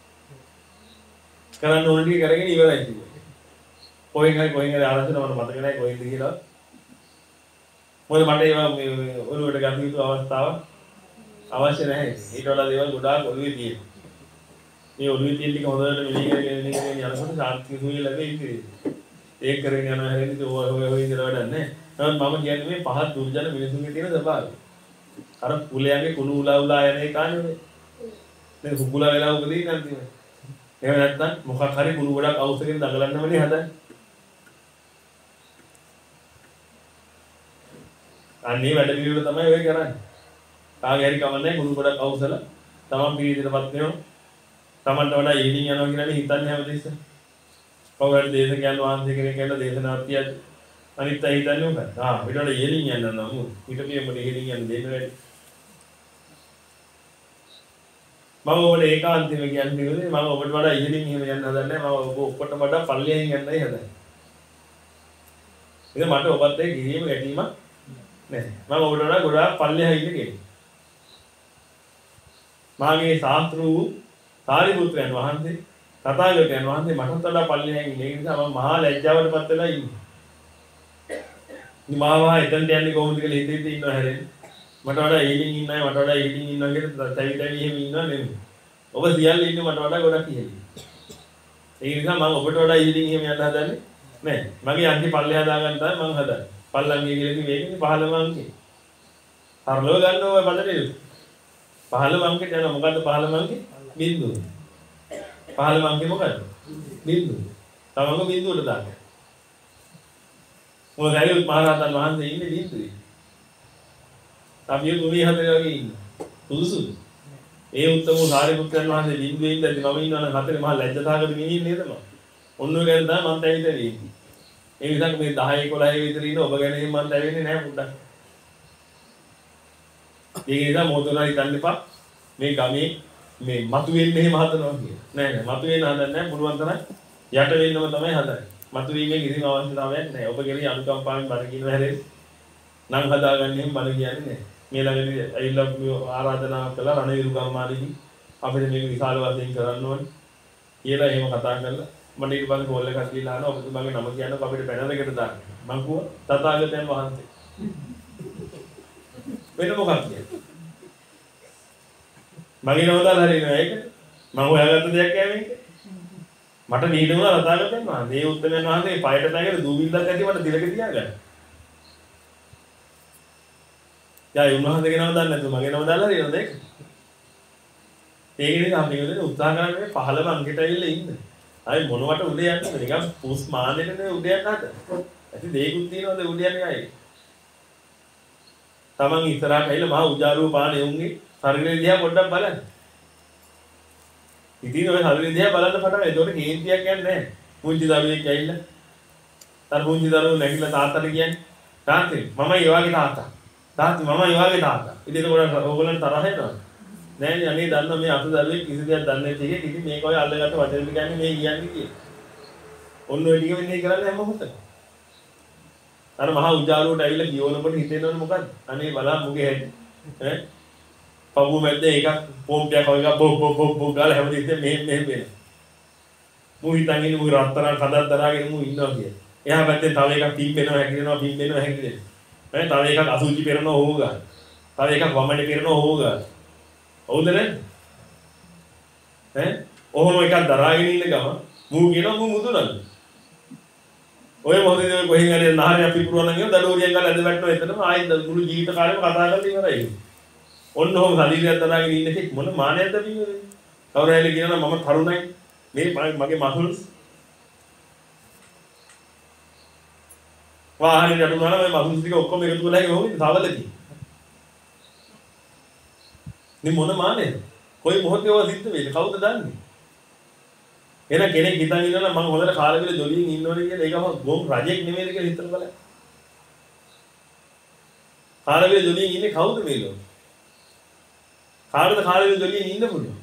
කරන්න ඕන ටික කරගෙන ඉවරයි කිව්වා. කොහෙන් හරි කොහෙන් හරි ආරංචින මට මතක නැහැ කොහෙන්ද කියලා. මොකද මට ඒවා මේ ඔළුවට ගන්න යුතු අවස්ථාවක් අවශ්‍ය නැහැ. ඊට වඩා දේවල් ගොඩාක් ඔළුවේ තියෙනවා. මේ ඔළුවේ තියෙන ටික හොඳට මෙලි කරගෙන මෙලි කරගෙන යනකොට ශාන්ති සුවය ලැබෙයි. ඒක කරගෙන යනවා හැරෙන්නේ ඔය ඔය ඔය ඉඳලා වැඩක් නැහැ. නමුත් මම කියන්නේ මේ පහත් දුර්ජන මිනිසුන්ගේ තියෙන ස්වභාවය. අර කුලයාගේ කුණු උලා උලා යන එක කාන්නේ. මේ හුගුලා වෙලා උගදී නැන්තිනේ. එහෙම නැත්නම් මොකක් හරි කුණු ගොඩක් අවශ්‍යකෙන් දඟලන්නමනේ හදන්නේ. අන්නේ වැඩ පිළිවෙල තමයි ඔය කරන්නේ. කාගේ හරි කමන්නේ කුණු ගොඩක් අවශ්‍යල තමන් පිළිදෙටපත් වෙනවා. තමන්ට වඩා ඊඩින් යනවා කියලානේ හිතන්නේ හැමදෙස්සම. කවුරුහරි දේශකයන් වහන්සේ කෙනෙක් කියලා දේශනාවක් තියද්දි අනිත් අය හිතන්නේ මොකක්ද? ආ ඊට වඩා ඊඩින් යන්න නම් ඊට පියමද ඊඩින් යන්න දෙන්න වැඩි. මම ඔබට ඒකාන්තයෙන්ම කියන්නේ මම ඔබට වඩා ඊඩින් එහෙම යන්න හදන්නේ නැහැ. මම ඔබ ඔක්කොටම වඩා පල්ලෙහින් යන්නයි හදන්නේ. ඉතින් මට ඔබත් එක්ක ගිහිම ගැටීමක් නැහැ. මම ඔබට වඩා ගොඩාක් පල්ලෙහා ඉන්න කෙනෙක්. මාගේ ශාස්ත්‍රු සාරිපුත්‍රයන් වහන්සේ තථාගතයන් වහන්සේ මටත් වඩා පල්ලෙහා ඉන්නේ. ඒ නිසා මම මහා ලැජ්ජාවටපත් වෙලා ඉන්නේ. නිමාවා එතනට යන්නේ කොහොමද කියලා හිතේ ඉන්නවා හැරෙන්නේ. මට වඩා ඊඩින් ඉන්නයි මට වඩා ඊඩින් ඉන්නවා කියලා තැවි තැවි එහෙම ඉන්නවා නෙමෙයි. ඔබ සියල්ල ඉන්නේ මට වඩා ගොඩක් ඉහළින්. ඒ නිසා මම ඔබට වඩා ඊඩින් එහෙම යන්න හදන්නේ නැහැ. මගේ අන්ති පල්ලෙහා දාගන්න තමයි මම හදන්නේ. පල්ලංගේ කියලා ඉන්නේ මේකනේ පහළම අංකේ. හරලව ගන්න ඕනේ පදනේ. පහළම අංකේ යනවා මොකද්ද පහළම අංකේ? බිංදුව. පහළම අංකේ මොකද්ද? බිංදුව. තමංග බිංදුවට දාන්න. මොකද හරියුත් මහරහතන් වහන්සේ ඉන්නේ බිංදුවේ. අපි දුනිය හතරේ වගේ ඉන්නේ. සුදුසුද? ඒ උත්තම සාරිපුත්‍රයන් වහන්සේ බිංදුවේ ඉඳලා මම ඉන්නවනම් හතරේ මහා ලැජ්ජාතාවකට මිනිහ නේද මම. ඔන්න ඔය ගැන තමයි මම දැවිතේ ඉන්නේ. ඒ නිසා මේ දහ එකොළහ විතර ඉන්න ඔබ ගැන මම දැවෙන්නේ නැහැ පුඩක්. ඒක නිසා මොතනයි හිතන්න එපා. මේ ගමේ මේ මතුවෙන්න එහෙම හදනවා කියලා. නෑ නෑ මතුවෙන්න හදන්නේ නැහැ. පුළුවන් තරම් යට වෙන්නම තමයි හදන්නේ. මතුවීමේ කිසිම අවශ්‍යතාවයක් නැහැ. ඔබ කෙරෙහි අනුකම්පාවෙන් බණ කියනවා හැරෙන්නේ. නම් හදාගන්න එහෙම බණ කියන්නේ නැහැ. මේ ළඟදී ඇවිල්ලා ආරාධනා කළා රණවිරු ගම්මානේදී අපිට මේක විශාල වශයෙන් කරන්න ඕනේ. කියලා එහෙම කතා කරලා මට ඊට පස්සේ කෝල් එකක් දීලා ආනවා ඔබතුමාගේ නම කියන්නකො අපිට බැනර් එකට දාන්න. මං කිව්වා තථාගතයන් වහන්සේ. වෙන මොකක්ද කියන්නේ? මගේ නම දාලා හරියනවා ඒක. මම හොයාගත්ත දෙයක් යෑමෙන්. මට නීඩුණා තථාගතයන් වහන්සේ. මේ උත්තමයන් වහන්සේ පයට දාගෙන දූවිල්ලක් ඇති මට දිලක තියාගන්න. යා උන්වහන්සේගේ නම දාන්න නැතුව මගේ නම දාලා හරියනවද ඒක? ඒක නිසා අපි කියන්නේ උත්සාහ කරන්නේ පහළම අංකයට ඇවිල්ලා ඉන්න. අය මොනවට උඩ යන්නේ නිකන් පුස් මානෙට නේ උඩ යන්න හද. ඇති දෙයක්ුත් තියනවාද උඩ යන්නේ අය. Taman ඉස්සරහට ඇවිල්ලා මහා උජාරුව පාන එවුන්ගේ ශරීරය දිහා පොඩ්ඩක් බලන්න. ඉතින් ඔය ශරීරය දිහා බලන්න පටන් ඒතකොට කේන්තියක් යන්නේ නැහැ. මුංචි දරුවෙක් ඇවිල්ලා තර මුංචි දරුවෝ නැගිටලා තාත්තට කියන්නේ තාත්තේ මම ඒ වගේ තාත්තා. තාත්තා මම ඒ වගේ තාත්තා. ඉතින් ඒකට ඕගොල්ලන් තරහ එනවා. නෑ නේ අනේ දන්නා මේ අත දරුවෙක් කිසි දෙයක් දන්නේ නැති එක ඉතින් මේක ඔය අල්ලගත්ත වචන ටික කියන්නේ මේ කියන්නේ කියලා. ඔන්න ඔය ටික වෙන්නේ කරන්නේ හැම මොහොතකම. අර මහා උජාරුවට ඇවිල්ලා කියවනකොට හිතෙනවනේ මොකද්ද? අනේ බලන්න මුගේ හැටි. ඈ පපුව මැද්ද එකක් පොම්පයක් වගේ බො බො බො බො ගාලා හැමදේම මෙහෙම මෙහෙම වෙන. මු හිතන් ඉන්නේ මු රත්තරන් කඩක් දරාගෙන මු ඉන්නවා කියලා. එහා පැත්තේ තව එකක් පිම්බෙනවා හැකිලෙනවා පිම්බෙනවා හැකිලෙනවා. ඈ තව එකක් අසුචි පෙරනවා ඕව ගන්න. තව එකක් වමනේ පෙරනවා ඕව ගන්න. හවුද නැද්ද? ඈ ඔහොම එකක් දරාගෙන ඉන්න ගම මූ කියනවා මූ මුදුනන්නේ. ඔය මොහොතේ කොහෙන් හරි නහරයක් පිපුරුවා නම් කියන දඩෝරියෙන් ගාලා ඇද වැටෙනවා එතනම ආයෙත් මුළු ජීවිත කාලෙම කතා කරලා ඉවරයි. ඔන්න ඔහොම ශරීරයක් දරාගෙන ඉන්න එකෙක් මොන මානයක්ද පින්නේ? කවුරු හරි කියනවා මම තරුණයි මේ මගේ මසුල්ස් වාහනේ නඩුනා නම් මේ මසුල්ස් ටික ඔක්කොම එකතු කරලා ගිහුවොත් තවලදී මේ මොන මානෙද? කොයි මොහොතේ ඔය සිද්ධ වෙන්නේ? කවුද දන්නේ? එන කෙනෙක් හිතන් ඉන්නවා නම් මම හොඳට කාලෙවිල ජොලියෙන් ඉන්නවනේ කියලා ඒකම ගොම් රජෙක් නෙමෙයිද කියලා හිතලා බලන්න. කාලෙවිල ජොලියෙන් ඉන්නේ කවුද මේ ලෝකේ? කාටද කාලෙවිල ජොලියෙන් ඉන්න පුළුවන්?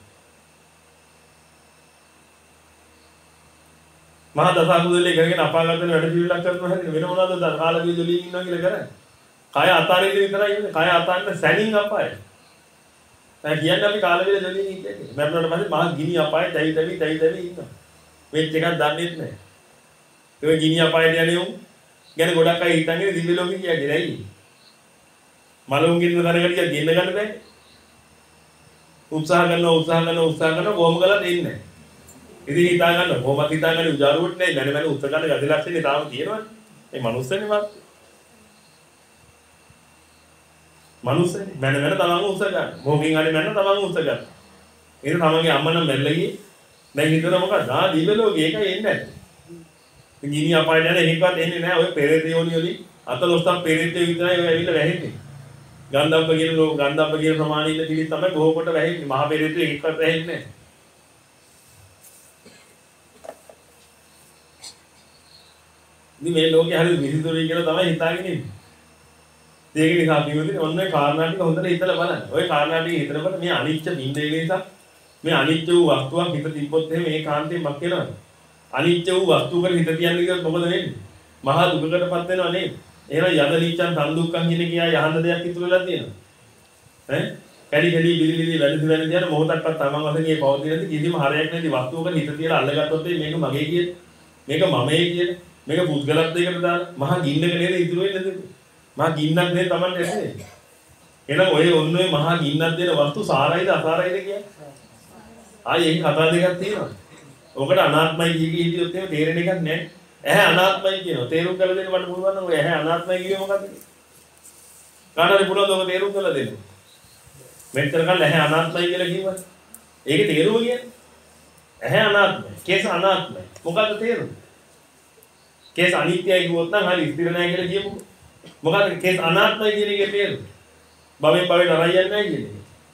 මහා දසකුදලේ කරගෙන අපාගත වෙන වැඩ පිළිවෙලක් කරනවා හැදෙන වෙන මොනවද කාලෙවිල ජොලියෙන් ඉන්නවා කියලා කරන්නේ? කය අතාරින්න විතරයි ඉන්නේ. කය අතාරින්න සැනින් අපායයි. දැන් කියන්නේ අපි කාලෙවිල ජොලියෙන් ඉන්නේ. මරණයට පස්සේ මහා ගිනි අපායේ තැවි තැවි තැවි තැවි ඉන්නවා. වෙච්ච එකක් දන්නේ නැහැ. ඒ ගිනි අපායට යන්නේ උන්. ගැන ගොඩක් අය හිතන්නේ දිව්‍ය ලෝකෙ කියන්නේ නැයි. මලුන් ගින්න දැනගටිය ගෙන්න ගන්න බෑ. උත්සාහ කරනවා උත්සාහ කරනවා උත්සාහ කරනවා කොහොම කළත් එන්නේ නැහැ. ඉතින් හිතා ගන්න කොහොමද හිතා ගන්න උජාරුවට නෑ මැන මැන උත්සාහ ගන්න ගති ලක්ෂණේ තාම තියෙනවනේ. මේ මනුස්සයනේ වත්. මනුස්සයනේ මැන මැන තමන් උත්සාහ ගන්න. මොකකින් හරි මැන තමන් උත්සාහ ගන්න. ඒක තමන්ගේ අම්මා නම් මැල්ල ගියේ. දැන් හිතන මොකද? ආ දිව්‍ය ලෝකේ ඒකයි එන්නේ නැහැ. ගිනි අපායට යන එකක්වත් එන්නේ නැහැ. ඔය පෙරේතයෝනි වලින් අතලොස්සම් පෙරේතයෝ විතරයි ඔය ඇවිල්ලා වැහෙන්නේ. ගන්ධබ්බ කියන ලෝ ගන්ධබ්බ කියන ප්‍රමාණය ඉන්න පිළිත් තමයි බොහෝ කොට වැහෙන්නේ. මහ පෙරේතයෝ එකක්වත් වැහෙන්නේ නැහැ. ඉතින් මේ ලෝකේ හරිය විසිතුරුයි කියලා තමයි හිතාගෙන ඉන්නේ. ඒක නිසා පිළිවෙලින් ඔන්න ඔය කාරණා ටික හොඳට හිතලා බලන්න. ඔය කාරණා ටික හිතනකොට මේ අනිච්ච බින්දේ නිසා මේ අනිච්ච වූ වස්තුවක් හිත තිබ්බොත් එහෙම ඒ කාන්තේ මක් වෙනවද? අනිච්ච වූ වස්තුවකට හිත තියන්නේ කියලා මොකද වෙන්නේ? මහා දුකකටපත් වෙනව නේද? එහෙනම් යද නිච්ඡන් සම්දුක්ඛන් කියන කියා යහන්න දෙයක් ඉතුරු වෙලා තියෙනවා. ඈ? කැඩි කැඩි බිලි බිලි වැඩි වැඩි දිහාට මොහොතක්වත් තමන් වශයෙන් මේ පවතින කිසිම හරයක් නැති වස්තුවකට හිත තියලා අල්ලගත්තොත් මේක මගේ කියන මේක මමයි කියන මේක පුද්ගලත්වයකට දාන මහා ගින්නක නේද ඉතුරු වෙන්නේ? මහා ගින්නක් නේ තමන් ඇන්නේ. එහෙනම් ඔය ඔන්න ඔය මහා ගින්නක් දෙන වස්තු සාරයිද අසාරයිද කියන්නේ? ආයේ ඒක කතා දෙකක් තියෙනවා. ඔකට අනාත්මයි කිය කී හිටියොත් එහෙම තේරෙන එකක් නැහැ. ඇහැ අනාත්මයි කියනවා. තේරුම් කරලා දෙන්න මට පුළුවන් නම් ඔය ඇහැ අනාත්මයි කියුවේ මොකද්ද? කාටද පුළුවන්ද ඔක තේරුම් කරලා දෙන්න? මෙච්චර කල් ඇහැ අනාත්මයි කියලා කිව්වා. ඒකේ තේරුම කියන්නේ ඇහැ අනාත්මයි. කේස අනාත්මයි. මොකද්ද තේරුම? කේස අනිත්‍යයි කිව්වොත් නම් හරි ස්ථිර නැහැ කියලා කියමුකෝ. මොකද්ද කේස අනාත්මයි කියන එකේ තේරුම? භවෙන් භවෙන් අරයන්නේ නැහැ කියන්නේ.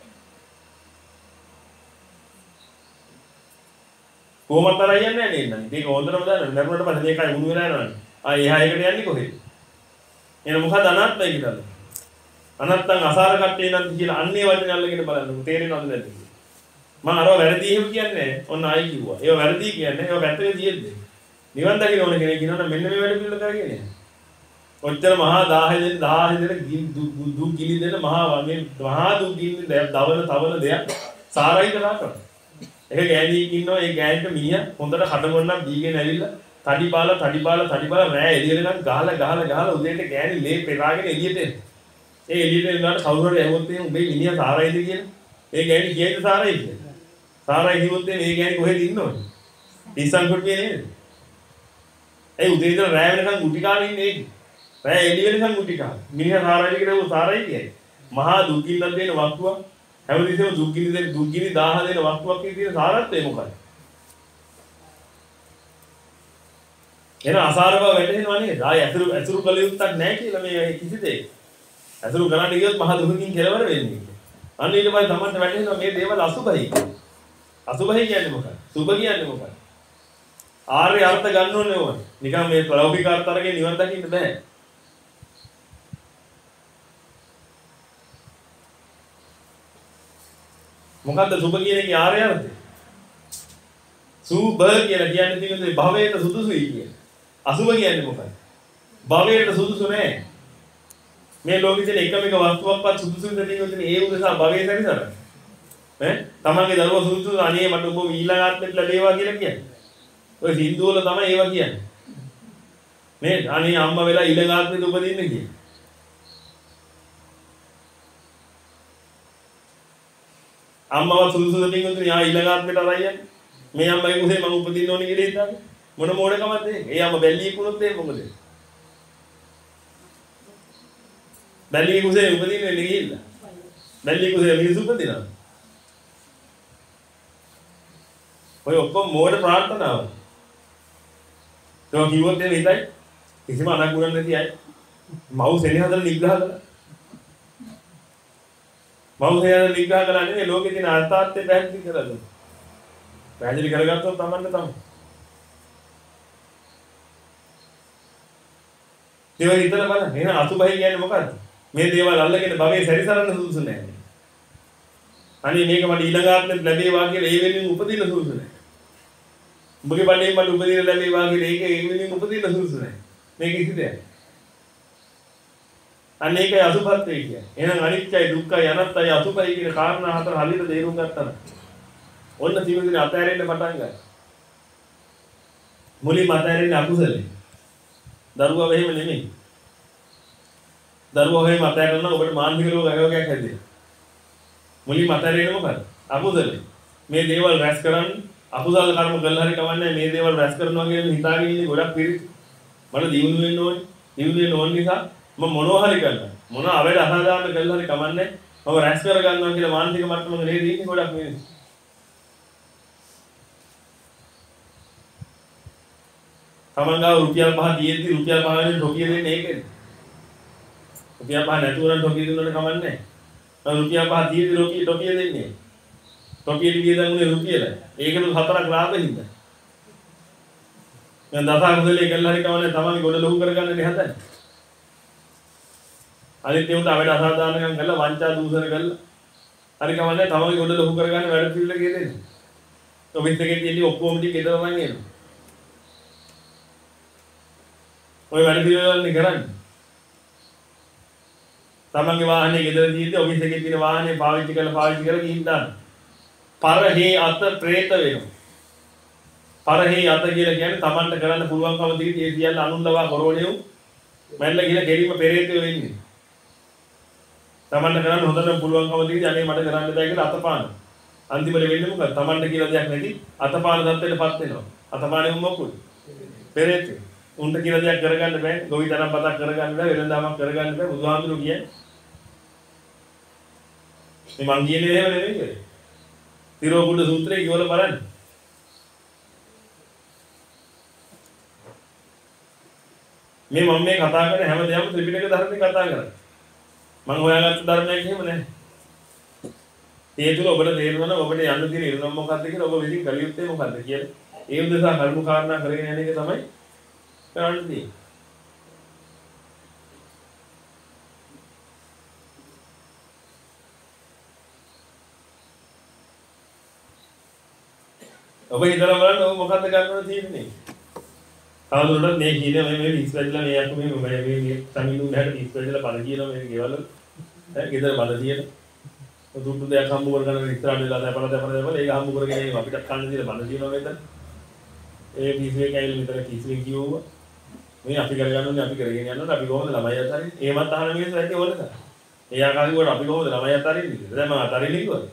කොහොමද අරයන්නේ නැහැ නේද? මේක හොඳටම දන්න. නරුණට පස්සේ මේකයි උණු වෙලා යනවනේ. ආ එහා එකට යන්නේ කොහෙද? එහෙනම් මොකද්ද අනාත්මයි කියලා? අනත්තං අසාර කට්ටේ නම් කියලා අන්නේ වචනේ අල්ලගෙන බලන්න. තේරෙනවද නැද්ද? මම අරව වැරදි එහෙම කියන්නේ නැහැ. ඔන්න ආයි කිව්වා. ඒව වැරදි කියන්නේ. ඒව පැත්තේ තියෙද්දි. නිවන් දකින්න ඕන කෙනෙක් කියනවනම් මෙන්න මේ වැඩ පිළිවෙල කරගෙන යන්න. ඔච්චර මහා දහය දෙන දහය දෙන දුක් ගිනි දෙන මහා මේ මහා දුක් ගිනි දවන තවන දෙයක් සාරයි කරා කරා. ඒක ගෑණියෙක් ඉන්නවා ඒ ගෑණිට මිනිහා හොඳට කටගොන්නක් දීගෙන ඇවිල්ලා තඩි බාලා තඩි බාලා තඩි බාලා රෑ එළියට ගන්න ගහලා ගහලා ගහලා උදේට ගෑණි ලේ පෙරාගෙන එළියට එන. ඒ එළියට එනකොට කවුරු හරි ඇහුවොත් එහෙනම් උඹේ මිනිහා සාරයිද කියලා. ඒ ගෑණි කියයිද සාරයි කියලා. සාරයි කිව්වොත් එහෙනම් මේ ගෑණි කොහෙද ඉන්නවද? ඉස්සන් කොටුවේ නේද? ඒ උදේ ඉඳලා රෑ වෙනකන් ගුටි කාලා ඉන්නේ ඒක. රෑ එළිය වෙනකන් ගුටි කාලා. මිනිහා සාරයි කියලා උ සාරයි කියයි. මහා දුකින්නක් දෙන වස්තුවක්. හැමදෙස්සෙම දුක්ගිනි දෙන දුක්ගිනි දාහ දෙන වස්තුවක් කියන සාරත්වය මොකක්ද? එන අසාර බව වැටහෙනවා නේද? ආය අසුරු අසුරු කළ යුත්තක් නැහැ කියලා මේ කිසි දෙයක්. අසුරු කරන්න ගියොත් මහ දුකකින් කෙලවර වෙන්නේ. අන්න ඊට පස්සේ තමන්ට වැටහෙනවා මේ දේවල් අසුභයි. අසුභයි කියන්නේ මොකක්ද? සුභ කියන්නේ මොකක්ද? ආර්ය අර්ථ ගන්න ඕනේ ඕන. නිකන් මේ ලෞකික අර්ථ අරගෙන නිවන් දකින්න බෑ. මොකද්ද සුභ කියන එකේ ආර්ය අර්ථය? සුභ කියලා කියන්නේ තියෙන්නේ භවයට සුදුසුයි කියන. අසුභ කියන්නේ මොකක්ද? භවයට සුදුසු නෑ. මේ ලෝකෙ තියෙන එකම එක වස්තුවක්වත් සුදුසු දෙන්නේ ඒ උදෙසා භවයේ සැරිසරන. ඈ තමන්ගේ දරුවා සුදුසු අනේ මට ඔබ ඊළඟ ආත්මෙත් ලැබේවා කියලා කියන්නේ. ඔය සින්දු වල තමයි ඒවා කියන්නේ. මේ අනේ අම්මා වෙලා ඊළඟ ආත්මෙත් උපදින්න කියන්නේ. අම්මව සුදුසු දෙමින් උතුනේ ආ ඊළඟ ආත්මෙට අරයන්නේ. මේ අම්මගේ කුසේ මම උපදින්න ඕනේ කියලා හිතාගෙන. මොන මෝඩකමක්ද ඒක? ඒ අම්ම බැල්ලියෙක් වුණොත් ඒක මොකද? බැල්ලියේ කුසේ උපදින්න වෙන්නේ ගිහිල්ලා. බැල්ලියේ කුසේ මිනිස්සු උපදිනවා. ඔය ඔක්කොම මෝඩ ප්‍රාර්ථනාව. ඒක කිව්වොත් එහෙම හිතයි. කිසිම අනගුණක් නැති අය. මව් සෙනෙහසට නිග්‍රහ කළා. මව් සෙනෙහසට නිග්‍රහ කළා නෙවෙයි ලෝකේ තියෙන අර්ථාර්ථය පැහැදිලි කරලා දුන්නා. පැහැදිලි කරගත්තොත් තමන්ට තමයි. දේවල් හිතලා බලන්න. එහෙනම් අසුභයි කියන්නේ මොකද්ද? මේ දේවල් අල්ලගෙන භවයේ සැරිසරන්න සුදුසු නැහැ. අනේ මේක මට ඊළඟ ආත්මෙත් ලැබේවා කියලා ඒ වෙනින් උපදින සුදුසු නැහැ. උඹගේ බඩේ මට උපදින ලැබේවා කියලා ඒක ඒ වෙනින් උපදින සුදුසු නැහැ. මේක කිසි දෙයක්. අන්න ඒකයි අසුභත්වය කියන්නේ. එහෙනම් අනිත්‍යයි දුක්ඛයි අනාත්තයි අසුභයි කියන කාරණා හතර හරියට තේරුම් ගත්තා නම් ඔන්න ජීවිතේ අතහැරෙන්න පටන් ගන්නවා. මුලින්ම අතහැරෙන්නේ අකුසලේ. දරුවා වෙහෙම නෙමෙයි. දරුවෝ හැම මතය කරනවා ඔබට මානසික රෝග අයෝගයක් හැදෙනවා. මුලින් මතය දෙන්නේ මොකද? අකුසලයි. මේ දේවල් රැස් කරන්නේ අකුසල කර්ම කළා හරි කවන්නේ මේ දේවල් රැස් කරනවා කියන හිතාගෙන ඉන්නේ ගොඩක් පිරිස. මට දියුණු වෙන්න ඕනේ. දියුණු වෙන්න ඕන නිසා මම මොනවා හරි කරනවා. මොන අවේද අසාධාරණ කළා හරි කවන්නේ මම රැස් කර ගන්නවා කියලා මානසික මට්ටමක නේද ඉන්නේ ගොඩක් මිනිස්සු. තමන්ගාව රුපියල් පහ තියෙද්දි රුපියල් පහ වෙන ටොකිය දෙන්නේ ඒකද? රුපියල් පහ නැතුව නම් ටොකිය දුන්නට කමන්නේ නැහැ. මම රුපියල් පහ තියෙද්දි ටොකිය ටොකිය දෙන්නේ. ටොකිය දිගේ දන්නේ රුපියල. ඒකලු හතරක් ලාභෙින්ද. දැන් දසකුසලයේ කළා හරි කවන්නේ තමන්ගේ ගොඩ ලොකු කරගන්න නේ හදන්නේ. අනිත් ඒකට අවඩ අසාධාරණකම් කළා වංචා දූෂණ කළා. හරි කවන්නේ තමන්ගේ ගොඩ ලොකු කරගන්න වැඩ පිළිවෙල කියෙන්නේ. ඔබිත් එකේ තියෙන්නේ ඔක්කොම ටික ගෙදරම එනවා. ඔය වැඩ පිළිවෙල වලින් කරන්නේ. තමන්ගේ වාහනේ ගෙදර තියෙද්දි ඔෆිස් එකේ තියෙන වාහනේ පාවිච්චි කරලා පාවිච්චි කරලා ගිහින් දාන්න. පරහේ අත ප්‍රේත වෙනවා. පරහේ අත කියලා කියන්නේ තමන්ට කරන්න පුළුවන්කම තියෙදි ඒ සියල්ල අනුන්ලවා කරෝණියු මැල්ල කියලා ගෙලිම පෙරේතයෝ වෙන්නේ. තමන්ට කරන්න හොඳටම පුළුවන්කම තියෙදි අනේ මට කරන්න බෑ කියලා අතපාන. අන්තිමට වෙන්නේ මොකද? තමන්ට කියලා දෙයක් නැති අතපාන தත්ත්වයටපත් වෙනවා. අතපානේ මොකුත් පෙරේතයෝ. උන්ට කියලා දෙයක් කරගන්න බෑ. ගොවි තරම් පතක් කරගන්න බෑ. වෙනදාමක් කරගන්න බෑ. බුදුහාමුදුරු කියන්නේ. මේ මං කියන්නේ එහෙම නෙවෙයි. තිරෝකුඩ සූත්‍රය කියවල බලන්න. මේ මම මේ කතා කරන හැම දෙයක්ම ත්‍රිපිටක ධර්මයෙන් කතා කරන්නේ. මම හොයාගත්ත ධර්මයක් එහෙම නැහැ. ඒ තුල ඔබට තේරෙනවා ඔබට යන්න තියෙන ඉරණම මොකක්ද කියලා ඔබ විසින් කළ යුත්තේ මොකක්ද කියලා. ඒ උදෙසා කර්ම කාරණා කරගෙන යන එක තමයි කරන්න තියෙන්නේ. ඔබ හිතලා බලන්න ඔබ මොකද්ද ගන්නවද තියෙන්නේ? තවදුරටත් මේ කියන මේ මේ ලිස් වැදලා මේ අක්කු මේ මේ මේ සමිඳුන් හැට ලිස් වැදලා බල කියනවා මේ ගෙවල ඈ ගෙදර බල තියෙන දුටු දෙයක් හම්බ කරගන්න ඉස්සරහට වෙලා දැපල දැපල දැපල ඒක හම්බ කරගෙන එනවා අපිට කන්න දීලා බල කියනවා මෙතන ඒ පිස්සේ කැයිල විතර කිසිම කිව්වා මේ අපි කරගන්න ඕනේ අපි කරගෙන යනවා අපි කොහොමද ළමයි අතරින් එහෙමත් අහන මිනිස්සු ඇත්තේ ඕනද ඒ ආකාරයෙන් කොට අපි කොහොමද ළමයි අතරින්නේ කියලා දැන් මම අතරින්නේ කිව්වද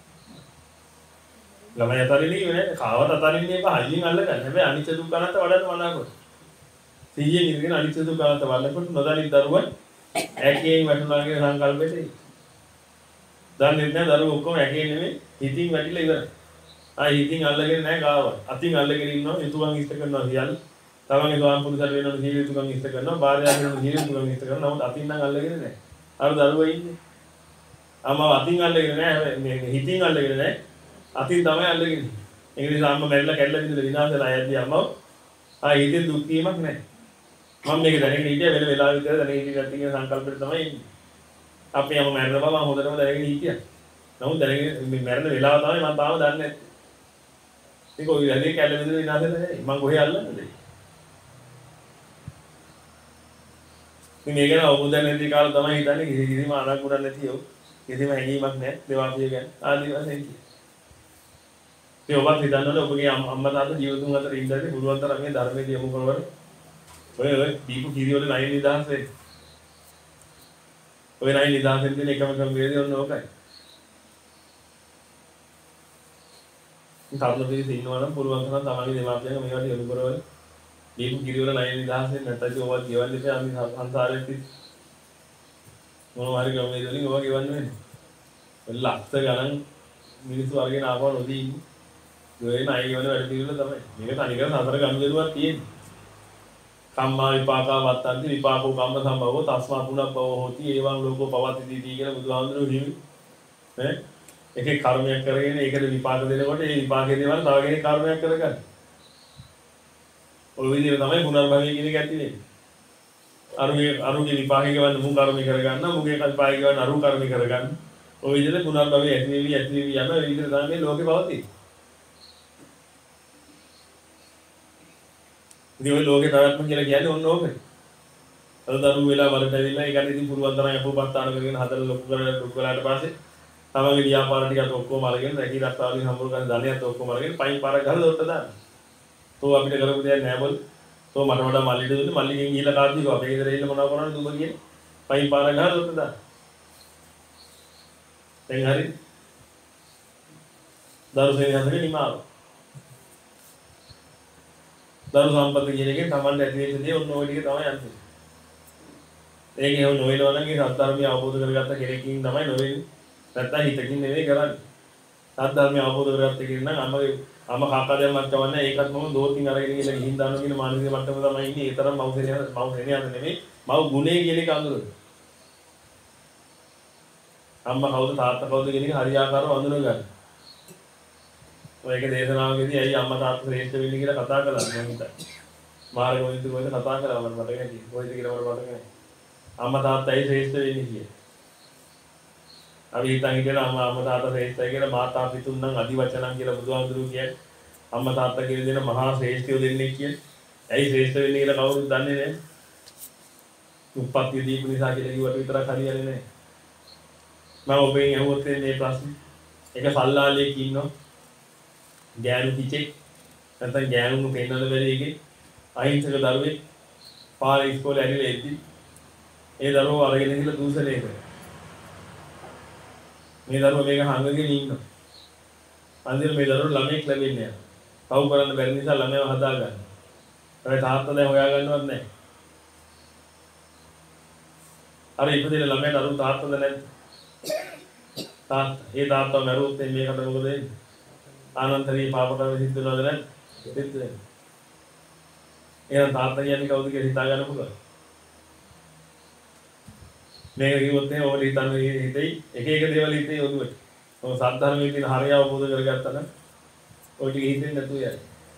ළමයි අතරින්නේ නේ කාවත් අතරින්නේ එපා හයියෙන් අල්ල ගන්න හැබැයි අනිත්‍ය දුක්ඛ අනාත්ම වඩන්න මනාකොට සීයෙන් ඉඳගෙන අනිත්‍ය දුක්ඛ අනාත්ම වඩනකොට නොදැනි දරුවන් ඇකේන් වැටුණා කියන සංකල්පෙට එයි දන්නේ නැහැ දරුවෝ ඔක්කොම ඇකේ නෙමෙයි හිතින් වැටිලා ඉවරයි ආ හිතින් අල්ලගෙන නැහැ ගාව අතින් අල්ලගෙන ඉන්නවා යුතුයන් ඉෂ්ට කරනවා කියලා තමන්ගේ ගාම් පුරුෂයන් වෙනවන සීල යුතුයන් ඉෂ්ට කරනවා භාර්යාව වෙනවන සීල යුතුයන් ඉෂ්ට කරනවා නමුත් අතින් නම් අල්ලගෙන නැහැ අර දරුවා ඉන්නේ අම්මා අතින් අල්ලගෙන නැහැ මේ හිතින් අල්ලගෙන නැහැ අතින් තමයි අල්ලගෙන ඉන්නේ ඒ නිසා අම්මා මැරිලා කැඩලා විඳලා විනාශ වෙලා යද්දී අම්මව ආ හිතෙන් දුක් වීමක් නැහැ මම මේක දැනගෙන හිටියා වෙන වෙලාව විතර දැනගෙන හිටියත් කියන සංකල්පෙට තමයි ඉන්නේ අපි යම මැරෙන බව මම හොඳටම දැනගෙන හිටියා නමුත් දැනගෙන මේ මැරෙන වෙලාව තමයි මම තාම දන්නේ නැත්තේ ඒක ඔය වැඩේ කැඩලා විඳලා විනාශ වෙලා නැහැ මම කොහේ අල්ලන්නද මේ ගැන අවබෝධයක් නැති කාලේ තමයි හිතන්නේ කිසි කිසිම අනකුරක් නැතිව කිසිම හැඟීමක් නැහැ දේවාපිය ගැන ආදී වශයෙන් කිය. ඒ ඔබත් හිතන්නවනේ ඔබගේ අම්මා තාත්තා ජීවිතුන් අතර ඉඳලා පුළුවන් තරම් මේ ධර්මයේ යොමු කරවල ඔය ඔය දීපු කිරි වල නයින් නිදහස් වෙයි. ඔය නයින් නිදහස් වෙන්න දෙන එකම ක්‍රම වේදේ ඔන්න ඕකයි. තාත්තා පිළිසෙ ඉන්නවා නම් පුළුවන් තරම් තමන්ගේ දේවාපියන්ගේ මේවට යොමු කරවල දීපු කිරි වල නයින් නිදහස් වෙන්න නැත්නම් ඔයවත් ගෙවන්න ඉතින් අපි සංසාරෙත් මොනවා හරි ක්‍රම වේද වලින් ඔවා ගෙවන්න වෙන්නේ. ලක්ෂ ගණන් මිනිස්සු අරගෙන ආපහු නොදී ඉන්නේ. ඔය නයි ගෙවන වැඩ පිළිවෙල තමයි. මේක තනිකර සතර ගනුදෙනුවක් තියෙන්නේ. කම්මා විපාකා වත්තන්ති විපාකෝ කම්ම සම්භවෝ තස්මා පුනබ්බවෝ හෝති එවං ලෝකෝ පවතිති කියලා බුදුහාමුදුරුවෝ හිමි නේ එකේ කර්මයක් කරගෙන ඒකද විපාක දෙනකොට ඒ විපාකේ දේවල් තව කෙනෙක් කර්මයක් කරගන්න. ඔය විදිහට තමයි පුනර්භවය කියන එක ඇති වෙන්නේ. අරුගේ අරුගේ විපාකේ ගවන්න මුං කර්මය කරගන්න මුගේ විපාකේ ගවන්න අරු කර්මය කරගන්න. ඔය විදිහට පුනර්භවය ඇති වෙවි ඇති වෙවි යන ඒ විදිහට තමයි ලෝකේ පවතින්නේ. ඉතින් ඔය ලෝකේ පැවැත්ම කියලා කියන්නේ ඔන්න ඕකයි. අද දරුවෝ වෙලා වලට ඇවිල්ලා ඒකට ඉතින් පුරුවන් තරම් අපෝපස්ථාන කරගෙන හදලා ලොකු කරලා ලොකු කරලාට පස්සේ තමන්ගේ ව්‍යාපාර ටිකත් ඔක්කොම අරගෙන රැකී රක්ෂාවලින් හම්බුන ගන්න ධනියත් ඔක්කොම අරගෙන පයින් පාරක් ගහලා දොට්ට දාන්න. තෝ අපිට කරපු දෙයක් නෑ බොල්. තෝ මට වඩා මල්ලිට දුන්නේ මල්ලිගෙන් ගිහිල්ලා කාර්යය කිව්වා. අපේ ගෙදර ඉන්න මොනව කරන්නේ දුඹ කියන්නේ. පයින් පාර ගහලා ඔතන දාන්න. දැන් හරි. දරු සේනාසනේ නිමාව. දරු සම්පත කියන එකෙන් Tamanට ඇති වෙච්ච දේ ඔන්න ඔය ටික තමයි යන්නේ. ඒකේ ඔය නොවේනවා නම් ඒ සත්‍ය අවබෝධ කරගත්ත කෙනෙක්කින් තමයි නොවෙන්නේ. නැත්තම් හිතකින් නෙවෙයි කරන්නේ. සත්‍ය අවබෝධ කරගත්ත කෙනෙක් නම් අම්මගේ අම්ම කාකා දැම්මත් කවන්නේ ඒකත් මම දෝතින් අරගෙන ගිහලා ගිහින් දානවා කියන මානසික මට්ටම තමයි ඉන්නේ. ඒ තරම් මව් සෙනිය මව් සෙනියද නෙමෙයි. මව් ගුණේ කියන එක අඳුරන. අම්මා කවුද තාත්තා කවුද කියන එක හරියාකාරව අඳුන ගන්න. ඔය එක දේශනාවකදී ඇයි අම්මා තාත්තා ශ්‍රේෂ්ඨ වෙන්නේ කියලා කතා කළා මම හිතා. මාර්ග වලින්ද කොහෙද කතා කරා මම මතක නැහැ. කොහෙද කියලා මට මතක නැහැ. අම්මා තාත්තා ඇයි ශ්‍රේෂ්ඨ වෙන්නේ කියලා. අපි හිතන් හිටියලා අම්මා අම්මා තාත්තා ශ්‍රේෂ්ඨයි කියලා මාතා පිතුන් නම් අදි වචනන් කියලා බුදුහාමුදුරුවෝ කියන්නේ. අම්මා තාත්තා කියලා දෙන මහා ශ්‍රේෂ්ඨයෝ දෙන්නේ කියන්නේ. ඇයි ශ්‍රේෂ්ඨ වෙන්නේ කියලා කවුරුත් දන්නේ නැහැ. උප්පත්ති දීපු නිසා කියලා කිව්වට විතරක් හරියන්නේ නැහැ. මම ඔබෙන් අහුවොත් මේ ප්‍රශ්නේ. එක සල්ලාලියෙක් ඉන්නවා. ගෑනු කිචෙක් නැත්නම් ගෑනුන්ව පෙන්නන බැරි එකේ අහිංසක දරුවෙක් පාරේ ඉස්කෝලේ ඇවිල්ලා එද්දි ඒ දරුවෝ අරගෙන ගිහලා දූෂණය කරනවා. මේ දරුවෝ මේක හංගගෙන ඉන්නවා. අන්තිමට මේ දරුවෝ ළමෙක් ලැබෙන්නේ නැහැ. පව් කරන්න බැරි නිසා ළමයව හදා ගන්නවා. ඒ තාත්තා දැන් හොයා ගන්නවත් නැහැ. අර ඉපදෙන ළමයාට අරුන් තාත්තද නැද්ද? තාත්තා. ඒ තාත්තා මරුවොත් මේකට මොකද වෙන්නේ? ආනන්තරී පාපකරන සිද්ධ වෙනවද නැද්ද? සිද්ධ වෙනවා. එහෙනම් තාත්තා කියන්නේ කවුද කියලා හිතා ගන්න පුළුවන්. මේක කිව්වොත් එහෙනම් ඔබට හිතන්න හිතෙයි එක එක දේවල් හිතේ ඔළුවට. ඔය සද්ධර්මයේ තියෙන හරිය අවබෝධ කරගත්තා නම් ඔය ටික හිතෙන්නේ නැතුව යයි.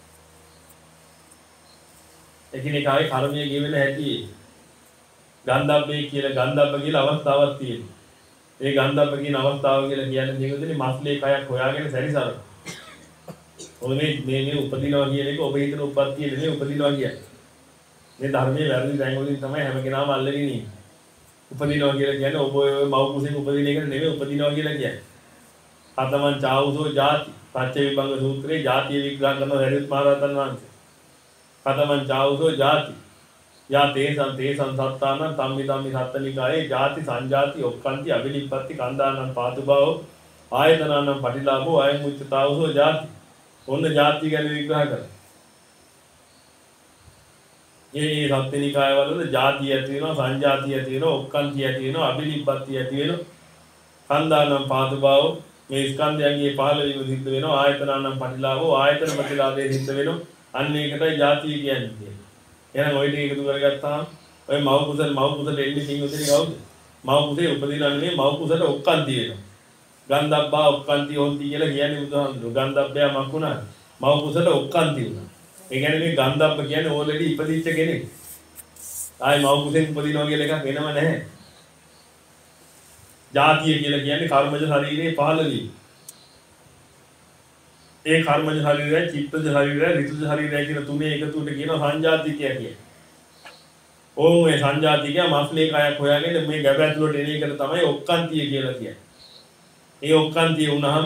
එකිනෙකාගේ කර්මයේ ගෙවෙන හැටි ගන්ධබ්බේ කියලා ගන්ධබ්බ කියලා අවස්ථාවක් තියෙනවා. ඒ ගන්ධබ්බ කියන අවස්ථාව කියලා කියන්නේ නිකුත්නේ මස්ලේ කයක් හොයාගෙන සැරිසරන. ඔය මේ මේ මේ උපදිනවා කියන එක ඔබ හිතන උප්පත්තිය නෙමෙයි උපදිනවා කියන්නේ. මේ ධර්මයේ වැරදි දැන් වලින් තමයි හැම කෙනාම අල්ලගෙන ඉන්නේ. උපදිනවා කියලා කියන්නේ ඔබ ඔය මව් කුසෙන් උපදින එක නෙමෙයි උපදිනවා කියලා කියන්නේ. අතමන් චාවුසෝ ಜಾති පච්ච විභංග සූත්‍රයේ ಜಾතිය විග්‍රහ කරන හරිත් මහරහතන් වහන්සේ. අතමන් චාවුසෝ ಜಾති යා තේසං තේසං සත්තාන තම්මි තම්මි සත්තනිකායේ ಜಾති සංජාති ඔක්කාන්ති අබිනිප්පත්ති කන්දානං පාතුභාව ආයතනං පටිලාභෝ අයං උච්චතාවුසෝ ಜಾති. ඔන්න ಜಾති ගැන විග්‍රහ කරා. මේ සත්ත්වනිකාය වල ಜಾති ඇති වෙනවා සංජාති ඇති වෙනවා ඔක්කාන්ති ඇති වෙනවා අබිනිප්පත්ති ඇති වෙනවා කන්දානං පාතුභාව මේ ස්කන්ධයන්ගේ පහළ වීම සිද්ධ වෙනවා ආයතනං පටිලාභෝ ආයතන ප්‍රතිලාභයේ සිද්ධ වෙනවා අන්න ඒකටයි ಜಾති කියන්නේ. එහෙනම් ඔය ටික එකතු කරගත්තාම ඔය මව් කුසල මව් කුසල එන්නේ සිංහුදේ කවුද? මව් කුසේ උපදිනා නෙමෙයි මව් කුසල ඔක්කාන්ති වෙනවා. ගන්ධබ්බා ඔක්කාන්ති හොන්ති කියලා කියන්නේ බුදුහාමුදුරුවෝ. ගන්ධබ්බයා මක්ුණා මව් කුසල ඔක්කාන්ති වුණා. ඒ කියන්නේ මේ ගන්ධබ්බ කියන්නේ ඕල්රෙඩි ඉපදිච්ච කෙනෙක්. ආයි මව් කුසෙන් උපදිනවා කියලා එකක් වෙනව නැහැ. ජාතිය කියලා කියන්නේ කර්මජ ශරීරයේ පහළ වීම. ඒ කර්මජ ශරීරය, චිත්තජ ශරීරය, ඍතුජ ශරීරය කියන තුනේ එකතුවට කියනවා සංජාතිකය කියලා. ඕම් මේ සංජාතිකය මස්ලේ කයක් හොයාගෙන මේ ගැබ ඇතුළට එන එකට තමයි ඔක්කාන්තිය කියලා කියන්නේ. ඒ ඔක්කාන්තිය වුණාම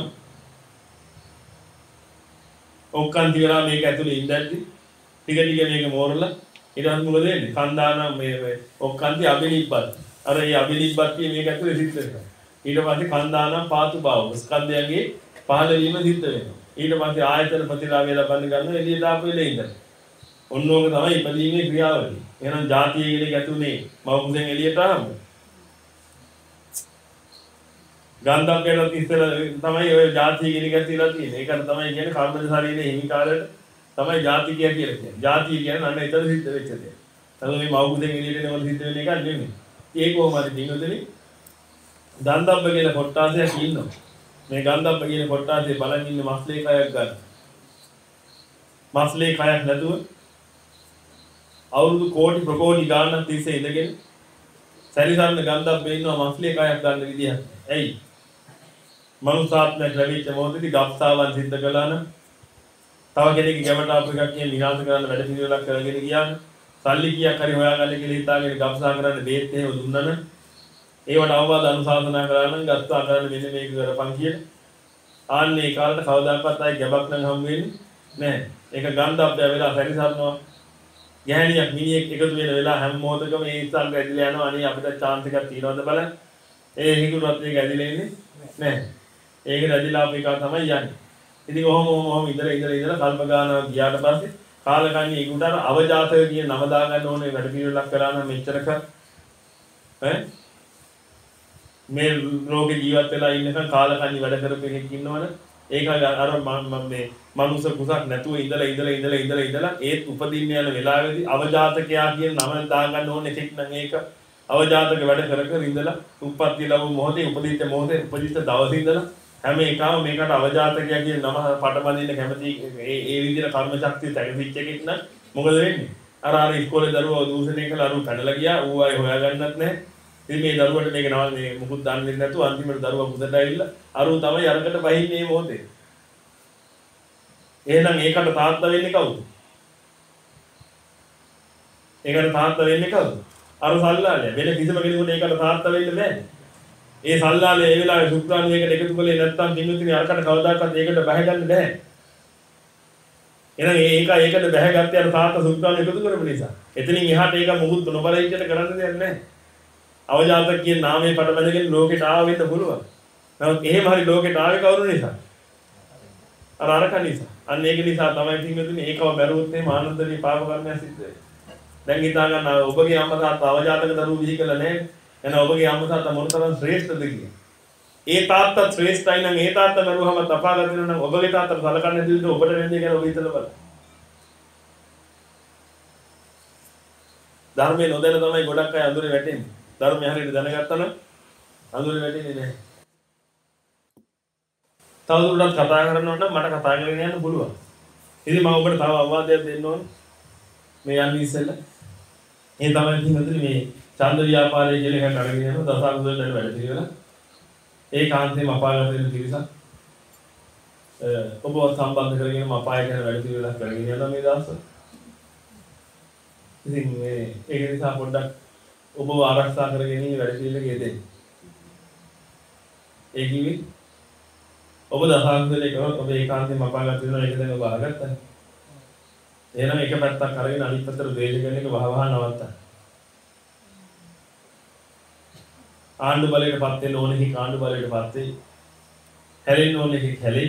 ඔක්කාන්ති වෙලා මේක ඇතුළේ ඉඳද්දි ටික ටික මේක මෝරලා ඊට පස්සේ මොකද වෙන්නේ? කන්දානම් මේ ඔක්කාන්ති අබිනිබ්බත්. අර ඒ අබිනිබ්බත්තිය මේක ඇතුළේ සිද්ධ වෙනවා. ඊට පස්සේ කන්දානම් පාතු භාව ස්කන්ධයන්ගේ පහළ වීම සිද්ධ වෙනවා. ඊට පස්සේ ආයතන ප්‍රතිලාභය ලබන්න ගන්න එළියට ආපු වෙලේ ඉඳලා. ඔන්න ඕක තමයි ඉපදීමේ ක්‍රියාවලිය. එහෙනම් ಜಾතිය කියන එක ඇතුලේ මව කුසෙන් එළියට ආවම ගන්ධබ්බේට ඉස්සෙල්ලා තමයි ඔය ಜಾතිය කියන එක ඇතිලා තියෙන්නේ. ඒකට තමයි කියන්නේ කර්මජ ශරීරයේ හිමිකාරයට තමයි ಜಾති කියලා කියන්නේ. ಜಾතිය කියන්නේ අන්න එතන සිද්ධ වෙච්ච දේ. තමයි මේ මව කුසෙන් එළියට එනවල සිද්ධ වෙන එකක් නෙමෙයි. ඒක කොහොමද දිනුදෙනි? ගන්ධබ්බ කියන කොටාසයක් ඉන්නවා. මේ ගන්ධබ්බ කියන කොටාසේ බලන් ඉන්න මස්ලේ කයක් ගන්න. මස්ලේ කයක් නැතුව අවුරුදු කෝටි ප්‍රකෝටි ගාණක් තිස්සේ ඉඳගෙන සැරිසරන ගන්ධබ්බේ ඉන්නවා මස්ලේ කයක් ගන්න විදියක්. ඇයි? මනුසාත්මයක් ලැබිච්ච මොහොතේදී ගබ්සාවන් සිද්ධ කළා නම් තව කෙනෙක්ගේ ගැමට ආපු එකක් කියන විනාශ කරන්න වැඩ පිළිවෙලක් කරගෙන ගියා නම් සල්ලි කීයක් හරි හොයාගන්න කියලා හිතාගෙන ගබ්සා කරන්න බේත් එහෙම දුන්නා නම් ඒවට අවවාද අනුශාසනා කරා නම් ගත්තා කරන්න මෙන්න මේක කරපන් කියලා. ආන්නේ කාලේට කවදාකවත් ආයි ගැබක් නම් හම් වෙන්නේ නැහැ. ඒක ගන්ධබ්බය වෙලා සැරිසරනවා. ගැහණියක් මිනිහෙක් එකතු වෙන වෙලාව හැම මොහොතකම ඒ ඉස්සල්ට ඇදිලා යනවා. අනේ අපිට chance එකක් තියනවද බලන්න. ඒ හිඟුරුවත් මේක ඇදිලා ඉන්නේ නැහැ. ඒක ඇදිලා අපේ එකා තමයි යන්නේ. ඉතින් ඔහොම ඔහොම ඉඳලා ඉඳලා ඉඳලා කල්ප ගානක් ගියාට පස්සේ කාලකන්ණි ඒකට අර අවජාතක කියන නම දාගන්න ඕනේ වැඩ පිළිවෙලක් කරා නම් මෙච්චරක ඈ මේ ලෝකේ ජීවත් වෙලා ඉන්නකන් කාලකන්ණි වැඩ කරපු එකෙක් ඉන්නවනේ ඒක අර මේ මනුස්ස කුසක් නැතුව ඉඳලා ඉඳලා ඉඳලා ඉඳලා ඉඳලා ඒත් උපදින්න යන වෙලාවේදී අවජාතකයා කියන නම දාගන්න ඕනේ එකෙක් නම් ඒක අවජාතක වැඩ කර කර ඉඳලා උප්පත්ති ලැබු මොහොතේ උපදිච්ච මොහොතේ උපදිච්ච දවසේ ඉඳලා හැම එකම මේකට අවජාතකයා කියන නම පටබඳින්න කැමති ඒ ඒ විදිහට කර්ම ශක්තිය තැගිච්ච එකෙක් නම් මොකද වෙන්නේ අර අර ඉස්කෝලේ දරුවෝ දූෂණය කළා අරු පැනලා ගියා ඌ ආයේ හොයාගන්නත් නැහැ ඉතින් මේ දරුවට මේක නම මේ මුකුත් දන්නේ නැතුව අන්තිමට දරුවා පුතට ඇවිල්ලා අරු තමයි අරකට බහින්නේ මේ මොහොතේ එහෙනම් ඒකට තාත්තා වෙන්නේ කවුද ඒකට තාත්තා වෙන්නේ කවුද අර සල්ලාලයා වෙන කිසිම කෙනෙකුට ඒකට තාත්තා වෙන්න බෑ ඒ සල්ලාලේ ඒ වෙලාවේ සුක්‍රාණුවේකට එකතු කළේ නැත්තම් පින්විතනි අරකට කවදාකවත් ඒකට බැහැ ගන්න බෑ එහෙනම් ඒක ඒකට බැහැ ගත්තේ අර තාත්තා සුක්‍රාණු එකතු කරපු නිසා එතනින් එහාට ඒක මුකුත් නොබල ඉච්චට කරන්න දෙයක් නැහැ අවජාතක කියන නාමයේ පටබැඳගෙන ලෝකෙට ආව වෙන්න පුළුවන් නමුත් එහෙම හරි ලෝකෙට ආවේ කවුරු නිසා අර අරක නිසා අන්න ඒක නිසා තමයි පින්විතනි ඒකව බැලුවොත් එහෙම ආනන්දනී පාප කර්මයක් සිද්ධ වෙන්නේ දැන් හිතා ගන්න ඔබගේ අම්මා තාත්තා අවජාතක දරුවෝ විහි කළා නැහැ එහෙනම් ඔබගේ අම්මා තාත්තා මොනතරම් ශ්‍රේෂ්ඨද කියලා. ඒ තාත්තා ශ්‍රේෂ්ඨයි නම් ඒ තාත්තා මරුවම තපාගත වෙනවා නම් ඔබගේ තාත්තා සලකන්නේ නැති විදිහට ඔබට වෙන්නේ කියලා ඔබ හිතලා බලන්න. ධර්මයේ නොදැන තමයි ගොඩක් අය අඳුරේ වැටෙන්නේ. ධර්මය හරියට දැනගත්තා නම් අඳුරේ වැටෙන්නේ නැහැ. තවදුරටත් කතා කරනවා නම් මට කතා කරගෙන යන්න පුළුවන්. ඉතින් මම ඔබට තව අවවාදයක් දෙන්න ඕනේ. මේ යන්නේ ඉස්සෙල්ලා. ඒ තමයි කිව්වද මේ ඡන්ද ව්‍යාපාරයේ කියලා එකක් අරගෙන යනවා දසකුසල දැන් වැඩ පිළිවෙල. ඒ කාන්තේම අපාගත වෙන පිරිසක්. ඔබව සම්බන්ධ කරගෙන අපාය ගැන වැඩ පිළිවෙලක් කරගෙන යනවා මේ දවස්වල. ඉතින් මේ ඒක නිසා පොඩ්ඩක් ඔබව ආරක්ෂා කරගෙන ඉන්න වැඩ පිළිවෙලක යෙදෙන්න. ඒ කිවි ඔබ දසකුසලේ කරොත් ඔබ ඒ කාන්තේම අපාගත වෙනවා ඒක දැන් ඔබ අහගත්තා. එහෙනම් එක පැත්තක් අරගෙන අනිත් පැත්තට ද්වේෂ කරන එක වහ වහ නවත්තා. ආණ්ඩු බලයටපත් වෙන්න ඕනේ කි ආණ්ඩු බලයටපත් වෙයි. හැලෙන්න ඕනේ කි හැලෙයි.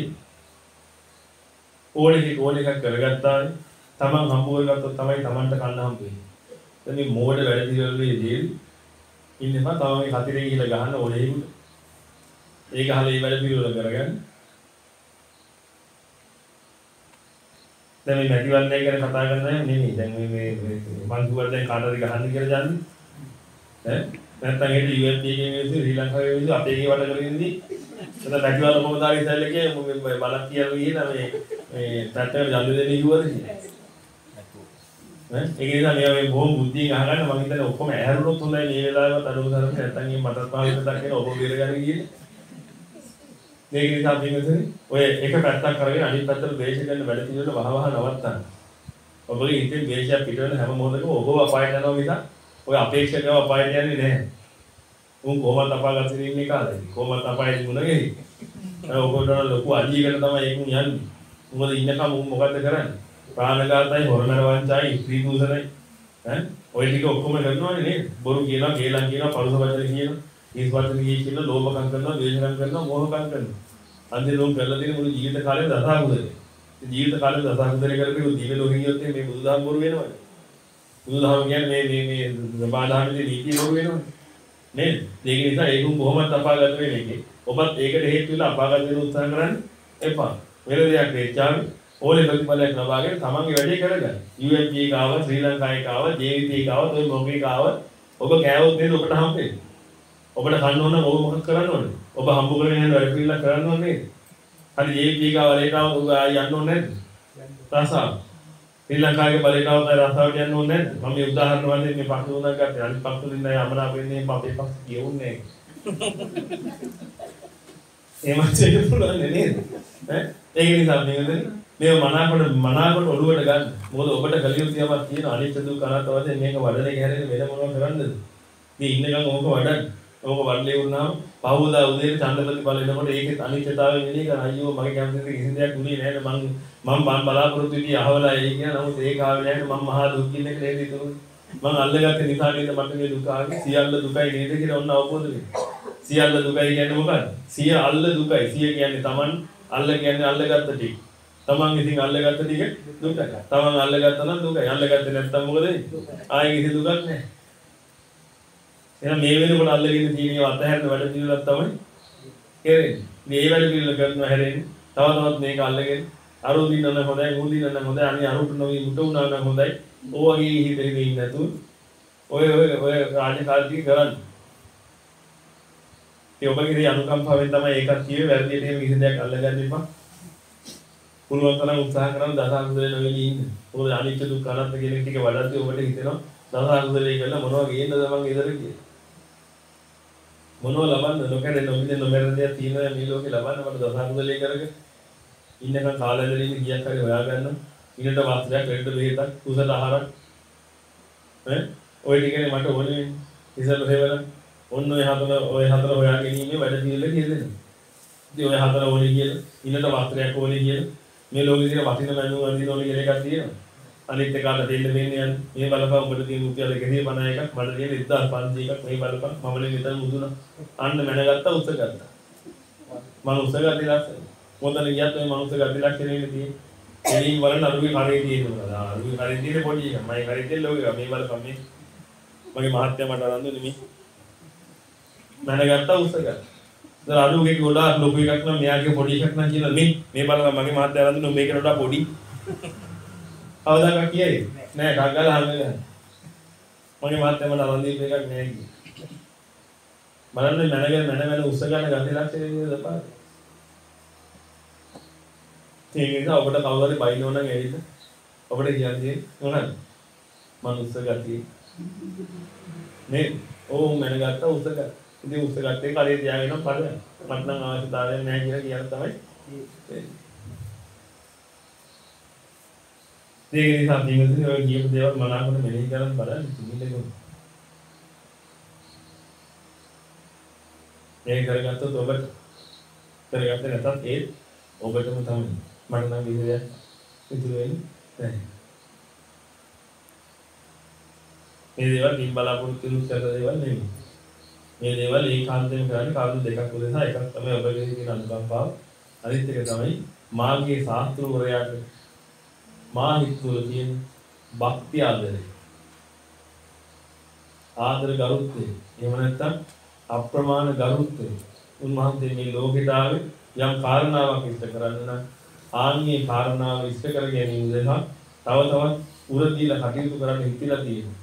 ඕනේ කි ඕනේ එකක් කරගත්තා. තමන් හම්බ කරගත්තොත් තමයි තමන්ට කන්න හම්බ වෙන්නේ. දැන් මේ මෝඩ වැඩ පිළිවෙල වේදී ඉන්නවා තව මේ කතිරේ ගිහලා ගහන්න ඕනේ ඒකට. ඒ ගහලා මේ වැඩ පිළිවෙල කරගන්න. දැන් මේ මැතිවරණය ගැන කතා කරන්නේ නෙමෙයි. දැන් මේ මේ මං කිව්වා දැන් කාටද ගහන්නේ කියලා දන්නේ. ඈ නැත්නම් හිට යූ එන් පී එකේ මිනිස්සු ශ්‍රී ලංකාවේ මිනිස්සු අපේ ගේ වට කරගෙන ඉඳි. එතන පැටිවල කොහොමදාරි ඉස්සෙල්ල එකේ බලක් කියලා ගිහින් මේ මේ පැත්තට ජල්ලු දෙන්නේ කිව්වද කියලා. ඈ ඒක නිසා මේ මේ බොහොම බුද්ධියෙන් අහගන්න මම හිතන්නේ ඔක්කොම ඇහැරුණොත් හොඳයි මේ වෙලාවට අඩුව කරන්නේ නැත්නම් මේ මටත් පාවිච්චි කරගෙන ඔබ බේරගන්න ගියේ. මේක නිසා බින්දුනේ ඔය එක පැත්තක් කරගෙන අනිත් පැත්තට ද්වේෂ කරන වැඩ පිළිවෙල වහ වහ නවත්තන්න. ඔබගේ හිතේ ද්වේෂයක් පිට වෙන හැම මොහොතකම ඔබව අපායට යනවා නිසා ඔය අපේක්ෂකව අපායට යන්නේ නැහැ. උන් කොහොමද අපාගත වෙන්නේ කාලේ? කොහොමද අපායට මුණ ගැහින්නේ? ඔබට ලොකු අධියකට තමයි ඒක යන්නේ. මොකද ඉන්නකම් උන් මොකද්ද කරන්නේ? ප්‍රාණඝාතයි, හොරමර වංචායි, ස්ත්‍රී දූෂණයි ඈ ඔය ටික ඔක්කොම කරනවානේ නේද? බොරු කියනවා, කේලම් කියනවා, පරුස වචන කියනවා, ඊස් වචන කියනවා, ලෝභකම් කරනවා, ද්වේෂකම් කරනවා, මෝහකම් කරනවා. අන්තිමට උන් කරලා තියෙන මුළු ජීවිත කාලෙම දසකුසලේ. ජීවිත කාලෙම දසකුසලේ කරපු දිව්‍ය ලෝකෙ ගියොත් මේ බුදුදහම බොරු වෙනවනේ. බුදුදහම කියන්නේ මේ මේ මේ සබාධාමයේ නීතිය බොරු වෙනවනේ. නේද? ඒක නිසා ඒකුම් කොහොමද අපාගත වෙන්නේ? ඔබත් ඒකට හේතු වෙලා අපාගත වෙන්න උත්සාහ කරන්න එපා. වෙන දෙයක් වෙච්චාම ඕලේ ප්‍රතිඵලයක් ලබාගෙන තමන්ගේ වැඩේ කරගන්න. යූ එන් පී එක ආව, ශ්‍රී ලංකාවේ ආව, ජේ වී පී එක ආව, ඔය මොකේක ආව. ඔබ කෑවොත් නේද ඔබට හම්බෙන්නේ. ඔබට කන්න ඕන නම් ඔබ මොකක් කරන්න ඕනේ? ඔබ හම්බ කරගෙන යන වැඩ පිළිලා කරන්න ඕනේ නේද? හරි ජේ වී පී එක ආව, ලේකාව ඔබ යන්න ඕනේ නැද්ද? රසාව. ශ්‍රී ලංකාවේ බලේකාව තමයි රසාවට යන්න ඕනේ නැද්ද? මම මේ උදාහරණ වශයෙන් මේ පක්ෂ උදාහරණ ගත්තා. අනිත් පක්ෂ වලින් නෑ අමනාප වෙන්නේ මම අපේ පක්ෂ කියවුන්නේ නෑ. එහෙම දෙන්න පුළුවන් නේද? ඈ ඒක නිසා මේකද මේ මනාකොට මනාකොට ඔළුවට ගන්න. මොකද ඔබට කලියුත් යමක් තියෙන අනිත්‍ය දුක් අනාත්ම වශයෙන් මේක වඩන එක හැරෙන්න වෙන මොනවද කරන්නද? මේ ඉන්නකම් ඕක වඩන්න. ඕක වඩලේ වුණාම පහවදා උදේට ඡන්ද ප්‍රතිඵල එනකොට ඒකේ අනිත්‍යතාවය මෙලී කරන අයියෝ මගේ කැමතිද කිසි දෙයක් උනේ නැහැ මං මං මං බලාපොරොත්තු වෙදී අහවලා එයි කියන නමුත් ඒක ආවේ නැහැ මං මහා දුක් විඳින්න නේද ඉතුරුනේ මං අල්ලගත්තේ නිසා නේද මට මේ දුක ආවේ සියල්ල දුකයි නේද කියලා ඔන්න අවබෝධ වෙනවා සියල්ල දුකයි කියන්නේ මොකක්ද සිය අල්ල දුකයි සිය කියන්නේ Taman අල්ල කියන්නේ අල්ලගත්ත ටික Taman ඉතින් අල්ලගත්ත ටික දුකයි Taman අල්ලගත්තා නම් දුකයි අල්ලගත්තේ නැත්නම් මොකද වෙන්නේ ආයෙ කිසි දුකක් නැහැ එහෙනම් මේ වෙනකොට අල්ලගෙන තියෙන අතහැරන වැඩ පිළිවෙලක් තමයි කෙරෙන්නේ. මේ වැඩ පිළිවෙල කරනවා හැරෙන්නේ. තව තවත් මේක අල්ලගෙන අරු දිනන හොඳයි, මූ දිනන හොඳයි, අනේ අරුට නොවි මුට උනා නම් හොඳයි. ඕවගේ හිතේ ඉන්නේ නැතුව ඔය ඔය ඔය රාජකාරී කරන්නේ. ඒ ඔබගේ අනුකම්පාවෙන් තමයි ඒකත් කියේ වැරදියට එහෙම කිසි දෙයක් අල්ලගන්න එපා. පුළුවන් තරම් උත්සාහ කරන දසාකුසලේ නොවෙලී ඉන්න. මොකද අනිත්‍ය දුක්ඛ අනාත්ම කියන ටික වඩද්දී ඔබට හිතෙනවා දසාකුසලේ කියලා මොනවා ගේන්නද මං ඉදර කියලා. මොනවා ලබන්න නොකරේ නොමිදේ නොමරන දේ තියෙනවා මේ ලෝකේ ලබන්න මට දසාකුසලේ කරගෙන ඉන්නකම් කාලෙදලින් ගියක් හරි හොයාගන්න ඉන්නට වාස්ත්‍රයක් වෙන්න බෙහෙතක් කුසල ආහාරක් ඈ ඔය ටිකනේ මට ඕනේ ඉස්සර හේවල ඔන්න ඔය හතර ඔය හතර හොයාගෙන ඉන්නේ වැඩ පිළිවෙල කියලා දෙන්න. ඉතින් ඔය හතර ඕනේ කියලා ඉන්නට වාස්ත්‍රයක් ඕනේ කියලා මේ ලෝකේ තියෙන වටින මනුව අඳින ඕනේ කියලා එකක් තියෙනවා. අනිත් එකට දෙන්න දෙන්නේ යන්නේ මේ බලපන් ඔබට තියෙන රුපියල් එකසිය පනහ එකක් මට තියෙන එක්දාස් පන්සිය එකක් මේ බලපන් මම නේ මෙතන මුදුනා අන්න මැනගත්තා උස්ස ගත්තා මම උස්ස ගත්තේ ලස්සන මොකද ගියත් මේ මනුස්ස ගත්තේ ලක්ෂණෙන්නේ තියෙන්නේ එළින් වල නරුගේ කරේ තියෙනවා නරුගේ කරේ තියෙන පොඩි එක මම කරේ තියෙන ලෝක එක මේ බලපන් මේ මගේ මහත්තයා මට අරන් දුන්නේ මේ මැනගත්තා උස්ස ගත්තා දැන් අරුගේ ගොඩාක් ලොකු එකක් නම් මෙයාගේ පොඩි එකක් නම් කියලා මේ මේ බලපන් මගේ මහත්තයා අරන් දුන්නේ මේකට වඩා පොඩි අවදාක කියයි නෑ ඩග්ගල හම්බෙන්නේ මගේ මාත්‍යා මට අරන් දීපු එකක් නෑ කියේ බලන්න මැනගෙන මැන මැන උස්ස ගන්න ගන්නේ ලක්ෂණය නේද පාර ඒක නිසා ඔබට කවුරු හරි බයිනෝ නම් ඇවිත් ඔබට කියන්නේ මොනවද මම උස්ස ගතියි මේ ඕ මැනගත්ත උස්ස ගත්ත ඉතින් උස්ස ගත්තේ කලේ තියාගෙන පඩ මට නම් අවශ්‍යතාවයක් නෑ කියලා කියන තමයි ඒක නිසා මේකදී ඔය කියපු දේවල් මනාවකට මෙහෙය කරන් බලන්න ඉතින් මේක කරගත්තොත් ඔබට කරගත්තේ නැතත් ඒ ඔබටම තමයි මට නම් විදියක් ඉතුරු වෙන්නේ නැහැ මේ දේවල් නිම් බලාපොරොත්තු වෙන දේවල් නෙමෙයි මේ දේවල් ඒකාන්තයෙන් කරන්නේ කාරණා දෙකක් උදෙසා එකක් තමයි ඔබගේ තියෙන අනුකම්පාව අනිත් එක තමයි මාගේ ශාස්ත්‍රවරයාට මා හිතුවල තියෙන භක්ති ආදරය ආදර ගරුත්වය එහෙම නැත්නම් අප්‍රමාණ ගරුත්වය උන්වහන්සේ මේ ලෝකෙට ආවේ යම් කාරණාවක් ඉෂ්ට කරන්න නම් ආන්ගේ කාරණාව ඉෂ්ට කර ගැනීම උදෙසා තව තවත් උර දීලා කටයුතු කරන්න හිතිලා තියෙනවා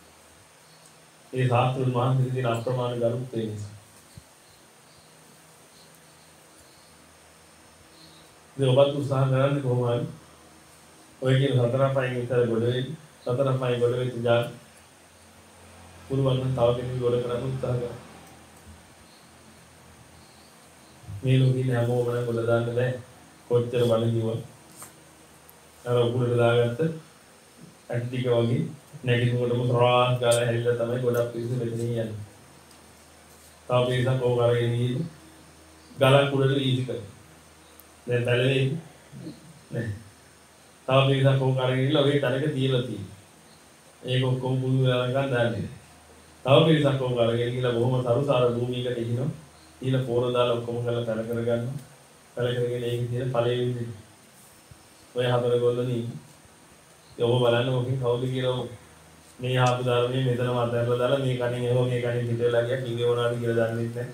ඒ ශාස්ත්‍රුන් වහන්සේ තියෙන අප්‍රමාණ ගරුත්වය නිසා මේ ඔබත් උත්සාහ කරන්නේ කොහොමද ඔය කියන සතර පහෙන් විතර ගොඩ වෙයි සතර පහෙන් ගොඩ වෙච්ච ජා පුළුවන් නම් තව කෙනෙක් ගොඩ කරන්න උත්සාහ කරන්න මේ ලෝකේ හැමෝම නම් ගොඩ දාන්න බෑ කොච්චර බල කිව්වා අර උඩට දාගත්ත ඇටි ටික වගේ නැගිටිනකොටම තරහා ගාලා හැරිලා තමයි ගොඩක් පිස්සු මෙතන යන්නේ තව පිස්සක් ඕක අරගෙන ගිහින් ගලක් උඩට වීසි කරනවා දැන් පැලෙන්නේ නෑ තව පිරිසක් ඕක අරගෙන ඉල්ල ඔය තැනක තියලා තියෙනවා. ඒක ඔක්කොම පුදු වෙලා ගන්න දාන්නේ. තව පිරිසක් ඕක අරගෙන ඉල්ල බොහොම සරුසාර භූමියකට එහිනවා. ඊළ පොර දාලා ඔක්කොම කරලා තැන කරගන්නවා. තැන කරගෙන ඒක තියෙන ඵලයේ විදිහට. ඔය හතර ගොල්ලෝනේ. ඒ ඔබ බලන්න මොකකින් කවුද කියලා මේ ආපු ධර්මයේ මෙතනම අතහැරලා දාලා මේ කණින් එහෙම මේ කණින් පිටවෙලා ගියා කිව්වේ මොනවද කියලා දන්නේ නැහැ.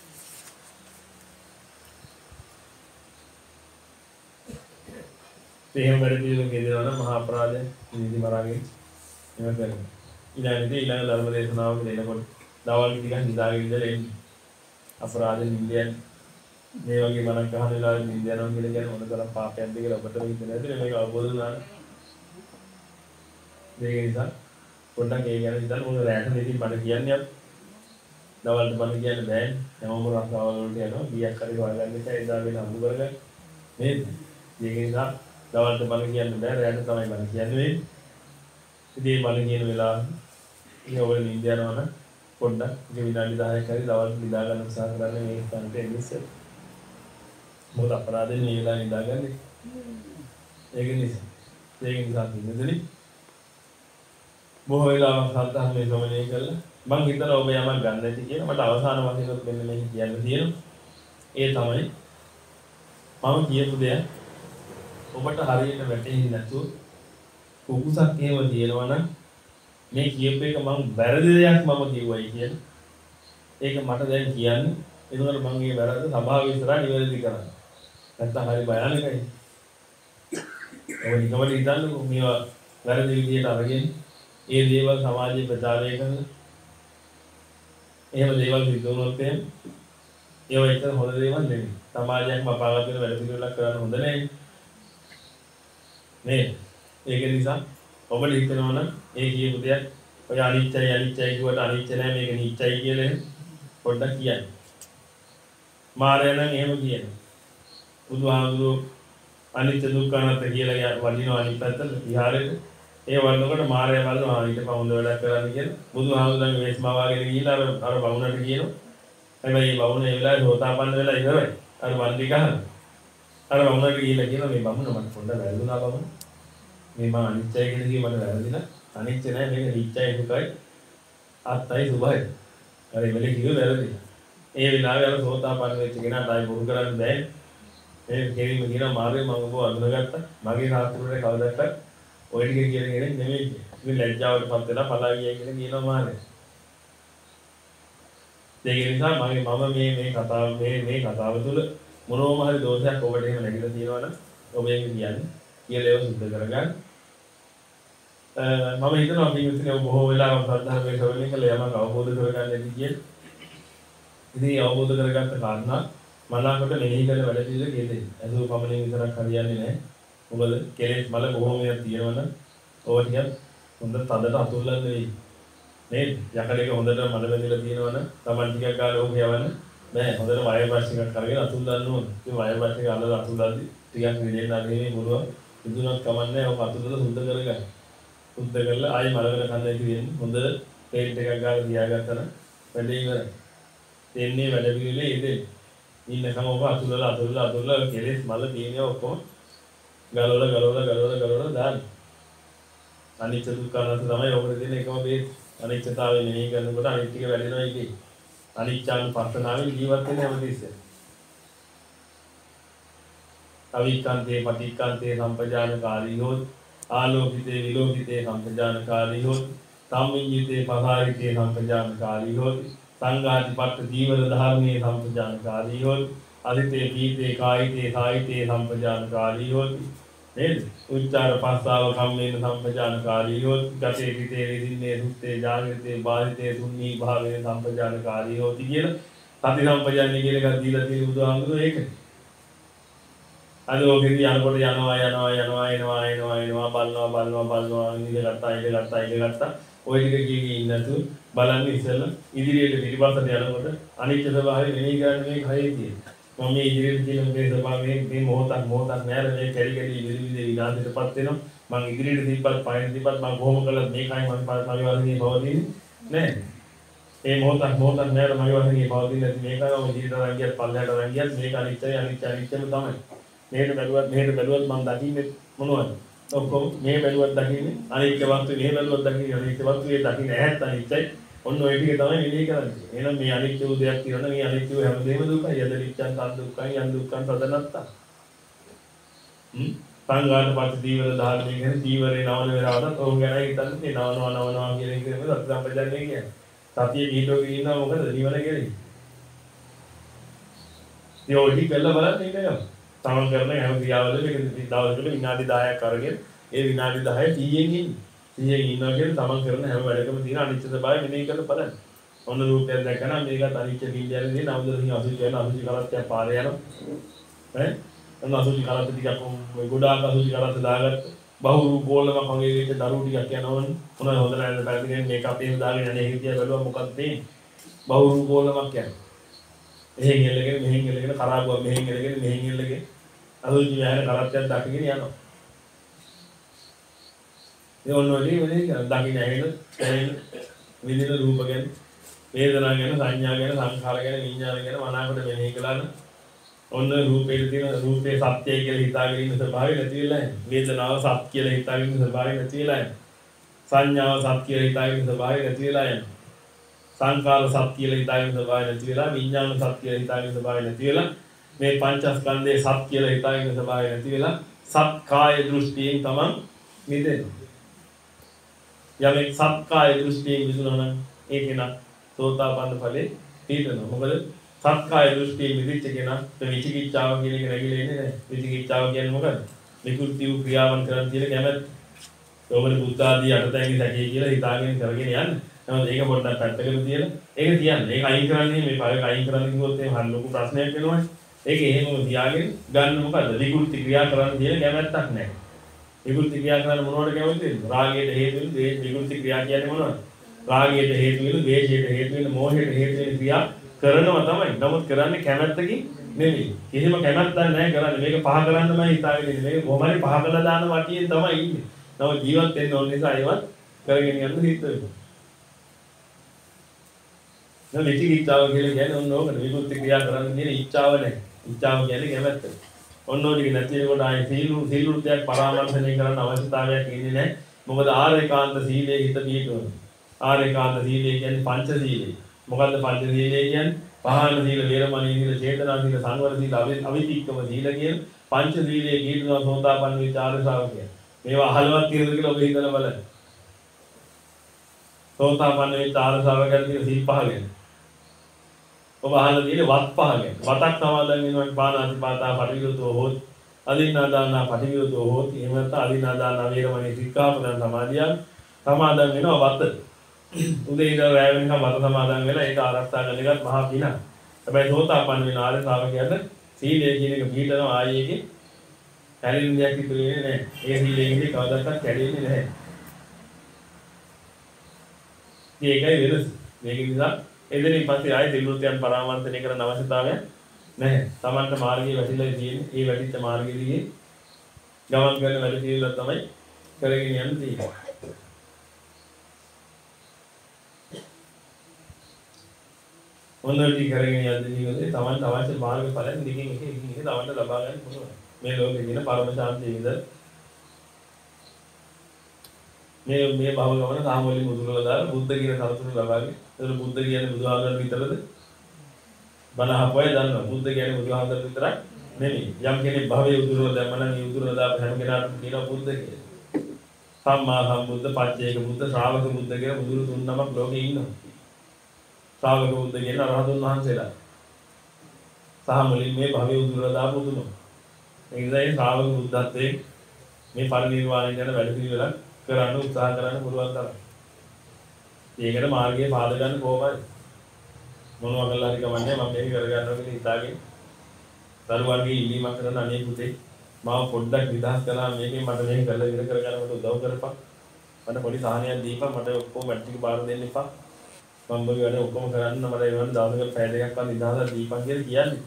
එහෙම වැඩ පිළිවෙලක යෙදෙනවා නම් මහා අපරාධය නිදි මරාගෙන එහෙම කරනවා. ඊළඟට ඊළඟ ධර්ම දේශනාවක දෙනකොට දවල් ටිකක් නිදාගෙන ඉඳලා එන්නේ. අපරාධෙ නිදයන් මේ වගේ මනක් අහන වෙලාවෙ නිද යනවා කියලා කියන්නේ මොන තරම් පාපයක්ද කියලා ඔබට හිතෙන්නේ නැතිනේ මේක අවබෝධ වුණා. ඒක නිසා පොඩ්ඩක් ඒ ගැන හිතන්න මොන රැට දෙකින් බඩ කියන්නේ දවල්ට බඩ කියන්න බෑ. හැමෝම රස්සාවල් වලට යනවා. ගියක් හරි හොයාගන්න එක එදාගෙන අඳු කරගන්න. නේද? ඒක නිසා දවල්ට බල කියන්න බෑ රැට තමයි බල කියන්නේ. ඉතින් බල කියන වෙලාව ඉතින් ඔය නිින්ද යනවනම් පොඩ්ඩක් ඉතින් විනාඩි දහයක් හරි දවල් නිදා ගන්න උත්සාහ කරන්න මේ ස්ථානට එන්න ඉස්සෙල්ලා. මොකද අපරාධයෙන් මේ වෙලාවේ නිදාගන්නේ. ඒක නිසා. ඒක නිසා ඉන්නදනේ. බොහෝ වෙලාවක් සද්ධාමයේ ගමනේ කළා. මං හිතලා ඔබ යමක් ගන්න නැති කියලා මට අවසාන වශයෙන් මෙන්න මේක කියන්න තියෙනවා. ඒ තමයි මම කියපු දෙයක් ඔබට හරියට වැටහෙන්නේ නැතුව කුකුසක් එහෙම තියෙනවා නම් මේ කියපු එක මම වැරදි දෙයක් මම කිව්වයි කියලා. ඒක මට දැන් කියන්න. එතකොට මම මේ වැරද්ද සභාව ඉස්සරහා නිවැරදි කරන්න. නැත්තම් හරි භයානකයි. ඔබ නිකමට හිතන්නකෝ මේවා වැරදි විදියට අරගෙන ඒ දේවල් සමාජයේ ප්‍රචාරය කරන එහෙම දේවල් සිදු වුණොත් එහෙම ඒවා එක හොඳ දේවල් නෙමෙයි. සමාජයක් මපාගත් වෙන වැඩ පිළිවෙලක් කරන්න හොඳ නැහැ. නේද? ඒක නිසා ඔබට හිතනවා නම් ඒ කියපු දෙයක් ඔය අනිත්‍යයි අනිත්‍යයි කියවට අනිත්‍ය නෑ මේක නිත්‍යයි කියලා පොඩ්ඩක් කියන්න. මාරය නම් එහෙම කියනවා. බුදුහාමුදුරුවෝ අනිත්‍ය දුක්ඛ අනාත්ම කියලා වඩිනවා අනිත් පැත්තට විහාරෙට. ඒ වන්නකොට මාරය බලනවා ඊට පස්සේ හොඳ වැඩක් කරන්න කියලා. බුදුහාමුදුරන්ගේ වේස්මාව වගේ ගිහිල්ලා අර අර වවුනට කියනවා. හැබැයි මේ වවුන ඒ වෙලාවේ හොතාපන්න වෙලා ඉවරයි. අර වන්දි ගහන. අර වවුනට ගිහිල්ලා කියනවා මේ බමුණ මට පොඩ්ඩක් වැරදුනා බමුණ. මේ මම අනිත්‍යයි කියලා කිව්ව මට වැරදිලා. අනිත්‍ය නෑ මේක නිත්‍යයි දුකයි. ආත්තයි සුභයි. අර එමෙලේ කිව්ව වැරදි. ඒ වෙලාවේ අර සෝතාපන්න වෙච්ච කෙනාට ආයි බොරු කරන්න බෑ. මේ කෙලින්ම කියනවා මාර්ගය මම ඔබ අඳුනගත්තා. මගේ සාස්ත්‍රුවේට කවදාවත් ඔය ටික කියන කෙනෙක් නෙමෙයි. ඉතින් ලැජ්ජාවටපත් වෙලා පලා ගියයි කියලා කියනවා මාර්ගය. ඒක නිසා මගේ මම මේ මේ කතාව මේ මේ කතාව තුළ මොනෝම හරි දෝෂයක් ඔබට එහෙම නැගිලා තියෙනවා නම් ඔබ ඒක කියන්නේ කියලා ඒව සුද්ධ කරගන්න. මම හිතනවා අපි මෙතන බොහෝ වෙලාවක් සද්ධාමයේ ශ්‍රවණය කළා යමක් අවබෝධ කරගන්න ඇති කියලා. ඉතින් අවබෝධ කරගත්ත කාරණා මනාවකට මෙහි කරන වැඩ පිළිවෙල කියදේ. අසුව පමණින් විතරක් හරියන්නේ නැහැ. මොකද කෙලෙස් මල බොහෝමයක් තියෙනවනම් ඕවා ටිකක් හොඳ තදට අතුල්ලන්න වෙයි. නේද? යකඩේක හොඳට මල බැඳලා තියෙනවනම් Taman ටිකක් ගාලා ඕක යවන්න බෑ. හොඳට වයර් බස් එකක් අරගෙන අතුල්ලන්න ඕන. ඉතින් වයර් බස් එක අල්ලලා අතුල්ලද්දි ටිකක් නිදෙන්න අරගෙන මුරුව ඉදුණක් කමන්නේ ඕක අතුල්ලලා සුද්ධ කරගන්න. සුද්ධ කරලා ආයි මලකට කන්න ඉති වෙන්නේ. හොඳ පේන්ට් එකක් ගාලා තියාගත්තා නම් වැඩේ ඉවරයි. දෙන්නේ වැඩ පිළිවෙලේ ඉතින් ඉන්නකම ඔබ අතුල්ලලා අතුල්ලලා අතුල්ලලා කෙලෙස් මල තියෙනවා ඔක්කොම ගලවලා ගලවලා ගලවලා ගලවලා දාන්න. අනිත්‍ය දුක්ඛ අනාත්ම තමයි ඔබට දෙන එකම බේත්. අනිත්‍යතාවය මෙනෙහි කරනකොට අනිත් ටික වැඩෙනවා ඒකේ. අනිච්චානුපස්සනාවෙන් ජීවත් වෙන්න හැමතිස්සෙම. අවික්ඛන්තේ පටික්ඛන්තේ සම්පජානකාරී හොත් ආලෝකිතේ විලෝකිතේ සම්පජානකාරී හොත් සම්මිඤ්ඤිතේ පසාරිතේ සම්පජානකාරී හොත් සංඝාතිපට්ඨ ජීවන ධර්මයේ සම්පජානකාරී හොත් අදිතේ පීතේ කායිතේ සායිතේ සම්පජානකාරී හොත් නේද? උච්චාර පස්සාව කම්මේන සම්පජානකාරී හොත් ගතේ පිටේ විදින්නේ සුත්තේ ජාගෘතේ බාහිතේ තුන්නී භාවයේ සම්පජානකාරී හොත් කියන සති සම්පජාන්නේ කියන එක දීලා තියෙන බුදුහාමුදුරුවෝ ඒකනේ. අද ඔකේදී යනකොට යනවා යනවා යනවා එනවා එනවා එනවා බලනවා බලනවා බලනවා ඉඳ ගත්තා ඉඳ ගත්තා ඉඳ ගත්තා ඔය ටික කියේ ඉන්නතු බලන්න ඉස්සෙල්ලා ඉදිරියට පිටිපස්සට යනකොට අනිත්‍ය ස්වභාවය මෙනෙහි කරන්න මේ කයේ තියෙන. මම මේ ඉදිරියට කියන මේ ස්වභාවයෙන් මේ මොහොතක් මොහොතක් නෑර මේ කැලි කැලි විලි විලි විනාශයටපත් වෙනවා. මම ඉදිරියට දීපත් පයින් දීපත් මම කොහොම කළත් මේකයි මම මගේ වශයෙන් පවතින්නේ නෑ. මේ මොහොතක් මොහොතක් නෑර මගේ වශයෙන් පවතින්නේ නැති මේකම ඉදිරියට අරන් ගියත් පල්ලෙහාට අරන් ගියත් මේක අනිත්‍යයි අනිත්‍ය අනිත්‍යම තමයි. මෙහෙට බැලුවත් මෙහෙට බැලුවත් මම දකින්නේ මොනවද? ඔක්කොම මේ බැලුවත් දකින්නේ අනිත්‍ය වස්තු මෙහෙ බැලුවත් දකින්නේ අනිත්‍ය වස්තු ඒ දකින්න ඇහත් අනිත්‍යයි. ඔන්න ඔය ටික තමයි මෙලේ කරන්නේ. එහෙනම් මේ අනිත්‍ය වූ දෙයක් කියනවා මේ අනිත්‍ය වූ හැමදේම දුකයි. යද නිච්ඡන් තත් දුක්ඛයි යන් දුක්ඛන් තදනත්තා. හ්ම් සංඝාතපත් දීවර ධාර්මයේ කියන දීවරේ නවන වෙලාවටත් ඕක ගැන හිතන්නේ මේ නවනවා නවනවා කියන එක නෙමෙයි සත්‍ය සම්පජාන්නේ කියන්නේ. සතියේ පිටෝගේ ඉන්නවා මොකද නිවන කියන්නේ. ඒ ඔඩි කළා බලන්න ඉන්නවා. තමන් කරන හැම ක්‍රියාවලම එක දවසකට විනාඩි දහයක් අරගෙන ඒ විනාඩි දහය සීයෙන් ඉන්නේ. සීයෙන් ඉන්නවා කියන්නේ තමන් කරන හැම වැඩකම තියෙන අනිත්‍ය ස්වභාවය මෙනෙහි කරලා බලන්න. ඔන්න රූපයක් දැක්කම මේකත් අනිත්‍ය බින්දයන්නේ නවදරහින් අසුචි කරන අසුචි කරත්තයක් පාරේ යනවා. ඈ ඔන්න අසුචි කරත්ත ටිකක් ඔය ගොඩාක් අසුචි කරත්ත දාගත්ත බහු රූපෝලම කංගේ විච්ච දරු ටිකක් යනවනේ. මොනවද හොඳ නැහැ පැත්තකින් මේක අපේම දාගෙන යන්නේ හිතිය බැලුවා මොකක්ද තියෙන්නේ? බහු රූපෝලමක් යනවා. එහෙන් එල්ලගෙන මෙහෙන් එල්ලගෙන කරාබුවක් මෙහෙන් එල්ලගෙන මෙහෙන් එල්ලගෙන අසුචි වැහෙන කරත්තයක් දක්කගෙන යනවා. ඒ ඔන්න ඔය වෙලේ දකින්න ඇහෙන ඇහෙන විදින රූප ගැන වේදනා ගැන සංඥා ගැන සංඛාර ගැන විඥාන ගැන මනාවකට මෙනෙහි කළා නම් ඔන්න රූපේ තියෙන රූපේ සත්‍යය කියලා හිතාගෙන ඉන්න ස්වභාවය නැති වෙලා යනවා. වේදනාව සත්‍ය කියලා හිතාගෙන ඉන්න ස්වභාවය නැති වෙලා යනවා. සංඥාව සත්‍ය කියලා හිතාගෙන ඉන්න ස්වභාවය නැති වෙලා යනවා. සංකාර සත්‍ය කියලා හිතාගෙන ඉන්න ස්වභාවය නැති වෙලා විඥාන සත්‍ය කියලා හිතාගෙන ඉන්න ස්වභාවය නැති වෙලා මේ පංචස්කන්ධයේ සත්‍ය කියලා හිතාගෙන ඉන්න ස්වභාවය නැති වෙලා සත්කාය දෘෂ්ටියෙන් තමන් මිදෙනවා. යමෙක් සත්කාය දෘෂ්ටියෙන් මිදුණා නම් ඒක න සෝතාපන්න ඵලේ පිටනවා. මොකද සත්කාය දෘෂ්ටියෙන් මිදිච්ච කෙනා විචිකිච්ඡාව කියන එක නැగిලා ඉන්නේ නැහැ. විචිකිච්ඡාව කියන්නේ මොකද? විකෘති වූ ක්‍රියාවන් කරන් තියෙන කැමැත්ත. ඕවල බුද්ධ ආදී අටතැඟි සැකේ කියලා හිතාගෙන කරගෙන යන්න. නමුත් ඒක පොඩ්ඩක් පැත්තකට තියලා ඒක තියන්න. ඒක අයින් කරන්නේ මේ පළක අයින් කරන්න කිව්වොත් එහෙම හරි ලොකු ප්‍රශ්නයක් වෙනවනේ. ඒක එහෙමම තියාගෙන ගන්න මොකද්ද? විකෘති ක්‍රියා කරන්න තියෙන කැමැත්තක් නැහැ. විකෘති ක්‍රියා කරන්න මොනවද කැමතිද? රාගයට හේතු වෙන දේ විකෘති ක්‍රියා කියන්නේ මොනවද? රාගයට හේතු වෙන, ද්වේෂයට හේතු වෙන, මෝහයට හේතු වෙන ක්‍රියා කරනවා තමයි. නමුත් කරන්නේ කැමැත්තකින් නෙමෙයි. කිසිම කැමැත්තක් නැහැ කරන්නේ. මේක පහ කරන්නමයි හිතාගෙන ඉන්නේ. මේක කොහොමරි පහ කරලා දාන වටියෙන් තමයි ඉන්නේ. නමුත් ජීවත් වෙන්න ඕන නිසා ඒවත් කරගෙන යන්න හිත වෙනවා. දැන් විචිකිච්ඡාව කියලා කියන්නේ ඔන්න ඕකට විකෘති ක්‍රියා කරන්න කියන ඉච්ඡාව නැහැ. ඉච්ඡාව කියන්නේ කැමැත්ත. ඔන්න ඔය ටික නැති වෙනකොට ආයේ සීලු සීලුත්‍යක් පරාමර්ශනය කරන්න අවශ්‍යතාවයක් ඉන්නේ නැහැ. මොකද ආරේකාන්ත සීලයේ හිත පිහිටවන. ආරේකාන්ත සීලය කියන්නේ පංච සීලය. මොකද්ද පංච සීලය කියන්නේ? පහන සීල, වේරමණී සීල, චේතනා සීල, සංවර සීල, අවිතික්කම සීල කියන පංච සීලයේ කීර්තන සෝතාපන්න විචාර ශ්‍රාවකයන්. මේවා අහලවත් කියලාද කියලා ඔබ හිතලා බලන්න. සෝතාපන්න විචාර ශ්‍රාවකයන් කියන සීල් පහ ගැන. ඔබ අහලා තියෙන්නේ වත් පහ ගැන. වතක් සමාදන් වෙනවා පාණාතිපාතා පටිවිරතෝ හෝති. අදින්නාදානා පටිවිරතෝ හෝති. එහෙම නැත්නම් අදින්නාදානා වේරමණී සික්ඛාපදං සමාදියා සමාදන් වෙනවා වත. උදේ ඉඳලා රැය වෙනකම් වත සමාදන් වෙලා ඒක ආරක්ෂා කරන එකත් මහා පිනක්. හැබැයි සෝතාපන්න වෙන ආර්ය ශ්‍රාවකයන්ට සීලය කියන එක පිළිතනවා ආයේ ඒකේ කැඩෙන දෙයක් ඉතුරු වෙන්නේ නැහැ. ඒ සීලයෙන් කවදාවත් කැඩෙන්නේ නැහැ. ඒකයි වෙනස. මේක නිසා එදිනින් පස්සේ ආයේ දිනුත්යන් පරාමර්ශනය කරන අවශ්‍යතාවයක් නැහැ. Tamanta මාර්ගයේ වැටිලා තියෙන්නේ. ඒ වැටිච්ච මාර්ගයේ දිගේ ගමන් කරන වැඩ පිළිවෙල තමයි කරගෙන යන්න තියෙන්නේ. මොනවද කරගෙන යද්දී කියන්නේ Taman අවශ්‍ය මාර්ග ඵලයන් දිගින් එක එකින් එක Tamanට ලබා ගන්න පුළුවන්. මේ ලෝකේ තියෙන පරම ශාන්තිය විඳ මේ මේ භව ගමන සාමවලින් මුදුරලා දාලා බුද්ධ කියන සතුට ලබාගෙන. ඒක බුද්ධ කියන්නේ බුදුහාමර විතරද? බණ අහපුවයි දන්නවා. බුද්ධ කියන්නේ බුදුහාමර විතරක් නෙමෙයි. යම් කෙනෙක් භවයේ උදුරලා දැම්ම නම් ඒ උදුරලා දාපු හැම කෙනාටම කියනවා බුද්ධ කියලා. සම්මා සම්බුද්ධ, පච්චේක බුද්ධ, ශ්‍රාවක බුද්ධ කියලා බුදුරු තුන් නමක් ලෝකේ ඉන්නවා. ශ්‍රාවක බුද්ධ කියන අරහතුන් වහන්සේලා. සාමලින් මේ භවයේ උදුරලා දාපු තුනෝ. ඒ නිසා ඒ ශ්‍රාවක බුද්ධත්වයේ මේ පරිනිර්වාණය යන වැඩ පිළිවෙලක් කරන්න උත්සාහ කරන්න පුළුවන් තරම්. ඒකට මාර්ගයේ පාද ගන්න කොහොමද? මොනවා කළා හරි කමන්නේ මම මේක කරගන්නවා කියලා හිතාගෙන දරුවන්ගේ ඉල්ලීමක් කරන අනේ පුතේ මාව පොඩ්ඩක් විදහාස් කළා මේකෙන් මට මේක කරලා ඉවර කරගන්න මට උදව් කරපන්. මට පොඩි සාහනයක් දීපන් මට ඔක්කොම වැඩ ටික බාර දෙන්න එපා. මම මේ වැඩ ඔක්කොම කරන්න මට ඒ වගේ දවසක පැය දෙකක් වත් නිදහසක් දීපන් කියලා කියන්නේ.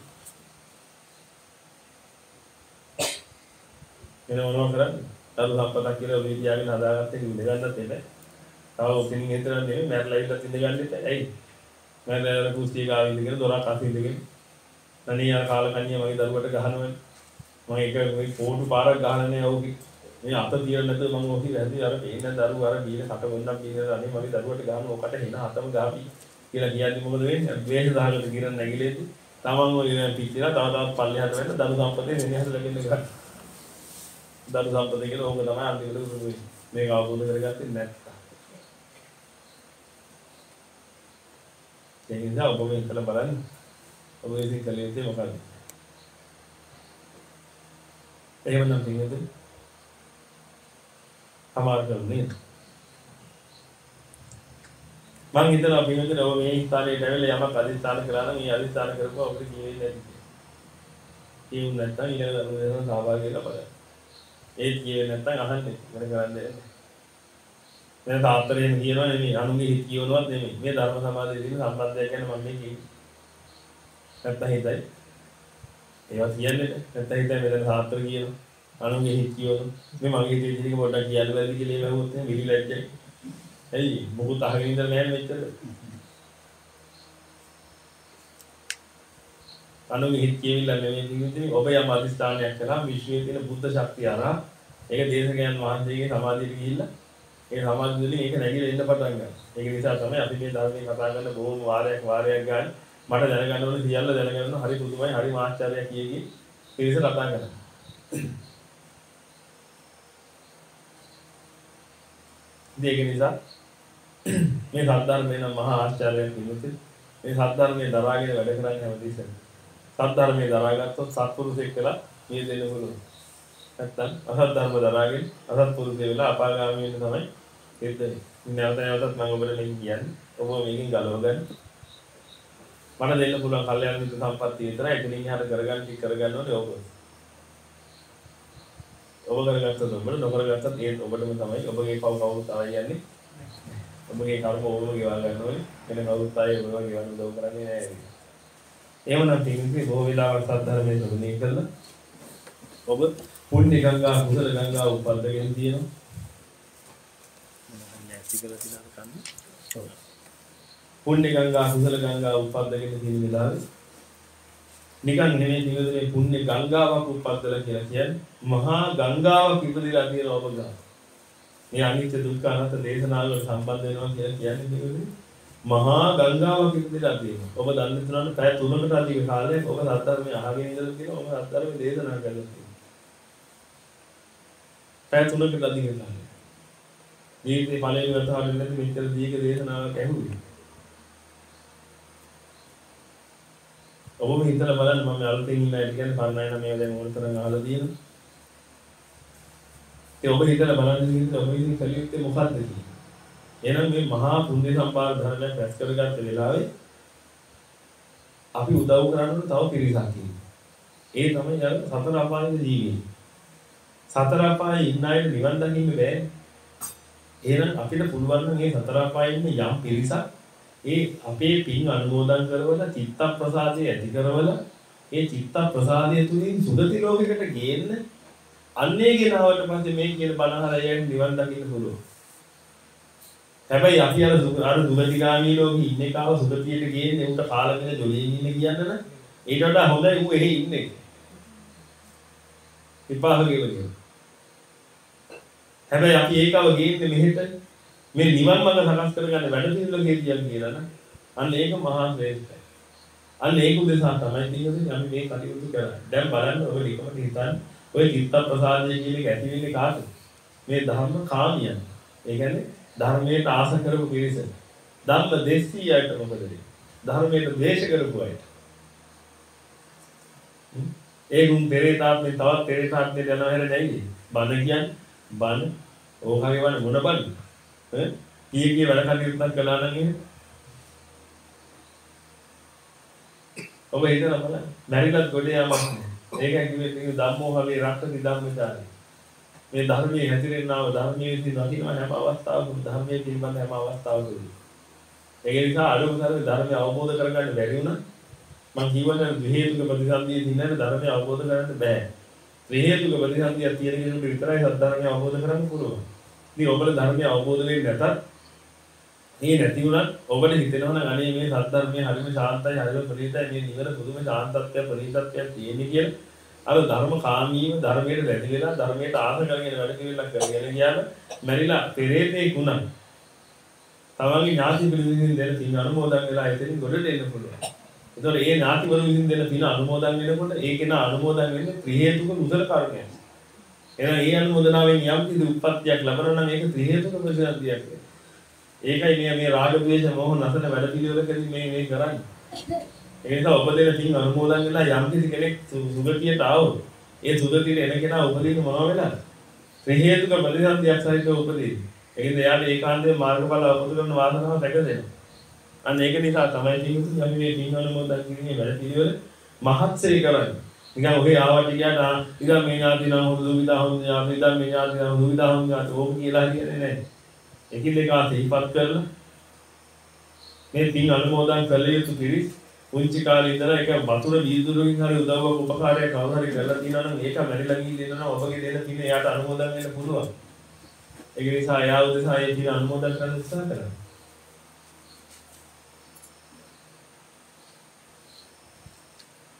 එන මොනවා කරන්නේ? දරු සම්පතක් කියලා ඔය තියාගෙන හදාගත්ත එක ඉඳ ගන්නත් එන්නේ. තව ඔපිනින් හිතන නෙමෙයි මැරලා ඉඳලා ඉඳ ගන්නෙත් ඇයි? මැරලා කුස්තිය ගාව ඉඳගෙන දොරක් අත ඉඳගෙන තනිය අර කාලකන්ණිය මගේ දරුවට ගහනවනේ. මම ඒක මේ පොඩු පාරක් ගහන්නේ ඔහුගේ මේ අත තියන්න නැතුව මම ඔහි වැදී අර පේන දරුව අර බීල කට වොන්නම් බීල අනේ මගේ දරුවට ගහන ඔකට එන හතම ගාපි කියලා කියන්නේ මොකද වෙන්නේ? ද්වේෂ සහගත කිරණ නැගිලෙද්දි තමන් ඔය පිටිලා තව තවත් පල්ලෙහාට වෙන්න දරු සම්පතේ වෙනහට ලැබෙන්න ගන්න. දරු සම්පතේ කියලා ඕක තමයි අන්තිමට මේක අවබෝධ කරගත්තේ නැත්නම්. ඒ නිසා ඔබ මේ කළ බලන්න. ඔබ ඉතින් කලේ ඉතින් මොකද? එහෙමනම් පිටින්ද? අමාරු කරන්නේ. මම හිතනවා පිටින්ද ඔබ මේ ස්ථානයේ ඇවිල්ලා යමක් අදිස්ථාන කරලා නම් මේ අදිස්ථාන කරපුවා අපිට ජීවෙන්නේ නැති. ඒ වුණ නැත්නම් ඊළඟ දරුවෝ සහභාගී වෙලා බලන්න. ඒත් කියේ නැත්නම් අහන්නේ මොන කරන්නේ. දැන් තාත්තරේම කියනවා නෙමෙයි අනුන්ගේ හිත කියවනවත් නෙමෙයි. මේ ධර්ම සමාධියේ තියෙන සම්බන්ධය ගැන මම මේ කියන්නේ. නැත්නම් හිතයි. ඒවා කියන්නේ නැත්නම් හිතයි මෙතන තාත්තර කියනවා. අනුන්ගේ හිත කියවන. මේ මගේ හිතේ තියෙන එක පොඩ්ඩක් කියන්න බැරිද කියලා එවුවොත් එහෙනම් මිලිලැජ්ජයි. ඇයි මොකද අහගෙන ඉඳලා නැහැ මෙච්චර. අනුගේ හිත කියවිලා නෙමෙයි කියන්නේ ඔබ යම් අධිෂ්ඨානයක් කරා විශ්වයේ තියෙන බුද්ධ ශක්තිය අරහා ඒක දේශකයන් වහන්සේගේ සමාධියට ගිහිල්ලා ඒ සමාධිය වලින් ඒක නැගිලා එන්න පටන් ගන්නවා. ඒක නිසා තමයි අපි මේ ධර්මයේ කතා කරන බොහොම වාරයක් වාරයක් ගන්න මට දැනගන්න ඕනේ සියල්ල දැනගන්න හරි පුදුමයි හරි මාස්ටර්යක් කියකි පිරිස කතා කරනවා. ඒක නිසා මේ සද්ධර්මයේ නම් මහා ආශ්චර්යයක් තිබුණේ මේ සද්ධර්මයේ දරාගෙන වැඩ කරන්නේ හැමදේසම සද්ධර්මයේ දරාගත්තොත් සත්පුරුෂයෙක් වෙලා මේ දෙන්න පුළුවන් නැත්තම් අසත් ධර්ම දරාගෙන අසත් පුරුෂයෙක් වෙලා අපාගාමී වෙන්න තමයි හිතෙන්නේ නැවත නැවතත් මම ඔබට මේ කියන්නේ ඔබ මේකෙන් ගලව ගන්න මට දෙන්න පුළුවන් කල්යාණ මිත්‍ර සම්පත්තිය විතරයි එතනින් එහාට කරගන්න ටික කරගන්න ඕනේ ඔබ ඔබ කරගත්තොත් ඔබට නොකරගත්තත් ඒ ඔබටම තමයි ඔබගේ පව කවුරුත් ආයි යන්නේ ඔබගේ කර්ම ඕනම ගෙවා ගන්න ඕනේ වෙන කවුරුත් ආයි ඔබව ගෙවන්න උදව් කරන්නේ නැහැ එහෙමනම් තින්කේ බොහෝ වෙලාවට සද්ධර්මයේ ශ්‍රවණය කළා ඔබ පුණ්‍ය ගංගා කුසල ගංගා උපද්දගෙන තියෙනවා මම නැති කරලා තියනවා කන්නේ ඔව් පුණ්‍ය ගංගා කුසල ගංගා උපද්දගෙන තියෙන වෙලාවේ නිකන් නෙමෙයි නිවැරදි පුණ්‍ය ගංගාවක් උපද්දලා කියලා කියන්නේ මහා ගංගාවක් ඉපදිලා තියෙන ඔබ ගා මේ අනිත්‍ය දුක්ඛ අනාත්ම දේශනාවල සම්බන්ධ වෙනවා කියලා කියන්නේ නිවැරදි මහා ගංගාවක් ඉපදිලා තියෙනවා ඔබ දන්නේ නැතුනම පැය තුනකට අධික කාලයක් ඔබ සද්ධර්මයේ අහගෙන ඉඳලා තියෙනවා ඔබ සද්ධර්මයේ දේශනා කරලා තියෙනවා පැය තුනකට අධික කාලයක් ජීවිතේ ඵලයෙන් වතාවට නැති මෙච්චර දීර්ඝ දේශනාවක් ඇහුවේ ඔබම හිතලා බලන්න මම අලුතෙන් ඉන්න අය කියන්නේ පරණයි නම් මේවා දැන් ඕන තරම් අහලා තියෙනවා. ඒ ඔබ හිතලා බලන්න ඉන්නේ ඔබ ඉතින් කලියුත්තේ මොකක්ද කියන්නේ. එහෙනම් මේ මහා පුණ්‍ය සම්පාද ධර්මයක් රැස් කරගත්ත වෙලාවේ අපි උදව් කරන්න තව පිරිසක් ඉන්නවා. ඒ තමයි අර සතර අපායේ ජීවිතේ. සතර අපායේ ඉන්න අය නිවන් දකින්න බෑ. එහෙනම් අපිට පුළුවන් නම් මේ සතර අපායේ ඉන්න යම් පිරිසක් ඒ අපේ පින් අනුමෝදන් කරවලා චිත්ත ප්‍රසාදය ඇති කරවලා ඒ චිත්ත ප්‍රසාදය තුලින් සුගති ලෝකයකට ගේන්න අන්නේ ගෙනාවට පස්සේ මේ කියන බණහලා යන්නේ නිවන් දකින්න පුළුවන්. හැබැයි අපි අර අර දුගතිගාමී ලෝකෙ ඉන්නේ කාව සුගතියට ගේන්නේ උන්ට කාලෙක ජොලියෙන් ඉන්න කියන්න නම් ඊට වඩා හොඳයි ඌ එහෙ ඉන්නේ. විපාකේ වගේ. හැබැයි අපි ඒකව ගේන්නේ මෙහෙට මේ නිවන් මඟ සකස් කරගන්න වැඩ පිළිවෙල කියන්නේ කියලා නේද? අන්න ඒක මහා ශ්‍රේෂ්ඨයි. අන්න ඒක උදෙසා තමයි තියෙන්නේ අපි මේ කටයුතු කරන්නේ. දැන් බලන්න ඔය නිකමට හිතන්න ඔය චිත්ත ප්‍රසාදය කියන එක ඇති වෙන්නේ කාටද? මේ ධර්ම කාමියන්. ඒ කියන්නේ ධර්මයට ආස කරපු පිරිස. ධම්ම දේශීයයට මොකද වෙන්නේ? ධර්මයට ද්වේෂ කරපු අය. ඒ ගුම් පෙරේතාත්මේ තවත් පෙරේතාත්මේ යනවා හැර නැයිද? බන කියන්නේ බන ඕකගේ වань මොන බන? ඈ කී කී වැඩ කටයුත්තක් කළා නම් එහෙම ඔබ හිතලා බලන්න මැරිලත් ගොඩේ යමක් නෑ ඒකයි කිව්වේ මේ ධම්මෝහවේ රක්ෂති ධම්මචාරී මේ ධර්මයේ හැසිරෙනව ධර්මයේ විසින් වදිනවා හැම අවස්ථාවකම ධර්මයේ පිළිබඳ හැම අවස්ථාවකම ඒක නිසා අලුතෙන් ධර්මය අවබෝධ කරගන්න බැරි වුණා මම කියවන විහෙතුක ප්‍රතිසන්දියේ දිනන ධර්මය අවබෝධ කරගන්න බෑ විහෙතුක ප්‍රතිසන්දිය තියෙන කෙනෙකුට විතරයි සත්‍ය ධර්මය අවබෝධ කරගන්න පුළුවන් ඉතින් ඔබට ධර්මය අවබෝධ වෙන්නේ නැතත් මේ නැති වුණත් ඔබට හිතෙනවා නම් අනේ මේ සද්ධර්මයේ හරිම ශාන්තයි හරිම ප්‍රණීතයි මේ නිවන පුදුම ශාන්තත්වයක් ප්‍රණීතත්වයක් තියෙන්නේ කියලා අර ධර්ම කාමීව ධර්මයට රැඳි වෙලා ධර්මයට ආස කරගෙන වැඩ පිළිවෙලක් කරගෙන ගියාම මැරිලා පෙරේතෙක් වුණා. තමන්ගේ ඥාති පිළිවිදින් දෙන පින් අනුමෝදන් වෙලා එතනින් ගොඩට එන්න පුළුවන්. ඒතකොට ඒ ඥාතිවරු විසින් දෙන පින් අනුමෝදන් වෙනකොට ඒකේන අනුමෝදන් වෙන්නේ ත්‍රි හේතුක උසල කර්මයක්. එහෙනම් ඒ අනුමೋದනාවෙන් යම් කිසි උප්පත්තියක් ලැබෙනවා නම් ඒක ත්‍රි හේතුක ප්‍රතිසන්දියක්. ඒකයි මේ මේ රාග ද්වේෂ මොහ නැසන වැඩ පිළිවෙලකදී මේ මේ කරන්නේ. ඒ නිසා ඔබ දෙන පින් අනුමෝදන් වෙලා යම් කිසි කෙනෙක් සුගතියට ආවොත් ඒ සුගතියට එන කෙනා උපදින්න මොනවා වෙලාද? ත්‍රි හේතුක ප්‍රතිසන්දියක් සහිතව උපදින්නේ. ඒකෙන් එයාට ඒකාන්තයෙන් මාර්ගඵල අවබෝධ කරන වාසනාව සැකසෙනවා. අන්න ඒක නිසා තමයි තියෙන්නේ අපි මේ පින් අනුමෝදන් කිරීමේ වැඩ පිළිවෙල මහත්සේ කරන්නේ. නිකන් ඔහේ ආවට ගියාට ඉතින් මේ ඥාති නම් හොඳ දුවිදා හොඳ ඥාති ඉතින් මේ ඥාති නම් දුවිදා හොඳ ඥාති ඕක කියලා කියන්නේ නැහැ. එකින් එක ආසීපත් කරලා මේ පින් අනුමෝදන් කළ යුතු පිරිස් පුංචි කාලේ ඉඳලා ඒක වතුර වීදුරුවකින් හරි උදව්වක් උපකාරයක් කවුරු හරි කරලා තියෙනවා නම් ඒක මැරිලා ගිහින් දෙනවා ඔබගේ දෙන පින් එයාට අනුමෝදන් වෙන්න පුළුවන්. ඒක නිසා එයා උදෙසා ඒ පින් අනුමෝදන් කරන්න උත්සාහ කරනවා.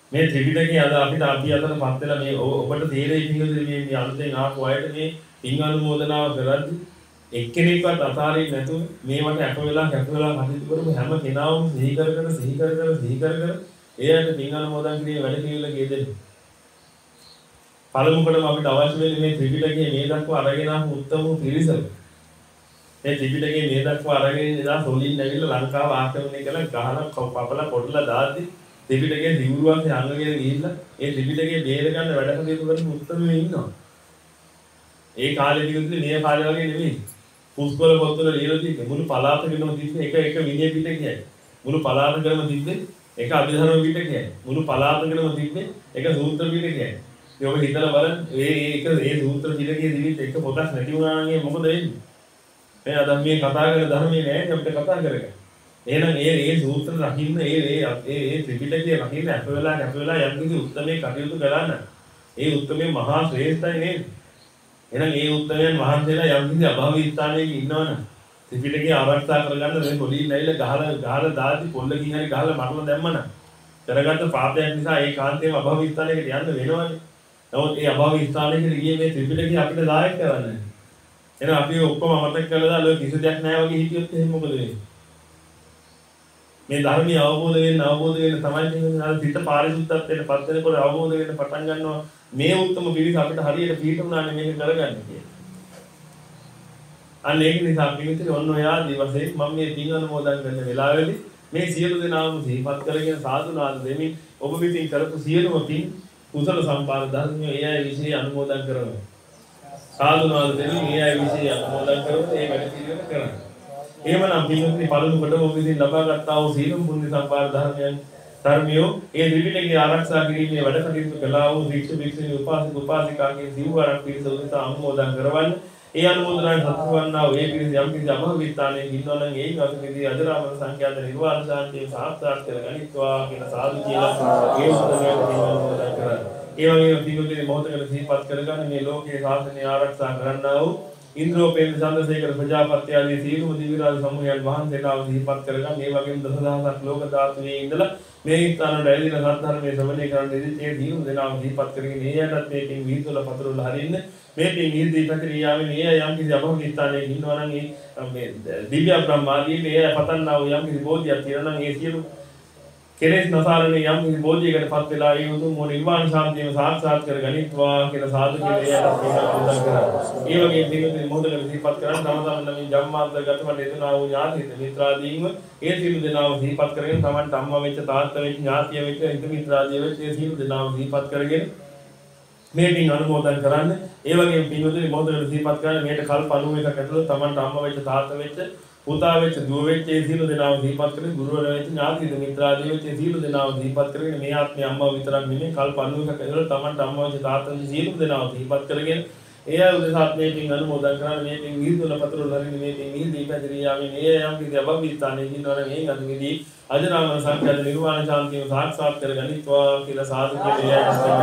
මේ ත්‍රිපිටකයේ අද අපිට අපි අතර පත් වෙලා මේ ඔබට තේරෙයි පිටුදේ මේ මේ අලුතෙන් ආපු අයට මේ පින් අනුමෝදනාව කරද්දී එක්කෙනෙක්වත් අතාරින්න නැතුව මේවට අප වෙලා කැප වෙලා කටයුතු කරපු හැම කෙනාම සිහි කර කර සිහි කර කර සිහි කර කර එයාට පින් අනුමෝදන් කිරීමේ වැඩ පිළිවෙල ගෙදෙන්න. පළමුවටම අපිට අවශ්‍ය වෙන්නේ මේ ත්‍රිපිටකයේ මේ දක්වා අරගෙන ආපු උත්තම පිරිස. මේ ත්‍රිපිටකයේ මේ දක්වා අරගෙන ඉඳලා සොලින් ඇවිල්ලා ලංකාව ආක්‍රමණය කළා ගහලා පපලා පොඩලා දාද්දි ත්‍රිපිටකයේ දිවුරුවන්ගේ අංගගෙන ගිහිල්ලා ඒ ත්‍රිපිටකයේ බේර ගන්න වැඩ කටයුතු කරන උත්තමයෝ ඉන්නවා. ඒ කාලේ දිගුනේ මේ කාලේ වගේ නෙමෙයි. පුස්කොළ පොත්වල ලියලා තියෙන්නේ මුළු පළාතකම තිබ්බේ එක එක විනය පිටකයයි. මුළු පළාතකම තිබ්බේ එක අභිධර්ම පිටකයයි. මුළු පළාතකම තිබ්බේ එක සූත්‍ර පිටකයයි. ඒ ඔබ හිතලා බලන්න මේ ඒක මේ සූත්‍ර පිටකයේ දිවිත් එක පොතක් නැති වුණා නම් මොකද වෙන්නේ? මේ අද මේ කතා කරන ධර්මයේ නෑ අපිට කතා කරගන්න. එහෙනම් ඒ ඒ සූත්‍ර රකින්න ඒ ඒ ඒ ත්‍රිපිටකය රකින්න අප වෙලා අප වෙලා යම් කිසි උත්තරමේ කටයුතු කරන්න. ඒ උත්තරමේ මහා ශ්‍රේෂ්ඨයි නේද? එහෙනම් ඒ උත්තරයන් වහන්සේලා යම් කිසි අභාවී ස්ථානයක ඉන්නවනම් ත්‍රිපිටකය ආරක්ෂා කරගන්න මේ පොඩි නැයිල ගහලා ගහලා දාද්දි පොල්ලකින් හරි ගහලා මරලා දැම්මනම් කරගත්ත පාපයක් නිසා ඒ කාන්තේම අභාවී ස්ථානයකට යන්න වෙනවනේ. නමුත් ඒ අභාවී ස්ථානයකට ගියේ මේ ත්‍රිපිටකය අපිට දායක කරන්නේ. එහෙනම් අපි ඔක්කොම අමතක කළා දාලා කිසි දෙයක් නැහැ වගේ හිටියොත් එහෙනම් මොකද වෙන්නේ? මේ ධර්මය අවබෝධ වෙන්න අවබෝධ වෙන්න තමයි කියන්නේ අර පිට පාරිශුද්ධත්වයට පත් වෙනකොට අවබෝධ වෙන්න පටන් ගන්නවා මේ උත්තම පිළිස අපිට හරියට පිළිතුරුනානේ මේක කරගන්න කියලා. අන්න ඒක නිසා පිළිතුරු ඔන්න ඔය ආදී වශයෙන් මම මේ පින් අනුමෝදන් කරන වෙලාවේදී මේ සියලු දෙනාම සිහිපත් කරගෙන සාදු නාද දෙමින් ඔබ විසින් කරපු සියලුම පින් කුසල සම්පාද ධර්මයේ ඒ අය විශ්ේ අනුමෝදන් කරනවා. සාදු නාද දෙමින් ඒ අය විශ්ේ අනුමෝදන් කරනවා ඒ වැඩ පිළිවෙල කරනවා. එහෙමනම් පින්වත්නි පළමුවටම ඔබ විසින් ලබා ගන්නා වූ සීලම් පුණ්‍ය සම්පාද ධර්මයන් ධර්මියෝ ඒ ත්‍රිපිටකයේ ආරක්ෂා කිරීමේ වැඩ කටයුතු කළා වූ ශික්ෂ භික්ෂුණී උපාසක උපාසිකාගේ සිව්වරක් පිරිස උදෙසා අනුමෝදන් කරවන්න. ඒ අනුමෝදනාවෙන් සතුටු වන්නා වූ ඒ පිරිස යම් කිසි අභාවී ස්ථානයේ ඉන්නවා නම් ඒ වගේදී අජරාමර සංඛ්‍යාත නිර්වාණ ශාන්තිය සාක්ෂාත් කර ගනිත්වා කියලා සාදු කියලා ඒ උත්තරයට අනුමෝදන් කරා. ඒ වගේම පින්වත්නි මොහොතකට සිහිපත් කරගන්න මේ ලෝකයේ ශාසනය ආරක්ෂා කරන්නා වූ ඉන්ද්‍රෝපේන්ද්‍ර චන්ද්‍රසේකර ප්‍රජාපති ආදී සීලම දිවිරාජ සමූහයන් වහන්සේලාව සිහිපත් කරගන්න මේ වගේම දසදහසක් ලෝක ධාතුවේ ඉඳලා මේ ස්ථාන වල ඇවිදින සත්‍ධර්මයේ ශ්‍රවණය කරන දෙවියන් දීන දෙනාම සිහිපත් කරගෙන මේ යටත් මේකෙන් විහිදුවල පතරවල හරින්න මේකෙන් නිර්දී පැතිරියාවේ මේ යම් කිසි අභෞතික ස්ථානයක ඉන්නවා නම් මේ දිව්‍ය බ්‍රහ්මාදී මේ පතන්නා වූ යම් කිසි බෝධියක් තියෙනවා නම් ඒ සියලු කෙලෙස් නසාරණේ යම් කිසි බෝධියකට පත් වෙලා ඒ උතුම් මො නිර්වාණ ශාන්තියම සාක්ෂාත් කර ගනිත්වා කියලා සාදු කියලා එයාට උදව් කරා. ඒ වගේ පිළිතුරු මොහොතකට සිහිපත් කරන් තම තමන් නම් ජම්මාන්තර්ගත වන එතුනා වූ ඥාතිත මිත්‍රාදීන්ව ඒ සියලු දෙනාම සිහිපත් කරගෙන තමන්ට අම්මා වෙච්ච තාත්තා වෙච්ච ඥාතිය වෙච්ච හිත මිත්‍රාදී වෙච්ච ඒ සියලු දෙනාම සිහිපත් කරගෙන මේ පින් අනුමෝදන් කරන්න. ඒ වගේම පින්වතුනි මොහොතකට සිහිපත් කරන්න මේට කල්ප අනූවකක් ඇතුළත තමන්ට අම්මා වෙච්ච තාත්තා වෙච්ච පුතා වෙච්ච දුව වෙච්ච ඒ සියලු දෙනාම සිහිපත් කරගෙන ගුරුවරයා වෙච්ච ඥාතිද මිත්‍රාදී වෙච්ච ඒ සියලු දෙනාම සිහිපත් කරගෙන මේ ආත්මේ අම්මා විතරක් නෙමෙයි කල්ප අනූවකක් ඇතුළත තමන්ට අම්මා වෙච්ච තාත්තා වෙච්ච සියලු දෙනාම සිහිපත් කරගෙන ඒ අය උදෙසා මේ පින් අනුමෝදන් කරන්න මේ පින් විහිදුවල පතරවල හරින මේ පින් විහිදී පැතිරියාවේ මේ යම් කිසි අභෞතික ස්ථානයක ඉන්නවා නම් ඒ අනුගදී අජරාමර සංඛ්‍යාත නිර්වාණ ශාන්තිය සාක්ෂාත් කර ගනිත්වා කියලා සාදු කියලා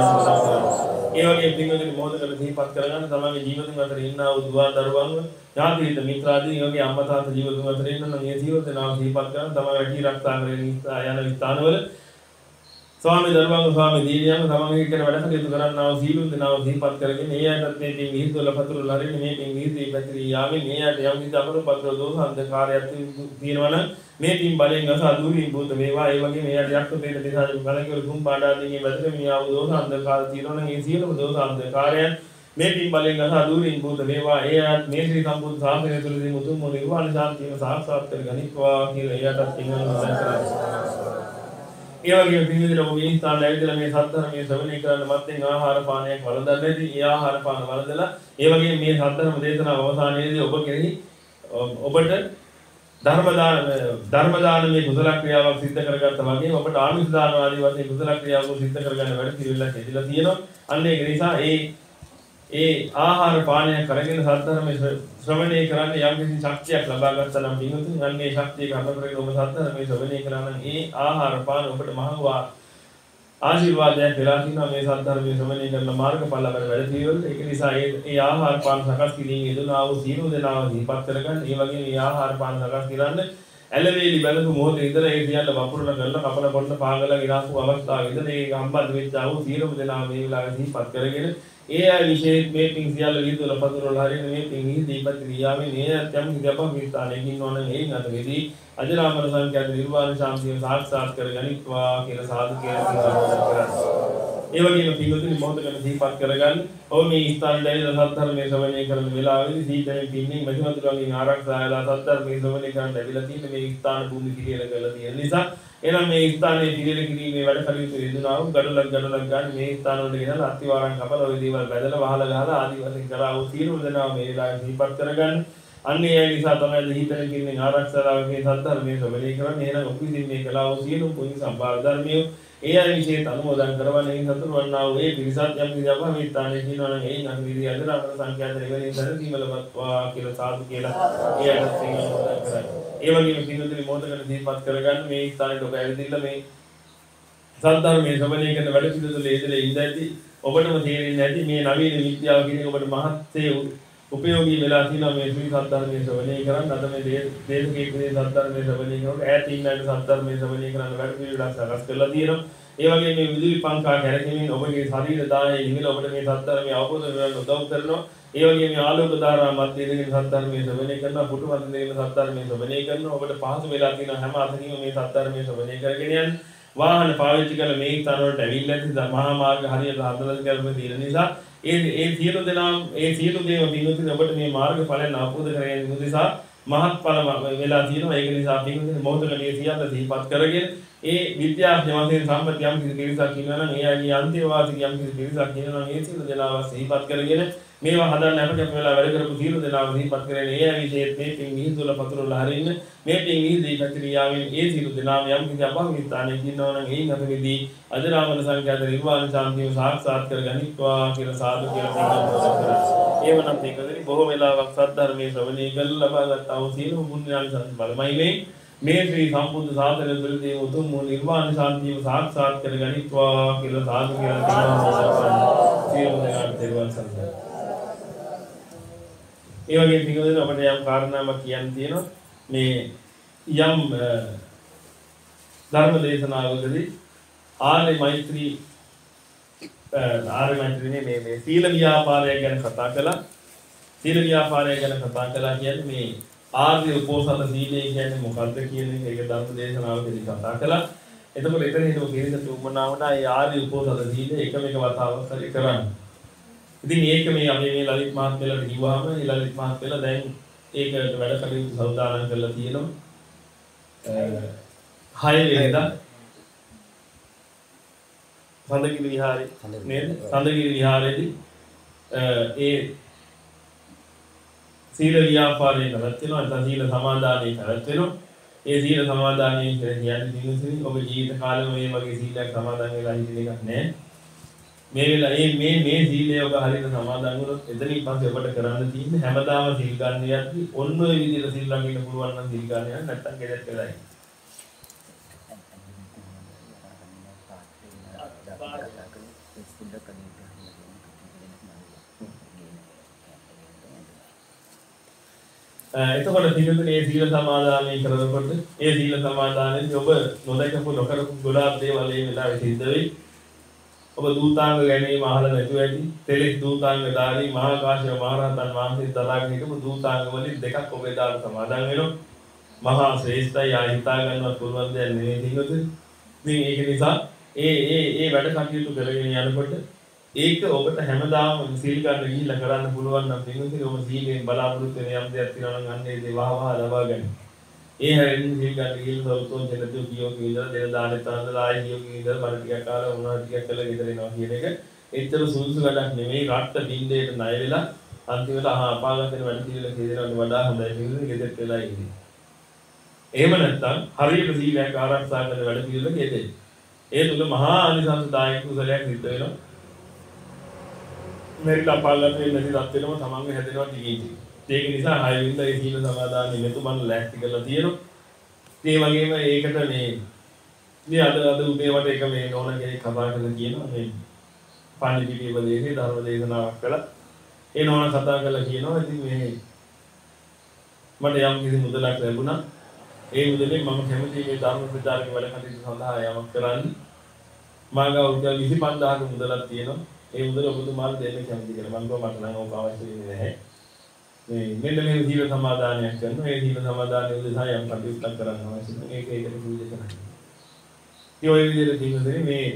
ඒ වගේ පින්වතුනි මොහොතකට සිහිපත් කරගන්න තමන්ගේ ජීවිතේ අතර ඉන්නා වූ දුවා දරුවන්ව ඥාතිහිත මිත්‍රාදී යෝගී අම්මා තාත්තා ජීවිතුන් අතර ඉන්න නම් ඒ සියලු දෙනාම සිහිපත් කරන් තමයි වැඩි ආරක්ෂා කරගෙන යන ස්ථානවල ස්වාමී දරුවන්ව ස්වාමී දීනියන්ව තමන්ගේ කරන වැඩ කටයුතු කරන්නා වූ සියලු දෙනාම සිහිපත් කරගෙන ඒ අයටත් මේ පින් විහිදුවල පතරවල හරින මේ පින් විහිදී පැතිරී යාමේ මේ අයට යම් කිසි අපරපත්‍ර දෝෂ අන්ධකාරයක් තියෙනවා නම් මේ පින් බලෙන් අස අදුරින් භූත වේවා ඒ වගේ මේ අයට යක්ෂ ප්‍රේත පිසාච බලකවල තුන් පාඩාදීගේ වැදගත් මේ ආව දෝෂ අන්ධකාර තියෙනවා නම් ඒ සියලුම දෝෂ අන්ධකාරයන් මේ පින් බලෙන් අස අදුරින් භූත වේවා ඒ අයට මේ ශ්‍රී සම්බුද්ධ ශාසනය තුළදී මුතුන් මො නිර්වාණ ශාන්තියම සාක්ෂාත් කර ගනිත්වා කියලා එයටත් පින් අනුමෝදන් කරනවා. ඒ වගේම පිළිවිදල ඔබ මේ ස්ථාන ලැබිදලා මේ සද්ධර්මයේ ශ්‍රවණය කරන්න මත්ෙන් ආහාර පානයක් වළඳන්නේදී ඒ ආහාර පාන වළඳලා ඒ වගේම මේ සද්ධර්ම දේශනාව අවසානයේදී ඔබ කෙරෙහි ඔබට ධර්ම දාන ධර්ම දානමේ කුසල ක්‍රියාවක් සිද්ධ කරගත්තා වගේම ඔබට ආමිෂ දාන ආදී වශයෙන් කුසල ක්‍රියාවක් සිද්ධ කරගන්න වැඩ පිළිවෙලක් ඇදලා තියෙනවා. අන්න ඒක නිසා ඒ ඒ ආහාර පානය කරගෙන සද්ධර්මයේ ශ්‍රවණය කරන්න යම් කිසි ශක්තියක් ලබා ගත්තා නම් පින්වතුනි අන්න ඒ ශක්තිය කර්ම කරගෙන ඔබ සද්ධර්මයේ ශ්‍රවණය කරා නම් ඒ ආහාර පාන ඔබට මහඟවා ආශිර්වාදයක් වෙලා තිනවා මේ සද්ධර්මයේ ශ්‍රවණය කරන මාර්ගඵල ලබන වැඩ පිළිවෙල. ඒක නිසා ඒ ඒ ආහාර පාන සකස් කිරීමේ යෙදුනා වූ සීල දෙනාව දීපත් කරගන්න. ඒ වගේම මේ ආහාර පාන සකස් කරන්න ඇලවේලි බලපු මොහොතේ ඉඳලා ඒ සියල්ල වපුරන කරලා කපන කොටන පාගල විනාශ වූ අවස්ථාවේ ඉඳලා ඒ සම්බන්ධ වෙච්ච ආ වූ සියලුම දෙනා මේ වෙලාවේ සිහිපත් කරගෙන ඒ අය විශේෂ මේ පින් සියල්ල විදුල පතුරවල හරින මේ පින් හි දීපත් ක්‍රියාවේ මේ අත්‍යම් හිතපම් මේ ස්ථානයේ ඉන්නවනම් ඒ නැතෙදී අජරාමර සංඛ්‍යාත නිර්වාණ ශාන්තිය සාක්ෂාත් කරගනිත්වා කියලා සාදු කියලා ඒ වගේම පින්වතුනි මොහොතකට සිහිපත් කරගන්න. ඔව් මේ ස්ථානයේ දැනෙන සත්‍ධර්මයේ ශ්‍රවණය කරන වෙලාවේදී සීතලෙන් පින්නේ මහිමතුරුන්ගෙන් ආරක්ෂා වෙලා සත්‍ධර්මයේ ශ්‍රවණය කරන්න ලැබිලා තියෙන මේ ස්ථාන භූමි පිළියෙල කරලා තියෙන නිසා එනම් මේ ස්ථානයේ පිළියෙල කිරීමේ වැඩ කටයුතු යෙදුණා වූ ගඩොලක් ගඩොලක් ගන්න මේ ස්ථාන වලට ගෙනලා අත්තිවාරම් කපලා ওই දේවල් බැදලා වහලා ගහලා ආදි වශයෙන් කරා වූ සියලුම දෙනා මේ වෙලාවේ සිහිපත් කරගන්න. අන්නේ ඒ නිසා තමයි දීතන කින්නේ ආරක්ෂාවගේ සත්‍ධර්මයේ ශ්‍රවණය කරන්නේ. එහෙනම් ඔපි දින් මේ කලාව සියලුම පුණ්‍ය සම්පාද ධර්මිය ඒ අය විශේෂ අනුමෝදන් කරවන ඒ සතුරු වන්නා වූ ඒ පිරිසත් යම් කිසියම් මේ ස්ථානයේ කියනවනම් ඒ නම් විදිය අදරාමර සංඛ්‍යාත නිවනින් සරදීමලවත්වා කියලා සාදු කියලා ඒ අයත් අනුමෝදන් කරයි. ඒ වගේම පින්වතුනි මොහොතකට දීපත් කරගන්න මේ ස්ථානයට ඔබ ඇවිදින්න මේ සත්‍ධර්මයේ ශ්‍රවණය කරන වැඩ පිළිවෙල ඉදලා ඉඳදී ඔබටම තේරෙන්නේ නැති මේ නවීන විද්‍යාව කියන්නේ ඔබට මහත්සේ උපයෝගී වෙලා තියෙනවා මේ ශ්‍රී සත්‍ධර්මයේ ශ්‍රවණය කරන් අද මේ දේශකයේ කුලේ සත්‍ධර්මයේ ශ්‍රවණය කරනකොට ඈත ඉන්න අය සත්‍ධර්මයේ ශ්‍රවණය කරන වැඩ පිළිවෙලක් සකස් කරලා තියෙනවා. ඒ වගේම මේ විදුලි පංකා කැරකෙමින් ඔබගේ ශරීර දාහයේ නිවිල ඔබට මේ සත්‍ධර්මයේ අවබෝධ කරගන්න උදව් කරනවා. ඒ වගේම මේ ආලෝක ධාරා මැදේ දෙන සත්‍ධර්මයේ ශ්‍රවණය කරනවා. පුටු මැද දෙන සත්‍ධර්මයේ ශ්‍රවණය කරනවා. ඔබට පහසු වෙලා තියෙන හැම අතකින්ම මේ සත්‍ධර්මයේ ශ්‍රවණය කරගෙන යන්න. වාහන පාවිච්චි කරලා මේ ස්ථාන වලට ඇවිල්ලා ඉතින් මහා මාර්ග හරියට හදලා කරගෙන තියෙන නිසා ඒ ඒ සියලු දෙනා ඒ සියලු දේව පින්වතුනි ඔබට මේ මාර්ගඵලයන් අවබෝධ කරගන්න උදෙසා මහත්ඵල වෙලා තියෙනවා. ඒක නිසා පින්වතුනි මොහොතකදී සියල්ල සිහිපත් කරගෙන ඒ විද්‍යාඥ වශයෙන් සම්මත යම් කිසි පිරිසක් ඉන්නවා නම් ඒ අයගේ අන්තිවාදී යම් කිසි පිරිසක් ඉන්නවා නම් ඒ සියලු දෙනාව සිහිපත් කරගෙන මේවා හදන්න අපිට අපේ වෙලාව වැඩ කරපු සියලු දෙනාව සිහිපත් කරගෙන ඒ අය විශේෂ මේ පින් විහිදුල පතුරවල හරින්න මේ පින් විහිදී ප්‍රක්‍රියාවෙන් ඒ සියලු දෙනාම යම් කිසි අපහසු ස්ථානයක ඉන්නවා නම් ඒ නැතෙදී අජරාමර සංඛ්‍යාත නිර්වාණ ශාන්තිය සාක්ෂාත් කරගනිත්වා කියලා සාදු කියලා ප්‍රාර්ථනා කරා. ඒවනම් මේකදී බොහෝ වෙලාවක් සත්‍ධර්මයේ ශ්‍රවණය කරලා ලබාගත් ආ වූ සියලු පුණ්‍යානිසංස බලමයි මේ මේ ශ්‍රී සම්බුද්ධ ශාසනය තුළදී උතුම් වූ නිර්වාණ ශාන්තිය සාක්ෂාත් කරගනිත්වා කියලා සාදු කියලා ප්‍රාර්ථනා සියලු දෙනාට දරුවන් සරණයි. ඒ වගේ පිටුදෙන අපිට යම් කාරණාවක් කියන්න තියෙනවා මේ යම් ධර්ම දේශනාවකදී ආර්ය මෛත්‍රී ආර්ය මෛත්‍රීනේ මේ මේ සීල ව්‍යාපාරය ගැන කතා කළා. සීල ව්‍යාපාරය ගැන කතා කළා කියන්නේ මේ ආර්ය උපෝසත සීලය කියන්නේ මොකක්ද කියන එක ඒක ධර්ම දේශනාවකදී කතා කළා. එතකොට එතන හිටපු කෙනෙකුට උමනාවට ඒ ආර්ය උපෝසත සීලය එකම එක වතාවක් හරි කරන්න. ඉතින් මේක මේ අපි මේ ලලිත් මහත්මයාට කිව්වහම ඒ ලලිත් මහත්මයා දැන් ඒකට වැඩ කටයුතු සෞදානම් කරලා තියෙනවා. හය වෙනිදා සඳගිරි විහාරේ නේද? සඳගිරි විහාරයේදී ඒ සීල ව්‍යාපාරේ කරත්වෙනවා. නැත්නම් සීල සමාදානයේ කරත්වෙනවා. ඒ සීල සමාදානයේ කියන්නේ දිනුසිනි ඔබ ජීවිත කාලෙම මේ වගේ සීලයක් සමාදන් වෙලා හිටින එකක් නෑ. මේ වෙලාව මේ මේ මේ සීලය ඔබ හරියට සමාදන් වුණොත් එතනින් පස්සේ ඔබට කරන්න තියෙන්නේ හැමදාම සීල් ගන්න යද්දි ඔන්න ඔය විදිහට සීල් ළඟින්න පුළුවන් නම් සීල් ගන්න යන්න නැත්නම් ගෙදර වෙලා ඉන්න. එතකොට පිළිතුරු මේ සීල සමාදානය කරනකොට ඒ සීල සමාදානයේදී ඔබ නොදකපු නොකරපු ගොඩාක් දේවල් මේ වෙලාවේ සිද්ධ වෙයි. ඔබ දූතාංග ගැනීම අහලා නැතුව ඇති. තෙලෙස් දූතාංග ධාරී මහා කාශ්‍යප මහ රහතන් වහන්සේ දරාගෙන හිටපු දූතාංග වලින් දෙකක් ඔබ එදාට සමාදන් වෙනවා. මහා ශ්‍රේෂ්ඨයි ආ හිතා ගන්නවත් පුළුවන් දෙයක් නෙවෙයි පිළිතුරු. ඉතින් ඒක නිසා ඒ ඒ ඒ වැඩ කටයුතු කරගෙන යනකොට ඒක ඔබට හැමදාම සීල් ගන්න ගිහිල්ලා කරන්න පුළුවන් නම් පිළිතුරු ඔබ සීලෙන් බලාපොරොත්තු වෙන යම් දෙයක් තියෙනවා නම් අන්න ඒ දේ වහ වහ ලබා ගන්න. ඒ හැරෙන්න සීල් ගන්න ගිහිල්ලා සෞතෝන් දෙලතු කියෝ කියලා දෙන දානෙ තනදලා ආයි කියෝ කියලා බල ටිකක් කාලා උනා ටිකක් කළා ගෙදර එනවා කියන එක එච්චර සුදුසු වැඩක් නෙමෙයි. රක්ත බින්දේට ණය වෙලා අන්තිමට අහා අපාගත වෙන වැඩ පිළිවෙල කියනවට වඩා හොඳයි පිළිවෙල ගෙදර වෙලා ඉන්නේ. එහෙම නැත්නම් හරියට සීලයක් ආරක්ෂා කරන වැඩ පිළිවෙල ගෙදෙයි. ඒ තුල මහා අනිසංසදායක කුසලයක් සිද්ධ වෙනවා. මෙරිට අපාගත වෙන්නේ නැති තත්ත්වෙම තමන්ගේ හැදෙනවා දිගින් දිගට. ඒක නිසා හය වෙනිදා ඒ සීල සමාදානෙ මෙතුමන් ලෑස්ති කරලා තියෙනවා. ඒ වගේම ඒකට මේ මේ අද අද උදේ වට එක මේ නෝන කෙනෙක් කතා කරලා කියනවා මේ පාණිපිටිය ප්‍රදේශයේ ධර්ම දේශනාවක් කළා. ඒ නෝන කතා කරලා කියනවා ඉතින් මේ මට යම් කිසි මුදලක් ලැබුණා. ඒ මුදලෙන් මම කැමති මේ ධර්ම ප්‍රචාරක වැඩ කටයුතු සඳහා යමක් කරන්න. මාගා රුපියල් විසි පන්දාහක මුදලක් තියෙනවා. ඒ මුදල ඔබතුමාට දෙන්න කැමති කියලා. මම කිව්වා මට නම් ඕක අවශ්‍ය වෙන්නේ නැහැ. මේ මෙන්න මේ සීල සමාදානයක් කරනවා. ඒ සීල සමාදානයේ උදෙසා යම් කටයුත්තක් කරන්න අවශ්‍ය නම් ඒක ඒකට පූජා කරන්න. ඒ ඔය විදිහට තියෙන්නේ මේ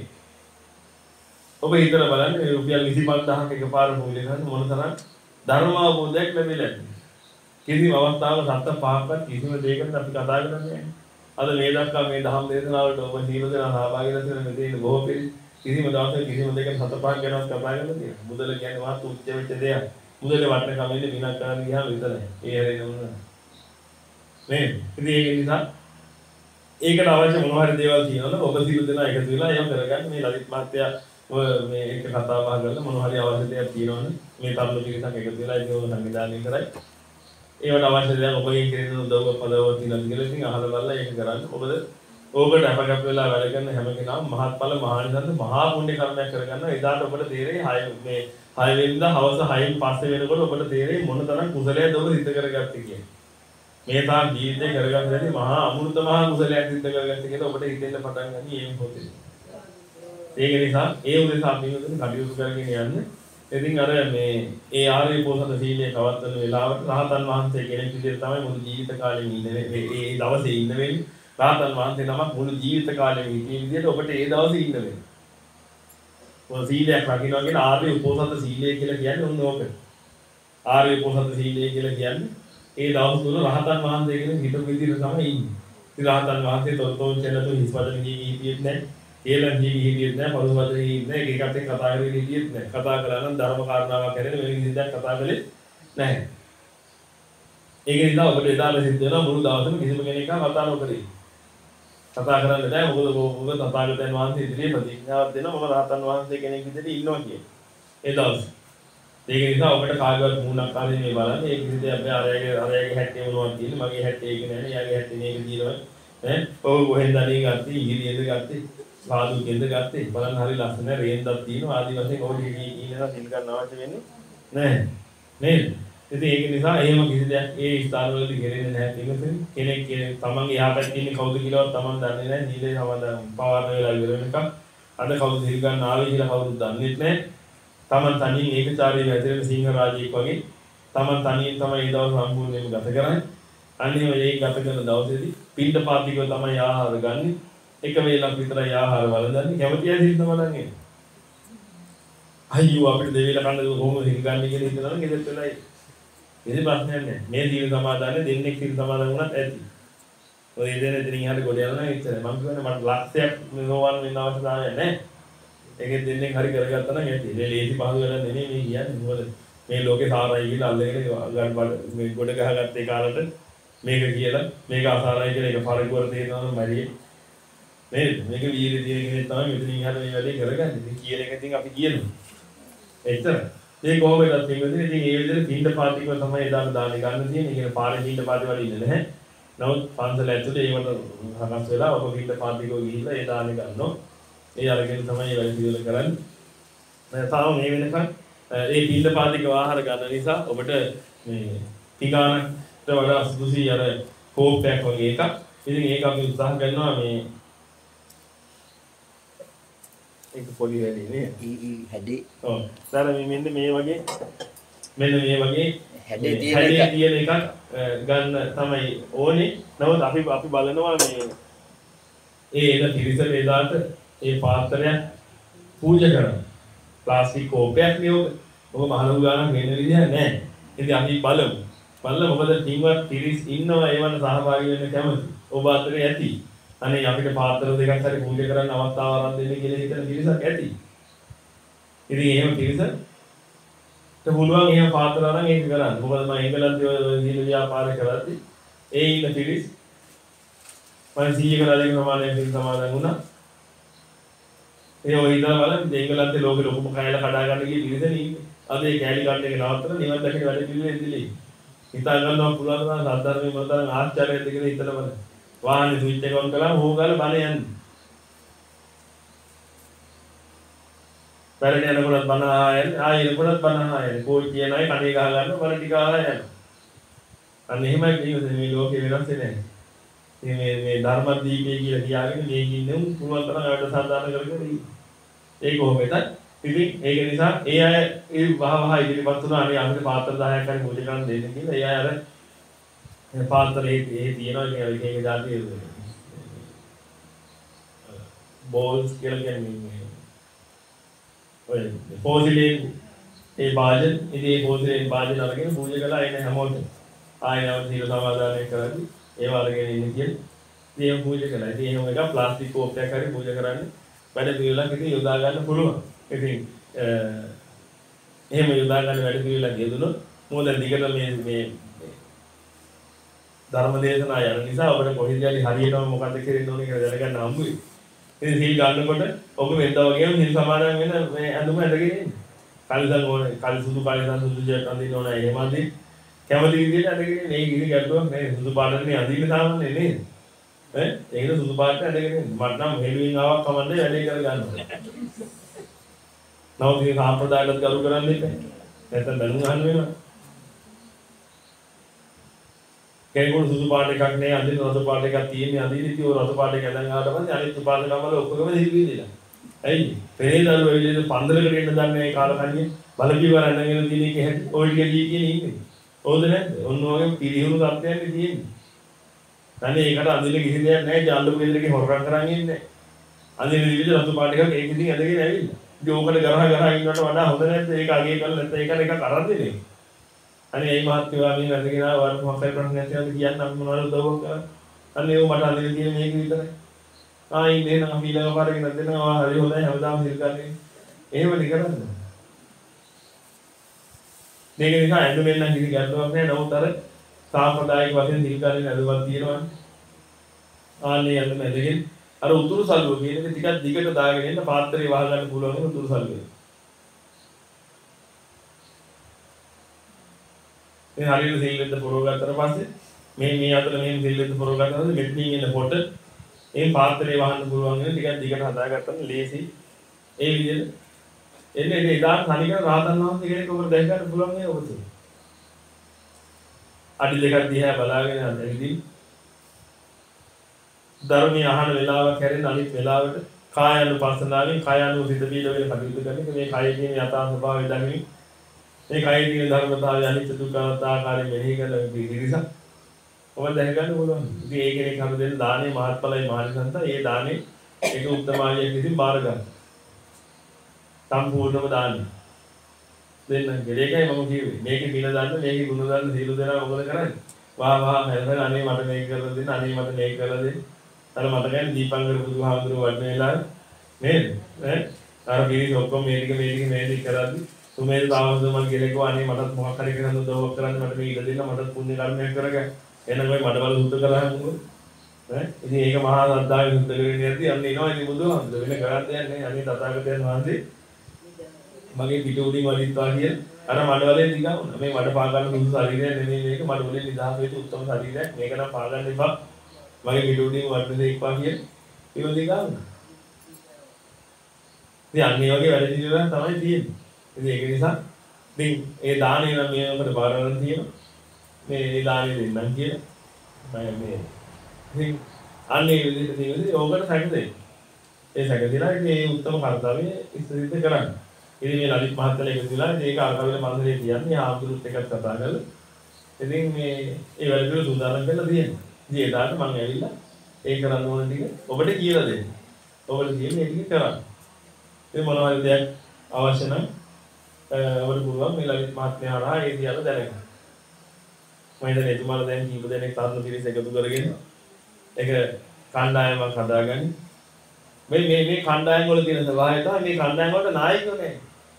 ඔබ හිතලා බලන්න මේ රුපියල් විසි පන්දාහක එකපාර පූජා කරන මොන තරම් ධර්ම අවබෝධයක් ලැබෙලා ඇති. කිසිම අවස්ථාවක සත්‍ය පහක්වත් කිසිම දෙයකට අපි කතා කරන්නේ නැහැ. අද මේ දක්වා මේ ධම්ම දේශනාවලට ඔබ සීල දෙනා සහභාගී වෙලා තියෙන මෙතන බොහෝ පිළි කිසිම දවසක කිසිම දෙයකට සත්‍ය පහක් ගැනවත් කතා කරලා තියෙනවා. මුදල කියන්නේ වාත් උච්ච වෙච්ච දෙයක්. මුදලේ වටන කමෙන්නේ විනාශ කරන්න ගියාම විතරයි. ඒ හැරෙන්නේ මොනවා. නේද? ඉතින් ඒක නිසා ඒකට අවශ්‍ය මොනවා හරි දේවල් තියෙනවනේ ඔබ සීල දෙනා එකතු වෙලා යම් කරගන්න මේ ලලිත් මහත්තයා ඔය මේ එක කතා බහ කරලා මොනවා හරි අවශ්‍ය දෙයක් තියෙනවනේ මේ තරුණ පිරිසක් එකතු වෙලා ඒක සංවිධානය කරයි. ඒවට අවශ්‍ය දේ ඔබගෙන් කෙරෙන උදව්ව පදව තියෙනවා කියලා ඉතින් අහලා බලලා ඒක කරන්න. ඔබද ඕකට අපගත වෙලා වැඩ කරන හැම කෙනාම මහත්ඵල මහානිසංස මහා පුණ්‍ය කර්මයක් කරගන්නවා. එදාට ඔබට තේරෙයි හය මේ හය වෙනිදා හවස හයෙන් පස්සේ වෙනකොට ඔබට තේරෙයි මොන තරම් කුසලයක්ද ඔබ සිද්ධ කරගත්තේ කියලා. මේ තාම ජීවිතේ කරගන්න බැරි මහා අමෘත මහා කුසලයක් සිද්ධ කරගත්තේ කියලා ඔබට හිතෙන්න පටන් ගන්න මේ මොහොතේ. ඒක නිසා ඒ උදෙසා අපි මෙතන කටයුතු කරගෙන යන්න. ඉතින් අර මේ ඒ ආර්ය පොසත සීලයේ පවත්වන වෙලාවට රහතන් වහන්සේ කෙනෙක් විදිහට තමයි මුළු ජීවිත කාලෙම ඉන්නේ. මේ ඒ දවසේ ඉන්න වෙන්නේ. රහතන් වහන්සේ නමක් මුළු ජීවිත කාලෙම ඉන්නේ විදිහට ඔබට ඒ දවසේ ඉන්න වෙන්නේ. ඔය සීලයක් රකින්නවා කියන ආර්ය උපෝසත සීලය කියලා කියන්නේ උන් ඕක. ආර්ය උපෝසත සීලය කියලා කියන්නේ ඒ දවස් තුන රහතන් වහන්සේ කෙනෙක් හිතපු විදිහට තමයි ඉන්නේ. ඉතින් රහතන් වහන්සේ තොරතෝ චැනතු හිස්වදන ජීවිතයක් නැහැ. ඒලන් ජීවිතයක් නැහැ. පරුවදන ජීවිතයක් නැහැ. ඒකත් එක්ක කතා කරේ විදියක් නැහැ. කතා කරලා නම් ධර්ම කාරණාවක් කරගෙන වෙන විදිහක් කතා කළේ නැහැ. ඒක නිසා ඔබට එදාට සිද්ධ වෙනවා මුළු දවසම කිසිම කෙනෙක් කතා නොකරේ. කතා කරන්නේ නැහැ. මොකද මොකද තථාගතයන් වහන්සේ ඉදිරියේ ප්‍රතිඥාවක් දෙනවා මම රහතන් වහන්සේ කෙනෙක් විදිහට ඉන්නවා කියන්නේ. ඒ දවස්. ඒක නිසා ඔබට කාගවත් මූණක් කාලේ මේ බලන්න. ඒක විදිහට අපි අරයාගේ අරයාගේ හැට්ටේ මොනවද තියෙන්නේ. මගේ හැට්ටේ ඒක නෑනේ. යාගේ හැට්ටේ මේක දිනනවා. ඈ ඔව් කොහෙන්ද අනේ ගත්තේ ඉංග්‍රීසියෙන්ද ගත්තේ සාදුකෙන්ද ගත්තේ බලන්න හරි ලස්සන රේන්දක් තියෙනවා ආදි වශයෙන් ඔය ටික ඉන්නවා සිල් ගන්න අවශ්‍ය වෙන්නේ නැහැ නේද ඉතින් ඒක නිසා එහෙම කිසි දෙයක් ඒ ස්ථානවලදී ගෙරෙන්නේ නැහැ කිව්වොත් කෙනෙක් තමන්ගේ යහපැත්තේ ඉන්නේ කවුද කියලාවත් තමන් දන්නේ නැහැ නිලේ සමාදන් පවාරන වෙලා ඉවර වෙනකම් අද කවුද සිල් ගන්න ආවේ කියලා කවුරුත් දන්නේ නැහැ තමන් තනියෙන් ඒකචාරී වැදෙන සිංහ රාජෙක් වගේ තමන් තනියෙන් තමයි ඒ දවස් සම්පූර්ණයෙන්ම ගත කරන්නේ අනිත් ඒ ගත කරන දවසේදී පින්ඩ පාතිකව තමයි ආහාර ගන්නේ එක වේලක් විතරයි ආහාර වළඳන්නේ කැමතියි සිල් සමාදන්නේ අයියෝ අපිට දෙවිලා කන්න කොහොමද සිල් ගන්න කියලා හිතනවා නම් ගෙදරට වෙලා ඉතින් ප්‍රශ්නයක් නැහැ මේ සිල් සමාදන්නේ දෙන්නේ සිල් සමාදන් වුණත් ඇති ඔය දෙන දෙනින් හරි ගොඩ යනවා නම් එච්චරයි මම කියන්නේ මට ලක්ෂයක් නෝවන් වෙන්න අවශ්‍යතාවයක් නැහැ ඒකෙන් දෙන්නේ හරි කරගත්තා නම් ඇති මේ ලේසි පහසු වෙලා නෙමෙයි මේ කියන්නේ මොකද මේ ලෝකේ සාරයි කියලා අල්ලගෙන ගන්න බඩ මේ ගොඩ ගහගත්තේ කාලට මේක කියලා මේක අසාරයි කියලා ඒක පරිපූර්ණ තේරෙනවා නම් මරියේ නේද මේක වීර්ය තියෙන කෙනෙක් තමයි මෙතනින් ඉහළ මේ වැඩේ කරගන්නේ ඉතින් කියන එක ඉතින් අපි කියනවා එච්චර මේ කොහොමද තියෙන්නේ ඉතින් ඒ විදිහට පින්ඩ පාතිකව තමයි එදාට දාන්නේ ගන්න තියෙන්නේ කියන පාරේ පින්ඩ පාති වල ඉන්නේ නැහැ නමුත් පන්සල ඇතුලේ ඒවට හරස් වෙලා ඔබ පින්ඩ පාතිකව ගිහිල්ලා ඒ දාන්නේ ගන්නවා ඒ අරගෙන තමයි වැඩ පිළිවෙල කරන්නේ මම තාම මේ වෙනකන් ඒ පින්ඩ පාතිකව ආහාර ගන්න නිසා ඔබට මේ පිඟානට වඩා සුදුසි අර කෝප්පයක් වගේ එකක් ඉතින් ඒක අපි උත්සාහ කරනවා මේ ඒක පොඩි වැඩි නේ ඊ හැඩේ ඔව් සාර මේ මෙන්න මේ වගේ මෙන්න මේ වගේ හැඩේ තියෙන එකක් ගන්න තමයි ඕනේ නමුත් අපි අපි බලනවා මේ ඒ එන තිරිස වේදාට ඒ පාත්‍රය පූජා කරනවා ප්ලාස්ටික් කෝපයක් නේ ඔබ ඔබ මහලු ගානක් වෙන විදිහ නැහැ ඉතින් අපි බලමු බලලා මොකද තින්වත් තිරිස් ඉන්නවා ඒවන සහභාගී වෙන්න කැමති ඔබ අතරේ ඇති අනේ අපිට පාත්‍ර දෙකක් හරි පූජා කරන්න අවස්ථාව ආරම්භ දෙන්න කියලා හිතන පිරිසක් ඇති. ඉතින් එහෙම පිරිසට පුළුවන් එහෙම පාත්‍ර අරන් ඒක කරන්න. මොකද මම එංගලන්තයේ ඔය සීල ව්‍යාපාරය කරද්දී ඒ ඉන්න පිරිස් මම සීය කරලා දෙන ප්‍රමාණයක් පිරිස සමාදන් වුණා. ඒ ඔය ඉඳලා බලන්න එංගලන්තේ ලෝකෙ ලොකුම කයල කඩා ගන්න ගිය පිරිසනේ ඉන්නේ. අද ඒ කැලි ගන්න එක නවත්තලා නිවන් දැකේ වැඩ පිළිවෙල ඉඳිලි. හිතා ගන්නවා පුළුවන් නම් සද්ධර්මයේ මොනතරම් ආශ්චර්යයක්ද කියලා හිතලා බලන්න. වාහනේ ස්විච් එක ඔන් කළාම හොගාලා බණ යන්නේ. බැලේ යනකොටත් බණ ආයෙත් ආයෙ එනකොටත් බණ ආයෙත් කෝයි කියන අය කණේ ගහ ගන්න බණ ටික ආයෙ යනවා. අන්න එහෙමයි කියන්නේ මේ ලෝකේ වෙනස් වෙන්නේ නැහැ. මේ මේ මේ ධර්මදීපේ කියලා කියාගෙන මේ ඉන්නේ උන් පුළුවන් තරම් වැඩ සාධාරණ කරගෙන ඉන්නේ. ඒක කොහොමද? ඉතින් ඒක නිසා ඒ අය ඒ වහ වහ ඉදිරිපත් වුණා අනේ අපිට පාත්‍ර දහයක් හරි මුලික ගන්න දෙන්න කියලා. ඒ අය අර මේ පාත්‍රයේ ඒ තියෙනවා ඒක ඒක දාලා බෝල්ස් කියලා කියන්නේ ඔය පොසිලින් ඒ වාජන ඉතින් ඒ පොසිලින් වාජන අරගෙන පූජා කළා එන හැමෝටම ආයෙත් සීල සමාදානය කරද්දි ඒව අරගෙන ඉන්නේ කියලා ඉතින් පූජා කළා. ඉතින් එහෙම එක ප්ලාස්ටික් කෝප් එකක් හරි පූජා කරන්නේ වැඩ පිළිවෙලක් ඉතින් යොදා ගන්න පුළුවන්. ඉතින් එහෙම යොදා ගන්න වැඩ පිළිවෙලක් යෙදුනොත් මොකද දිගට මේ මේ ධර්ම දේශනා යන නිසා ඔබට කොහෙද යලි හරියටම මොකද්ද කියලා ඕනේ කියලා දැනගන්න හම්බුයි. ඉතින් සීල් ගන්නකොට ඔබ වෙනදා වගේම සීල් සමාදන් වෙන මේ ඇඳුම ඇඳගෙන ඉන්න. කල්දන් ඕනේ, කල් සුදු කල්දන් සුදු ජැක් අඳින්න ඕනේ. එහෙම අඳින්න කැමති විදිහට අඳගෙන ඉන්න. මේ කිසි ගැටලුවක් නැහැ. සුදු පාටනේ අඳින්න සාමාන්‍ය නේද? ඈ ඒකද සුදු පාට අඳගෙන ඉන්න. මට නම් හෙළුවෙන් ආවක් කමන්නේ වැඩේ කර ගන්නවා. නමුත් මේ සාම්ප්‍රදායකට ගරු කරන්නේ නැහැ. නැත්නම් බැලුම් අහන්න වෙනවා. කෙනෙකුට සුදු පාට එකක් නෑ අඳින්න රතු පාට එකක් තියෙන්නේ අඳින්න ඉතින් ඔය රතු පාට එක ඇඳන් ආවට පස්සේ අනිත් උපාසකම් වල ඔක්කොම හිල් විදිලා. ඇයි? පෙරේදරු ඔය විදිහට පන්දරකට එන්න දන්නේ නැහැ කාලකන්ණිය. බලපියවර ඇඳගෙන තියෙන එක හැටි ඔය ටික දී කියන ඉන්නේ. ඕද නැද්ද? ඔන්න ඔය පිරිහුණු තත්ත්වයක් තියෙන්නේ. අනේ ඒකට අඳින්න කිසි දෙයක් නැහැ. ජාන්ඩු කේන්දරේ හොරකම් කරන් ඉන්නේ. අඳින්න විදිහට රතු පාට එකක් ඒක ඉතින් ඇඳගෙන ඇවිල්ලා. ඉතින් ඕකට ගරහ ගරහ ඉන්නවට වඩා හොඳ නැද්ද? ඒක අගේ කරලා නැත්නම් ඒක එකක් අරන් දෙන්නේ. අනේ ඒ මහත්මයා මේ වැඩගෙන ආවම මොකක්ද ප්‍රශ්නයක් තියෙනවද කියන්න අපි මොනවද උදව්වක් කරන්නේ අනේ ඒව මට අඳින්න තියෙන මේක විතරයි ආයි ඉන්නේ නම් අපි ඊළඟ පාරේ ගෙනත් දෙනවා හරි හොඳයි හැමදාම හිල් ගන්නේ එහෙමද කරන්නේ මේක නිසා ඇඳුමෙන් නම් කිසි ගැටලුවක් නැහැ නමුත් අර සාම්ප්‍රදායික වශයෙන් හිල් ගන්නේ නඩුවක් තියෙනවා ආන්නේ ඇඳුම ඇඳගෙන අර උතුරු සල්ුව කියන එක ටිකක් දිගට දාගෙන ඉන්න පාත්‍රේ වහ ගන්න පුළුවන් උතුරු සල්ුවේ මේ හරියට සීල් වෙද්ද පොරව ගත්තට පස්සේ මේ මේ අතර මේ සීල් වෙද්ද පොරව ගත්තට පස්සේ මෙතනින් එන පොට මේ පාත්‍රේ වහන්න පුළුවන් වෙන ටිකක් දිගට හදාගත්තම ලේසි ඒ විදිහට එන්නේ ඒ ඉදාන තනිකර රාතන් වහන්සේ කෙනෙක් ඔබට දැක ගන්න පුළුවන් නේ ඔබට අඩි දෙකක් දිහා බලාගෙන හදෙද්දී ධර්මයේ අහන වෙලාවක් හැරෙන අනිත් වෙලාවට කායानुපස්සනාවෙන් කායानुසිත බීජ වෙන කටයුතු කරන එක මේ කායයේ තියෙන යථා ස්වභාවය දැනගනි මේ කායයේ තියෙන ධර්මතාවය අනිත්‍ය දුක්ඛ ආකාරයෙන් මෙහි කරන විදිහට ඔබ දැක ගන්න පුළුවන්. ඉතින් ඒ කෙනෙක් හම් දෙන්න දානේ මහත්ඵලයි මහානිසංස ඒ දානේ ඒක උත්තමාවියෙන් විසින් බාර ගන්න. සම්පූර්ණව දාන්නේ. දෙන්න ගලේකයි මම කිව්වේ. මේකේ පින දාන්න මේකේ ගුණ දාන්න සීල දෙනා මොකද කරන්නේ? වා වා හැදලා අනේ මට මේක කරලා දෙන්න අනේ මට මේක කරලා දෙන්න. අර මට කියන්නේ දීපංකර බුදුහාමුදුරුවෝ වඩන වෙලාවේ නේද? ඈ අර පිරිස ඔක්කොම මේක මේක මේක කරද්දි තුමේ තාවද මම ගලේකෝ අනේ මටත් මොකක් හරි කරන්න උදව්වක් කරන්න මට මේක ඉඩ දෙන්න මටත් පුණ්‍ය කර්මයක් කරගන්න. එහෙනම් ඔය මඩ බල සුද්ධ කරලා හමුකෝ. ඈ ඉතින් ඒක මහා සද්ධාවෙන් සුද්ධ කරගෙන යද්දී අන්න එනවා ඉතින් බුදුහාමුදුරුවෝ වෙන කරන්න දෙයක් නැහැ. අනේ තථාගතයන් වහන්සේ මගේ පිට උඩින් වදිත්වා කිය අර මඩවලේ දිගා වුණා. මේ මඩ පා ගන්න සුදු ශරීරය නෙමෙයි මේක මඩවලේ නිදහස් වෙච්ච උත්තම ශරීරයක්. මේක නම් පා ගන්න එපා. මගේ පිට උඩින් වදින දෙයක්වා කිය. ඒක දිගා වුණා. ඉතින් අන්න ඒ වගේ වැඩ පිළිවෙලක් තමයි තියෙන්නේ. ඉතින් ඒක නිසා ඉතින් ඒ දානේ නම් මේකට බාරවන්න තියෙනවා. මේ ඒ දානේ දෙන්නම් කියලා. මම මේ ඉතින් අන්න ඒ විදිහට තියෙන්නේ ඕකට සැකදෙයි. ඒ සැකදෙලා ඉතින් මේ උත්තම කර්තව්‍ය ඉස්සරින්ද කරන්නේ. ඉතින් මේ ලලිත් මහත්තයා එකතු වෙලා මේක ආකාරවල මන්දිරේ කියන්නේ ආම්දුරුත් එකක් කතා කරලා ඉතින් මේ ඒ වැඩ පිළිවෙල සූදානම් කරලා තියෙනවා. ඉතින් ඒකට මම ඇවිල්ලා ඒ කරන්න ඕන ටික ඔබට කියලා දෙන්න. ඔබට කියන්නේ ඒ ටික කරන්න. ඉතින් මොනවා හරි දෙයක් අවශ්‍ය නම් ඔබට පුළුවන් මේ ලලිත් මහත්මයා හරහා ඒ දිහාට දැනගන්න. මම හිතන්නේ එතුමාලා දැන් කීප දෙනෙක් තරුණ පිරිස එකතු කරගෙන ඒක කණ්ඩායමක් හදාගන්න. මේ මේ මේ කණ්ඩායම් වල තියෙන ස්වභාවය තමයි මේ කණ්ඩායම් වලට නායකයෝ නැහැ.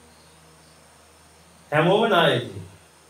හැමෝම නායකයෝ.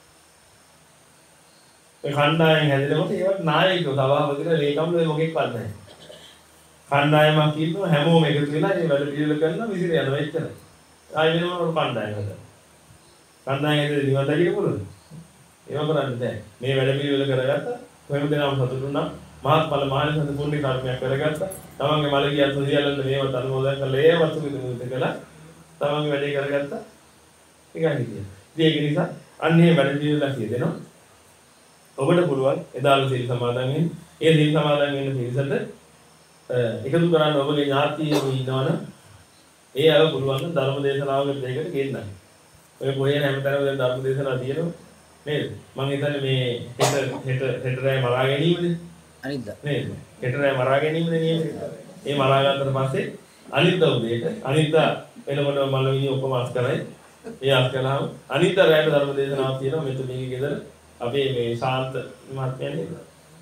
මේ කණ්ඩායම් හැදෙනකොට ඒවට නායකයෝ සභාපතිලා ලේකම්වල මොකෙක්වත් නැහැ. කණ්ඩායමක් ඉන්නවා හැමෝම එකතු වෙලා මේ වැඩ පිළිවෙල කරනවා විසිර යනවා එච්චරයි. ආයෙ වෙනම කණ්ඩායම් හදනවා. කණ්ඩායම් හැදෙන්න නිවන් දකින්න පුළුවන්ද? ඒව කරන්නේ නැහැ. මේ වැඩ පිළිවෙල කරගත්තා කොහෙම දෙනාම සතුටු වුණා. මහත්ඵල මහානිසංස පුණ්‍ය කර්මයක් කරගත්තා. තමන්ගේ මලකිය සුසියලන්න මේවත් අනුමෝදන් කරලා ඒ වස්තු විදුමුත් කළා. තමන්ගේ වැඩේ කරගත්තා. ඒකයි කියන්නේ. ඉතින් ඒක නිසා අන්නේ වැඩ පිළිවෙල කියදෙනවා. ඔබට පුළුවන් එදාල සීල් සමාදන් වෙන්න. ඒ සීල් සමාදන් වෙන්න පිළිසෙට එකතු කරන්න ඔබගේ ඥාතියෝ ඉන්නවනම් ඒ අය පුළුවන් නම් ධර්ම දේශනාවකට දෙයකට ගෙන්නන්න. ඔය කොහේ හැමතැනම දැන් ධර්ම දේශනා තියෙනවා නේද? මම හිතන්නේ මේ හෙට හෙට හෙට රැය මරා ගැනීමනේ. අනිද්දා. නේද? හෙට රැය මරා ගැනීමනේ නියමයි. ඒ මරා ගන්නට පස්සේ අනිද්දා උදේට අනිද්දා එනකොට මල්ලවිනි ඔක්කොම අස් කරයි. ඒ අස් කළාම අනිද්දා රැයට ධර්ම දේශනාවක් තියෙනවා මෙතන මේකේ ගෙදර අපේ මේ ශාන්ත මහත්මයා නේද?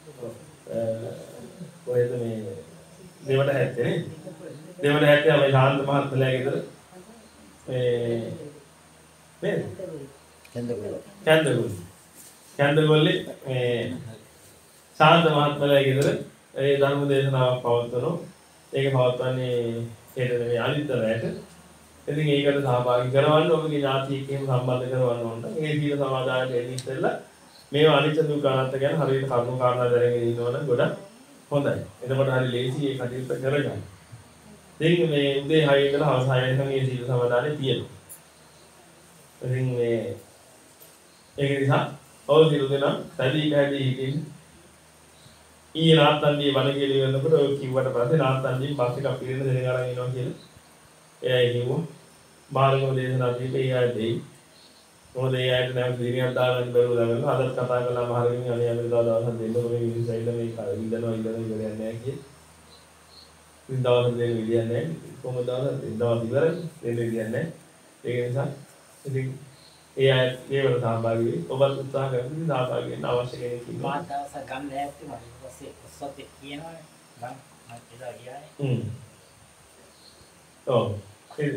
කොහෙද මේ දෙවට හැත්තේ නේද? දෙවට හැත්තේ අපි ශාන්ත මහත්මයාගේ ගෙදර මේ නේද? කැන්දගොල්ල. කැන්දගොල්ල. කැන්දගොල්ලේ මේ ශාන්ත මහත්මයාගේ ගෙදර ඒ ධර්ම දේශනාවක් පවත්වනවා. ඒක පවත්වන්නේ හෙට මේ අනිද්දා රැයට. ඉතින් ඒකට සහභාගී කරවන්න ඔබගේ ඥාතියෙක් එහෙම සම්බන්ධ කරවන්න ඕන. ඒ සීල සමාදානයට එන්න ඉස්සෙල්ලා මේවා අනිත්‍ය දුක්ඛ අනාත්ම ගැන හරියට කරුණු කාරණා දැනගෙන ඉන්නවනම් ගොඩක් හොඳයි. එතකොට හරි ලේසි ඒ කටයුත්ත කරගන්න. ඉතින් මේ උදේ හය ඉඳලා හවස හය වෙනකන් මේ සීල සමාදානෙ තියෙනවා. ඉතින් මේ ඒක නිසා ඔය සීල දෙනා සැදී කැදී හිටින් ඊ නාත්තන්දී වණ කියලා ඉවරනකොට ඔය කිව්වට පස්සේ නාත්තන්දී බස් එකක් පිරෙන්න දෙන ගාන එනවා කියලා එයා කිව්වා බාලකම දේශනා දීපේ ඒ අය දෙයි. මොකද ඒ අයට නැවත දිරියක් දාගන්න බැරුව දාගන්න අදත් කතා කළාම හරියමින් අනේ අපිට තව දවසක් දෙන්න ඕනේ මිනිස්සු ඇවිල්ලා මේ ඉඳනවා ඉඳනවා ඉවරයක් නැහැ කියේ. ඉතින් දවස් දෙන්න විදියක් නැහැ. කොහොමද දවස් දවස් ඉවරයි දෙන්න විදියක් නැහැ. ඒක නිසා ඉතින් ඒ අය ඒවට සහභාගී වෙයි. ඔබත් උත්සාහ කරන්න සහභාගී වෙන්න අවශ්‍ය කෙනෙක් ඉන්නවා. මා දවස් ගන්න ඇත්තේ මම ඊපස්සේ ඔස්සත් කියනවානේ. මම මම එදා ගියානේ. හ්ම්. ඔව්. ඒ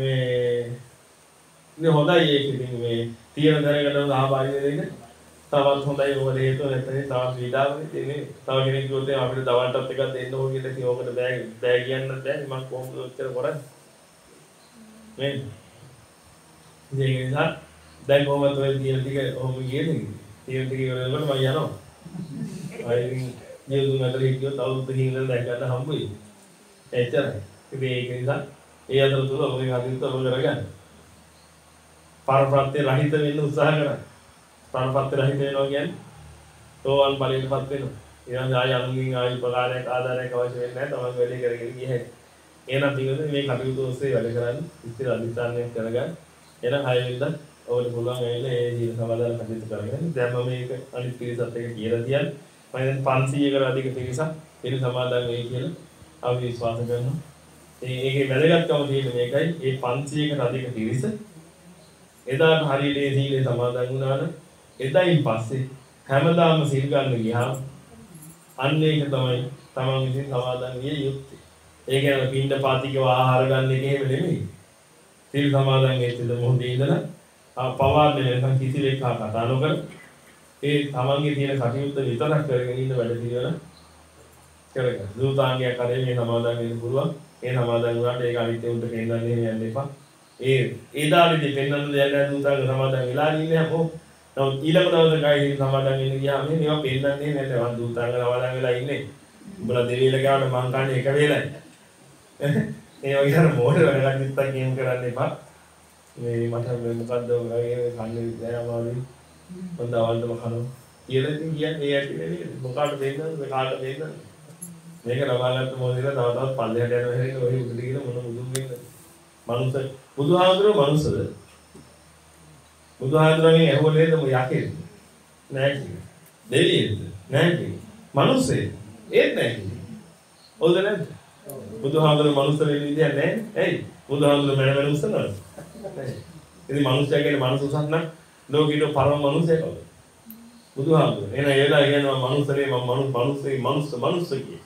මේ හොඳයි ඒක ඉතින් මේ තියෙන දැනකට සහභාගී වෙන්න තවත් හොඳයි මොකද හේතුව නැත්නම් තවත් විඩාවනේ තියෙන්නේ තව කෙනෙක් කිව්වොත් අපිට දවල්ටත් එකක් දෙන්න ඕන කියලා ඉතින් ඕකට බෑ බෑ කියන්නත් බෑ මම කොහොමද ඔච්චර කරන්නේ මේ ඒක නිසා දැන් කොහොමද ඔය තියෙන ටික ඔහොම ගියනේ තියෙන ටික වලට මම යනවා අය ඉතින් ජීවිතුන් අතර හිටියොත් අවුරුද්දකින් ඉඳලා දැක් ගන්න හම්බ වෙයි එච්චරයි ඉතින් ඒක නිසා ඒ අතරතුර ඔබගේ කටයුතු ඔබ කරගන්න පරප්‍රත්‍ය රහිත වෙන්න උත්සාහ කරන්න. පරප්‍රත්‍ය රහිත වෙනවා කියන්නේ තෝවන් ඵලයටපත් වෙනවා. ඊළඟ ආය අනුගින් ආය උපකාරයක් ආදාරයක් අවශ්‍ය වෙන්නේ නැහැ. තමන් වැඩේ කරගෙන ගිය හැටි. එහෙනම් පිටුනේ මේ කටයුතු ඔස්සේ වැඩ කරන්න ඉස්තර අධිෂ්ඨානයක් කරගන්න. එහෙනම් හය වෙනිදා ඔයාලට පුළුවන් ඇවිල්ලා ඒ ජීවන සමාදාන කටයුතු කරගන්න. දැන් මම මේක අනිත් පිරිසත් එක්ක කියලා තියන්නේ. මම දැන් පන්සීයකට අධික පිරිසක් ඒ සමාදාන වෙයි කියලා අපි විශ්වාස කරනවා. ඒ ඒකේ වැදගත්කම තියෙන්නේ මේකයි. මේ පන්සීයකට අධික පිරිස එදාට හරියට ඒ සීලේ සමාදන් වුණා නම් එදායින් පස්සේ හැමදාම සීල් ගන්න ගියාම අන්න ඒක තමයි තමන් විසින් සමාදන් විය යුත්තේ. ඒ කියන්නේ පින්ඩ පාතිකව ආහාර ගන්න එක එහෙම නෙමෙයි. සීල් සමාදන් වෙච්චද මොහොතේ ඉඳලා පවාරන්නේ නැත්නම් කිසිවෙක් හා කතා නොකර ඒ තමන්ගේ තියෙන කටයුත්ත විතරක් කරගෙන ඉන්න වැඩ පිළිවෙල කරගන්න. දූතාංගයක් කරේ මේ සමාදන් වෙන්න පුළුවන්. ඒ සමාදන් වුණාට ඒක අනිත් උන්ට පෙන්නන්නේ එහෙම යන්න එපා. ඒ ඒ දාලෙදි පෙන්වන්න දෙයක් නැහැ දූතාංග සමාදන් වෙලා ඉන්නේ අපෝ. නමුත් ඊළඟ දවසේ ගායි සමාදන් වෙන්න ගියාම මේවා පෙන්වන්නේ නැහැ. වන් දූතාංග සමාදන් වෙලා ඉන්නේ. උඹලා දෙවියල ගාවට මං කන්නේ එක වේලයි. ඒ වගේ අර මොඩ වැඩක් විත්තක් ගේම් කරන්න එපා. මේ මට මොකද්ද ඔයගේ කන්නේ දැනමාවලු. මම දවල්ටම කනවා. කියලා ඉතින් කියන්නේ ඒ ඇටි නෙවෙයි. මොකාට දෙන්නද මේ කාට දෙන්නද? මේක රබාගත්ත මොහොතේලා තව තවත් පල්ලෙහාට යනවා හැරෙන්නේ ඔය උඩට ගිහලා මොන මුදුන් වෙන්නද? මනුස්ස බුදුහාමුදුරුවෝ මනුස්සද? බුදුහාමුදුරුවන්ගෙන් ඇහුවොත් නේද මො යකෙද? නෑ කිව්වේ. දෙවියෙක්ද? නෑ කිව්වේ. මනුස්සයෙක්? ඒත් නෑ කිව්වේ. හොඳ නැද්ද? බුදුහාමුදුරුවෝ මනුස්ස වෙන්න විදියක් නෑ. ඇයි? බුදුහාමුදුරුවෝ මැන මැන උස්සනවද? නෑ. ඉතින් මනුස්සයා කියන්නේ මනුස්ස උසස් නම් ලෝකීට පරම මනුස්සයෙක් කවුද? බුදුහාමුදුරුවෝ. එහෙනම් ඒලා කියනවා මනුස්සනේ මම මනුස්ස මනුස්සේ මනුස්ස මනුස්ස කියේ.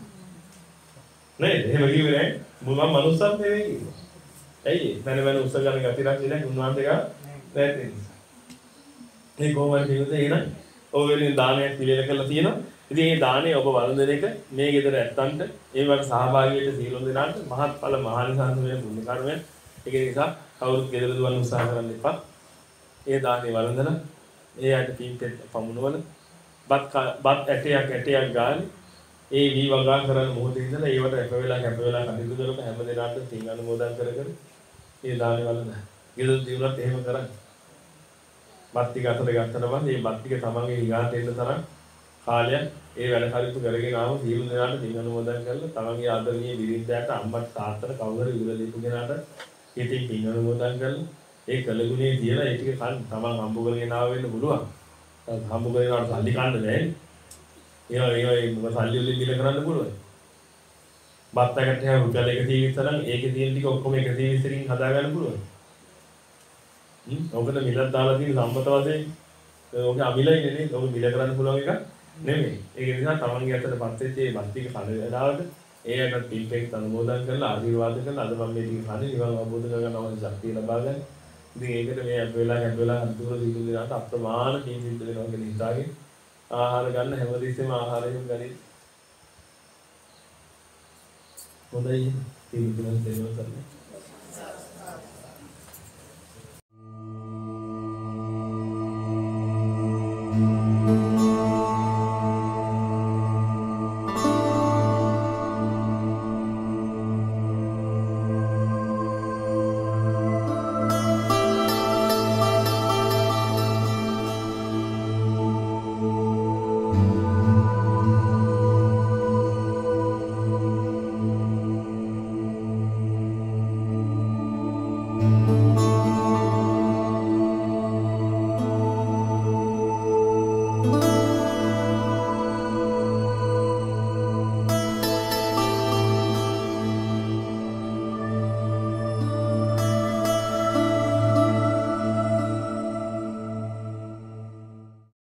නේද? එහෙම කිව්වේ නෑ. මම මනුස්සත් නෙවෙයි කිව්වා. ඇයි මම මම උත්සාහ කරන ගතියක් ඉන්නේ උන්වහන්සේ ගා නැති නිසා. මේ කොහොමද කියන්නේ එහෙනම් ඔය වෙලින් දානයක් පිළිවෙල කරලා තියෙනවා. ඉතින් මේ දානේ ඔබ වළඳන එක මේ ගෙදර ඇත්තන්ට ඒ වගේ සහභාගී වෙච්ච සීලොන් දෙනාට මහත්ඵල මහානිසංස වෙන පුණ්‍ය කර්මයක්. ඒක නිසා කවුරුත් ගෙදර දුවන්න උත්සාහ කරන්න එපා. ඒ දානේ වළඳන ඒ ඇට පීපෙත් පමුණවල බත් බත් ඇටයක් ඇටයක් ගානේ ඒ වී වගා කරන මොහොතේ ඉඳලා ඒවට එක වෙලා කැප වෙලා කටයුතු කරලා හැම දිනකටම තින් අනුමෝදන් කර කර ඒ දානේ වළඳ. ගෙදර දිනුනත් එහෙම කරන්න. බත් ටික අතට ගත්තට පස්සේ මේ බත් ටික තමන්ගේ ඊගාට එන්න තරම් කාලයක් ඒ වැඩ කටයුතු කරගෙන ආව සියලු දෙනාට පින් අනුමෝදන් කරලා තමන්ගේ ආදරණීය බිරිඳට අම්මට තාත්තට කවුරු හරි උදව් දීපු කෙනාට ඉතින් පින් අනුමෝදන් කරලා ඒ කළගුණේ තියලා ඒ ටික කන් තමන් හම්බ කරගෙන ආව වෙන්න පුළුවන්. හම්බ කරගෙන ආවට සල්ලි කන්න බෑනේ. ඒවා ඒවා සල්ලි වලින් දිල කරන්න පුළුවන්. බත්තකට හැම රුපියල් එකසිය විස්ස නම් ඒකේ තියෙන ටික ඔක්කොම එකසිය විස්ස කින් හදා ගන්න පුළුවන්. හ්ම් ඔකට මිලක් දාලා තියෙන සම්පත වශයෙන් ඔගේ අමිලයි නේ ඔක මිල කරන්න පුළුවන් එක නෙමෙයි. ඒක නිසා තමන්ගේ අතට පත් වෙච්ච මේ බත් ටික කන වෙලාවට ඒ අයට පින්පෙක් අනුමෝදන් කරලා ආශිර්වාද කරලා අද මම මේ ටික කන්නේ නිවන් අවබෝධ කරගන්න අවශ්‍ය ශක්තිය ලබා ගන්න. ඉතින් ඒකට මේ අප වෙලා හැම වෙලාව අන්තිම දීපු දිනකට අප්‍රමාණ කීම් සිද්ධ වෙනවා කියලා හිතාගෙන ආහාර ගන්න හැමදෙස්සෙම ආහාරයෙන් ගනි. හොඳයි කීම් දිනක් දෙනවා කරන්නේ. Thank you.